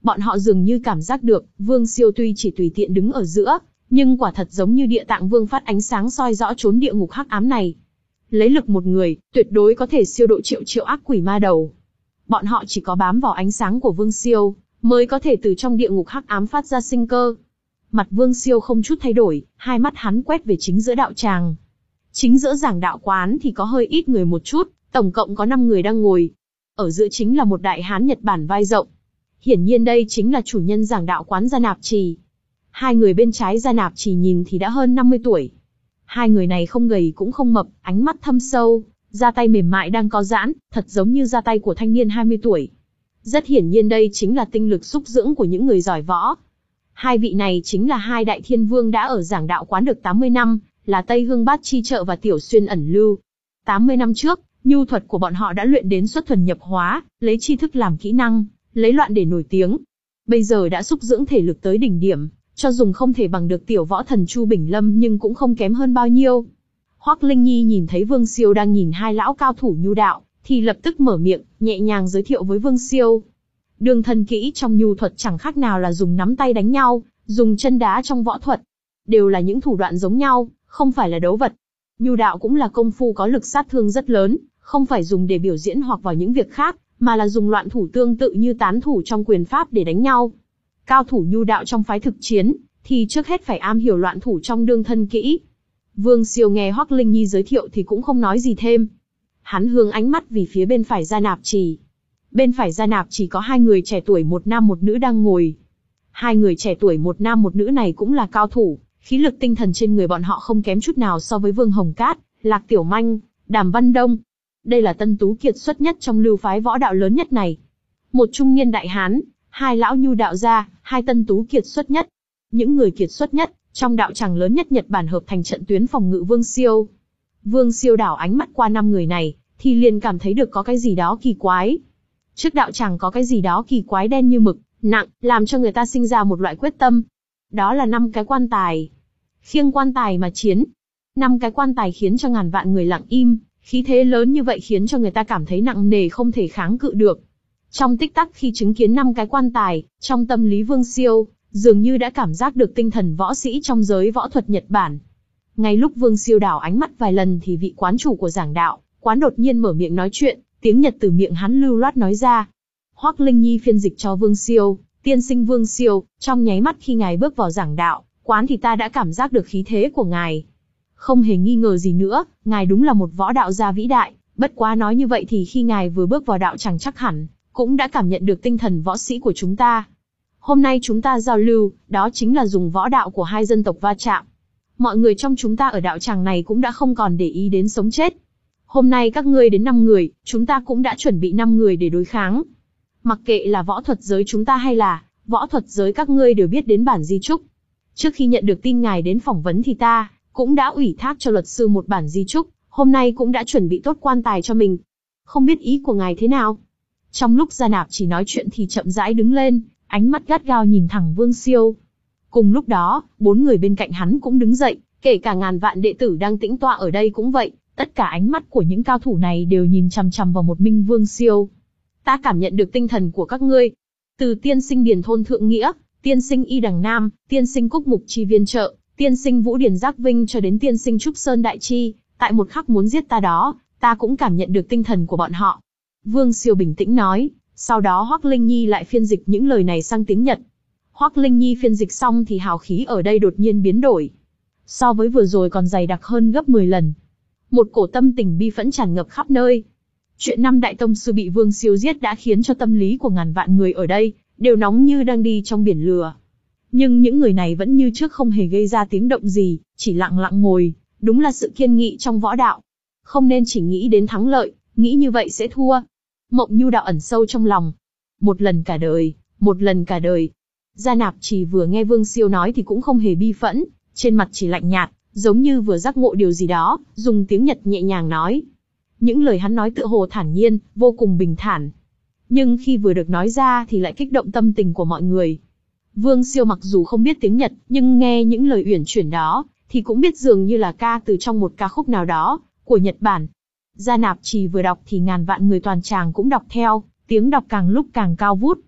Bọn họ dường như cảm giác được, Vương Siêu tuy chỉ tùy tiện đứng ở giữa, nhưng quả thật giống như địa tạng vương phát ánh sáng soi rõ chốn địa ngục hắc ám này. Lấy lực một người, tuyệt đối có thể siêu độ triệu triệu ác quỷ ma đầu. Bọn họ chỉ có bám vào ánh sáng của Vương Siêu, mới có thể từ trong địa ngục hắc ám phát ra sinh cơ. Mặt Vương Siêu không chút thay đổi, hai mắt hắn quét về chính giữa đạo tràng. Chính giữa giảng đạo quán thì có hơi ít người một chút, tổng cộng có năm người đang ngồi. Ở giữa chính là một đại hán Nhật Bản vai rộng. Hiển nhiên đây chính là chủ nhân giảng đạo quán Gia Nạp Trì. Hai người bên trái Gia Nạp Trì nhìn thì đã hơn năm mươi tuổi. Hai người này không gầy cũng không mập, ánh mắt thâm sâu, da tay mềm mại đang có giãn, thật giống như da tay của thanh niên hai mươi tuổi. Rất hiển nhiên đây chính là tinh lực xúc dưỡng của những người giỏi võ. Hai vị này chính là hai đại thiên vương đã ở giảng đạo quán được tám mươi năm, là Tây Hương Bát Chi Trợ và Tiểu Xuyên Ẩn Lưu. tám mươi năm trước, nhu thuật của bọn họ đã luyện đến xuất thuần nhập hóa, lấy tri thức làm kỹ năng, lấy loạn để nổi tiếng. Bây giờ đã xúc dưỡng thể lực tới đỉnh điểm, cho dùng không thể bằng được tiểu võ thần Chu Bình Lâm nhưng cũng không kém hơn bao nhiêu. Hoắc Linh Nhi nhìn thấy Vương Siêu đang nhìn hai lão cao thủ nhu đạo, thì lập tức mở miệng, nhẹ nhàng giới thiệu với Vương Siêu. Đường thần kỹ trong nhu thuật chẳng khác nào là dùng nắm tay đánh nhau, dùng chân đá trong võ thuật. Đều là những thủ đoạn giống nhau, không phải là đấu vật. Nhu đạo cũng là công phu có lực sát thương rất lớn, không phải dùng để biểu diễn hoặc vào những việc khác, mà là dùng loạn thủ tương tự như tán thủ trong quyền pháp để đánh nhau. Cao thủ nhu đạo trong phái thực chiến, thì trước hết phải am hiểu loạn thủ trong đương thân kỹ. Vương Siêu nghe Hoắc Linh Nhi giới thiệu thì cũng không nói gì thêm. Hắn hướng ánh mắt vì phía bên phải Gia Nạp Trì. Bên phải Gia Nạp Trì có hai người trẻ tuổi một nam một nữ đang ngồi. Hai người trẻ tuổi một nam một nữ này cũng là cao thủ, khí lực tinh thần trên người bọn họ không kém chút nào so với Vương Hồng Cát, Lạc Tiểu Manh, Đàm Văn Đông. Đây là tân tú kiệt xuất nhất trong lưu phái võ đạo lớn nhất này. Một trung niên đại hán, hai lão nhu đạo gia, hai tân tú kiệt xuất nhất. Những người kiệt xuất nhất, trong đạo tràng lớn nhất Nhật Bản hợp thành trận tuyến phòng ngự Vương Siêu. Vương Siêu đảo ánh mắt qua năm người này, thì liền cảm thấy được có cái gì đó kỳ quái. Trước đạo tràng có cái gì đó kỳ quái đen như mực, nặng, làm cho người ta sinh ra một loại quyết tâm. Đó là năm cái quan tài. Khiêng quan tài mà chiến. Năm cái quan tài khiến cho ngàn vạn người lặng im, khí thế lớn như vậy khiến cho người ta cảm thấy nặng nề không thể kháng cự được. Trong tích tắc khi chứng kiến năm cái quan tài, trong tâm lý Vương Siêu, dường như đã cảm giác được tinh thần võ sĩ trong giới võ thuật Nhật Bản. Ngay lúc Vương Siêu đảo ánh mắt vài lần thì vị quán chủ của giảng đạo quán đột nhiên mở miệng nói chuyện, tiếng Nhật từ miệng hắn lưu loát nói ra. Hoắc Linh Nhi phiên dịch cho Vương Siêu, tiên sinh Vương Siêu, trong nháy mắt khi ngài bước vào giảng đạo quán thì ta đã cảm giác được khí thế của ngài. Không hề nghi ngờ gì nữa, ngài đúng là một võ đạo gia vĩ đại, bất quá nói như vậy thì khi ngài vừa bước vào đạo tràng chắc hẳn cũng đã cảm nhận được tinh thần võ sĩ của chúng ta. Hôm nay chúng ta giao lưu, đó chính là dùng võ đạo của hai dân tộc va chạm. Mọi người trong chúng ta ở đạo tràng này cũng đã không còn để ý đến sống chết. Hôm nay các ngươi đến năm người, chúng ta cũng đã chuẩn bị năm người để đối kháng. Mặc kệ là võ thuật giới chúng ta hay là võ thuật giới các ngươi đều biết đến bản di chúc. Trước khi nhận được tin ngài đến phỏng vấn thì ta cũng đã ủy thác cho luật sư một bản di chúc, hôm nay cũng đã chuẩn bị tốt quan tài cho mình. Không biết ý của ngài thế nào? Trong lúc Gia Nạp chỉ nói chuyện thì chậm rãi đứng lên, ánh mắt gắt gao nhìn thẳng Vương Siêu. Cùng lúc đó, bốn người bên cạnh hắn cũng đứng dậy, kể cả ngàn vạn đệ tử đang tĩnh tọa ở đây cũng vậy, tất cả ánh mắt của những cao thủ này đều nhìn chằm chằm vào một mình Vương Siêu. Ta cảm nhận được tinh thần của các ngươi. Từ tiên sinh Điền Thôn Thượng Nghĩa, tiên sinh Y Đằng Nam, tiên sinh Cúc Mục Chi Viên Trợ, tiên sinh Vũ Điền Giác Vinh cho đến tiên sinh Trúc Sơn Đại Chi, tại một khắc muốn giết ta đó, ta cũng cảm nhận được tinh thần của bọn họ. Vương Siêu bình tĩnh nói, sau đó Hoắc Linh Nhi lại phiên dịch những lời này sang tiếng Nhật. Hoắc Linh Nhi phiên dịch xong thì hào khí ở đây đột nhiên biến đổi. So với vừa rồi còn dày đặc hơn gấp mười lần. Một cổ tâm tình bi phẫn tràn ngập khắp nơi. Chuyện năm đại tông sư bị Vương Siêu giết đã khiến cho tâm lý của ngàn vạn người ở đây đều nóng như đang đi trong biển lửa. Nhưng những người này vẫn như trước không hề gây ra tiếng động gì, chỉ lặng lặng ngồi, đúng là sự kiên nghị trong võ đạo. Không nên chỉ nghĩ đến thắng lợi, nghĩ như vậy sẽ thua. Mộng nhu đạo ẩn sâu trong lòng. Một lần cả đời, một lần cả đời. Gia Nạp chỉ vừa nghe Vương Siêu nói thì cũng không hề bi phẫn, trên mặt chỉ lạnh nhạt, giống như vừa giác ngộ điều gì đó, dùng tiếng Nhật nhẹ nhàng nói. Những lời hắn nói tựa hồ thản nhiên, vô cùng bình thản. Nhưng khi vừa được nói ra thì lại kích động tâm tình của mọi người. Vương Siêu mặc dù không biết tiếng Nhật, nhưng nghe những lời uyển chuyển đó, thì cũng biết dường như là ca từ trong một ca khúc nào đó, của Nhật Bản. Gia Nạp Trì vừa đọc thì ngàn vạn người toàn tràng cũng đọc theo, tiếng đọc càng lúc càng cao vút.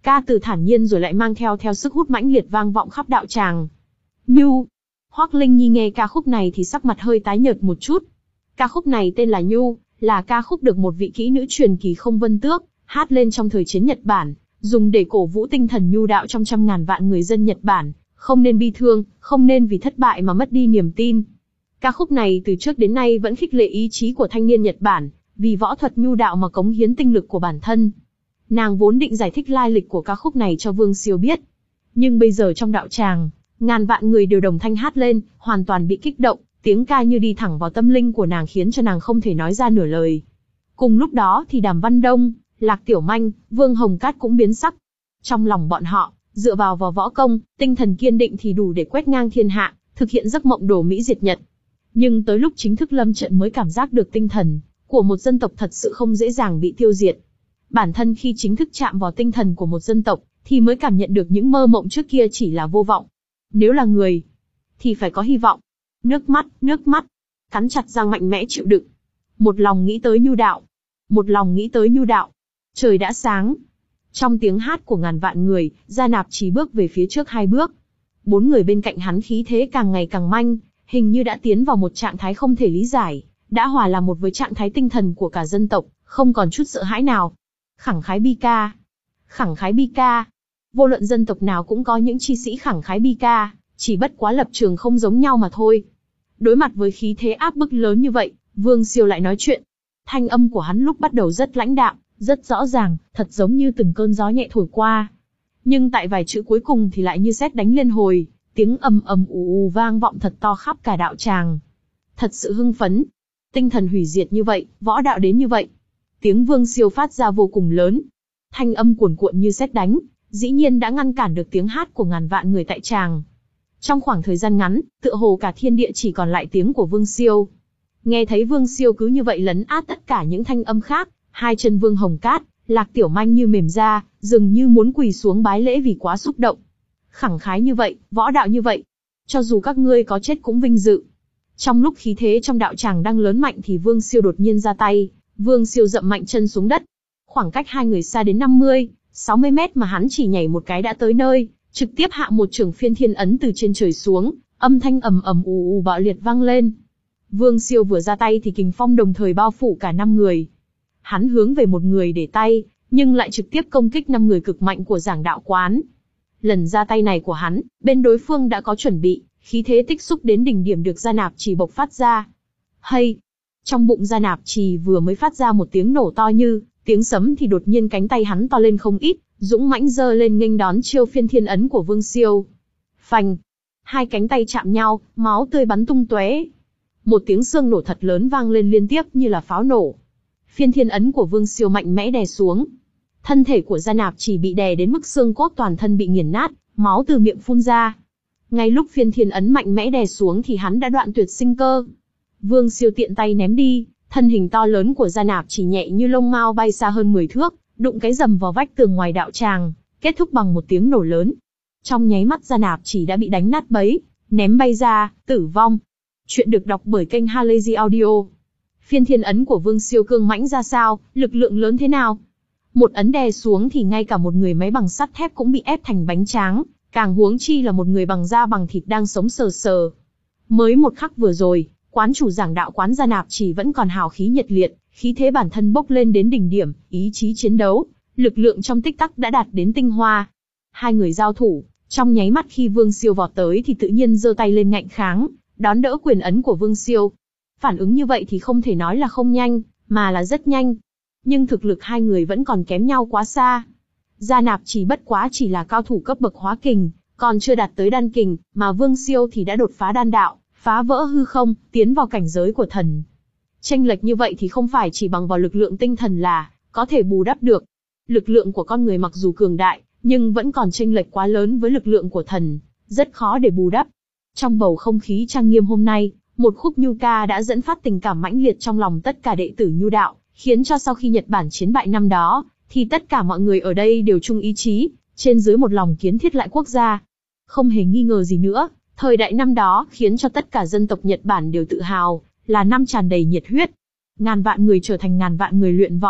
Ca từ thản nhiên rồi lại mang theo theo sức hút mãnh liệt vang vọng khắp đạo tràng. Nhu. Hoắc Linh Nhi nghe ca khúc này thì sắc mặt hơi tái nhợt một chút. Ca khúc này tên là Nhu, là ca khúc được một vị kỹ nữ truyền kỳ Không Vân Tước hát lên trong thời chiến Nhật Bản, dùng để cổ vũ tinh thần nhu đạo trong trăm ngàn vạn người dân Nhật Bản, không nên bi thương, không nên vì thất bại mà mất đi niềm tin. Ca khúc này từ trước đến nay vẫn khích lệ ý chí của thanh niên Nhật Bản, vì võ thuật nhu đạo mà cống hiến tinh lực của bản thân. Nàng vốn định giải thích lai lịch của ca khúc này cho Vương Siêu biết. Nhưng bây giờ trong đạo tràng, ngàn vạn người đều đồng thanh hát lên, hoàn toàn bị kích động, tiếng ca như đi thẳng vào tâm linh của nàng khiến cho nàng không thể nói ra nửa lời. Cùng lúc đó thì Đàm Văn Đông, Lạc Tiểu Manh, Vương Hồng Cát cũng biến sắc. Trong lòng bọn họ, dựa vào vào võ công, tinh thần kiên định thì đủ để quét ngang thiên hạ, thực hiện giấc mộng đồ Mỹ diệt Nhật. Nhưng tới lúc chính thức lâm trận mới cảm giác được tinh thần của một dân tộc thật sự không dễ dàng bị tiêu diệt. Bản thân khi chính thức chạm vào tinh thần của một dân tộc, thì mới cảm nhận được những mơ mộng trước kia chỉ là vô vọng. Nếu là người, thì phải có hy vọng. Nước mắt, nước mắt, cắn chặt răng mạnh mẽ chịu đựng. Một lòng nghĩ tới nhu đạo. Một lòng nghĩ tới nhu đạo. Trời đã sáng. Trong tiếng hát của ngàn vạn người, Gia Nạp Chỉ bước về phía trước hai bước. Bốn người bên cạnh hắn khí thế càng ngày càng manh, hình như đã tiến vào một trạng thái không thể lý giải, đã hòa làm một với trạng thái tinh thần của cả dân tộc, không còn chút sợ hãi nào. Khẳng khái bi ca. Khẳng khái bi ca. Vô luận dân tộc nào cũng có những chi sĩ khẳng khái bi ca, chỉ bất quá lập trường không giống nhau mà thôi. Đối mặt với khí thế áp bức lớn như vậy, Vương Siêu lại nói chuyện. Thanh âm của hắn lúc bắt đầu rất lãnh đạm, rất rõ ràng, thật giống như từng cơn gió nhẹ thổi qua. Nhưng tại vài chữ cuối cùng thì lại như sét đánh liên hồi, tiếng ầm ầm ù ù vang vọng thật to khắp cả đạo tràng. Thật sự hưng phấn. Tinh thần hủy diệt như vậy, võ đạo đến như vậy. Tiếng Vương Siêu phát ra vô cùng lớn. Thanh âm cuồn cuộn như sét đánh, dĩ nhiên đã ngăn cản được tiếng hát của ngàn vạn người tại tràng. Trong khoảng thời gian ngắn, tựa hồ cả thiên địa chỉ còn lại tiếng của Vương Siêu. Nghe thấy Vương Siêu cứ như vậy lấn át tất cả những thanh âm khác, hai chân Vương Hồng Cát, Lạc Tiểu Manh như mềm ra, dường như muốn quỳ xuống bái lễ vì quá xúc động. Khẳng khái như vậy, võ đạo như vậy, cho dù các ngươi có chết cũng vinh dự. Trong lúc khí thế trong đạo tràng đang lớn mạnh thì Vương Siêu đột nhiên ra tay, Vương Siêu dậm mạnh chân xuống đất. Khoảng cách hai người xa đến năm mươi, sáu mươi mét mà hắn chỉ nhảy một cái đã tới nơi, trực tiếp hạ một chưởng phiên thiên ấn từ trên trời xuống, âm thanh ầm ầm ù ù bạo liệt vang lên. Vương Siêu vừa ra tay thì kình phong đồng thời bao phủ cả năm người. Hắn hướng về một người để tay, nhưng lại trực tiếp công kích năm người cực mạnh của Giảng Đạo Quán. Lần ra tay này của hắn, bên đối phương đã có chuẩn bị, khí thế tích xúc đến đỉnh điểm được Gia Nạp Chỉ bộc phát ra. Hay! Trong bụng Gia Nạp Chỉ vừa mới phát ra một tiếng nổ to như tiếng sấm thì đột nhiên cánh tay hắn to lên không ít, dũng mãnh giơ lên nghênh đón chiêu phiên thiên ấn của Vương Siêu. Phanh! Hai cánh tay chạm nhau, máu tươi bắn tung tóe. Một tiếng xương nổ thật lớn vang lên liên tiếp như là pháo nổ. Phiên thiên ấn của Vương Siêu mạnh mẽ đè xuống. Thân thể của Gia Nạp Chỉ bị đè đến mức xương cốt toàn thân bị nghiền nát, máu từ miệng phun ra. Ngay lúc phiên thiên ấn mạnh mẽ đè xuống thì hắn đã đoạn tuyệt sinh cơ. Vương Siêu tiện tay ném đi, thân hình to lớn của Gia Nạp Chỉ nhẹ như lông mao bay xa hơn mười thước, đụng cái rầm vào vách tường ngoài đạo tràng, kết thúc bằng một tiếng nổ lớn. Trong nháy mắt Gia Nạp Chỉ đã bị đánh nát bấy, ném bay ra, tử vong. Chuyện được đọc bởi kênh Halazy Audio. Phiên thiên ấn của Vương Siêu cương mãnh ra sao, lực lượng lớn thế nào? Một ấn đè xuống thì ngay cả một người máy bằng sắt thép cũng bị ép thành bánh tráng, càng huống chi là một người bằng da bằng thịt đang sống sờ sờ. Mới một khắc vừa rồi, quán chủ Giảng Đạo Quán Gia Nạp Chỉ vẫn còn hào khí nhiệt liệt, khí thế bản thân bốc lên đến đỉnh điểm, ý chí chiến đấu, lực lượng trong tích tắc đã đạt đến tinh hoa. Hai người giao thủ, trong nháy mắt khi Vương Siêu vọt tới thì tự nhiên giơ tay lên ngạnh kháng, đón đỡ quyền ấn của Vương Siêu. Phản ứng như vậy thì không thể nói là không nhanh, mà là rất nhanh. Nhưng thực lực hai người vẫn còn kém nhau quá xa. Gia Nạp Chỉ bất quá chỉ là cao thủ cấp bậc hóa kình, còn chưa đạt tới đan kình, mà Vương Siêu thì đã đột phá đan đạo, phá vỡ hư không, tiến vào cảnh giới của thần. Chênh lệch như vậy thì không phải chỉ bằng vào lực lượng tinh thần là có thể bù đắp được. Lực lượng của con người mặc dù cường đại, nhưng vẫn còn chênh lệch quá lớn với lực lượng của thần, rất khó để bù đắp. Trong bầu không khí trang nghiêm hôm nay, một khúc nhu ca đã dẫn phát tình cảm mãnh liệt trong lòng tất cả đệ tử nhu đạo, khiến cho sau khi Nhật Bản chiến bại năm đó, thì tất cả mọi người ở đây đều chung ý chí, trên dưới một lòng kiến thiết lại quốc gia. Không hề nghi ngờ gì nữa, thời đại năm đó khiến cho tất cả dân tộc Nhật Bản đều tự hào, là năm tràn đầy nhiệt huyết. Ngàn vạn người trở thành ngàn vạn người luyện võ,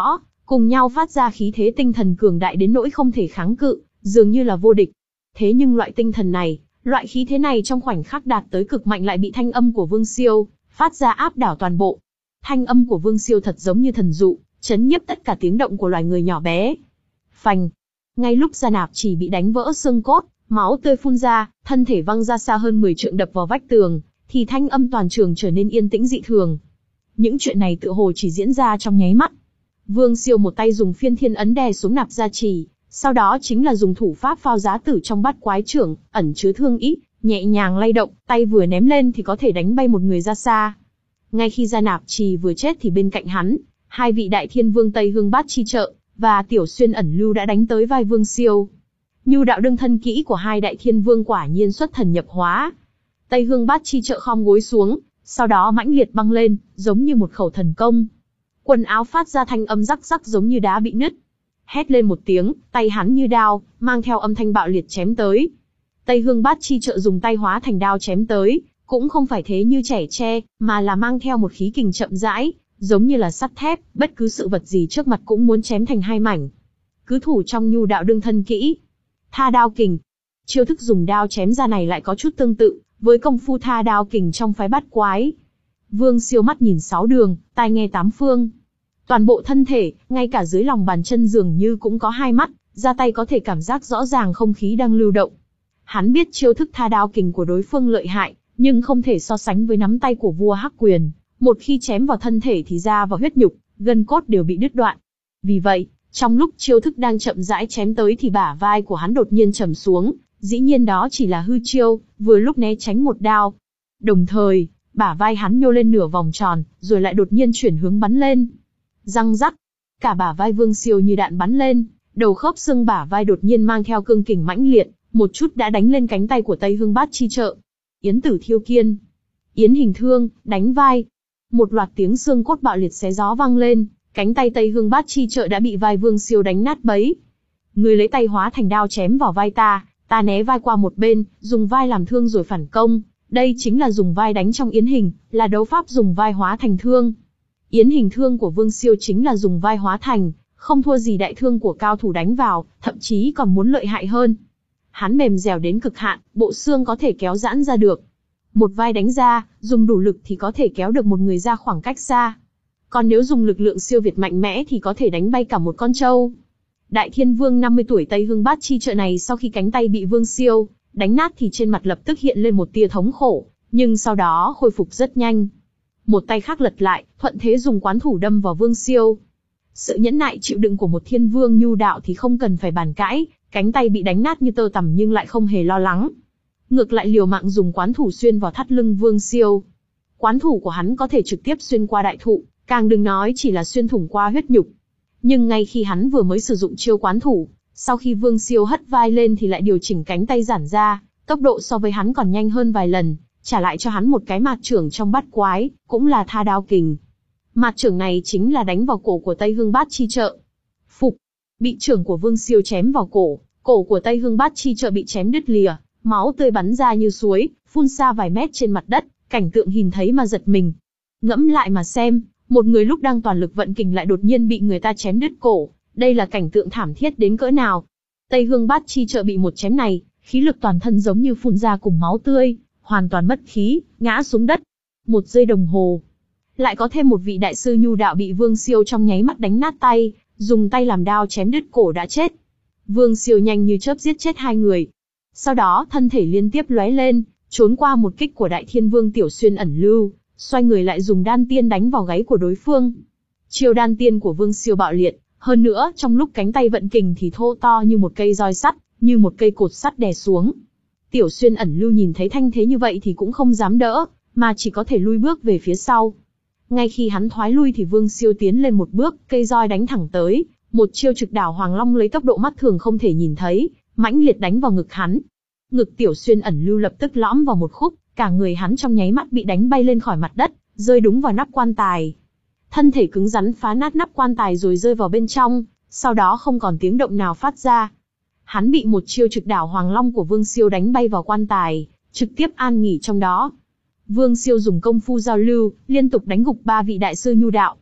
cùng nhau phát ra khí thế tinh thần cường đại đến nỗi không thể kháng cự, dường như là vô địch. Thế nhưng loại tinh thần này, loại khí thế này trong khoảnh khắc đạt tới cực mạnh lại bị thanh âm của Vương Siêu phát ra áp đảo toàn bộ. Thanh âm của Vương Siêu thật giống như thần dụ, chấn nhiếp tất cả tiếng động của loài người nhỏ bé. Phành! Ngay lúc Gia Nạp Chỉ bị đánh vỡ xương cốt, máu tươi phun ra, thân thể văng ra xa hơn mười trượng đập vào vách tường, thì thanh âm toàn trường trở nên yên tĩnh dị thường. Những chuyện này tựa hồ chỉ diễn ra trong nháy mắt. Vương Siêu một tay dùng phiên thiên ấn đè xuống Nạp Gia Chỉ, sau đó chính là dùng thủ pháp phao giá tử trong bát quái trưởng, ẩn chứa thương ý, nhẹ nhàng lay động, tay vừa ném lên thì có thể đánh bay một người ra xa. Ngay khi Gia Nạp Trì vừa chết thì bên cạnh hắn, hai vị đại thiên vương Tây Hương Bát Chi Trợ và Tiểu Xuyên Ẩn Lưu đã đánh tới vai Vương Siêu. Nhu đạo đương thân kỹ của hai đại thiên vương quả nhiên xuất thần nhập hóa. Tây Hương Bát Chi Trợ khom gối xuống, sau đó mãnh liệt băng lên, giống như một khẩu thần công. Quần áo phát ra thanh âm rắc rắc giống như đá bị nứt. Hét lên một tiếng, tay hắn như đao, mang theo âm thanh bạo liệt chém tới. Tây Hương Bát Chi Trợ dùng tay hóa thành đao chém tới, cũng không phải thế như trẻ tre, mà là mang theo một khí kình chậm rãi, giống như là sắt thép, bất cứ sự vật gì trước mặt cũng muốn chém thành hai mảnh. Cứ thủ trong nhu đạo đương thân kỹ. Tha đao kình. Chiêu thức dùng đao chém ra này lại có chút tương tự với công phu tha đao kình trong phái bát quái. Vương Siêu mắt nhìn sáu đường, tai nghe tám phương. Toàn bộ thân thể, ngay cả dưới lòng bàn chân dường như cũng có hai mắt, ra tay có thể cảm giác rõ ràng không khí đang lưu động. Hắn biết chiêu thức tha đao kình của đối phương lợi hại, nhưng không thể so sánh với nắm tay của vua Hắc Quyền. Một khi chém vào thân thể thì da và huyết nhục, gân cốt đều bị đứt đoạn. Vì vậy, trong lúc chiêu thức đang chậm rãi chém tới thì bả vai của hắn đột nhiên trầm xuống, dĩ nhiên đó chỉ là hư chiêu, vừa lúc né tránh một đao. Đồng thời, bả vai hắn nhô lên nửa vòng tròn, rồi lại đột nhiên chuyển hướng bắn lên. Răng rắc, cả bả vai Vương Siêu như đạn bắn lên, đầu khớp xương bả vai đột nhiên mang theo cương kình mãnh liệt, một chút đã đánh lên cánh tay của Tây Hương Bát Chi Trợ. Yến Tử Thiêu Kiên, Yến Hình Thương, đánh vai. Một loạt tiếng xương cốt bạo liệt xé gió vang lên, cánh tay Tây Hương Bát Chi Trợ đã bị vai Vương Siêu đánh nát bấy. Người lấy tay hóa thành đao chém vào vai ta, ta né vai qua một bên, dùng vai làm thương rồi phản công. Đây chính là dùng vai đánh trong yến hình, là đấu pháp dùng vai hóa thành thương. Yến hình thương của Vương Siêu chính là dùng vai hóa thành, không thua gì đại thương của cao thủ đánh vào, thậm chí còn muốn lợi hại hơn. Hắn mềm dẻo đến cực hạn, bộ xương có thể kéo giãn ra được. Một vai đánh ra, dùng đủ lực thì có thể kéo được một người ra khoảng cách xa. Còn nếu dùng lực lượng siêu việt mạnh mẽ thì có thể đánh bay cả một con trâu. Đại Thiên Vương năm mươi tuổi Tây Hương Bát Chi Trợ này sau khi cánh tay bị Vương Siêu đánh nát thì trên mặt lập tức hiện lên một tia thống khổ, nhưng sau đó khôi phục rất nhanh. Một tay khác lật lại, thuận thế dùng quán thủ đâm vào Vương Siêu. Sự nhẫn nại chịu đựng của một thiên vương nhu đạo thì không cần phải bàn cãi, cánh tay bị đánh nát như tơ tằm nhưng lại không hề lo lắng. Ngược lại liều mạng dùng quán thủ xuyên vào thắt lưng Vương Siêu. Quán thủ của hắn có thể trực tiếp xuyên qua đại thụ, càng đừng nói chỉ là xuyên thủng qua huyết nhục. Nhưng ngay khi hắn vừa mới sử dụng chiêu quán thủ, sau khi Vương Siêu hất vai lên thì lại điều chỉnh cánh tay giãn ra, tốc độ so với hắn còn nhanh hơn vài lần, trả lại cho hắn một cái mạt chưởng trong bát quái, cũng là tha đao kình. Mạt chưởng này chính là đánh vào cổ của Tây Hương Bát Chi Trợ. Phục, bị chưởng của Vương Siêu chém vào cổ, cổ của Tây Hương Bát Chi Trợ bị chém đứt lìa, máu tươi bắn ra như suối, phun xa vài mét trên mặt đất, cảnh tượng nhìn thấy mà giật mình. Ngẫm lại mà xem, một người lúc đang toàn lực vận kình lại đột nhiên bị người ta chém đứt cổ, đây là cảnh tượng thảm thiết đến cỡ nào. Tây Hương Bát Chi Trợ bị một chém này, khí lực toàn thân giống như phun ra cùng máu tươi, hoàn toàn mất khí, ngã xuống đất. Một giây đồng hồ, lại có thêm một vị đại sư nhu đạo bị Vương Siêu trong nháy mắt đánh nát tay, dùng tay làm đao chém đứt cổ đã chết. Vương Siêu nhanh như chớp giết chết hai người. Sau đó thân thể liên tiếp lóe lên, trốn qua một kích của Đại Thiên Vương Tiểu Xuyên Ẩn Lưu, xoay người lại dùng đan tiên đánh vào gáy của đối phương. Chiêu đan tiên của Vương Siêu bạo liệt, hơn nữa trong lúc cánh tay vận kình thì thô to như một cây roi sắt, như một cây cột sắt đè xuống. Tiểu Xuyên Ẩn Lưu nhìn thấy thanh thế như vậy thì cũng không dám đỡ, mà chỉ có thể lui bước về phía sau. Ngay khi hắn thoái lui thì Vương Siêu tiến lên một bước, cây roi đánh thẳng tới, một chiêu trực đảo Hoàng Long lấy tốc độ mắt thường không thể nhìn thấy, mãnh liệt đánh vào ngực hắn. Ngực Tiểu Xuyên Ẩn Lưu lập tức lõm vào một khúc, cả người hắn trong nháy mắt bị đánh bay lên khỏi mặt đất, rơi đúng vào nắp quan tài. Thân thể cứng rắn phá nát nắp quan tài rồi rơi vào bên trong, sau đó không còn tiếng động nào phát ra. Hắn bị một chiêu trực đảo Hoàng Long của Vương Siêu đánh bay vào quan tài, trực tiếp an nghỉ trong đó. Vương Siêu dùng công phu giao lưu, liên tục đánh gục ba vị đại sư nhu đạo.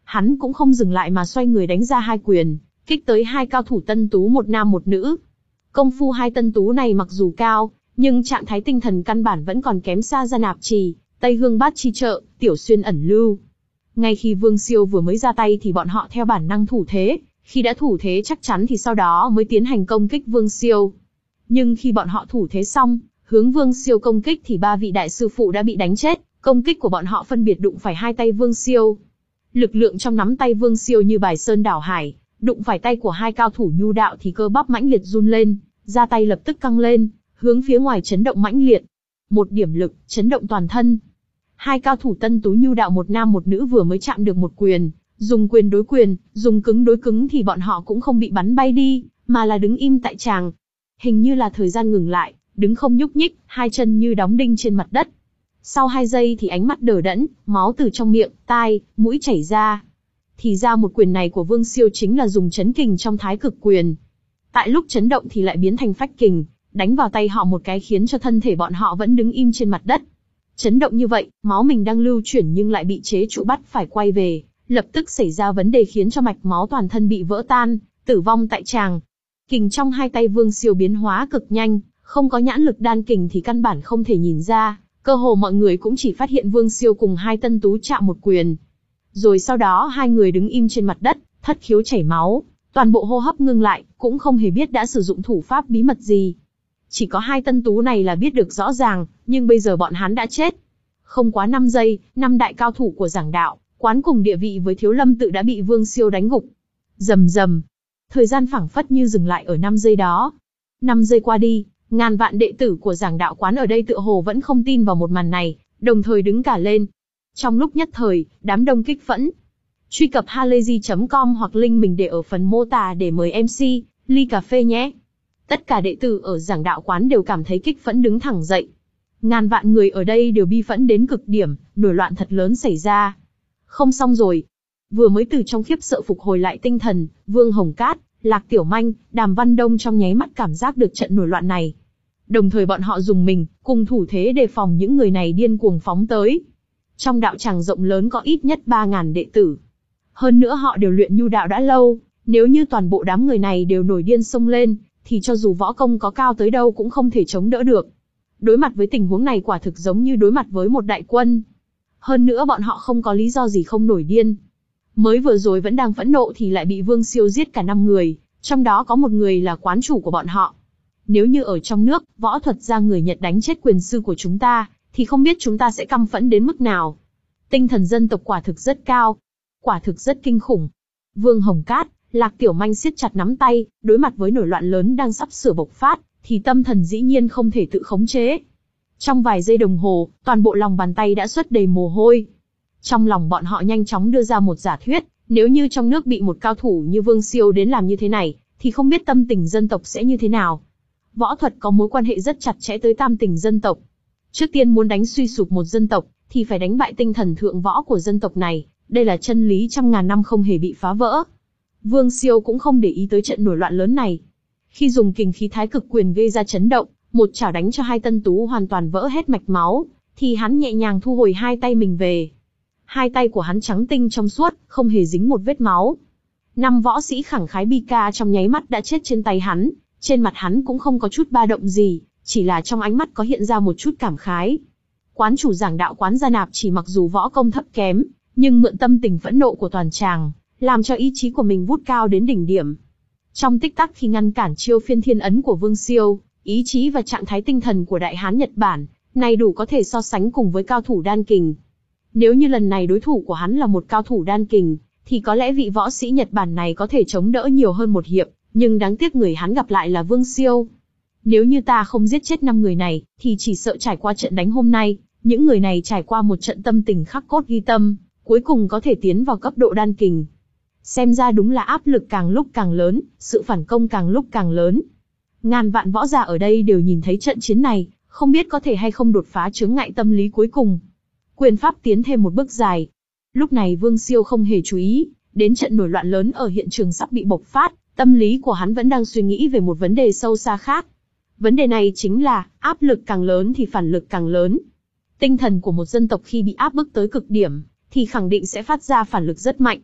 Hắn cũng không dừng lại mà xoay người đánh ra hai quyền, kích tới hai cao thủ tân tú một nam một nữ. Công phu hai tân tú này mặc dù cao, nhưng trạng thái tinh thần căn bản vẫn còn kém xa Gia Nạp Trì, Tây Hương Bát Chi Trợ, Tiểu Xuyên ẩn lưu. Ngay khi Vương Siêu vừa mới ra tay thì bọn họ theo bản năng thủ thế, khi đã thủ thế chắc chắn thì sau đó mới tiến hành công kích Vương Siêu. Nhưng khi bọn họ thủ thế xong, hướng Vương Siêu công kích thì ba vị đại sư phụ đã bị đánh chết, công kích của bọn họ phân biệt đụng phải hai tay Vương Siêu. Lực lượng trong nắm tay Vương Siêu như bài sơn đảo hải, đụng phải tay của hai cao thủ nhu đạo thì cơ bắp mãnh liệt run lên, ra tay lập tức căng lên, hướng phía ngoài chấn động mãnh liệt. Một điểm lực, chấn động toàn thân. Hai cao thủ tân tú nhu đạo một nam một nữ vừa mới chạm được một quyền, dùng quyền đối quyền, dùng cứng đối cứng thì bọn họ cũng không bị bắn bay đi, mà là đứng im tại tràng. Hình như là thời gian ngừng lại, đứng không nhúc nhích, hai chân như đóng đinh trên mặt đất. Sau hai giây thì ánh mắt đờ đẫn, máu từ trong miệng, tai, mũi chảy ra. Thì ra một quyền này của Vương Siêu chính là dùng chấn kình trong thái cực quyền. Tại lúc chấn động thì lại biến thành phách kình, đánh vào tay họ một cái khiến cho thân thể bọn họ vẫn đứng im trên mặt đất. Chấn động như vậy, máu mình đang lưu chuyển nhưng lại bị chế trụ bắt phải quay về, lập tức xảy ra vấn đề khiến cho mạch máu toàn thân bị vỡ tan, tử vong tại tràng. Kình trong hai tay Vương Siêu biến hóa cực nhanh, không có nhãn lực đan kình thì căn bản không thể nhìn ra, cơ hồ mọi người cũng chỉ phát hiện Vương Siêu cùng hai tân tú chạm một quyền. Rồi sau đó hai người đứng im trên mặt đất, thất khiếu chảy máu, toàn bộ hô hấp ngưng lại, cũng không hề biết đã sử dụng thủ pháp bí mật gì. Chỉ có hai tân tú này là biết được rõ ràng, nhưng bây giờ bọn hắn đã chết. Không quá năm giây, năm đại cao thủ của giảng đạo, quán cùng địa vị với Thiếu Lâm tự đã bị Vương Siêu đánh gục. Rầm rầm. Thời gian phảng phất như dừng lại ở năm giây đó. năm giây qua đi, ngàn vạn đệ tử của giảng đạo quán ở đây tựa hồ vẫn không tin vào một màn này, đồng thời đứng cả lên. Trong lúc nhất thời, đám đông kích phẫn. Truy cập halayzi chấm com hoặc link mình để ở phần mô tả để mời em xê, ly cà phê nhé. Tất cả đệ tử ở giảng đạo quán đều cảm thấy kích phẫn đứng thẳng dậy. Ngàn vạn người ở đây đều bi phẫn đến cực điểm, nổi loạn thật lớn xảy ra. Không xong rồi. Vừa mới từ trong khiếp sợ phục hồi lại tinh thần, Vương Hồng Cát, Lạc Tiểu Manh, Đàm Văn Đông trong nháy mắt cảm giác được trận nổi loạn này. Đồng thời bọn họ dùng mình, cùng thủ thế đề phòng những người này điên cuồng phóng tới. Trong đạo tràng rộng lớn có ít nhất ba ngàn đệ tử. Hơn nữa họ đều luyện nhu đạo đã lâu, nếu như toàn bộ đám người này đều nổi điên xông lên, thì cho dù võ công có cao tới đâu cũng không thể chống đỡ được. Đối mặt với tình huống này quả thực giống như đối mặt với một đại quân. Hơn nữa bọn họ không có lý do gì không nổi điên. Mới vừa rồi vẫn đang phẫn nộ thì lại bị Vương Siêu giết cả năm người, trong đó có một người là quán chủ của bọn họ. Nếu như ở trong nước, võ thuật gia người Nhật đánh chết quyền sư của chúng ta, thì không biết chúng ta sẽ căm phẫn đến mức nào. Tinh thần dân tộc quả thực rất cao, quả thực rất kinh khủng. Vương Hồng Cát, Lạc Tiểu Manh siết chặt nắm tay, đối mặt với nổi loạn lớn đang sắp sửa bộc phát, thì tâm thần dĩ nhiên không thể tự khống chế. Trong vài giây đồng hồ, toàn bộ lòng bàn tay đã xuất đầy mồ hôi. Trong lòng bọn họ nhanh chóng đưa ra một giả thuyết, nếu như trong nước bị một cao thủ như Vương Siêu đến làm như thế này, thì không biết tâm tình dân tộc sẽ như thế nào. Võ thuật có mối quan hệ rất chặt chẽ tới tam tình dân tộc. Trước tiên muốn đánh suy sụp một dân tộc, thì phải đánh bại tinh thần thượng võ của dân tộc này, đây là chân lý trăm ngàn năm không hề bị phá vỡ. Vương Siêu cũng không để ý tới trận nổi loạn lớn này. Khi dùng kình khí thái cực quyền gây ra chấn động, một chảo đánh cho hai tân tú hoàn toàn vỡ hết mạch máu, thì hắn nhẹ nhàng thu hồi hai tay mình về. Hai tay của hắn trắng tinh trong suốt, không hề dính một vết máu. Năm võ sĩ khẳng khái bi ca trong nháy mắt đã chết trên tay hắn, trên mặt hắn cũng không có chút ba động gì, chỉ là trong ánh mắt có hiện ra một chút cảm khái. Quán chủ giảng đạo quán Gia Nạp chỉ mặc dù võ công thấp kém, nhưng mượn tâm tình phẫn nộ của toàn tràng, làm cho ý chí của mình vút cao đến đỉnh điểm. Trong tích tắc khi ngăn cản chiêu phiên thiên ấn của Vương Siêu, ý chí và trạng thái tinh thần của Đại Hán Nhật Bản, này đủ có thể so sánh cùng với cao thủ đan kình. Nếu như lần này đối thủ của hắn là một cao thủ đan kình, thì có lẽ vị võ sĩ Nhật Bản này có thể chống đỡ nhiều hơn một hiệp, nhưng đáng tiếc người hắn gặp lại là Vương Siêu. Nếu như ta không giết chết năm người này, thì chỉ sợ trải qua trận đánh hôm nay, những người này trải qua một trận tâm tình khắc cốt ghi tâm, cuối cùng có thể tiến vào cấp độ đan kình. Xem ra đúng là áp lực càng lúc càng lớn, sự phản công càng lúc càng lớn. Ngàn vạn võ giả ở đây đều nhìn thấy trận chiến này, không biết có thể hay không đột phá chướng ngại tâm lý cuối cùng. Quyền pháp tiến thêm một bước dài. Lúc này Vương Siêu không hề chú ý đến trận nổi loạn lớn ở hiện trường sắp bị bộc phát, tâm lý của hắn vẫn đang suy nghĩ về một vấn đề sâu xa khác. Vấn đề này chính là, áp lực càng lớn thì phản lực càng lớn. Tinh thần của một dân tộc khi bị áp bức tới cực điểm, thì khẳng định sẽ phát ra phản lực rất mạnh.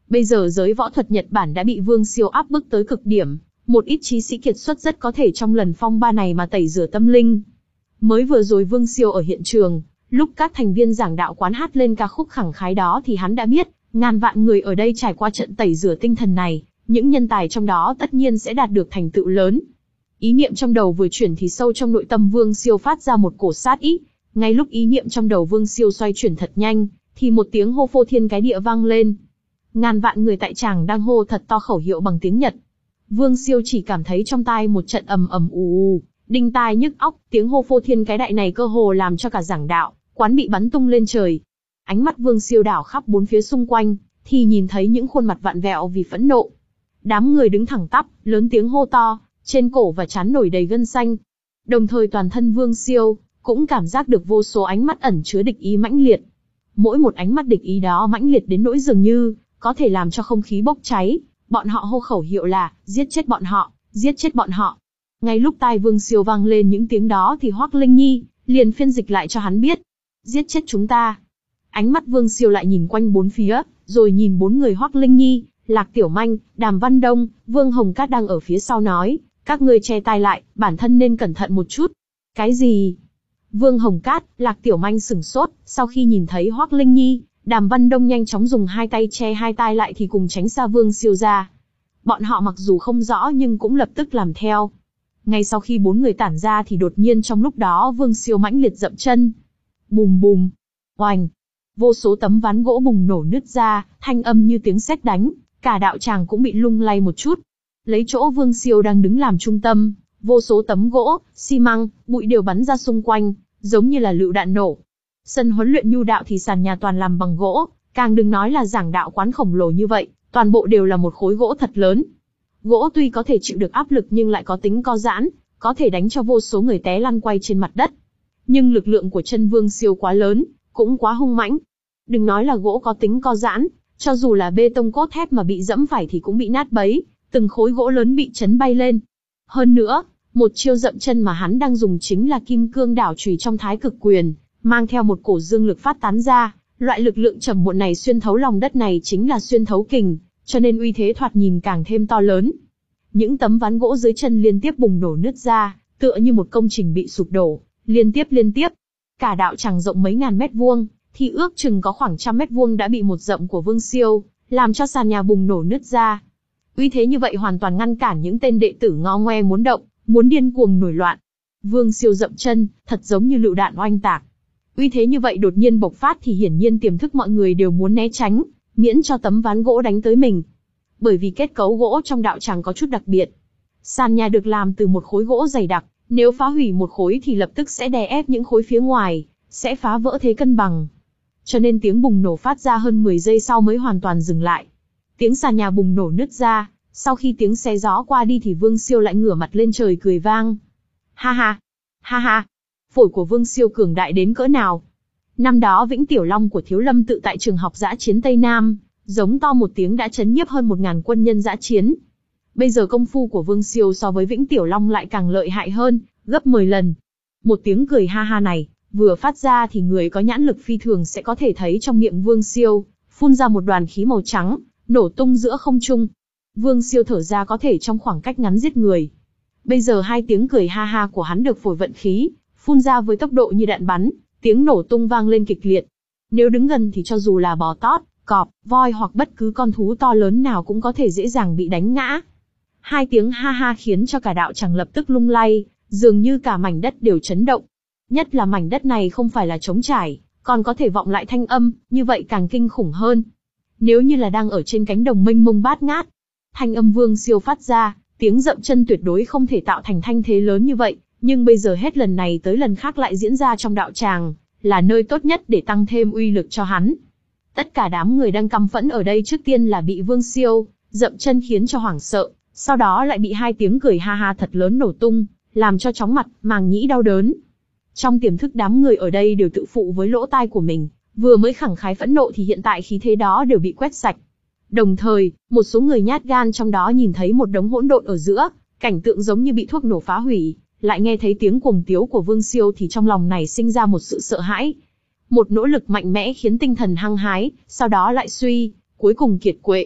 Bây giờ giới võ thuật Nhật Bản đã bị Vương Siêu áp bức tới cực điểm, một ít chí sĩ kiệt xuất rất có thể trong lần phong ba này mà tẩy rửa tâm linh. Mới vừa rồi Vương Siêu ở hiện trường, lúc các thành viên giảng đạo quán hát lên ca khúc khẳng khái đó thì hắn đã biết, ngàn vạn người ở đây trải qua trận tẩy rửa tinh thần này, những nhân tài trong đó tất nhiên sẽ đạt được thành tựu lớn. Ý niệm trong đầu vừa chuyển thì sâu trong nội tâm Vương Siêu phát ra một cổ sát ý. Ngay lúc ý niệm trong đầu Vương Siêu xoay chuyển thật nhanh, thì một tiếng hô phô thiên cái địa vang lên. Ngàn vạn người tại tràng đang hô thật to khẩu hiệu bằng tiếng Nhật. Vương Siêu chỉ cảm thấy trong tai một trận ầm ầm ù ù, đinh tai nhức óc, tiếng hô phô thiên cái đại này cơ hồ làm cho cả giảng đạo quán bị bắn tung lên trời. Ánh mắt Vương Siêu đảo khắp bốn phía xung quanh, thì nhìn thấy những khuôn mặt vặn vẹo vì phẫn nộ. Đám người đứng thẳng tắp, lớn tiếng hô to, trên cổ và trán nổi đầy gân xanh. Đồng thời toàn thân Vương Siêu cũng cảm giác được vô số ánh mắt ẩn chứa địch ý mãnh liệt. Mỗi một ánh mắt địch ý đó mãnh liệt đến nỗi dường như có thể làm cho không khí bốc cháy. Bọn họ hô khẩu hiệu là giết chết bọn họ, giết chết bọn họ. Ngay lúc tai Vương Siêu vang lên những tiếng đó thì Hoắc Linh Nhi liền phiên dịch lại cho hắn biết, giết chết chúng ta. Ánh mắt Vương Siêu lại nhìn quanh bốn phía, rồi nhìn bốn người Hoắc Linh Nhi, Lạc Tiểu Manh, Đàm Văn Đông, Vương Hồng Cát đang ở phía sau nói, các ngươi che tai lại, bản thân nên cẩn thận một chút. Cái gì? Vương Hồng Cát, Lạc Tiểu Manh sửng sốt, sau khi nhìn thấy Hoắc Linh Nhi, Đàm Văn Đông nhanh chóng dùng hai tay che hai tai lại thì cùng tránh xa Vương Siêu ra. Bọn họ mặc dù không rõ nhưng cũng lập tức làm theo. Ngay sau khi bốn người tản ra thì đột nhiên trong lúc đó Vương Siêu mãnh liệt dậm chân. Bùm bùm, oành, vô số tấm ván gỗ bùng nổ nứt ra, thanh âm như tiếng sét đánh, cả đạo tràng cũng bị lung lay một chút. Lấy chỗ Vương Siêu đang đứng làm trung tâm, vô số tấm gỗ, xi măng, bụi đều bắn ra xung quanh, giống như là lựu đạn nổ. Sân huấn luyện nhu đạo thì sàn nhà toàn làm bằng gỗ, càng đừng nói là giảng đạo quán khổng lồ như vậy, toàn bộ đều là một khối gỗ thật lớn. Gỗ tuy có thể chịu được áp lực nhưng lại có tính co giãn, có thể đánh cho vô số người té lăn quay trên mặt đất. Nhưng lực lượng của chân Vương Siêu quá lớn, cũng quá hung mãnh. Đừng nói là gỗ có tính co giãn, cho dù là bê tông cốt thép mà bị dẫm phải thì cũng bị nát bấy, từng khối gỗ lớn bị chấn bay lên. Hơn nữa, một chiêu dậm chân mà hắn đang dùng chính là kim cương đảo chùy trong Thái Cực Quyền, mang theo một cổ dương lực phát tán ra, loại lực lượng trầm muộn này xuyên thấu lòng đất này chính là xuyên thấu kình, cho nên uy thế thoạt nhìn càng thêm to lớn. Những tấm ván gỗ dưới chân liên tiếp bùng nổ nứt ra, tựa như một công trình bị sụp đổ, liên tiếp liên tiếp. Cả đạo tràng rộng mấy ngàn mét vuông, thì ước chừng có khoảng trăm mét vuông đã bị một dậm của Vương Siêu, làm cho sàn nhà bùng nổ nứt ra. Uy thế như vậy hoàn toàn ngăn cản những tên đệ tử ngo ngoe muốn động, muốn điên cuồng nổi loạn. Vương Siêu dậm chân, thật giống như lựu đạn oanh tạc. Uy thế như vậy đột nhiên bộc phát thì hiển nhiên tiềm thức mọi người đều muốn né tránh, miễn cho tấm ván gỗ đánh tới mình. Bởi vì kết cấu gỗ trong đạo tràng có chút đặc biệt. Sàn nhà được làm từ một khối gỗ dày đặc, nếu phá hủy một khối thì lập tức sẽ đè ép những khối phía ngoài, sẽ phá vỡ thế cân bằng. Cho nên tiếng bùng nổ phát ra hơn mười giây sau mới hoàn toàn dừng lại. Tiếng sàn nhà bùng nổ nứt ra, sau khi tiếng xé gió qua đi thì Vương Siêu lại ngửa mặt lên trời cười vang. Ha ha, ha ha, phổi của Vương Siêu cường đại đến cỡ nào. Năm đó Vĩnh Tiểu Long của Thiếu Lâm tự tại trường học dã chiến Tây Nam, giống to một tiếng đã chấn nhiếp hơn một ngàn quân nhân dã chiến. Bây giờ công phu của Vương Siêu so với Vĩnh Tiểu Long lại càng lợi hại hơn, gấp mười lần. Một tiếng cười ha ha này, vừa phát ra thì người có nhãn lực phi thường sẽ có thể thấy trong miệng Vương Siêu, phun ra một đoàn khí màu trắng, nổ tung giữa không trung. Vương Siêu thở ra có thể trong khoảng cách ngắn giết người. Bây giờ hai tiếng cười ha ha của hắn được phổi vận khí, phun ra với tốc độ như đạn bắn, tiếng nổ tung vang lên kịch liệt. Nếu đứng gần thì cho dù là bò tót, cọp, voi hoặc bất cứ con thú to lớn nào cũng có thể dễ dàng bị đánh ngã. Hai tiếng ha ha khiến cho cả đạo tràng lập tức lung lay, dường như cả mảnh đất đều chấn động. Nhất là mảnh đất này không phải là trống trải, còn có thể vọng lại thanh âm, như vậy càng kinh khủng hơn. Nếu như là đang ở trên cánh đồng mênh mông bát ngát, thanh âm Vương Siêu phát ra, tiếng dậm chân tuyệt đối không thể tạo thành thanh thế lớn như vậy, nhưng bây giờ hết lần này tới lần khác lại diễn ra trong đạo tràng, là nơi tốt nhất để tăng thêm uy lực cho hắn. Tất cả đám người đang căm phẫn ở đây trước tiên là bị Vương Siêu dậm chân khiến cho hoảng sợ, sau đó lại bị hai tiếng cười ha ha thật lớn nổ tung, làm cho chóng mặt, màng nhĩ đau đớn. Trong tiềm thức đám người ở đây đều tự phụ với lỗ tai của mình, vừa mới khẳng khái phẫn nộ thì hiện tại khí thế đó đều bị quét sạch. Đồng thời, một số người nhát gan trong đó nhìn thấy một đống hỗn độn ở giữa, cảnh tượng giống như bị thuốc nổ phá hủy, lại nghe thấy tiếng cuồng tiếu của Vương Siêu thì trong lòng này sinh ra một sự sợ hãi. Một nỗ lực mạnh mẽ khiến tinh thần hăng hái, sau đó lại suy, cuối cùng kiệt quệ.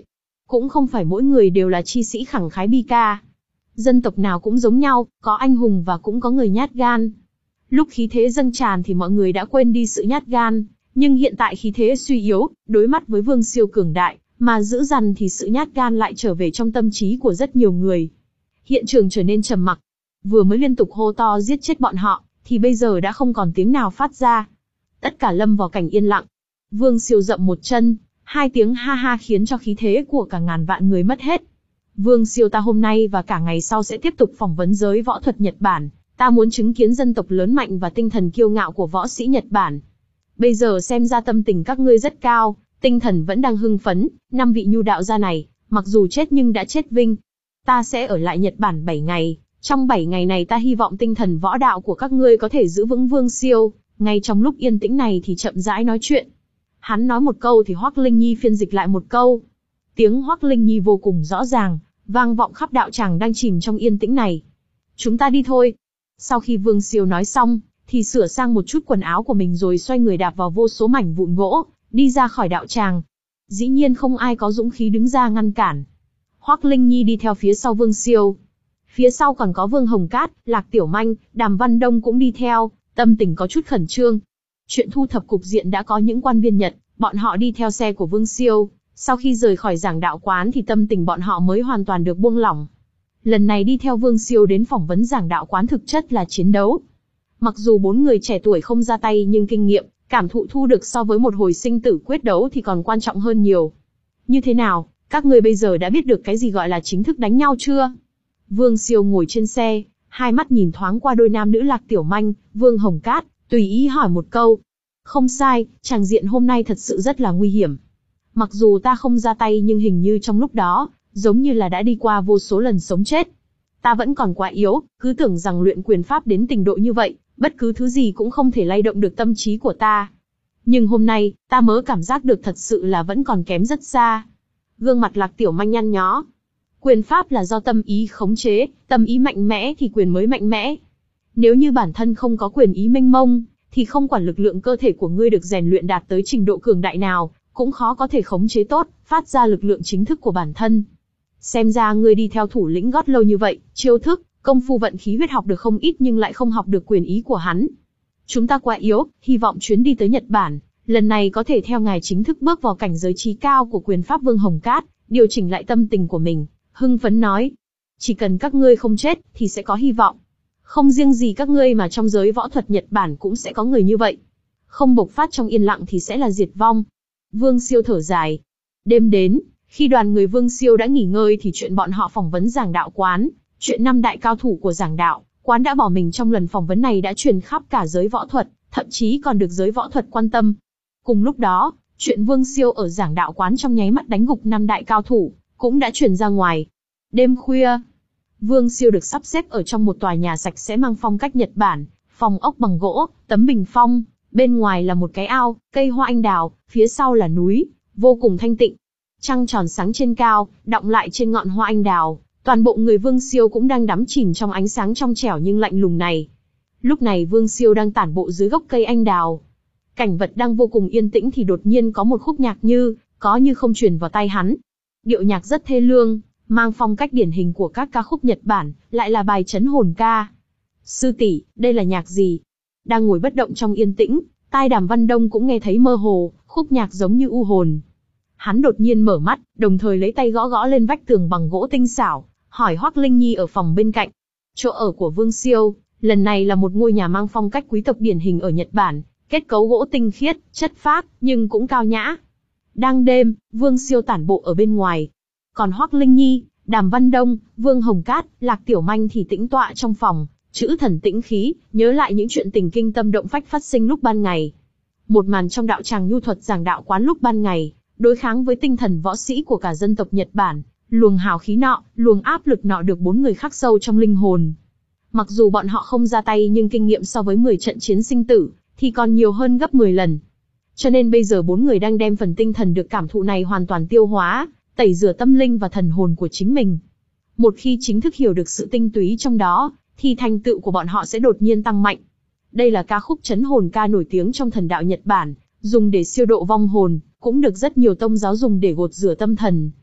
cũng không phải mỗi người đều là chi sĩ khẳng khái bi ca. Dân tộc nào cũng giống nhau, có anh hùng và cũng có người nhát gan. Lúc khí thế dâng tràn thì mọi người đã quên đi sự nhát gan, nhưng hiện tại khí thế suy yếu, đối mặt với Vương Siêu cường đại, mà giữ dằn thì sự nhát gan lại trở về trong tâm trí của rất nhiều người. Hiện trường trở nên trầm mặc. Vừa mới liên tục hô to giết chết bọn họ, thì bây giờ đã không còn tiếng nào phát ra. Tất cả lâm vào cảnh yên lặng. Vương Siêu dậm một chân, hai tiếng ha ha khiến cho khí thế của cả ngàn vạn người mất hết. Vương Siêu, ta hôm nay và cả ngày sau sẽ tiếp tục phỏng vấn giới võ thuật Nhật Bản. Ta muốn chứng kiến dân tộc lớn mạnh và tinh thần kiêu ngạo của võ sĩ Nhật Bản. Bây giờ xem ra tâm tình các ngươi rất cao, tinh thần vẫn đang hưng phấn. Năm vị nhu đạo gia này, mặc dù chết nhưng đã chết vinh. Ta sẽ ở lại Nhật Bản bảy ngày. Trong bảy ngày này ta hy vọng tinh thần võ đạo của các ngươi có thể giữ vững. Vương Siêu, ngay trong lúc yên tĩnh này thì chậm rãi nói chuyện. Hắn nói một câu thì Hoắc Linh Nhi phiên dịch lại một câu. Tiếng Hoắc Linh Nhi vô cùng rõ ràng, vang vọng khắp đạo tràng đang chìm trong yên tĩnh này. Chúng ta đi thôi. Sau khi Vương Siêu nói xong, thì sửa sang một chút quần áo của mình rồi xoay người đạp vào vô số mảnh vụn gỗ, đi ra khỏi đạo tràng. Dĩ nhiên không ai có dũng khí đứng ra ngăn cản. Hoắc Linh Nhi đi theo phía sau Vương Siêu. Phía sau còn có Vương Hồng Cát, Lạc Tiểu Manh, Đàm Văn Đông cũng đi theo, tâm tình có chút khẩn trương. Chuyện thu thập cục diện đã có những quan viên Nhật, bọn họ đi theo xe của Vương Siêu. Sau khi rời khỏi giảng đạo quán thì tâm tình bọn họ mới hoàn toàn được buông lỏng. Lần này đi theo Vương Siêu đến phỏng vấn giảng đạo quán thực chất là chiến đấu. Mặc dù bốn người trẻ tuổi không ra tay nhưng kinh nghiệm, cảm thụ thu được so với một hồi sinh tử quyết đấu thì còn quan trọng hơn nhiều. Như thế nào, các người bây giờ đã biết được cái gì gọi là chính thức đánh nhau chưa? Vương Siêu ngồi trên xe, hai mắt nhìn thoáng qua đôi nam nữ Lạc Tiểu Manh, Vương Hồng Cát, tùy ý hỏi một câu. Không sai, tràng diện hôm nay thật sự rất là nguy hiểm. Mặc dù ta không ra tay nhưng hình như trong lúc đó, giống như là đã đi qua vô số lần sống chết. Ta vẫn còn quá yếu, cứ tưởng rằng luyện quyền pháp đến trình độ như vậy, bất cứ thứ gì cũng không thể lay động được tâm trí của ta. Nhưng hôm nay, ta mới cảm giác được thật sự là vẫn còn kém rất xa. Gương mặt Lạc Tiểu Manh nhăn nhó. Quyền pháp là do tâm ý khống chế, tâm ý mạnh mẽ thì quyền mới mạnh mẽ. Nếu như bản thân không có quyền ý mênh mông, thì không quản lực lượng cơ thể của ngươi được rèn luyện đạt tới trình độ cường đại nào, cũng khó có thể khống chế tốt, phát ra lực lượng chính thức của bản thân. Xem ra ngươi đi theo thủ lĩnh gót lâu như vậy, chiêu thức, công phu vận khí huyết học được không ít nhưng lại không học được quyền ý của hắn. Chúng ta quá yếu, hy vọng chuyến đi tới Nhật Bản, lần này có thể theo ngài chính thức bước vào cảnh giới trí cao của quyền pháp. Vương Hồng Cát điều chỉnh lại tâm tình của mình, hưng phấn nói. Chỉ cần các ngươi không chết, thì sẽ có hy vọng. Không riêng gì các ngươi mà trong giới võ thuật Nhật Bản cũng sẽ có người như vậy. Không bộc phát trong yên lặng thì sẽ là diệt vong. Vương Siêu thở dài. Đêm đến, khi đoàn người Vương Siêu đã nghỉ ngơi thì chuyện bọn họ phỏng vấn giảng đạo quán, chuyện năm đại cao thủ của giảng đạo quán đã bỏ mình trong lần phỏng vấn này đã truyền khắp cả giới võ thuật, thậm chí còn được giới võ thuật quan tâm. Cùng lúc đó, chuyện Vương Siêu ở giảng đạo quán trong nháy mắt đánh gục năm đại cao thủ, cũng đã truyền ra ngoài. Đêm khuya, Vương Siêu được sắp xếp ở trong một tòa nhà sạch sẽ mang phong cách Nhật Bản, phòng ốc bằng gỗ, tấm bình phong, bên ngoài là một cái ao, cây hoa anh đào, phía sau là núi, vô cùng thanh tịnh. Trăng tròn sáng trên cao, đọng lại trên ngọn hoa anh đào, toàn bộ người Vương Siêu cũng đang đắm chìm trong ánh sáng trong trẻo nhưng lạnh lùng này. Lúc này Vương Siêu đang tản bộ dưới gốc cây anh đào. Cảnh vật đang vô cùng yên tĩnh thì đột nhiên có một khúc nhạc như, có như không truyền vào tay hắn. Điệu nhạc rất thê lương, mang phong cách điển hình của các ca khúc Nhật Bản, lại là bài trấn hồn ca. Sư tỷ, đây là nhạc gì? Đang ngồi bất động trong yên tĩnh, tai Đàm Văn Đông cũng nghe thấy mơ hồ, khúc nhạc giống như u hồn. Hắn đột nhiên mở mắt, đồng thời lấy tay gõ gõ lên vách tường bằng gỗ tinh xảo, hỏi Hoắc Linh Nhi ở phòng bên cạnh. Chỗ ở của Vương Siêu, lần này là một ngôi nhà mang phong cách quý tộc điển hình ở Nhật Bản, kết cấu gỗ tinh khiết, chất phác, nhưng cũng cao nhã. Đang đêm, Vương Siêu tản bộ ở bên ngoài. Còn Hoắc Linh Nhi, Đàm Văn Đông, Vương Hồng Cát, Lạc Tiểu Manh thì tĩnh tọa trong phòng, trữ thần tĩnh khí, nhớ lại những chuyện tình kinh tâm động phách phát sinh lúc ban ngày. Một màn trong đạo tràng nhu thuật giảng đạo quán lúc ban ngày, đối kháng với tinh thần võ sĩ của cả dân tộc Nhật Bản, luồng hào khí nọ, luồng áp lực nọ được bốn người khắc sâu trong linh hồn. Mặc dù bọn họ không ra tay nhưng kinh nghiệm so với mười trận chiến sinh tử, thì còn nhiều hơn gấp mười lần. Cho nên bây giờ bốn người đang đem phần tinh thần được cảm thụ này hoàn toàn tiêu hóa, tẩy rửa tâm linh và thần hồn của chính mình. Một khi chính thức hiểu được sự tinh túy trong đó, thì thành tựu của bọn họ sẽ đột nhiên tăng mạnh. Đây là ca khúc trấn hồn ca nổi tiếng trong thần đạo Nhật Bản, dùng để siêu độ vong hồn, cũng được rất nhiều tông giáo dùng để gột rửa tâm thần.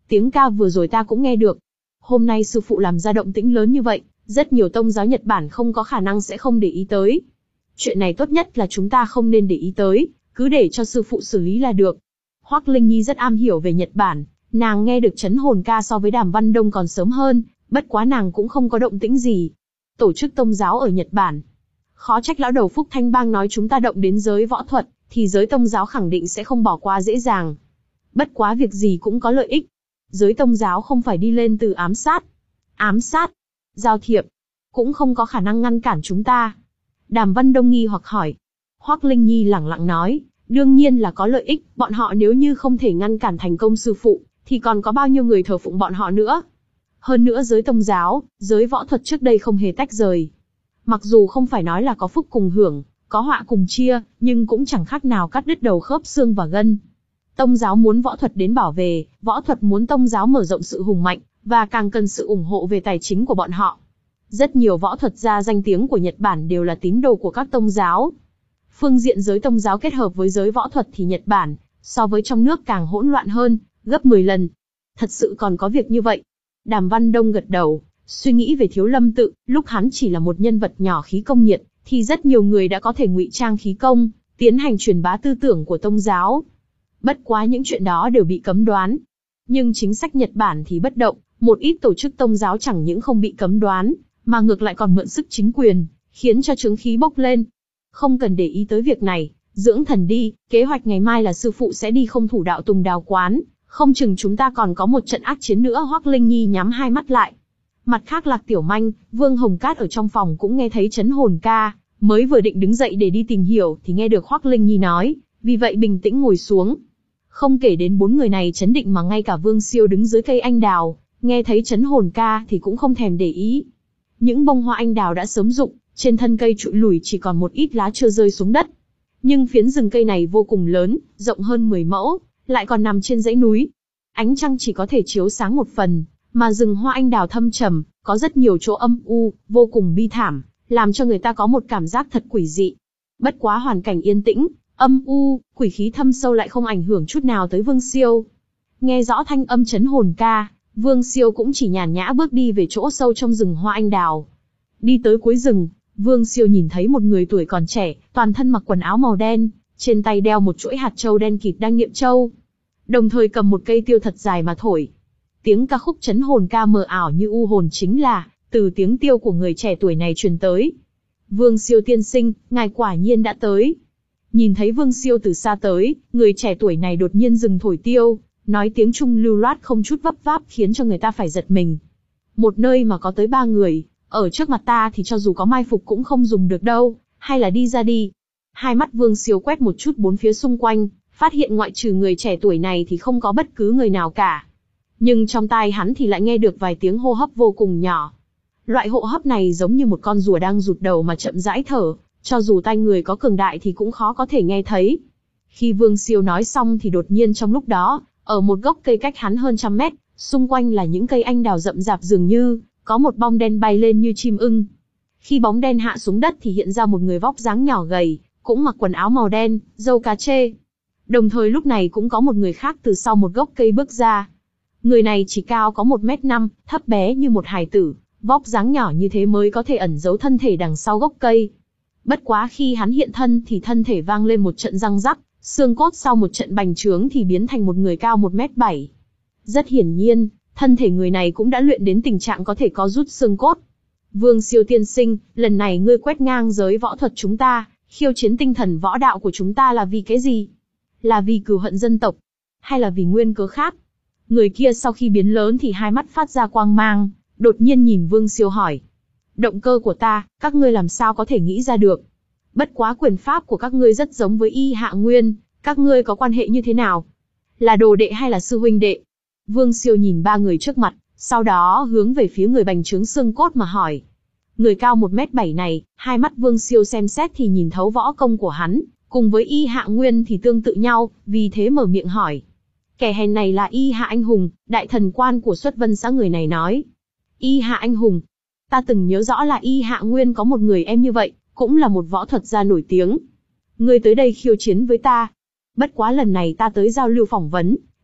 Tiếng ca vừa rồi ta cũng nghe được. Hôm nay sư phụ làm ra động tĩnh lớn như vậy, rất nhiều tông giáo Nhật Bản không có khả năng sẽ không để ý tới. Chuyện này tốt nhất là chúng ta không nên để ý tới, cứ để cho sư phụ xử lý là được. Hoắc Linh Nhi rất am hiểu về Nhật Bản, nàng nghe được chấn hồn ca so với Đàm Văn Đông còn sớm hơn, bất quá nàng cũng không có động tĩnh gì. Tổ chức tông giáo ở Nhật Bản. Khó trách lão đầu Phúc Thanh Bang nói chúng ta động đến giới võ thuật, thì giới tông giáo khẳng định sẽ không bỏ qua dễ dàng. Bất quá việc gì cũng có lợi ích. Giới tông giáo không phải đi lên từ ám sát. Ám sát, giao thiệp, cũng không có khả năng ngăn cản chúng ta. Đàm Văn Đông nghi hoặc hỏi. Hoắc Linh Nhi lẳng lặng nói, đương nhiên là có lợi ích, bọn họ nếu như không thể ngăn cản thành công sư phụ, thì còn có bao nhiêu người thờ phụng bọn họ nữa. Hơn nữa giới tông giáo, giới võ thuật trước đây không hề tách rời. Mặc dù không phải nói là có phúc cùng hưởng, có họa cùng chia, nhưng cũng chẳng khác nào cắt đứt đầu khớp xương và gân. Tông giáo muốn võ thuật đến bảo vệ, võ thuật muốn tông giáo mở rộng sự hùng mạnh, và càng cần sự ủng hộ về tài chính của bọn họ. Rất nhiều võ thuật gia danh tiếng của Nhật Bản đều là tín đồ của các tông giáo. Phương diện giới tông giáo kết hợp với giới võ thuật thì Nhật Bản, so với trong nước càng hỗn loạn hơn, gấp mười lần. Thật sự còn có việc như vậy. Đàm Văn Đông gật đầu, suy nghĩ về Thiếu Lâm Tự, lúc hắn chỉ là một nhân vật nhỏ khí công nhiệt, thì rất nhiều người đã có thể ngụy trang khí công, tiến hành truyền bá tư tưởng của tông giáo. Bất quá những chuyện đó đều bị cấm đoán. Nhưng chính sách Nhật Bản thì bất động, một ít tổ chức tông giáo chẳng những không bị cấm đoán, mà ngược lại còn mượn sức chính quyền, khiến cho chứng khí bốc lên. Không cần để ý tới việc này, dưỡng thần đi, kế hoạch ngày mai là sư phụ sẽ đi Không Thủ Đạo Tùng Đào quán, không chừng chúng ta còn có một trận ác chiến nữa. Hoắc Linh Nhi nhắm hai mắt lại. Mặt khác Lạc Tiểu Manh, Vương Hồng Cát ở trong phòng cũng nghe thấy chấn hồn ca, mới vừa định đứng dậy để đi tìm hiểu thì nghe được Hoắc Linh Nhi nói, vì vậy bình tĩnh ngồi xuống. Không kể đến bốn người này chấn định mà ngay cả Vương Siêu đứng dưới cây anh đào, nghe thấy chấn hồn ca thì cũng không thèm để ý. Những bông hoa anh đào đã sớm rụng, trên thân cây trụi lủi chỉ còn một ít lá chưa rơi xuống đất. Nhưng phiến rừng cây này vô cùng lớn, rộng hơn mười mẫu, lại còn nằm trên dãy núi. Ánh trăng chỉ có thể chiếu sáng một phần, mà rừng hoa anh đào thâm trầm, có rất nhiều chỗ âm u, vô cùng bi thảm, làm cho người ta có một cảm giác thật quỷ dị. Bất quá hoàn cảnh yên tĩnh, âm u, quỷ khí thâm sâu lại không ảnh hưởng chút nào tới Vương Siêu. Nghe rõ thanh âm chấn hồn ca, Vương Siêu cũng chỉ nhàn nhã bước đi về chỗ sâu trong rừng hoa anh đào. Đi tới cuối rừng, Vương Siêu nhìn thấy một người tuổi còn trẻ, toàn thân mặc quần áo màu đen, trên tay đeo một chuỗi hạt châu đen kịt đang niệm châu, đồng thời cầm một cây tiêu thật dài mà thổi. Tiếng ca khúc chấn hồn ca mờ ảo như u hồn chính là từ tiếng tiêu của người trẻ tuổi này truyền tới. Vương Siêu tiên sinh, ngài quả nhiên đã tới. Nhìn thấy Vương Siêu từ xa tới, người trẻ tuổi này đột nhiên dừng thổi tiêu, nói tiếng Trung lưu loát không chút vấp váp khiến cho người ta phải giật mình. Một nơi mà có tới ba người, ở trước mặt ta thì cho dù có mai phục cũng không dùng được đâu, hay là đi ra đi. Hai mắt Vương Siêu quét một chút bốn phía xung quanh, phát hiện ngoại trừ người trẻ tuổi này thì không có bất cứ người nào cả. Nhưng trong tai hắn thì lại nghe được vài tiếng hô hấp vô cùng nhỏ. Loại hô hấp này giống như một con rùa đang rụt đầu mà chậm rãi thở, cho dù tai người có cường đại thì cũng khó có thể nghe thấy. Khi Vương Siêu nói xong thì đột nhiên trong lúc đó, ở một gốc cây cách hắn hơn trăm mét, xung quanh là những cây anh đào rậm rạp dường như có một bóng đen bay lên như chim ưng. Khi bóng đen hạ xuống đất thì hiện ra một người vóc dáng nhỏ gầy, cũng mặc quần áo màu đen, râu cá trê. Đồng thời lúc này cũng có một người khác từ sau một gốc cây bước ra. Người này chỉ cao có một mét năm, thấp bé như một hài tử, vóc dáng nhỏ như thế mới có thể ẩn giấu thân thể đằng sau gốc cây. Bất quá khi hắn hiện thân thì thân thể vang lên một trận răng rắc, xương cốt sau một trận bành trướng thì biến thành một người cao một mét bảy. Rất hiển nhiên, thân thể người này cũng đã luyện đến tình trạng có thể có rút xương cốt. Vương Siêu tiên sinh, lần này ngươi quét ngang giới võ thuật chúng ta, khiêu chiến tinh thần võ đạo của chúng ta là vì cái gì? Là vì cừu hận dân tộc? Hay là vì nguyên cớ khác? Người kia sau khi biến lớn thì hai mắt phát ra quang mang, đột nhiên nhìn Vương Siêu hỏi. Động cơ của ta, các ngươi làm sao có thể nghĩ ra được? Bất quá quyền pháp của các ngươi rất giống với Y Hạ Nguyên, các ngươi có quan hệ như thế nào? Là đồ đệ hay là sư huynh đệ? Vương Siêu nhìn ba người trước mặt, sau đó hướng về phía người bành trướng xương cốt mà hỏi. Người cao một mét bảy này, hai mắt Vương Siêu xem xét thì nhìn thấu võ công của hắn, cùng với Y Hạ Nguyên thì tương tự nhau, vì thế mở miệng hỏi. Kẻ hèn này là Y Hạ Anh Hùng, đại thần quan của Xuất Vân xã. Người này nói. Y Hạ Anh Hùng. Ta từng nhớ rõ là Y Hạ Nguyên có một người em như vậy, cũng là một võ thuật gia nổi tiếng. Ngươi tới đây khiêu chiến với ta. Bất quá lần này ta tới giao lưu phỏng vấn,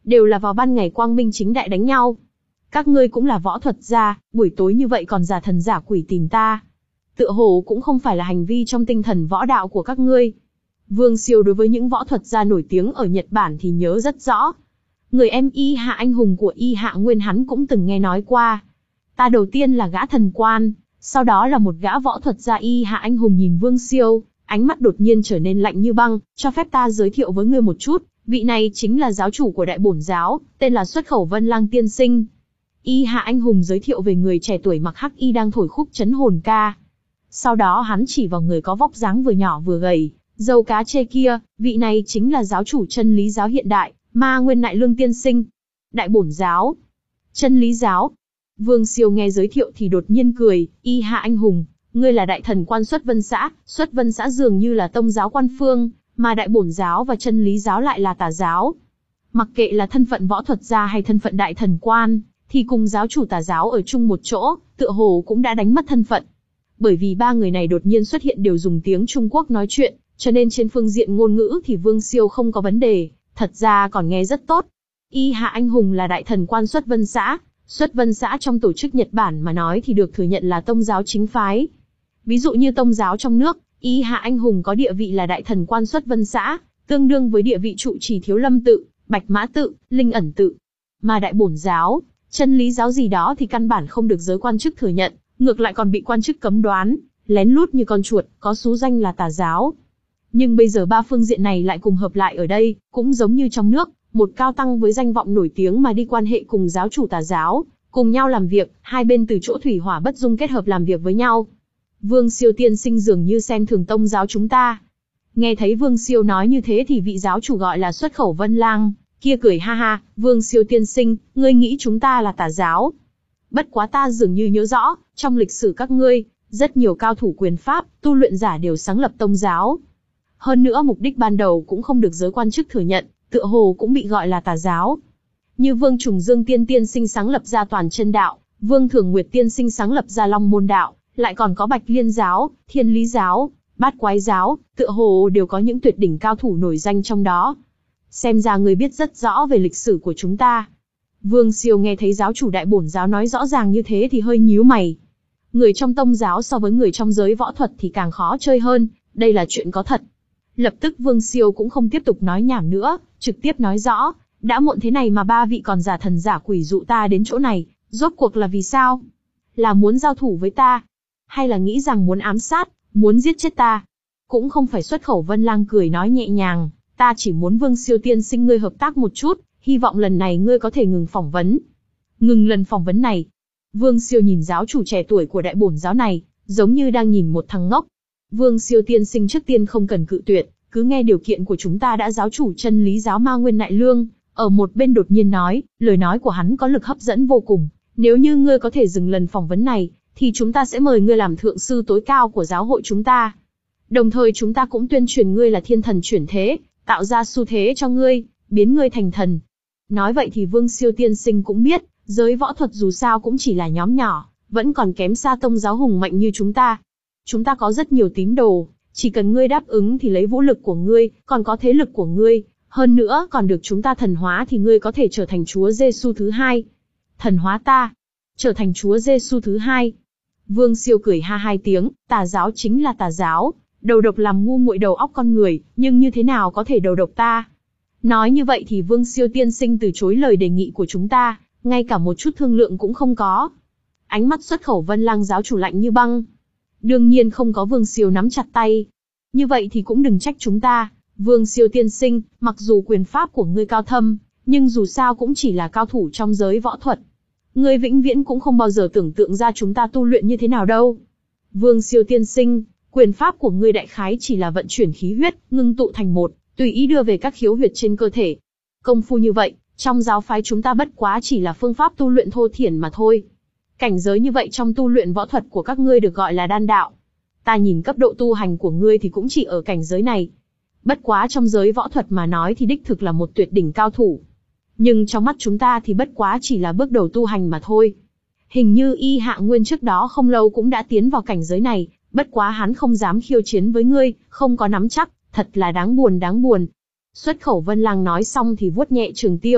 đều là vào ban ngày quang minh chính đại đánh nhau. Các ngươi cũng là võ thuật gia, buổi tối như vậy còn giả thần giả quỷ tìm ta. Tựa hồ cũng không phải là hành vi trong tinh thần võ đạo của các ngươi. Vương Siêu đối với những võ thuật gia nổi tiếng ở Nhật Bản thì nhớ rất rõ. Người em Y Hạ Anh Hùng của Y Hạ Nguyên hắn cũng từng nghe nói qua. Ta đầu tiên là gã thần quan, sau đó là một gã võ thuật gia. Y Hạ Anh Hùng nhìn Vương Siêu, ánh mắt đột nhiên trở nên lạnh như băng, cho phép ta giới thiệu với ngươi một chút, vị này chính là giáo chủ của Đại Bổn giáo, tên là Xuất Khẩu Vân Lang tiên sinh. Y Hạ Anh Hùng giới thiệu về người trẻ tuổi mặc hắc y đang thổi khúc trấn hồn ca. Sau đó hắn chỉ vào người có vóc dáng vừa nhỏ vừa gầy, râu cá chê kia, vị này chính là giáo chủ Chân Lý giáo hiện đại, Ma Nguyên Nại Lương tiên sinh. Đại Bổn giáo, Chân Lý giáo. Vương Siêu nghe giới thiệu thì đột nhiên cười. Y Hạ Anh Hùng, ngươi là đại thần quan Xuất Vân xã, Xuất Vân xã dường như là tông giáo quan phương, mà Đại Bổn giáo và Chân Lý giáo lại là tà giáo. Mặc kệ là thân phận võ thuật gia hay thân phận đại thần quan, thì cùng giáo chủ tà giáo ở chung một chỗ, tựa hồ cũng đã đánh mất thân phận. Bởi vì ba người này đột nhiên xuất hiện đều dùng tiếng Trung Quốc nói chuyện, cho nên trên phương diện ngôn ngữ thì Vương Siêu không có vấn đề, thật ra còn nghe rất tốt. Y Hạ Anh Hùng là đại thần quan Xuất Vân xã, Xuất Vân xã trong tổ chức Nhật Bản mà nói thì được thừa nhận là tông giáo chính phái. Ví dụ như tông giáo trong nước, Y Hạ Anh Hùng có địa vị là đại thần quan Xuất Vân xã, tương đương với địa vị trụ trì Thiếu Lâm tự, Bạch Mã tự, Linh Ẩn tự. Mà Đại Bổn giáo, Chân Lý giáo gì đó thì căn bản không được giới quan chức thừa nhận, ngược lại còn bị quan chức cấm đoán, lén lút như con chuột, có xú danh là tà giáo. Nhưng bây giờ ba phương diện này lại cùng hợp lại ở đây, cũng giống như trong nước, một cao tăng với danh vọng nổi tiếng mà đi quan hệ cùng giáo chủ tà giáo, cùng nhau làm việc, hai bên từ chỗ thủy hỏa bất dung kết hợp làm việc với nhau. Vương Siêu tiên sinh dường như xem thường tông giáo chúng ta. Nghe thấy Vương Siêu nói như thế thì vị giáo chủ gọi là Xuất Khẩu Vân Lang kia cười ha ha. Vương Siêu tiên sinh, ngươi nghĩ chúng ta là tà giáo? Bất quá ta dường như nhớ rõ, trong lịch sử các ngươi, rất nhiều cao thủ quyền pháp, tu luyện giả đều sáng lập tông giáo. Hơn nữa mục đích ban đầu cũng không được giới quan chức thừa nhận, tựa hồ cũng bị gọi là tà giáo. Như Vương Trùng Dương tiên tiên sinh sáng lập ra Toàn Chân đạo, Vương Thường Nguyệt tiên sinh sáng lập ra Long Môn đạo, lại còn có Bạch Liên giáo, Thiên Lý giáo, Bát Quái giáo, tựa hồ đều có những tuyệt đỉnh cao thủ nổi danh trong đó. Xem ra ngươi biết rất rõ về lịch sử của chúng ta. Vương Siêu nghe thấy giáo chủ Đại Bổn giáo nói rõ ràng như thế thì hơi nhíu mày. Người trong tông giáo so với người trong giới võ thuật thì càng khó chơi hơn, đây là chuyện có thật. Lập tức Vương Siêu cũng không tiếp tục nói nhảm nữa, trực tiếp nói rõ, đã muộn thế này mà ba vị còn giả thần giả quỷ dụ ta đến chỗ này, rốt cuộc là vì sao? Là muốn giao thủ với ta? Hay là nghĩ rằng muốn ám sát, muốn giết chết ta? Cũng không phải. Xuất Khẩu Vân Lang cười nói nhẹ nhàng, ta chỉ muốn Vương Siêu tiên sinh ngươi hợp tác một chút, hy vọng lần này ngươi có thể ngừng phỏng vấn. Ngừng lần phỏng vấn này. Vương Siêu nhìn giáo chủ trẻ tuổi của Đại Bổn giáo này, giống như đang nhìn một thằng ngốc. Vương Siêu tiên sinh trước tiên không cần cự tuyệt, cứ nghe điều kiện của chúng ta đã. Giáo chủ Chân Lý giáo Ma Nguyên Nại Lương, ở một bên đột nhiên nói, lời nói của hắn có lực hấp dẫn vô cùng. Nếu như ngươi có thể dừng lần phỏng vấn này, thì chúng ta sẽ mời ngươi làm thượng sư tối cao của giáo hội chúng ta. Đồng thời chúng ta cũng tuyên truyền ngươi là thiên thần chuyển thế, tạo ra xu thế cho ngươi, biến ngươi thành thần. Nói vậy thì Vương Siêu tiên sinh cũng biết, giới võ thuật dù sao cũng chỉ là nhóm nhỏ, vẫn còn kém xa tông giáo hùng mạnh như chúng ta. Chúng ta có rất nhiều tín đồ, chỉ cần ngươi đáp ứng thì lấy vũ lực của ngươi, còn có thế lực của ngươi, hơn nữa còn được chúng ta thần hóa thì ngươi có thể trở thành Chúa Giêsu thứ hai. Thần hóa ta? Trở thành Chúa Giêsu thứ hai? Vương Siêu cười ha hai tiếng, tà giáo chính là tà giáo, đầu độc làm ngu muội đầu óc con người, nhưng như thế nào có thể đầu độc ta? Nói như vậy thì Vương Siêu tiên sinh từ chối lời đề nghị của chúng ta, ngay cả một chút thương lượng cũng không có. Ánh mắt Xuất Khẩu Vân Lang giáo chủ lạnh như băng. Đương nhiên không có. Vương Siêu nắm chặt tay. Như vậy thì cũng đừng trách chúng ta. Vương Siêu tiên sinh, mặc dù quyền pháp của ngươi cao thâm, nhưng dù sao cũng chỉ là cao thủ trong giới võ thuật. Ngươi vĩnh viễn cũng không bao giờ tưởng tượng ra chúng ta tu luyện như thế nào đâu. Vương Siêu tiên sinh, quyền pháp của ngươi đại khái chỉ là vận chuyển khí huyết, ngưng tụ thành một, tùy ý đưa về các khiếu huyệt trên cơ thể. Công phu như vậy, trong giáo phái chúng ta bất quá chỉ là phương pháp tu luyện thô thiển mà thôi. Cảnh giới như vậy trong tu luyện võ thuật của các ngươi được gọi là đan đạo. Ta nhìn cấp độ tu hành của ngươi thì cũng chỉ ở cảnh giới này. Bất quá trong giới võ thuật mà nói thì đích thực là một tuyệt đỉnh cao thủ. Nhưng trong mắt chúng ta thì bất quá chỉ là bước đầu tu hành mà thôi. Hình như Y Hạ Nguyên trước đó không lâu cũng đã tiến vào cảnh giới này, bất quá hắn không dám khiêu chiến với ngươi, không có nắm chắc, thật là đáng buồn đáng buồn. Xuất Khẩu Vân Lang nói xong thì vuốt nhẹ trường tiêu,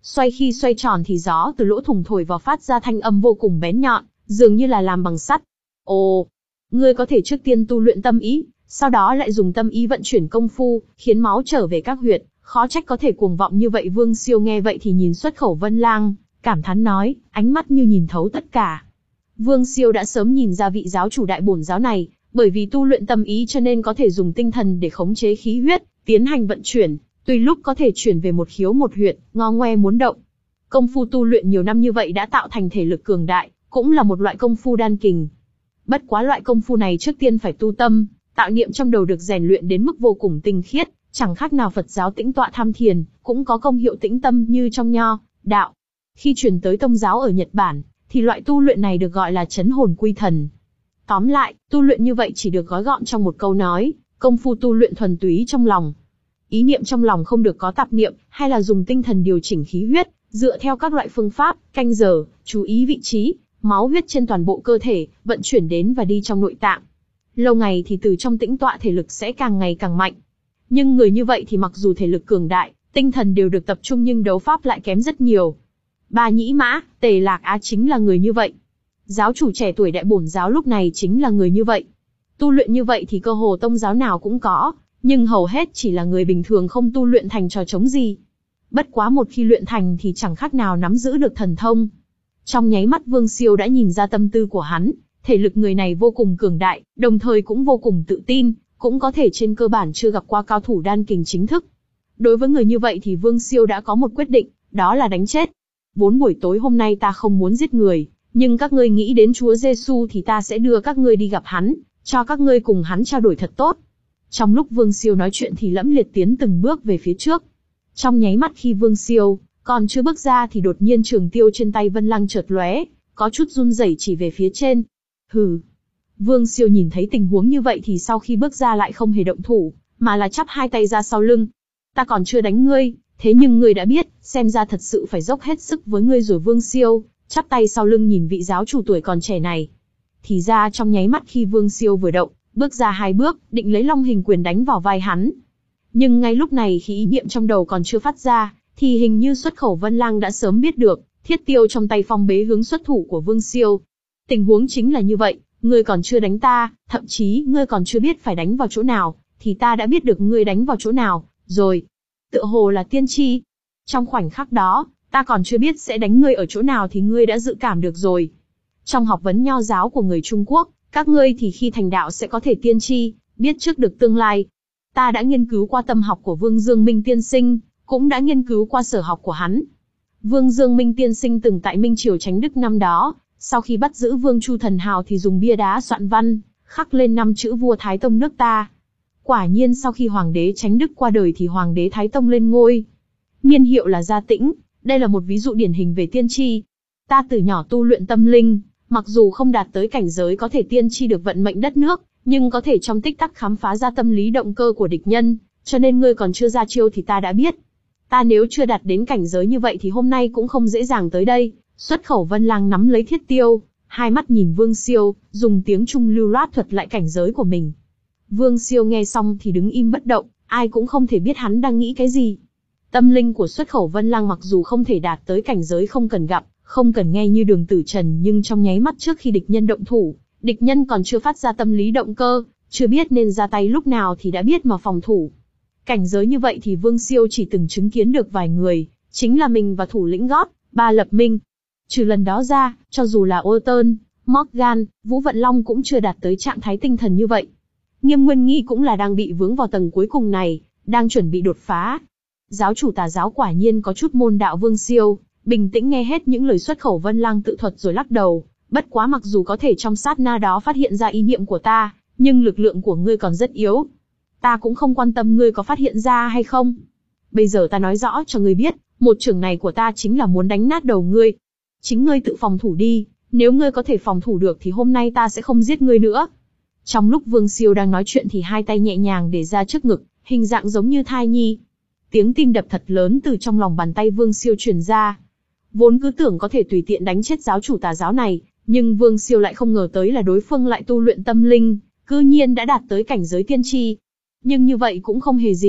Xoay khi xoay tròn thì gió từ lỗ thủng thổi vào phát ra thanh âm vô cùng bén nhọn, dường như là làm bằng sắt. Ồ, ngươi có thể trước tiên tu luyện tâm ý, sau đó lại dùng tâm ý vận chuyển công phu, khiến máu trở về các huyệt, khó trách có thể cuồng vọng như vậy. Vương Siêu nghe vậy thì nhìn Xuất Khẩu Vân Lang, cảm thán nói, ánh mắt như nhìn thấu tất cả. Vương Siêu đã sớm nhìn ra vị giáo chủ đại bổn giáo này, bởi vì tu luyện tâm ý cho nên có thể dùng tinh thần để khống chế khí huyết, tiến hành vận chuyển, tùy lúc có thể chuyển về một khiếu một huyệt, ngo ngoe muốn động. Công phu tu luyện nhiều năm như vậy đã tạo thành thể lực cường đại, cũng là một loại công phu đan kình. Bất quá loại công phu này trước tiên phải tu tâm, tạo niệm trong đầu được rèn luyện đến mức vô cùng tinh khiết, chẳng khác nào Phật giáo tĩnh tọa tham thiền, cũng có công hiệu tĩnh tâm như trong Nho, Đạo. Khi truyền tới Tông giáo ở Nhật Bản, thì loại tu luyện này được gọi là trấn hồn quy thần. Tóm lại, tu luyện như vậy chỉ được gói gọn trong một câu nói, công phu tu luyện thuần túy trong lòng. Ý niệm trong lòng không được có tạp niệm, hay là dùng tinh thần điều chỉnh khí huyết, dựa theo các loại phương pháp, canh giờ, chú ý vị trí, máu huyết trên toàn bộ cơ thể, vận chuyển đến và đi trong nội tạng. Lâu ngày thì từ trong tĩnh tọa thể lực sẽ càng ngày càng mạnh. Nhưng người như vậy thì mặc dù thể lực cường đại, tinh thần đều được tập trung nhưng đấu pháp lại kém rất nhiều. Ba Nhĩ Mã, Tề Lạc Á chính là người như vậy. Giáo chủ trẻ tuổi đại bổn giáo lúc này chính là người như vậy. Tu luyện như vậy thì cơ hồ tông giáo nào cũng có, nhưng hầu hết chỉ là người bình thường không tu luyện thành trò trống gì. Bất quá một khi luyện thành thì chẳng khác nào nắm giữ được thần thông. Trong nháy mắt Vương Siêu đã nhìn ra tâm tư của hắn, thể lực người này vô cùng cường đại, đồng thời cũng vô cùng tự tin, cũng có thể trên cơ bản chưa gặp qua cao thủ đan kình chính thức. Đối với người như vậy thì Vương Siêu đã có một quyết định, đó là đánh chết. Vốn buổi tối hôm nay ta không muốn giết người, nhưng các ngươi nghĩ đến Chúa Giêsu thì ta sẽ đưa các ngươi đi gặp hắn, cho các ngươi cùng hắn trao đổi thật tốt. Trong lúc Vương Siêu nói chuyện thì Lẫm Liệt tiến từng bước về phía trước. Trong nháy mắt khi Vương Siêu còn chưa bước ra thì đột nhiên trường tiêu trên tay Vân Lăng chợt lóe, có chút run rẩy chỉ về phía trên. Hừ. Vương Siêu nhìn thấy tình huống như vậy thì sau khi bước ra lại không hề động thủ, mà là chắp hai tay ra sau lưng. Ta còn chưa đánh ngươi, thế nhưng ngươi đã biết, xem ra thật sự phải dốc hết sức với ngươi rồi. Vương Siêu chắp tay sau lưng nhìn vị giáo chủ tuổi còn trẻ này. Thì ra trong nháy mắt khi Vương Siêu vừa động, bước ra hai bước, định lấy Long Hình Quyền đánh vào vai hắn. Nhưng ngay lúc này khi ý niệm trong đầu còn chưa phát ra, thì hình như Xuất Khẩu Vân Lang đã sớm biết được, thiết tiêu trong tay phong bế hướng xuất thủ của Vương Siêu. Tình huống chính là như vậy, ngươi còn chưa đánh ta, thậm chí ngươi còn chưa biết phải đánh vào chỗ nào, thì ta đã biết được ngươi đánh vào chỗ nào, rồi. Tựa hồ là tiên tri. Trong khoảnh khắc đó, ta còn chưa biết sẽ đánh ngươi ở chỗ nào thì ngươi đã dự cảm được rồi. Trong học vấn nho giáo của người Trung Quốc, các ngươi thì khi thành đạo sẽ có thể tiên tri, biết trước được tương lai. Ta đã nghiên cứu qua tâm học của Vương Dương Minh tiên sinh, cũng đã nghiên cứu qua sở học của hắn. Vương Dương Minh tiên sinh từng tại Minh Triều Chánh Đức năm đó, sau khi bắt giữ Vương Chu Thần Hào thì dùng bia đá soạn văn, khắc lên năm chữ vua Thái Tông nước ta. Quả nhiên sau khi Hoàng đế Chánh Đức qua đời thì Hoàng đế Thái Tông lên ngôi. Niên hiệu là Gia Tĩnh, đây là một ví dụ điển hình về tiên tri. Ta từ nhỏ tu luyện tâm linh, mặc dù không đạt tới cảnh giới có thể tiên tri được vận mệnh đất nước, nhưng có thể trong tích tắc khám phá ra tâm lý động cơ của địch nhân, cho nên ngươi còn chưa ra chiêu thì ta đã biết. Ta nếu chưa đạt đến cảnh giới như vậy thì hôm nay cũng không dễ dàng tới đây. Xuất Khẩu Vân Lang nắm lấy thiết tiêu, hai mắt nhìn Vương Siêu, dùng tiếng Trung lưu loát thuật lại cảnh giới của mình. Vương Siêu nghe xong thì đứng im bất động, ai cũng không thể biết hắn đang nghĩ cái gì. Tâm linh của Xuất Khẩu Vân Lang mặc dù không thể đạt tới cảnh giới không cần gặp, không cần nghe như Đường Tử Trần, nhưng trong nháy mắt trước khi địch nhân động thủ, địch nhân còn chưa phát ra tâm lý động cơ, chưa biết nên ra tay lúc nào thì đã biết mà phòng thủ. Cảnh giới như vậy thì Vương Siêu chỉ từng chứng kiến được vài người, chính là mình và thủ lĩnh gót, Ba Lập Minh. Trừ lần đó ra, cho dù là Orton, Morgan, Vũ Vận Long cũng chưa đạt tới trạng thái tinh thần như vậy. Nghiêm Nguyên Nghi cũng là đang bị vướng vào tầng cuối cùng này, đang chuẩn bị đột phá. Giáo chủ Tà giáo quả nhiên có chút môn đạo. Vương Siêu bình tĩnh nghe hết những lời Xuất Khẩu Vân Lang tự thuật rồi lắc đầu. Bất quá mặc dù có thể trong sát na đó phát hiện ra ý niệm của ta, nhưng lực lượng của ngươi còn rất yếu. Ta cũng không quan tâm ngươi có phát hiện ra hay không. Bây giờ ta nói rõ cho ngươi biết, một chưởng này của ta chính là muốn đánh nát đầu ngươi. Chính ngươi tự phòng thủ đi, nếu ngươi có thể phòng thủ được thì hôm nay ta sẽ không giết ngươi nữa. Trong lúc Vương Siêu đang nói chuyện thì hai tay nhẹ nhàng để ra trước ngực, hình dạng giống như thai nhi. Tiếng tim đập thật lớn từ trong lòng bàn tay Vương Siêu truyền ra. Vốn cứ tưởng có thể tùy tiện đánh chết giáo chủ Tà giáo này, nhưng Vương Siêu lại không ngờ tới là đối phương lại tu luyện tâm linh, cư nhiên đã đạt tới cảnh giới tiên tri. Nhưng như vậy cũng không hề gì,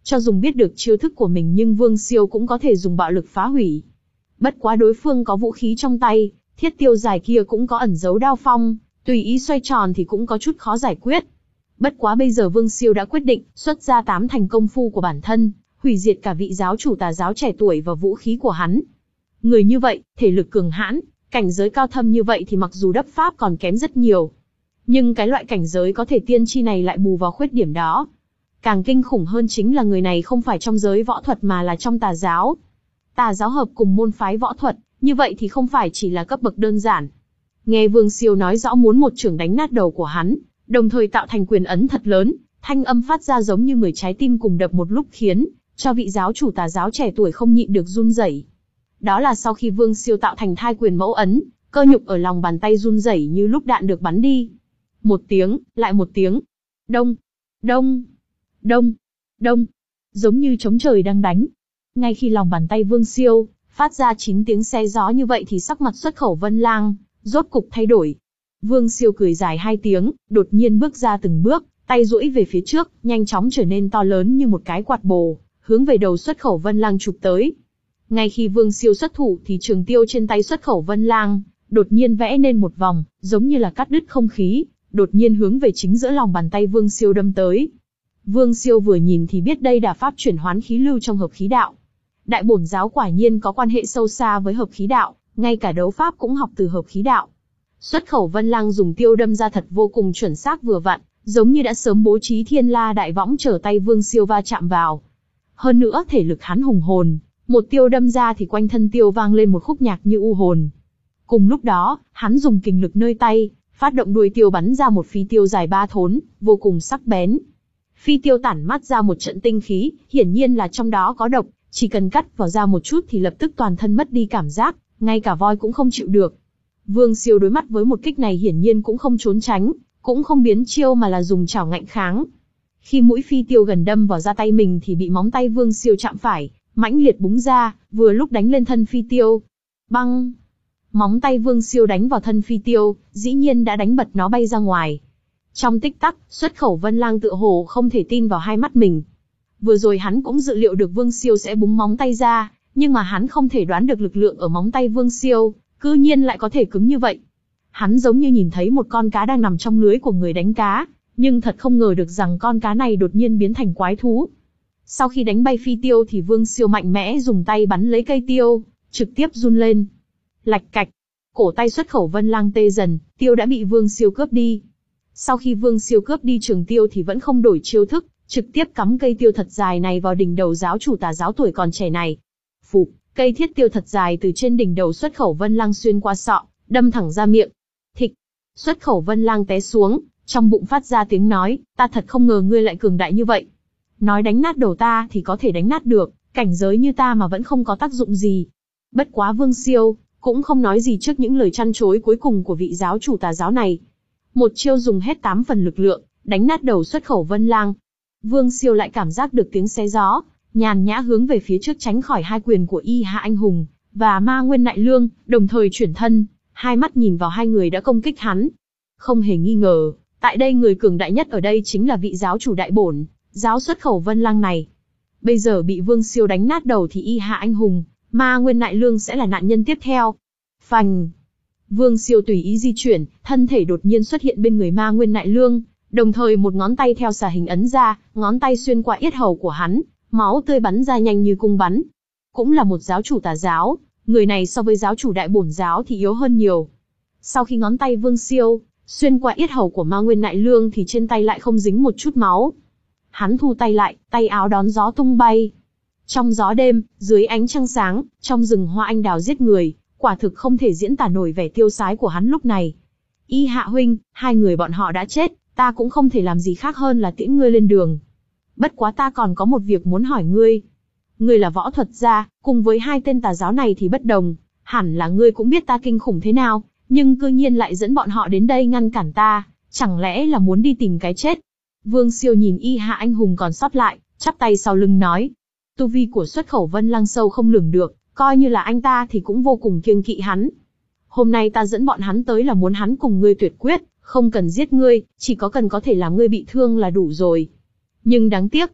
cho dùng biết được chiêu thức của mình nhưng Vương Siêu cũng có thể dùng bạo lực phá hủy. Bất quá đối phương có vũ khí trong tay, thiết tiêu dài kia cũng có ẩn giấu đao phong, tùy ý xoay tròn thì cũng có chút khó giải quyết. Bất quá bây giờ Vương Siêu đã quyết định xuất ra tám thành công phu của bản thân, hủy diệt cả vị giáo chủ tà giáo trẻ tuổi và vũ khí của hắn. Người như vậy, thể lực cường hãn, cảnh giới cao thâm như vậy thì mặc dù đắp pháp còn kém rất nhiều, nhưng cái loại cảnh giới có thể tiên tri này lại bù vào khuyết điểm đó. Càng kinh khủng hơn chính là người này không phải trong giới võ thuật mà là trong tà giáo. Tà giáo hợp cùng môn phái võ thuật, như vậy thì không phải chỉ là cấp bậc đơn giản. Nghe Vương Siêu nói rõ muốn một chưởng đánh nát đầu của hắn, đồng thời tạo thành quyền ấn thật lớn, thanh âm phát ra giống như mười trái tim cùng đập một lúc khiến cho vị giáo chủ tà giáo trẻ tuổi không nhịn được run rẩy. Đó là sau khi Vương Siêu tạo thành thai quyền mẫu ấn, cơ nhục ở lòng bàn tay run rẩy như lúc đạn được bắn đi. Một tiếng, lại một tiếng. Đông, đông, đông, đông. Giống như trống trời đang đánh. Ngay khi lòng bàn tay Vương Siêu phát ra chín tiếng xé gió như vậy thì sắc mặt Xuất Khẩu Vân Lang rốt cục thay đổi. Vương Siêu cười dài hai tiếng, đột nhiên bước ra từng bước, tay duỗi về phía trước, nhanh chóng trở nên to lớn như một cái quạt bồ, hướng về đầu Xuất Khẩu Vân Lang chụp tới. Ngay khi Vương Siêu xuất thủ thì trường tiêu trên tay Xuất Khẩu Vân Lang đột nhiên vẽ nên một vòng, giống như là cắt đứt không khí, đột nhiên hướng về chính giữa lòng bàn tay Vương Siêu đâm tới. Vương Siêu vừa nhìn thì biết đây là pháp chuyển hoán khí lưu trong hợp khí đạo. Đại bổn giáo quả nhiên có quan hệ sâu xa với hợp khí đạo, ngay cả đấu pháp cũng học từ hợp khí đạo. Xuất Khẩu Vân Lang dùng tiêu đâm ra thật vô cùng chuẩn xác vừa vặn, giống như đã sớm bố trí thiên la đại võng chờ tay Vương Siêu va chạm vào. Hơn nữa thể lực hắn hùng hồn, một tiêu đâm ra thì quanh thân tiêu vang lên một khúc nhạc như u hồn. Cùng lúc đó, hắn dùng kình lực nơi tay, phát động đuôi tiêu bắn ra một phi tiêu dài ba thốn, vô cùng sắc bén. Phi tiêu tản mát ra một trận tinh khí, hiển nhiên là trong đó có độc, chỉ cần cắt vào da một chút thì lập tức toàn thân mất đi cảm giác, ngay cả voi cũng không chịu được. Vương Siêu đối mặt với một kích này hiển nhiên cũng không trốn tránh, cũng không biến chiêu mà là dùng chảo ngạnh kháng. Khi mũi phi tiêu gần đâm vào da tay mình thì bị móng tay Vương Siêu chạm phải, mãnh liệt búng ra, vừa lúc đánh lên thân phi tiêu. Băng! Móng tay Vương Siêu đánh vào thân phi tiêu, dĩ nhiên đã đánh bật nó bay ra ngoài. Trong tích tắc, Xuất Khẩu Vân Lang tựa hồ không thể tin vào hai mắt mình. Vừa rồi hắn cũng dự liệu được Vương Siêu sẽ búng móng tay ra, nhưng mà hắn không thể đoán được lực lượng ở móng tay Vương Siêu, cư nhiên lại có thể cứng như vậy. Hắn giống như nhìn thấy một con cá đang nằm trong lưới của người đánh cá, nhưng thật không ngờ được rằng con cá này đột nhiên biến thành quái thú. Sau khi đánh bay phi tiêu thì Vương Siêu mạnh mẽ dùng tay bắn lấy cây tiêu, trực tiếp run lên. Lạch cạch, cổ tay Xuất Khẩu Vân Lang tê dần, tiêu đã bị Vương Siêu cướp đi. Sau khi Vương Siêu cướp đi trường tiêu thì vẫn không đổi chiêu thức, trực tiếp cắm cây tiêu thật dài này vào đỉnh đầu giáo chủ tà giáo tuổi còn trẻ này. Phụp, cây thiết tiêu thật dài từ trên đỉnh đầu Xuất Khẩu Vân Lang xuyên qua sọ, đâm thẳng ra miệng. Thịch, Xuất Khẩu Vân Lang té xuống, trong bụng phát ra tiếng nói, ta thật không ngờ ngươi lại cường đại như vậy. Nói đánh nát đầu ta thì có thể đánh nát được, cảnh giới như ta mà vẫn không có tác dụng gì. Bất quá Vương Siêu cũng không nói gì trước những lời chăn chối cuối cùng của vị giáo chủ tà giáo này. Một chiêu dùng hết tám phần lực lượng, đánh nát đầu Xuất Khẩu Vân Lang. Vương Siêu lại cảm giác được tiếng xé gió, nhàn nhã hướng về phía trước tránh khỏi hai quyền của Y Hạ Anh Hùng và Ma Nguyên Nại Lương, đồng thời chuyển thân, hai mắt nhìn vào hai người đã công kích hắn. Không hề nghi ngờ, tại đây người cường đại nhất ở đây chính là vị giáo chủ đại bổn giáo Xuất Khẩu Vân Lang này. Bây giờ bị Vương Siêu đánh nát đầu thì Y Hạ Anh Hùng, Ma Nguyên Nại Lương sẽ là nạn nhân tiếp theo. Phành! Vương Siêu tùy ý di chuyển, thân thể đột nhiên xuất hiện bên người Ma Nguyên Nại Lương, đồng thời một ngón tay theo xà hình ấn ra, ngón tay xuyên qua yết hầu của hắn, máu tươi bắn ra nhanh như cung bắn. Cũng là một giáo chủ tà giáo, người này so với giáo chủ đại bổn giáo thì yếu hơn nhiều. Sau khi ngón tay Vương Siêu xuyên qua yết hầu của Ma Nguyên Nại Lương thì trên tay lại không dính một chút máu. Hắn thu tay lại, tay áo đón gió tung bay. Trong gió đêm, dưới ánh trăng sáng, trong rừng hoa anh đào giết người, quả thực không thể diễn tả nổi vẻ tiêu sái của hắn lúc này. Y Hạ huynh, hai người bọn họ đã chết, ta cũng không thể làm gì khác hơn là tiễn ngươi lên đường. Bất quá ta còn có một việc muốn hỏi ngươi. Ngươi là võ thuật gia, cùng với hai tên tà giáo này thì bất đồng, hẳn là ngươi cũng biết ta kinh khủng thế nào, nhưng cư nhiên lại dẫn bọn họ đến đây ngăn cản ta, chẳng lẽ là muốn đi tìm cái chết? Vương Siêu nhìn Y Hạ Anh Hùng còn sót lại, chắp tay sau lưng nói. Tu vi của Xuất Khẩu Vân Lang sâu không lường được, coi như là anh ta thì cũng vô cùng kiêng kỵ hắn. Hôm nay ta dẫn bọn hắn tới là muốn hắn cùng ngươi tuyệt quyết, không cần giết ngươi, chỉ có cần có thể làm ngươi bị thương là đủ rồi. Nhưng đáng tiếc,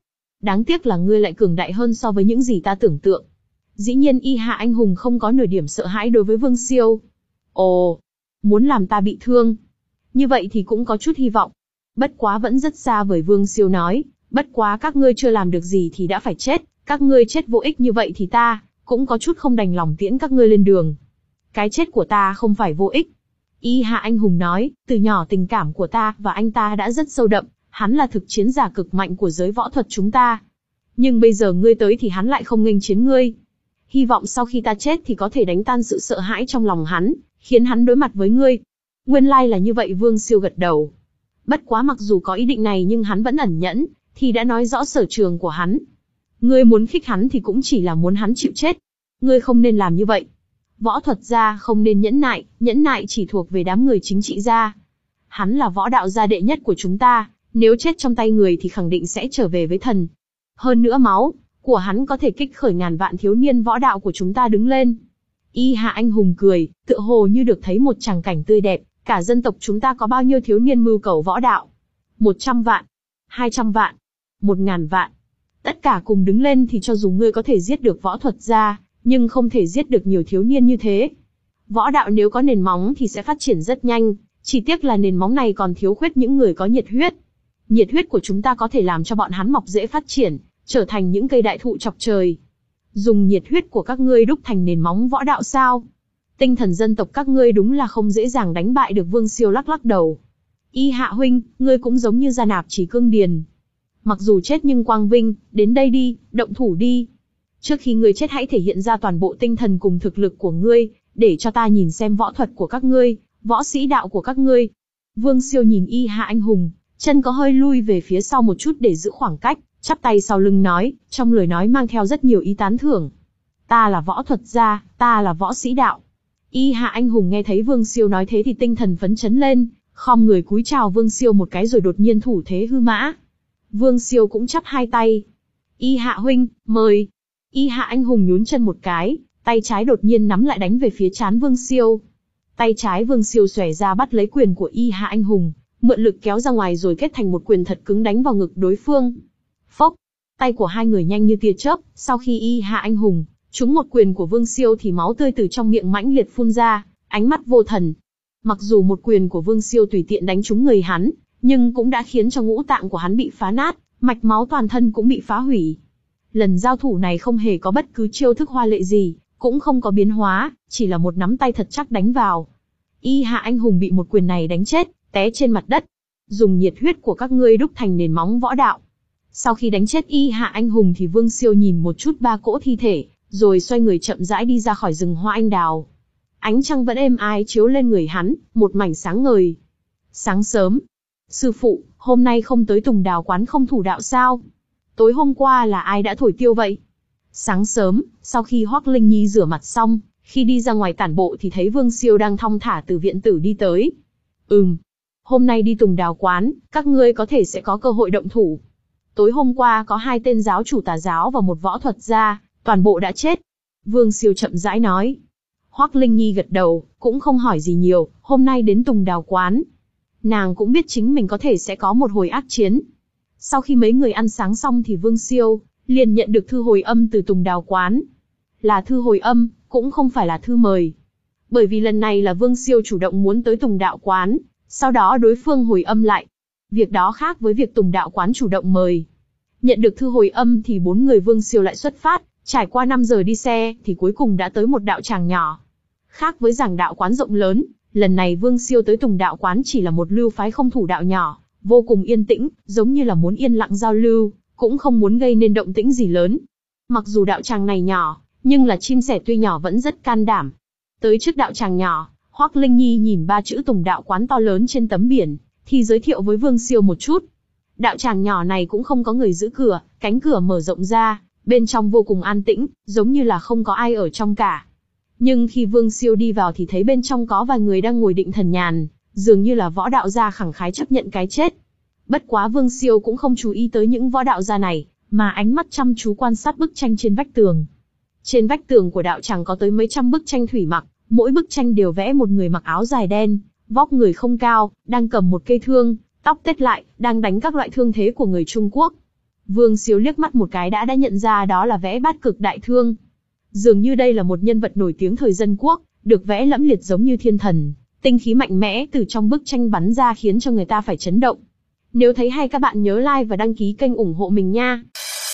đáng tiếc là ngươi lại cường đại hơn so với những gì ta tưởng tượng. Dĩ nhiên Y Hạ anh hùng không có nửa điểm sợ hãi đối với Vương Siêu. Ồ, muốn làm ta bị thương. Như vậy thì cũng có chút hy vọng. Bất quá vẫn rất xa vời. Vương Siêu nói, bất quá các ngươi chưa làm được gì thì đã phải chết, các ngươi chết vô ích như vậy thì ta cũng có chút không đành lòng tiễn các ngươi lên đường. Cái chết của ta không phải vô ích. Y Hạ anh hùng nói, từ nhỏ tình cảm của ta và anh ta đã rất sâu đậm, hắn là thực chiến giả cực mạnh của giới võ thuật chúng ta. Nhưng bây giờ ngươi tới thì hắn lại không nghênh chiến ngươi. Hy vọng sau khi ta chết thì có thể đánh tan sự sợ hãi trong lòng hắn, khiến hắn đối mặt với ngươi. Nguyên lai là như vậy. Vương Siêu gật đầu. Bất quá mặc dù có ý định này nhưng hắn vẫn ẩn nhẫn, thì đã nói rõ sở trường của hắn. Ngươi muốn khích hắn thì cũng chỉ là muốn hắn chịu chết. Ngươi không nên làm như vậy. Võ thuật gia không nên nhẫn nại, nhẫn nại chỉ thuộc về đám người chính trị gia. Hắn là võ đạo gia đệ nhất của chúng ta, nếu chết trong tay người thì khẳng định sẽ trở về với thần. Hơn nữa máu của hắn có thể kích khởi ngàn vạn thiếu niên võ đạo của chúng ta đứng lên. Y Hạ anh hùng cười, tựa hồ như được thấy một tràng cảnh tươi đẹp. Cả dân tộc chúng ta có bao nhiêu thiếu niên mưu cầu võ đạo? Một trăm vạn, hai trăm vạn, một ngàn vạn. Tất cả cùng đứng lên thì cho dù ngươi có thể giết được võ thuật gia, nhưng không thể giết được nhiều thiếu niên như thế. Võ đạo nếu có nền móng thì sẽ phát triển rất nhanh, chỉ tiếc là nền móng này còn thiếu khuyết những người có nhiệt huyết. Nhiệt huyết của chúng ta có thể làm cho bọn hắn mọc rễ phát triển, trở thành những cây đại thụ chọc trời. Dùng nhiệt huyết của các ngươi đúc thành nền móng võ đạo sao? Tinh thần dân tộc các ngươi đúng là không dễ dàng đánh bại được. Vương Siêu lắc lắc đầu. Y Hạ huynh, ngươi cũng giống như Gia Nạp Chỉ Cương Điền. Mặc dù chết nhưng quang vinh, đến đây đi, động thủ đi. Trước khi ngươi chết hãy thể hiện ra toàn bộ tinh thần cùng thực lực của ngươi, để cho ta nhìn xem võ thuật của các ngươi, võ sĩ đạo của các ngươi. Vương Siêu nhìn Y Hạ anh hùng, chân có hơi lui về phía sau một chút để giữ khoảng cách, chắp tay sau lưng nói, trong lời nói mang theo rất nhiều ý tán thưởng. Ta là võ thuật gia, ta là võ sĩ đạo. Y Hạ anh hùng nghe thấy Vương Siêu nói thế thì tinh thần phấn chấn lên, khom người cúi chào Vương Siêu một cái rồi đột nhiên thủ thế hư mã. Vương Siêu cũng chắp hai tay. Y Hạ huynh, mời. Y Hạ anh hùng nhún chân một cái, tay trái đột nhiên nắm lại đánh về phía trán Vương Siêu. Tay trái Vương Siêu xòe ra bắt lấy quyền của Y Hạ anh hùng, mượn lực kéo ra ngoài rồi kết thành một quyền thật cứng đánh vào ngực đối phương. Phốc, tay của hai người nhanh như tia chớp, sau khi Y Hạ anh hùng trúng một quyền của Vương Siêu thì máu tươi từ trong miệng mãnh liệt phun ra, ánh mắt vô thần. Mặc dù một quyền của Vương Siêu tùy tiện đánh trúng người hắn, nhưng cũng đã khiến cho ngũ tạng của hắn bị phá nát, mạch máu toàn thân cũng bị phá hủy. Lần giao thủ này không hề có bất cứ chiêu thức hoa lệ gì, cũng không có biến hóa, chỉ là một nắm tay thật chắc đánh vào. Y Hạ anh hùng bị một quyền này đánh chết, té trên mặt đất. Dùng nhiệt huyết của các ngươi đúc thành nền móng võ đạo. Sau khi đánh chết Y Hạ anh hùng thì Vương Siêu nhìn một chút ba cỗ thi thể, rồi xoay người chậm rãi đi ra khỏi rừng hoa anh đào. Ánh trăng vẫn êm ái chiếu lên người hắn, một mảnh sáng ngời. Sáng sớm. Sư phụ, hôm nay không tới Tùng Đào quán không thủ đạo sao? Tối hôm qua là ai đã thổi tiêu vậy? Sáng sớm, sau khi Hoắc Linh Nhi rửa mặt xong, khi đi ra ngoài tản bộ thì thấy Vương Siêu đang thong thả từ viện tử đi tới. Ừm, hôm nay đi Tùng Đào quán, các ngươi có thể sẽ có cơ hội động thủ. Tối hôm qua có hai tên giáo chủ tà giáo và một võ thuật gia, toàn bộ đã chết. Vương Siêu chậm rãi nói. Hoắc Linh Nhi gật đầu, cũng không hỏi gì nhiều, hôm nay đến Tùng Đào quán. Nàng cũng biết chính mình có thể sẽ có một hồi ác chiến. Sau khi mấy người ăn sáng xong thì Vương Siêu liền nhận được thư hồi âm từ Tùng Đào quán. Là thư hồi âm, cũng không phải là thư mời. Bởi vì lần này là Vương Siêu chủ động muốn tới Tùng Đạo quán, sau đó đối phương hồi âm lại. Việc đó khác với việc Tùng Đạo quán chủ động mời. Nhận được thư hồi âm thì bốn người Vương Siêu lại xuất phát, trải qua năm giờ đi xe thì cuối cùng đã tới một đạo tràng nhỏ. Khác với giảng đạo quán rộng lớn, lần này Vương Siêu tới Tùng Đạo quán chỉ là một lưu phái không thủ đạo nhỏ, vô cùng yên tĩnh, giống như là muốn yên lặng giao lưu, cũng không muốn gây nên động tĩnh gì lớn. Mặc dù đạo tràng này nhỏ, nhưng là chim sẻ tuy nhỏ vẫn rất can đảm. Tới trước đạo tràng nhỏ, Hoắc Linh Nhi nhìn ba chữ Tùng Đạo quán to lớn trên tấm biển, thì giới thiệu với Vương Siêu một chút. Đạo tràng nhỏ này cũng không có người giữ cửa, cánh cửa mở rộng ra, bên trong vô cùng an tĩnh, giống như là không có ai ở trong cả. Nhưng khi Vương Siêu đi vào thì thấy bên trong có vài người đang ngồi định thần nhàn, dường như là võ đạo gia khẳng khái chấp nhận cái chết. Bất quá Vương Siêu cũng không chú ý tới những võ đạo gia này, mà ánh mắt chăm chú quan sát bức tranh trên vách tường. Trên vách tường của đạo tràng có tới mấy trăm bức tranh thủy mặc, mỗi bức tranh đều vẽ một người mặc áo dài đen, vóc người không cao, đang cầm một cây thương, tóc tết lại, đang đánh các loại thương thế của người Trung Quốc. Vương Siêu liếc mắt một cái đã đã nhận ra đó là vẽ bát cực đại thương. Dường như đây là một nhân vật nổi tiếng thời dân quốc, được vẽ lẫm liệt giống như thiên thần, tinh khí mạnh mẽ từ trong bức tranh bắn ra khiến cho người ta phải chấn động. Nếu thấy hay các bạn nhớ like và đăng ký kênh ủng hộ mình nha.